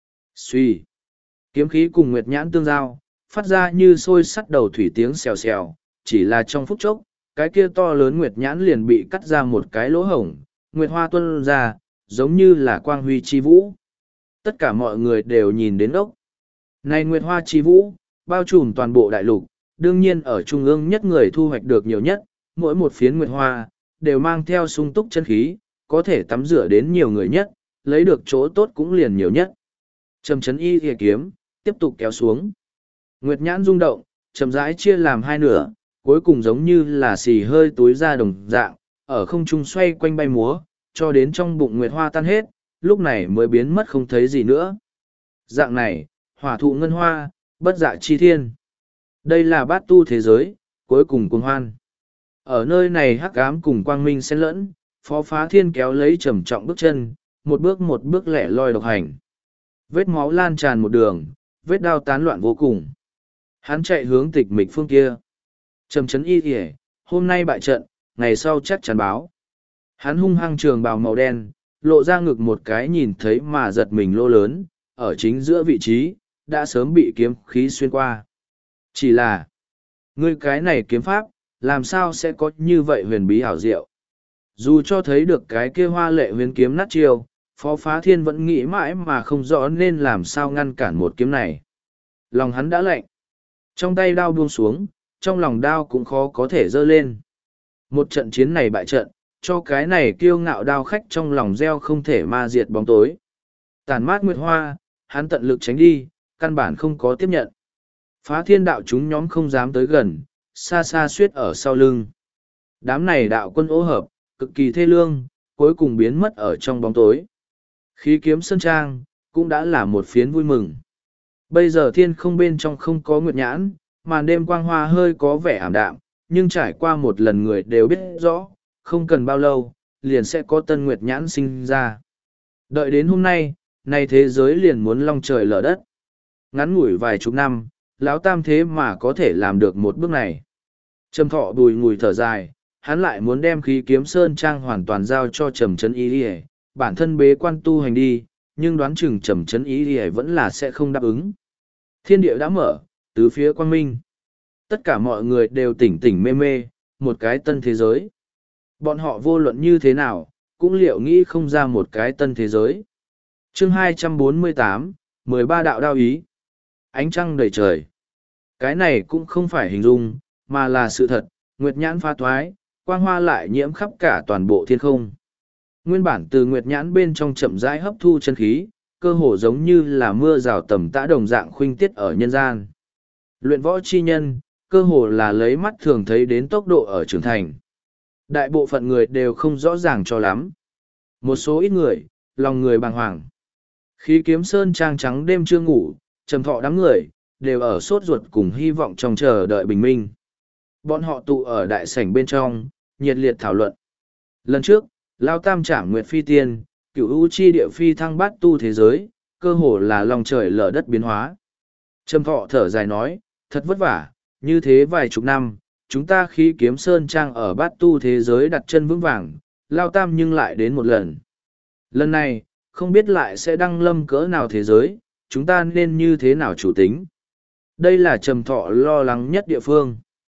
Xuy. Kiếm khí cùng nguyệt nhãn tương giao, phát ra như sôi sắt đầu thủy tiếng xèo xèo, chỉ là trong phút chốc, cái kia to lớn nguyệt nhãn liền bị cắt ra một cái lỗ hổng, nguyệt hoa tuôn ra, giống như là quang huy chi vũ. Tất cả mọi người đều nhìn đến ốc. Này nguyệt hoa chi vũ, bao trùm toàn bộ đại lục, đương nhiên ở trung ương nhất người thu hoạch được nhiều nhất, mỗi một phiến nguyệt hoa, đều mang theo sung túc chân khí, có thể tắm rửa đến nhiều người nhất, lấy được chỗ tốt cũng liền nhiều nhất. Trầm chấn y thìa kiếm, tiếp tục kéo xuống. Nguyệt nhãn rung động, chậm rãi chia làm hai nửa, cuối cùng giống như là xì hơi túi ra đồng dạng, ở không trung xoay quanh bay múa, cho đến trong bụng nguyệt hoa tan hết, lúc này mới biến mất không thấy gì nữa. Dạng này, hỏa thụ ngân hoa, bất dạ chi thiên. Đây là bát tu thế giới, cuối cùng cuồng hoan. Ở nơi này hắc ám cùng quang minh xen lẫn, Phó Phá Thiên kéo lấy trầm trọng bước chân, một bước lẻ loi độc hành. Vết máu lan tràn một đường, vết đao tán loạn vô cùng. Hắn chạy hướng tịch mịch phương kia. Trầm chấn y kìa, hôm nay bại trận, ngày sau chắc chắn báo. Hắn hung hăng trường bào màu đen, lộ ra ngực một cái nhìn thấy mà giật mình lô lớn, ở chính giữa vị trí, đã sớm bị kiếm khí xuyên qua. Chỉ là, ngươi cái này kiếm pháp, làm sao sẽ có như vậy huyền bí ảo diệu. Dù cho thấy được cái kia hoa lệ huyền kiếm nát chiêu, Phó Phá Thiên vẫn nghĩ mãi mà không rõ nên làm sao ngăn cản một kiếm này. Lòng hắn đã lạnh. Trong tay đao buông xuống, trong lòng đao cũng khó có thể dơ lên. Một trận chiến này bại trận, cho cái này kiêu ngạo đao khách trong lòng gieo không thể ma diệt bóng tối. Tàn mát nguyệt hoa, hắn tận lực tránh đi, căn bản không có tiếp nhận. Phá Thiên đạo chúng nhóm không dám tới gần, xa xa suýt ở sau lưng. Đám này đạo quân ố hợp, cực kỳ thê lương, cuối cùng biến mất ở trong bóng tối. Khí kiếm sơn trang, cũng đã là một phiến vui mừng. Bây giờ thiên không bên trong không có nguyệt nhãn, màn đêm quang hoa hơi có vẻ ảm đạm, nhưng trải qua một lần người đều biết rõ, không cần bao lâu, liền sẽ có tân nguyệt nhãn sinh ra. Đợi đến hôm nay, nay thế giới liền muốn long trời lở đất. Ngắn ngủi vài chục năm, lão tam thế mà có thể làm được một bước này. Trầm Thọ bùi ngùi thở dài, hắn lại muốn đem khí kiếm sơn trang hoàn toàn giao cho Trầm Chấn Y Lìa, bản thân bế quan tu hành đi, nhưng đoán chừng Trầm Chấn Y Lìa vẫn là sẽ không đáp ứng. Thiên địa đã mở, tứ phía quang minh. Tất cả mọi người đều tỉnh tỉnh mê mê, một cái tân thế giới. Bọn họ vô luận như thế nào, cũng liệu nghĩ không ra một cái tân thế giới. Chương 248, 13 đạo đao ý. Ánh trăng đầy trời. Cái này cũng không phải hình dung, mà là sự thật, nguyệt nhãn pha thoái, quang hoa lại nhiễm khắp cả toàn bộ thiên không. Nguyên bản từ nguyệt nhãn bên trong chậm rãi hấp thu chân khí, cơ hồ giống như là mưa rào tầm tã đồng dạng khuynh tiết ở nhân gian. Luyện võ chi nhân, cơ hồ là lấy mắt thường thấy đến tốc độ ở trưởng thành. Đại bộ phận người đều không rõ ràng cho lắm. Một số ít người, lòng người bàng hoàng. Khí kiếm sơn trang trắng đêm chưa ngủ, Trầm Thọ đám người, đều ở sốt ruột cùng hy vọng trong chờ đợi bình minh. Bọn họ tụ ở đại sảnh bên trong, nhiệt liệt thảo luận. Lần trước, Lao Tam Trảm Nguyệt Phi Tiên, cửu u chi địa phi thăng bát tu thế giới, cơ hồ là lòng trời lở đất biến hóa. Trầm Thọ thở dài nói, thật vất vả, như thế vài chục năm, chúng ta khí kiếm sơn trang ở bát tu thế giới đặt chân vững vàng, Lao Tam nhưng lại đến một lần. Lần này, không biết lại sẽ đăng lâm cỡ nào thế giới, chúng ta nên như thế nào chủ tính. Đây là Trầm Thọ lo lắng nhất địa phương.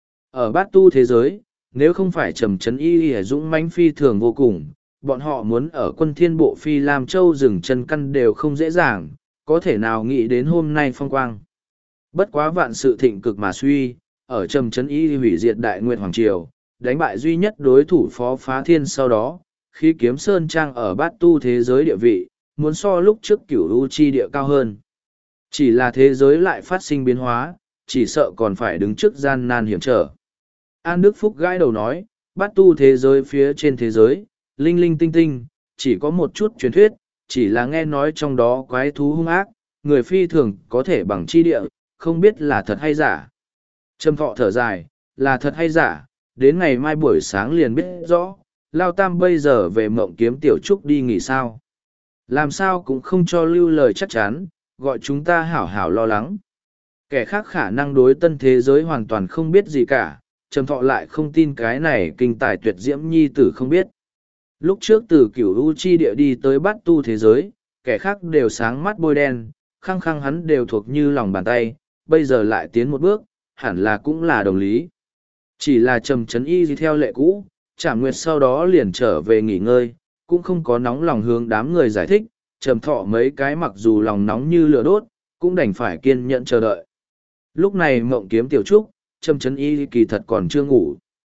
Ở bát tu thế giới, nếu không phải Trầm Chấn Y dũng mãnh phi thường vô cùng, bọn họ muốn ở quân thiên bộ phi Lam Châu dừng chân căn đều không dễ dàng, có thể nào nghĩ đến hôm nay phong quang. Bất quá vạn sự thịnh cực mà suy, ở Trầm Chấn Y hủy diệt Đại Nguyệt Hoàng Triều, đánh bại duy nhất đối thủ Phó Phá Thiên sau đó, khi kiếm sơn trang ở bát tu thế giới địa vị, muốn so lúc trước cửu u chi địa cao hơn. Chỉ là thế giới lại phát sinh biến hóa, chỉ sợ còn phải đứng trước gian nan hiểm trở. An Đức Phúc gãi đầu nói, bát tu thế giới phía trên thế giới, linh linh tinh tinh, chỉ có một chút truyền thuyết, chỉ là nghe nói trong đó quái thú hung ác, người phi thường có thể bằng chi địa, không biết là thật hay giả. Trầm Thọ thở dài, là thật hay giả, đến ngày mai buổi sáng liền biết rõ, Lao Tam bây giờ về Mộng Kiếm Tiểu Trúc đi nghỉ sao. Làm sao cũng không cho lưu lời chắc chắn, gọi chúng ta hảo hảo lo lắng. Kẻ khác khả năng đối tân thế giới hoàn toàn không biết gì cả, Trầm Thọ lại không tin cái này kinh tài tuyệt diễm nhi tử không biết. Lúc trước từ cửu u chi địa đi tới bát tu thế giới, kẻ khác đều sáng mắt bôi đen, khăng khăng hắn đều thuộc như lòng bàn tay, bây giờ lại tiến một bước, hẳn là cũng là đồng lý. Chỉ là Trầm Chấn Y theo lệ cũ, Trảm Nguyệt sau đó liền trở về nghỉ ngơi, cũng không có nóng lòng hướng đám người giải thích, Trầm Thọ mấy cái mặc dù lòng nóng như lửa đốt, cũng đành phải kiên nhẫn chờ đợi. Lúc này Mộng Kiếm Tiểu Trúc, Trầm Chấn Y kỳ thật còn chưa ngủ.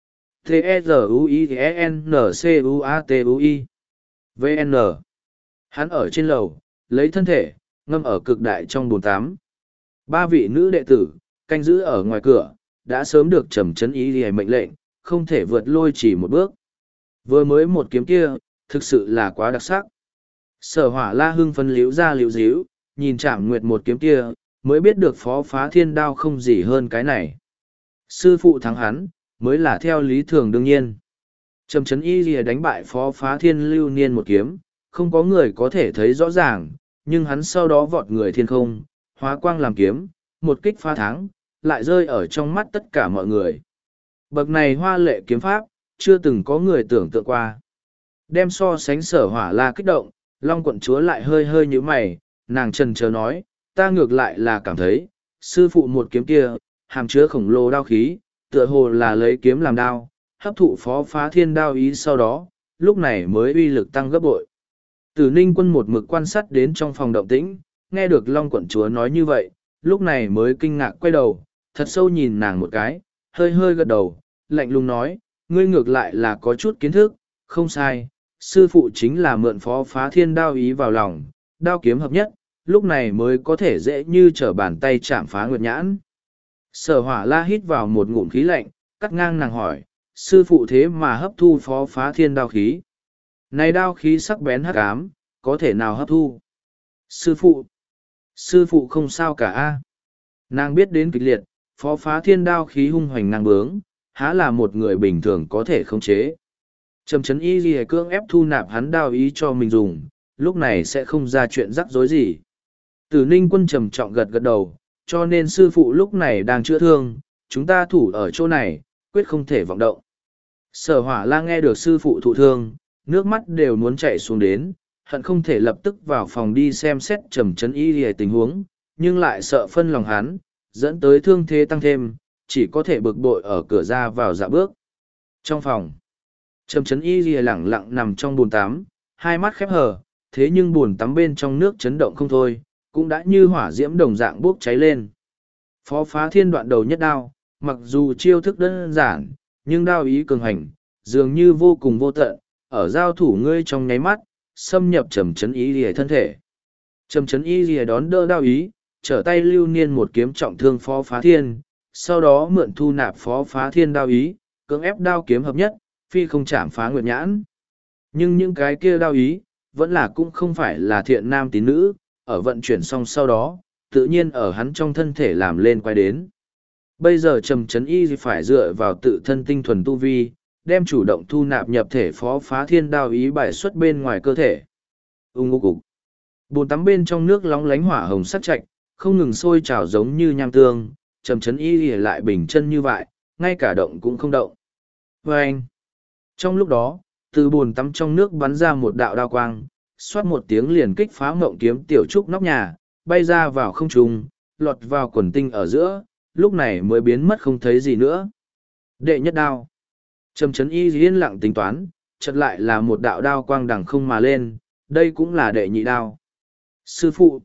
T-E-Z-U-I-N-C-U-A-T-U-I VN. Hắn ở trên lầu, lấy thân thể, ngâm ở cực đại trong bồn tắm. Ba vị nữ đệ tử, canh giữ ở ngoài cửa, đã sớm được trầm trấn ý ghi mệnh lệnh, không thể vượt lôi chỉ một bước. Vừa mới một kiếm kia, thực sự là quá đặc sắc. Sở Hỏa La hưng phấn liễu ra liễu díu, nhìn Trảm Nguyệt một kiếm kia, mới biết được Phó Phá Thiên đao không gì hơn cái này. Sư phụ thắng hắn, mới là theo lý thường đương nhiên. Trầm trấn y lìa đánh bại Phó Phá Thiên lưu niên một kiếm, không có người có thể thấy rõ ràng, nhưng hắn sau đó vọt người thiên không, hóa quang làm kiếm, một kích phá thắng, lại rơi ở trong mắt tất cả mọi người. Bậc này hoa lệ kiếm pháp, chưa từng có người tưởng tượng qua. Đem so sánh Sở Hỏa La kích động, Long quận chúa lại hơi hơi như mày, nàng trần chờ nói, ta ngược lại là cảm thấy, sư phụ một kiếm kia, hàm chứa khổng lồ đao khí, tựa hồ là lấy kiếm làm đao, hấp thụ Phó Phá Thiên đao ý sau đó, lúc này mới uy lực tăng gấp bội. Tử Ninh Quân một mực quan sát đến trong phòng động tĩnh, nghe được Long quận chúa nói như vậy, lúc này mới kinh ngạc quay đầu, thật sâu nhìn nàng một cái, hơi hơi gật đầu, lạnh lùng nói, ngươi ngược lại là có chút kiến thức, không sai, sư phụ chính là mượn Phó Phá Thiên đao ý vào lòng, đao kiếm hợp nhất, lúc này mới có thể dễ như trở bàn tay chạm phá Nguyệt Nhãn. Sở Hỏa La hít vào một ngụm khí lạnh, cắt ngang nàng hỏi, sư phụ thế mà hấp thu Phó Phá Thiên đao khí. Này đao khí sắc bén hắc ám, có thể nào hấp thu? Sư phụ không sao cả a. Nàng biết đến kịch liệt, Phó Phá Thiên đao khí hung hoành năng bướng, há là một người bình thường có thể khống chế. Trầm trấn y ghi cưỡng ép thu nạp hắn đao ý cho mình dùng, lúc này sẽ không ra chuyện rắc rối gì. Tử Ninh Quân trầm trọng gật gật đầu, cho nên sư phụ lúc này đang chữa thương, chúng ta thủ ở chỗ này, quyết không thể vọng động. Sở Hỏa La nghe được sư phụ thụ thương, nước mắt đều muốn chạy xuống đến, hận không thể lập tức vào phòng đi xem xét trầm trấn y ghi tình huống, nhưng lại sợ phân lòng hắn, dẫn tới thương thế tăng thêm, chỉ có thể bực bội ở cửa ra vào dạ bước. Trong phòng, trầm trấn y ghi lẳng lặng nằm trong bồn tắm, hai mắt khép hờ, thế nhưng bồn tắm bên trong nước chấn động không thôi, cũng đã như hỏa diễm đồng dạng bốc cháy lên. Phó Phá Thiên đoạn đầu nhất đao, mặc dù chiêu thức đơn giản, nhưng đao ý cường hành, dường như vô cùng vô tận, ở giao thủ ngươi trong nháy mắt, xâm nhập trầm trấn y lìa thân thể. Trầm trấn y lìa đón đỡ đao ý, trở tay lưu niên một kiếm trọng thương Phó Phá Thiên, sau đó mượn thu nạp Phó Phá Thiên đao ý, cưỡng ép đao kiếm hợp nhất, phi không chạm phá Nguyệt Nhãn. Nhưng những cái kia đao ý, vẫn là cũng không phải là thiện nam tín nữ, ở vận chuyển xong sau đó, tự nhiên ở hắn trong thân thể làm lên quay đến. Bây giờ trầm trấn y phải dựa vào tự thân tinh thuần tu vi, đem chủ động thu nạp nhập thể Phó Phá Thiên đao ý bài xuất bên ngoài cơ thể. Ngô cục. Bồn tắm bên trong nước lóng lánh hỏa hồng sắc chạch, không ngừng sôi trào giống như nham tương, trầm trấn y lại bình chân như vậy, ngay cả động cũng không động. Vâng! Trong lúc đó, từ bồn tắm trong nước bắn ra một đạo đao quang, xoát một tiếng liền kích phá ngộng kiếm tiểu trúc nóc nhà, bay ra vào không trung, lọt vào quần tinh ở giữa, lúc này mới biến mất không thấy gì nữa. Đệ nhất đao. Trầm trấn y yên lặng tính toán, chợt lại là một đạo đao quang đằng không mà lên, đây cũng là đệ nhị đao. Sư phụ.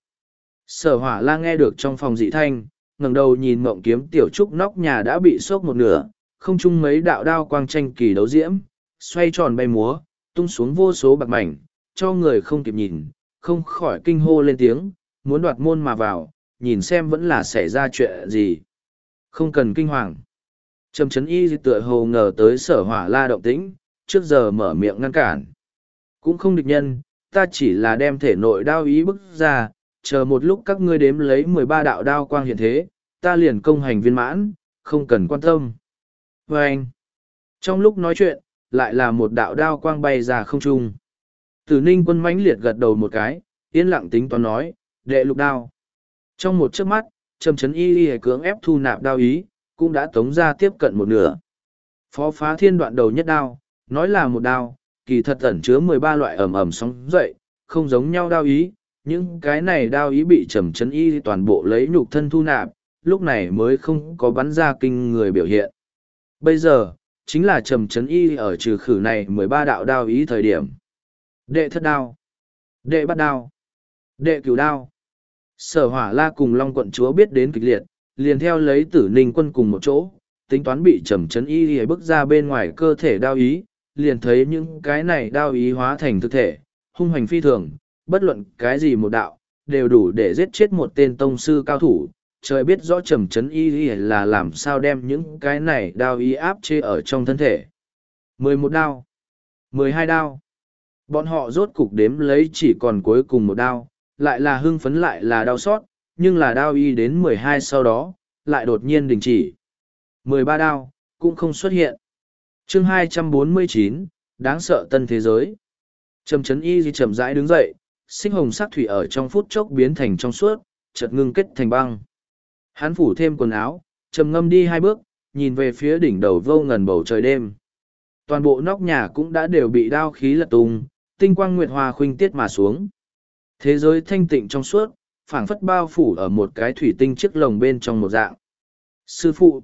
Sở Hỏa La nghe được trong phòng dị thanh, ngẩng đầu nhìn ngộng kiếm tiểu trúc nóc nhà đã bị xốc một nửa, không trung mấy đạo đao quang tranh kỳ đấu diễm, xoay tròn bay múa, tung xuống vô số bạc mảnh, cho người không kịp nhìn, không khỏi kinh hô lên tiếng, muốn đoạt môn mà vào, nhìn xem vẫn là xảy ra chuyện gì. Không cần kinh hoàng. Trầm trấn y tựa hồ ngờ tới Sở Hỏa La động tĩnh, trước giờ mở miệng ngăn cản. Cũng không địch nhân, ta chỉ là đem thể nội đao ý bức ra, chờ một lúc các ngươi đếm lấy 13 đạo đao quang hiện thế, ta liền công hành viên mãn, không cần quan tâm. Và anh, trong lúc nói chuyện, lại là một đạo đao quang bay ra không trung. Tử Ninh Quân mãnh liệt gật đầu một cái, yên lặng tính toán nói, đệ lục đao. Trong một chớp mắt, trầm trấn y cưỡng ép thu nạp đao ý, cũng đã tống ra tiếp cận một nửa. Phó Phá Thiên đoạn đầu nhất đao, nói là một đao, kỳ thật ẩn chứa 13 loại ẩm ẩm sóng dậy, không giống nhau đao ý, những cái này đao ý bị trầm trấn y toàn bộ lấy nhục thân thu nạp, lúc này mới không có bắn ra kinh người biểu hiện. Bây giờ, chính là trầm trấn y ở trừ khử này 13 đạo đao ý thời điểm. Đệ thất đao, đệ bát đao, đệ cửu đao. Sở Hỏa La cùng Long quận chúa biết đến kịch liệt, liền theo lấy Tử Ninh Quân cùng một chỗ, tính toán bị trầm trấn y lìa bước ra bên ngoài cơ thể đao ý, liền thấy những cái này đao ý hóa thành thực thể, hung hành phi thường, bất luận cái gì một đạo, đều đủ để giết chết một tên tông sư cao thủ. Trời biết rõ trầm trấn y lìa là làm sao đem những cái này đao ý áp chế ở trong thân thể. 11 đao, 12 đao. Bọn họ rốt cục đếm lấy chỉ còn cuối cùng một đao, lại là hưng phấn lại là đau xót, nhưng là đao y đến 12 sau đó, lại đột nhiên đình chỉ. 13 đao, cũng không xuất hiện. Chương 249, đáng sợ tân thế giới. Trầm trấn y chậm rãi đứng dậy, xích hồng sắc thủy ở trong phút chốc biến thành trong suốt, chợt ngưng kết thành băng. Hắn phủ thêm quần áo, trầm ngâm đi 2 bước, nhìn về phía đỉnh đầu vô ngần bầu trời đêm. Toàn bộ nóc nhà cũng đã đều bị đao khí lật tung, tinh quang nguyệt hoa khuynh tiết mà xuống. Thế giới thanh tịnh trong suốt, phảng phất bao phủ ở một cái thủy tinh chiếc lồng bên trong một dạng. Sư phụ!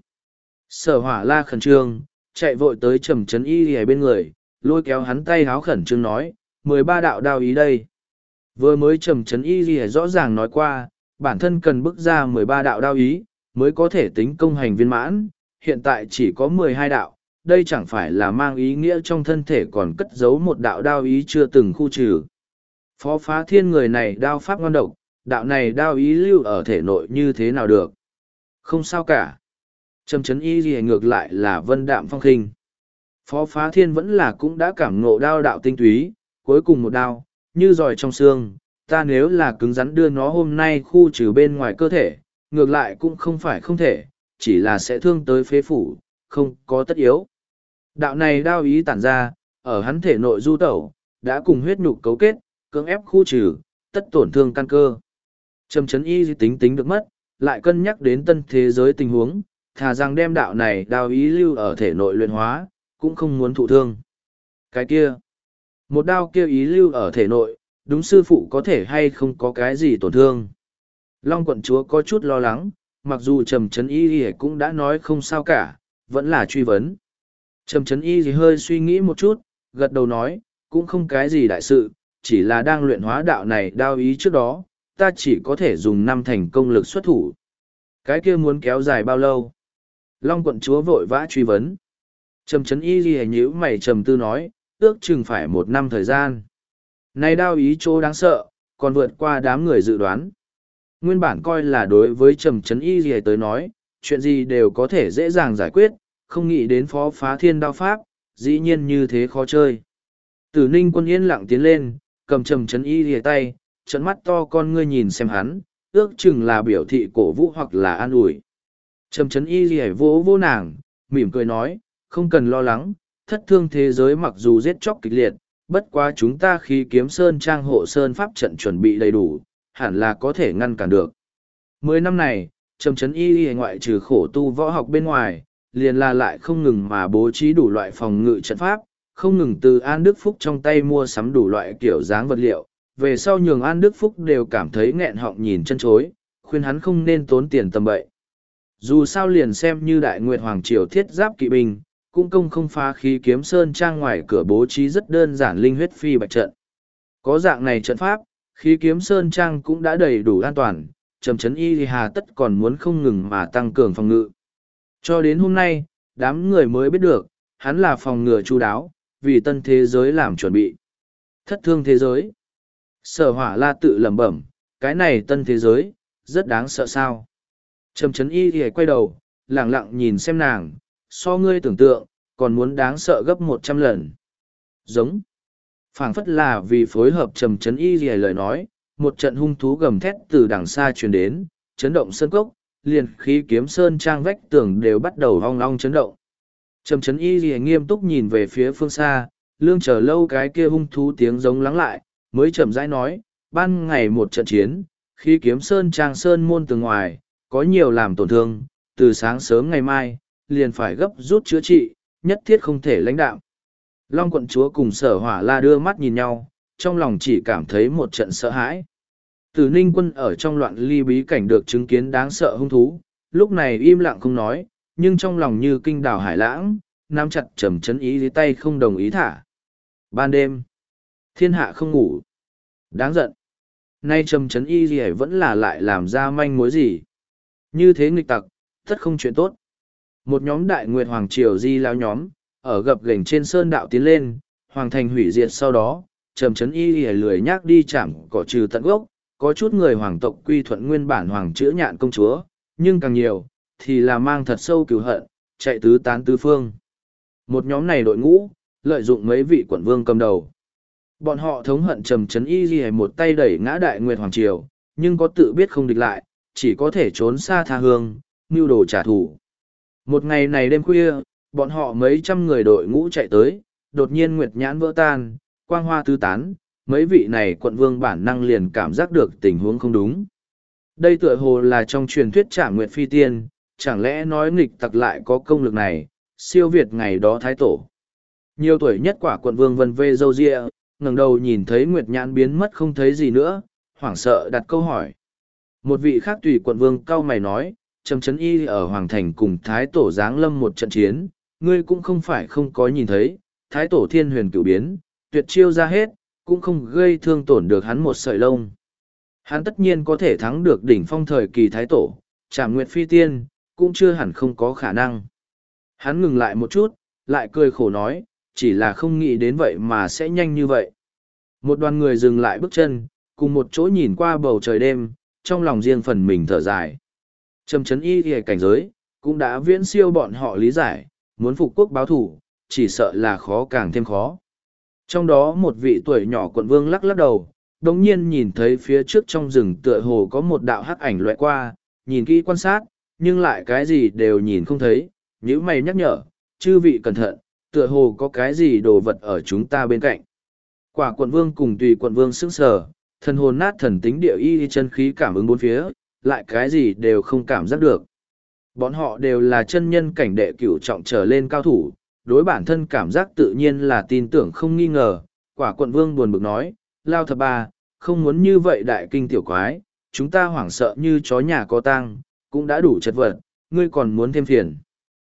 Sở Hỏa La khẩn trương, chạy vội tới trầm trấn y ở bên người, lôi kéo hắn tay háo khẩn trương nói, 13 đạo đao ý đây. Vừa mới trầm trấn y rõ ràng nói qua, bản thân cần bước ra 13 đạo đao ý, mới có thể tính công hành viên mãn, hiện tại chỉ có 12 đạo, đây chẳng phải là mang ý nghĩa trong thân thể còn cất giấu một đạo đao ý chưa từng khu trừ. Phó Phá Thiên người này đao pháp ngon độc, đạo này đao ý lưu ở thể nội như thế nào được? Không sao cả. Trầm trấn y gì ngược lại là vân đạm phong khinh. Phó Phá Thiên vẫn là cũng đã cảm ngộ đao đạo tinh túy, cuối cùng một đao, như giỏi trong xương, ta nếu là cứng rắn đưa nó hôm nay khu trừ bên ngoài cơ thể, ngược lại cũng không phải không thể, chỉ là sẽ thương tới phế phủ, không có tất yếu. Đạo này đao ý tản ra, ở hắn thể nội du tẩu, đã cùng huyết nhục cấu kết, cưỡng ép khu trừ, tất tổn thương căn cơ. Trầm trấn y tính được mất, lại cân nhắc đến tân thế giới tình huống, thà rằng đem đạo này đao ý lưu ở thể nội luyện hóa, cũng không muốn thụ thương. Cái kia, một đao kia ý lưu ở thể nội, đúng sư phụ có thể hay không có cái gì tổn thương. Long quận chúa có chút lo lắng, mặc dù trầm trấn y cũng đã nói không sao cả, vẫn là truy vấn. Trầm trấn y hơi suy nghĩ một chút, gật đầu nói, cũng không cái gì đại sự, chỉ là đang luyện hóa đạo này đao ý trước đó, ta chỉ có thể dùng 5 thành công lực xuất thủ. Cái kia muốn kéo dài bao lâu? Long quận chúa vội vã truy vấn. Trầm trấn y ghi nhíu mày trầm tư nói, ước chừng phải 1 năm thời gian. Này đao ý chỗ đáng sợ, còn vượt qua đám người dự đoán. Nguyên bản coi là đối với trầm trấn y ghi tới nói, chuyện gì đều có thể dễ dàng giải quyết, không nghĩ đến Phó Phá Thiên đao pháp, dĩ nhiên như thế khó chơi. Tử Ninh Quân yên lặng tiến lên, cầm trầm trấn y ghi tay, trận mắt to con ngươi nhìn xem hắn, ước chừng là biểu thị cổ vũ hoặc là an ủi. Trầm trấn y ghi vỗ vỗ nàng, mỉm cười nói, không cần lo lắng, thất thương thế giới mặc dù giết chóc kịch liệt, bất quá chúng ta khi kiếm sơn trang hộ sơn pháp trận chuẩn bị đầy đủ, hẳn là có thể ngăn cản được. 10 năm này, trầm trấn y ngoại trừ khổ tu võ học bên ngoài, liền là lại không ngừng mà bố trí đủ loại phòng ngự trận pháp, không ngừng từ An Đức Phúc trong tay mua sắm đủ loại kiểu dáng vật liệu, về sau nhường An Đức Phúc đều cảm thấy nghẹn họng nhìn chân chối, khuyên hắn không nên tốn tiền tầm bậy. Dù sao liền xem như Đại Nguyệt Hoàng Triều thiết giáp kỵ binh, cũng công không phá khí kiếm sơn trang ngoài cửa bố trí rất đơn giản linh huyết phi bạch trận. Có dạng này trận pháp, khí kiếm sơn trang cũng đã đầy đủ an toàn, trầm trấn y hà tất còn muốn không ngừng mà tăng cường phòng ngự. Cho đến hôm nay, đám người mới biết được, hắn là phòng ngừa chu đáo, vì tân thế giới làm chuẩn bị. Thất thương thế giới. Sở Hỏa La tự lẩm bẩm, cái này tân thế giới, rất đáng sợ sao. Trầm trấn y thì quay đầu, lẳng lặng nhìn xem nàng, so ngươi tưởng tượng, còn muốn đáng sợ gấp 100 lần. Giống. Phảng phất là vì phối hợp trầm trấn y thì lời nói, một trận hung thú gầm thét từ đằng xa truyền đến, chấn động sơn cốc, liền khí kiếm sơn trang vách tường đều bắt đầu ong ong chấn động. Trầm trấn y thì nghiêm túc nhìn về phía phương xa, lương chờ lâu cái kia hung thú tiếng giống lắng lại, mới chậm rãi nói, ban ngày một trận chiến, khí kiếm sơn trang sơn môn từ ngoài, có nhiều làm tổn thương, từ sáng sớm ngày mai, liền phải gấp rút chữa trị, nhất thiết không thể lãnh đạo. Long quận chúa cùng Sở Hỏa La đưa mắt nhìn nhau, trong lòng chỉ cảm thấy một trận sợ hãi. Tử Ninh Quân ở trong loạn ly bí cảnh được chứng kiến đáng sợ hung thú, lúc này im lặng không nói, nhưng trong lòng như kinh đảo hải lãng, nắm chặt trầm trấn ý dưới tay không đồng ý thả. Ban đêm, thiên hạ không ngủ. Đáng giận. Nay trầm trấn y gì vẫn là lại làm ra manh mối gì. Như thế nghịch tặc, tất không chuyện tốt. Một nhóm Đại Nguyệt Hoàng Triều di lão nhóm, ở gập ghềnh trên sơn đạo tiến lên, hoàng thành hủy diệt sau đó, Trầm Trấn Y lười nhác đi chạm cỏ trừ tận gốc, có chút người hoàng tộc quy thuận nguyên bản hoàng chữa nhạn công chúa, nhưng càng nhiều, thì là mang thật sâu cừu hận, chạy tứ tán tứ phương. Một nhóm này đội ngũ, lợi dụng mấy vị quận vương cầm đầu. Bọn họ thống hận Trầm Trấn Y một tay đẩy ngã Đại Nguyệt Hoàng Triều, nhưng có tự biết không địch lại, chỉ có thể trốn xa tha hương, mưu đồ trả thù. Một ngày này đêm khuya, bọn họ mấy trăm người đội ngũ chạy tới, đột nhiên nguyệt nhãn vỡ tan, quang hoa tứ tán, mấy vị này quận vương bản năng liền cảm giác được tình huống không đúng. Đây tựa hồ là trong truyền thuyết Trảm Nguyệt Phi Tiên, chẳng lẽ nói nghịch tặc lại có công lực này, siêu việt ngày đó thái tổ. Nhiều tuổi nhất quả quận vương vân vê râu ria, ngẩng đầu nhìn thấy nguyệt nhãn biến mất không thấy gì nữa, hoảng sợ đặt câu hỏi. Một vị khác tùy quận vương cau mày nói, Trầm Trấn Y ở Hoàng Thành cùng thái tổ giáng lâm một trận chiến, ngươi cũng không phải không có nhìn thấy, thái tổ thiên huyền cửu biến, tuyệt chiêu ra hết, cũng không gây thương tổn được hắn một sợi lông. Hắn tất nhiên có thể thắng được đỉnh phong thời kỳ thái tổ, Trảm Nguyệt Phi Tiên, cũng chưa hẳn không có khả năng. Hắn ngừng lại một chút, lại cười khổ nói, chỉ là không nghĩ đến vậy mà sẽ nhanh như vậy. Một đoàn người dừng lại bước chân, cùng một chỗ nhìn qua bầu trời đêm, trong lòng riêng phần mình thở dài. Trầm Trấn Y thì cảnh giới, cũng đã viễn siêu bọn họ lý giải, muốn phục quốc báo thủ, chỉ sợ là khó càng thêm khó. Trong đó một vị tuổi nhỏ quận vương lắc lắc đầu, đồng nhiên nhìn thấy phía trước trong rừng tựa hồ có một đạo hắc ảnh loại qua, nhìn kỹ quan sát, nhưng lại cái gì đều nhìn không thấy, nhíu mày nhắc nhở, chư vị cẩn thận, tựa hồ có cái gì đồ vật ở chúng ta bên cạnh. Quả quận vương cùng tùy quận vương sững sờ, thần hồn nát thần tính địa y chân khí cảm ứng bốn phía, lại cái gì đều không cảm giác được. Bọn họ đều là chân nhân cảnh đệ cửu trọng trở lên cao thủ, đối bản thân cảm giác tự nhiên là tin tưởng không nghi ngờ. Quả quận vương buồn bực nói, Lao Thập Ba, không muốn như vậy đại kinh tiểu quái, chúng ta hoảng sợ như chó nhà có tang, cũng đã đủ chật vật, ngươi còn muốn thêm phiền.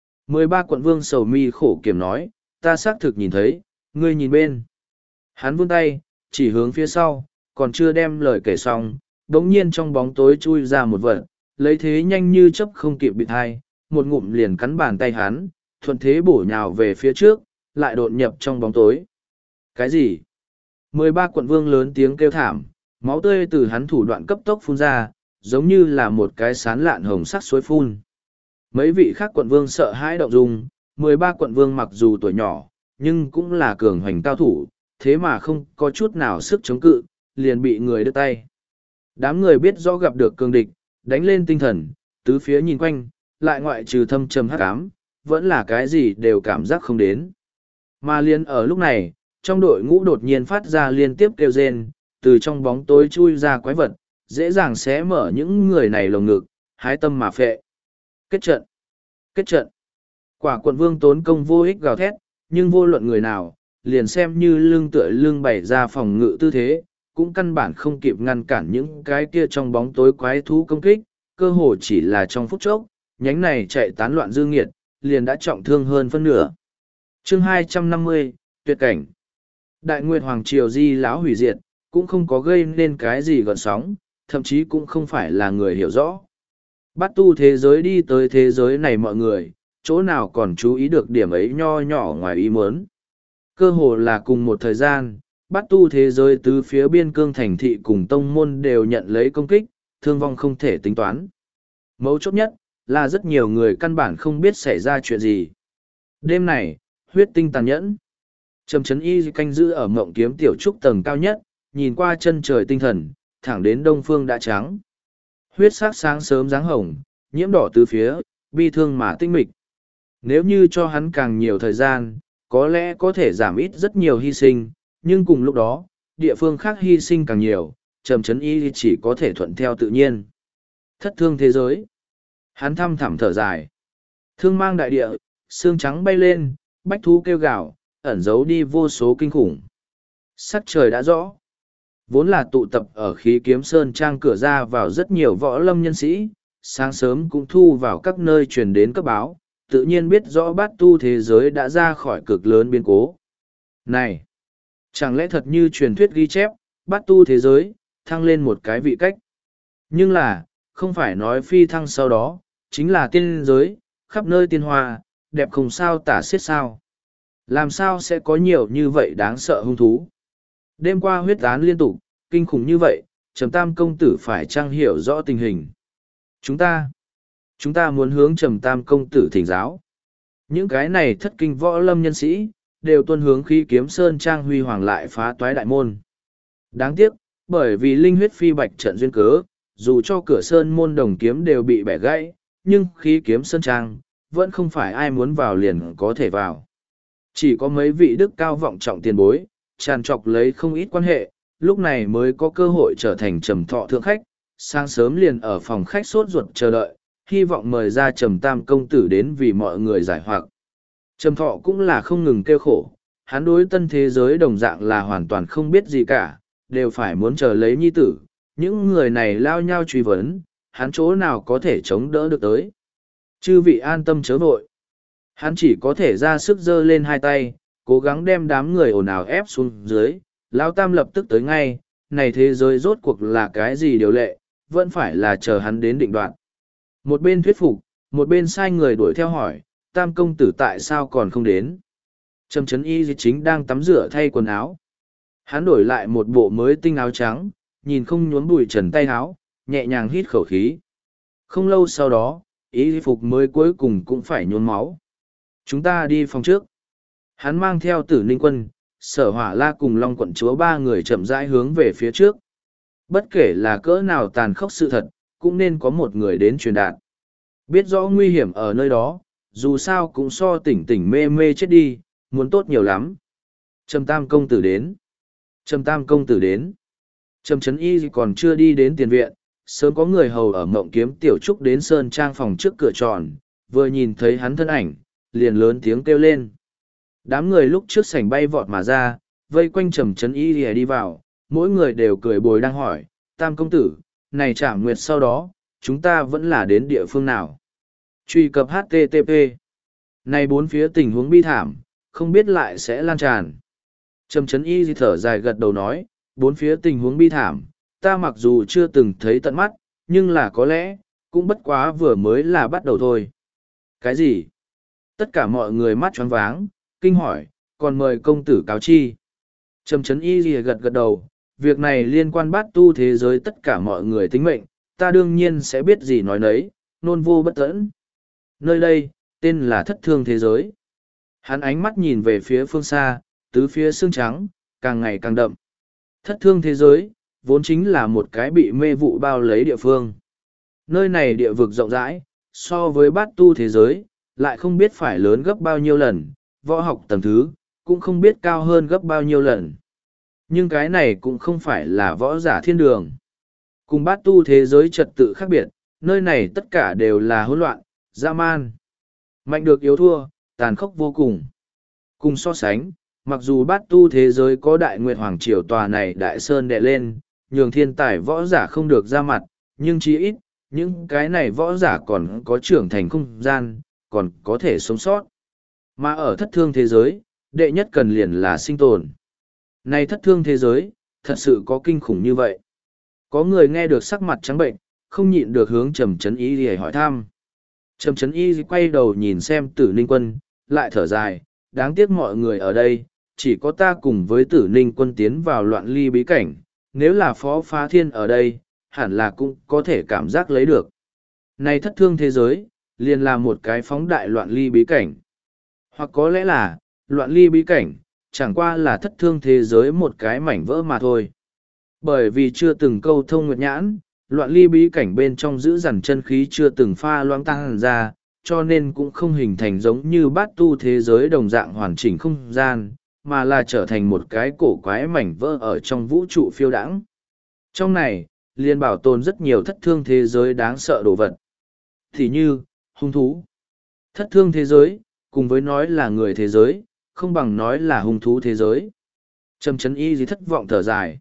13 quận vương sầu mi khổ kiểm nói, ta xác thực nhìn thấy, ngươi nhìn bên. Hắn vươn tay, chỉ hướng phía sau, còn chưa đem lời kể xong, đống nhiên trong bóng tối chui ra một vật, lấy thế nhanh như chớp không kịp bị thai, một ngụm liền cắn bàn tay hắn, thuận thế bổ nhào về phía trước, lại đột nhập trong bóng tối. Cái gì? 13 quận vương lớn tiếng kêu thảm, máu tươi từ hắn thủ đoạn cấp tốc phun ra, giống như là một cái sán lạn hồng sắc suối phun. Mấy vị khác quận vương sợ hãi động dung, 13 quận vương mặc dù tuổi nhỏ, nhưng cũng là cường hoành cao thủ, thế mà không có chút nào sức chống cự, liền bị người đứt tay. Đám người biết rõ gặp được cường địch, đánh lên tinh thần, tứ phía nhìn quanh, lại ngoại trừ thâm trầm hắc ám, vẫn là cái gì đều cảm giác không đến. Mà liền ở lúc này, trong đội ngũ đột nhiên phát ra liên tiếp kêu rên, từ trong bóng tối chui ra quái vật, dễ dàng xé mở những người này lồng ngực, hái tâm mà phệ. Kết trận! Kết trận! Quả quận vương tốn công vô ích gào thét, nhưng vô luận người nào, liền xem như lưng tựa lưng bày ra phòng ngự tư thế, cũng căn bản không kịp ngăn cản những cái kia trong bóng tối quái thú công kích, cơ hồ chỉ là trong phút chốc, nhánh này chạy tán loạn dư nghiệt, liền đã trọng thương hơn phân nửa. Chương 250, tuyệt cảnh. Đại Nguyệt Hoàng Triều di lão hủy diệt, cũng không có gây nên cái gì gợn sóng, thậm chí cũng không phải là người hiểu rõ. Bắt tu thế giới đi tới thế giới này mọi người, chỗ nào còn chú ý được điểm ấy nho nhỏ ngoài ý muốn. Cơ hồ là cùng một thời gian, bắt tu thế giới từ phía biên cương thành thị cùng tông môn đều nhận lấy công kích, thương vong không thể tính toán. Mấu chốt nhất, là rất nhiều người căn bản không biết xảy ra chuyện gì. Đêm này, huyết tinh tàn nhẫn. Trầm Trấn Y canh giữ ở Mộng Kiếm tiểu trúc tầng cao nhất, nhìn qua chân trời tinh thần, thẳng đến đông phương đã trắng. Huyết sắc sáng sớm dáng hồng, nhiễm đỏ từ phía, bi thương mà tinh mịch. Nếu như cho hắn càng nhiều thời gian, có lẽ có thể giảm ít rất nhiều hy sinh, nhưng cùng lúc đó, địa phương khác hy sinh càng nhiều, Trầm Trấn Y chỉ có thể thuận theo tự nhiên. Thất thương thế giới. Hắn thăm thẳm thở dài. Thương mang đại địa, xương trắng bay lên, bách thú kêu gào, ẩn giấu đi vô số kinh khủng. Sắc trời đã rõ. Vốn là tụ tập ở khí kiếm sơn trang cửa ra vào rất nhiều võ lâm nhân sĩ, sáng sớm cũng thu vào các nơi truyền đến cấp báo, tự nhiên biết rõ bát tu thế giới đã ra khỏi cực lớn biến cố. Này! Chẳng lẽ thật như truyền thuyết ghi chép, bát tu thế giới, thăng lên một cái vị cách. Nhưng là, không phải nói phi thăng sau đó, chính là tiên giới, khắp nơi tiên hoa, đẹp không sao tả xiết sao. Làm sao sẽ có nhiều như vậy đáng sợ hung thú? Đêm qua huyết án liên tục, kinh khủng như vậy, Trầm Tam công tử phải chăng hiểu rõ tình hình? Chúng ta muốn hướng Trầm Tam công tử thỉnh giáo. Những cái này thất kinh võ lâm nhân sĩ, đều tuân hướng khi kiếm sơn trang huy hoàng lại phá toái đại môn. Đáng tiếc, bởi vì linh huyết phi bạch trận duyên cớ, dù cho cửa sơn môn đồng kiếm đều bị bẻ gãy, nhưng khí kiếm sơn trang, vẫn không phải ai muốn vào liền có thể vào. Chỉ có mấy vị đức cao vọng trọng tiền bối, tràn trọc lấy không ít quan hệ, lúc này mới có cơ hội trở thành Trầm Thọ thượng khách, sáng sớm liền ở phòng khách sốt ruột chờ đợi, hy vọng mời ra Trầm Tam công tử đến vì mọi người giải hoặc. Trầm Thọ cũng là không ngừng kêu khổ, hắn đối tân thế giới đồng dạng là hoàn toàn không biết gì cả, đều phải muốn chờ lấy nhi tử, những người này lao nhau truy vấn, hắn chỗ nào có thể chống đỡ được tới. Chư vị an tâm chớ vội. Hắn chỉ có thể ra sức giơ lên hai tay, cố gắng đem đám người ồn ào ép xuống dưới. Lão Tam lập tức tới ngay, này thế giới rốt cuộc là cái gì điều lệ, vẫn phải là chờ hắn đến định đoạt. Một bên thuyết phục, một bên sai người đuổi theo hỏi, Tam công tử tại sao còn không đến? Trầm Chấn Y chính đang tắm rửa thay quần áo. Hắn đổi lại một bộ mới tinh áo trắng, nhìn không nhuốm bụi trần tay áo, nhẹ nhàng hít khẩu khí. Không lâu sau đó, y phục mới cuối cùng cũng phải nhuốm máu. Chúng ta đi phòng trước. Hắn mang theo Tử Ninh Quân, Sở Hỏa La cùng Long quận chúa ba người chậm rãi hướng về phía trước. Bất kể là cỡ nào tàn khốc sự thật, cũng nên có một người đến truyền đạt. Biết rõ nguy hiểm ở nơi đó, dù sao cũng so tỉnh tỉnh mê mê chết đi, muốn tốt nhiều lắm. Trầm Tam công tử đến. Trầm Tam công tử đến. Trầm Chấn Y còn chưa đi đến tiền viện, sớm có người hầu ở Mộng Kiếm Tiểu Trúc đến sơn trang phòng trước cửa tròn, vừa nhìn thấy hắn thân ảnh, liền lớn tiếng kêu lên. Đám người lúc trước sảnh bay vọt mà ra, vây quanh Trầm Chấn Y đi vào, mỗi người đều cười bồi đang hỏi, Tam công tử, này Trảm Nguyệt sau đó, chúng ta vẫn là đến địa phương nào? Truy cập HTTP. Này bốn phía tình huống bi thảm, không biết lại sẽ lan tràn. Trầm Chấn Y thở dài gật đầu nói, bốn phía tình huống bi thảm, ta mặc dù chưa từng thấy tận mắt, nhưng là có lẽ, cũng bất quá vừa mới là bắt đầu thôi. Cái gì? Tất cả mọi người mắt choáng váng, kinh hỏi, còn mời công tử cáo chi. Trầm Chấn Y gật gật đầu, việc này liên quan bát tu thế giới tất cả mọi người tính mệnh, ta đương nhiên sẽ biết gì nói nấy, nôn vô bất tẫn. Nơi đây, tên là Thất Thương Thế Giới. Hắn ánh mắt nhìn về phía phương xa, tứ phía xương trắng, càng ngày càng đậm. Thất Thương Thế Giới, vốn chính là một cái bị mê vụ bao lấy địa phương. Nơi này địa vực rộng rãi, so với bát tu thế giới, lại không biết phải lớn gấp bao nhiêu lần, võ học tầng thứ, cũng không biết cao hơn gấp bao nhiêu lần. Nhưng cái này cũng không phải là võ giả thiên đường. Cùng bát tu thế giới trật tự khác biệt, nơi này tất cả đều là hỗn loạn, dã man. Mạnh được yếu thua, tàn khốc vô cùng. Cùng so sánh, mặc dù bát tu thế giới có đại nguyệt hoàng triều tòa này đại sơn đè lên, nhường thiên tài võ giả không được ra mặt, nhưng chí ít, những cái này võ giả còn có trưởng thành không gian, còn có thể sống sót. Mà ở thất thương thế giới, đệ nhất cần liền là sinh tồn. Này thất thương thế giới, thật sự có kinh khủng như vậy. Có người nghe được sắc mặt trắng bệnh, không nhịn được hướng Trầm Chấn Y để hỏi thăm. Trầm Chấn Y quay đầu nhìn xem Tử Ninh Quân, lại thở dài, đáng tiếc mọi người ở đây, chỉ có ta cùng với Tử Ninh Quân tiến vào loạn ly bí cảnh, nếu là Phó Phá Thiên ở đây, hẳn là cũng có thể cảm giác lấy được. Này thất thương thế giới, liền là một cái phóng đại loạn ly bí cảnh. Hoặc có lẽ là, loạn ly bí cảnh, chẳng qua là thất thương thế giới một cái mảnh vỡ mà thôi. Bởi vì chưa từng câu thông nguyệt nhãn, loạn ly bí cảnh bên trong giữ dằn chân khí chưa từng pha loãng tăng ra, cho nên cũng không hình thành giống như bát tu thế giới đồng dạng hoàn chỉnh không gian, mà là trở thành một cái cổ quái mảnh vỡ ở trong vũ trụ phiêu đãng. Trong này, liền bảo tồn rất nhiều thất thương thế giới đáng sợ đồ vật. Thì như, hung thú. Thất thương thế giới, cùng với nói là người thế giới, không bằng nói là hung thú thế giới. Trầm Chấn Y thất vọng thở dài.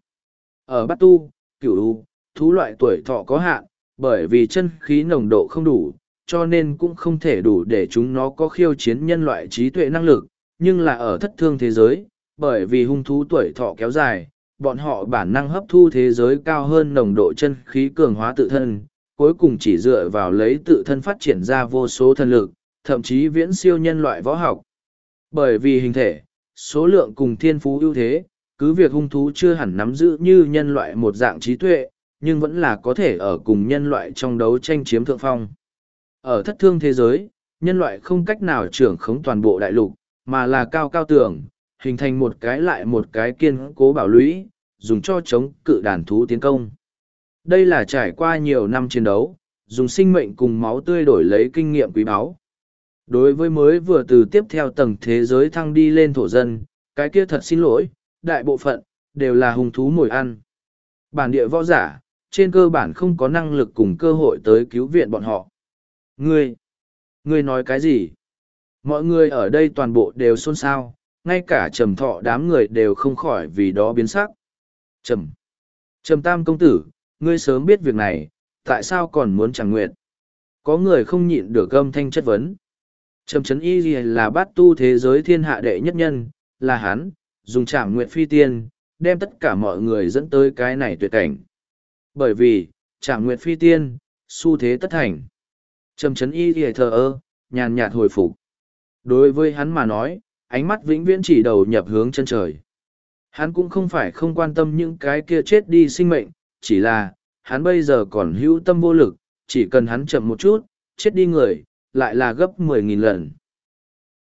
Ở bát tu, cửu u, thú loại tuổi thọ có hạn, bởi vì chân khí nồng độ không đủ, cho nên cũng không thể đủ để chúng nó có khiêu chiến nhân loại trí tuệ năng lực, nhưng là ở thất thương thế giới, bởi vì hung thú tuổi thọ kéo dài, bọn họ bản năng hấp thu thế giới cao hơn nồng độ chân khí cường hóa tự thân, cuối cùng chỉ dựa vào lấy tự thân phát triển ra vô số thân lực, thậm chí viễn siêu nhân loại võ học. Bởi vì hình thể, số lượng cùng thiên phú ưu thế, cứ việc hung thú chưa hẳn nắm giữ như nhân loại một dạng trí tuệ, nhưng vẫn là có thể ở cùng nhân loại trong đấu tranh chiếm thượng phong. Ở thất thương thế giới, nhân loại không cách nào trưởng khống toàn bộ đại lục, mà là cao cao tường, hình thành một cái lại một cái kiên cố bảo lũy, dùng cho chống cự đàn thú tiến công. Đây là trải qua nhiều năm chiến đấu, dùng sinh mệnh cùng máu tươi đổi lấy kinh nghiệm quý báu. Đối với mới vừa từ tiếp theo tầng thế giới thăng đi lên thổ dân, cái kia thật xin lỗi, đại bộ phận, đều là hung thú mồi ăn. Bản địa võ giả, trên cơ bản không có năng lực cùng cơ hội tới cứu viện bọn họ. Ngươi nói cái gì? Mọi người ở đây toàn bộ đều xôn xao, ngay cả Trầm Thọ đám người đều không khỏi vì đó biến sắc. Trầm Tam công tử, ngươi sớm biết việc này, tại sao còn muốn Trảm Nguyệt? Có người không nhịn được âm thanh chất vấn. Trầm Trấn Y là bát tu thế giới thiên hạ đệ nhất nhân, là hắn, dùng Trảm Nguyệt phi tiên, đem tất cả mọi người dẫn tới cái này tuyệt cảnh. Bởi vì, Trảm Nguyệt phi tiên, xu thế tất thành. Trầm Trấn Y thờ ơ, nhàn nhạt hồi phục. Đối với hắn mà nói, ánh mắt vĩnh viễn chỉ đầu nhập hướng chân trời. Hắn cũng không phải không quan tâm những cái kia chết đi sinh mệnh, chỉ là, hắn bây giờ còn hữu tâm vô lực, chỉ cần hắn chậm một chút, chết đi người, lại là gấp 10.000 lần.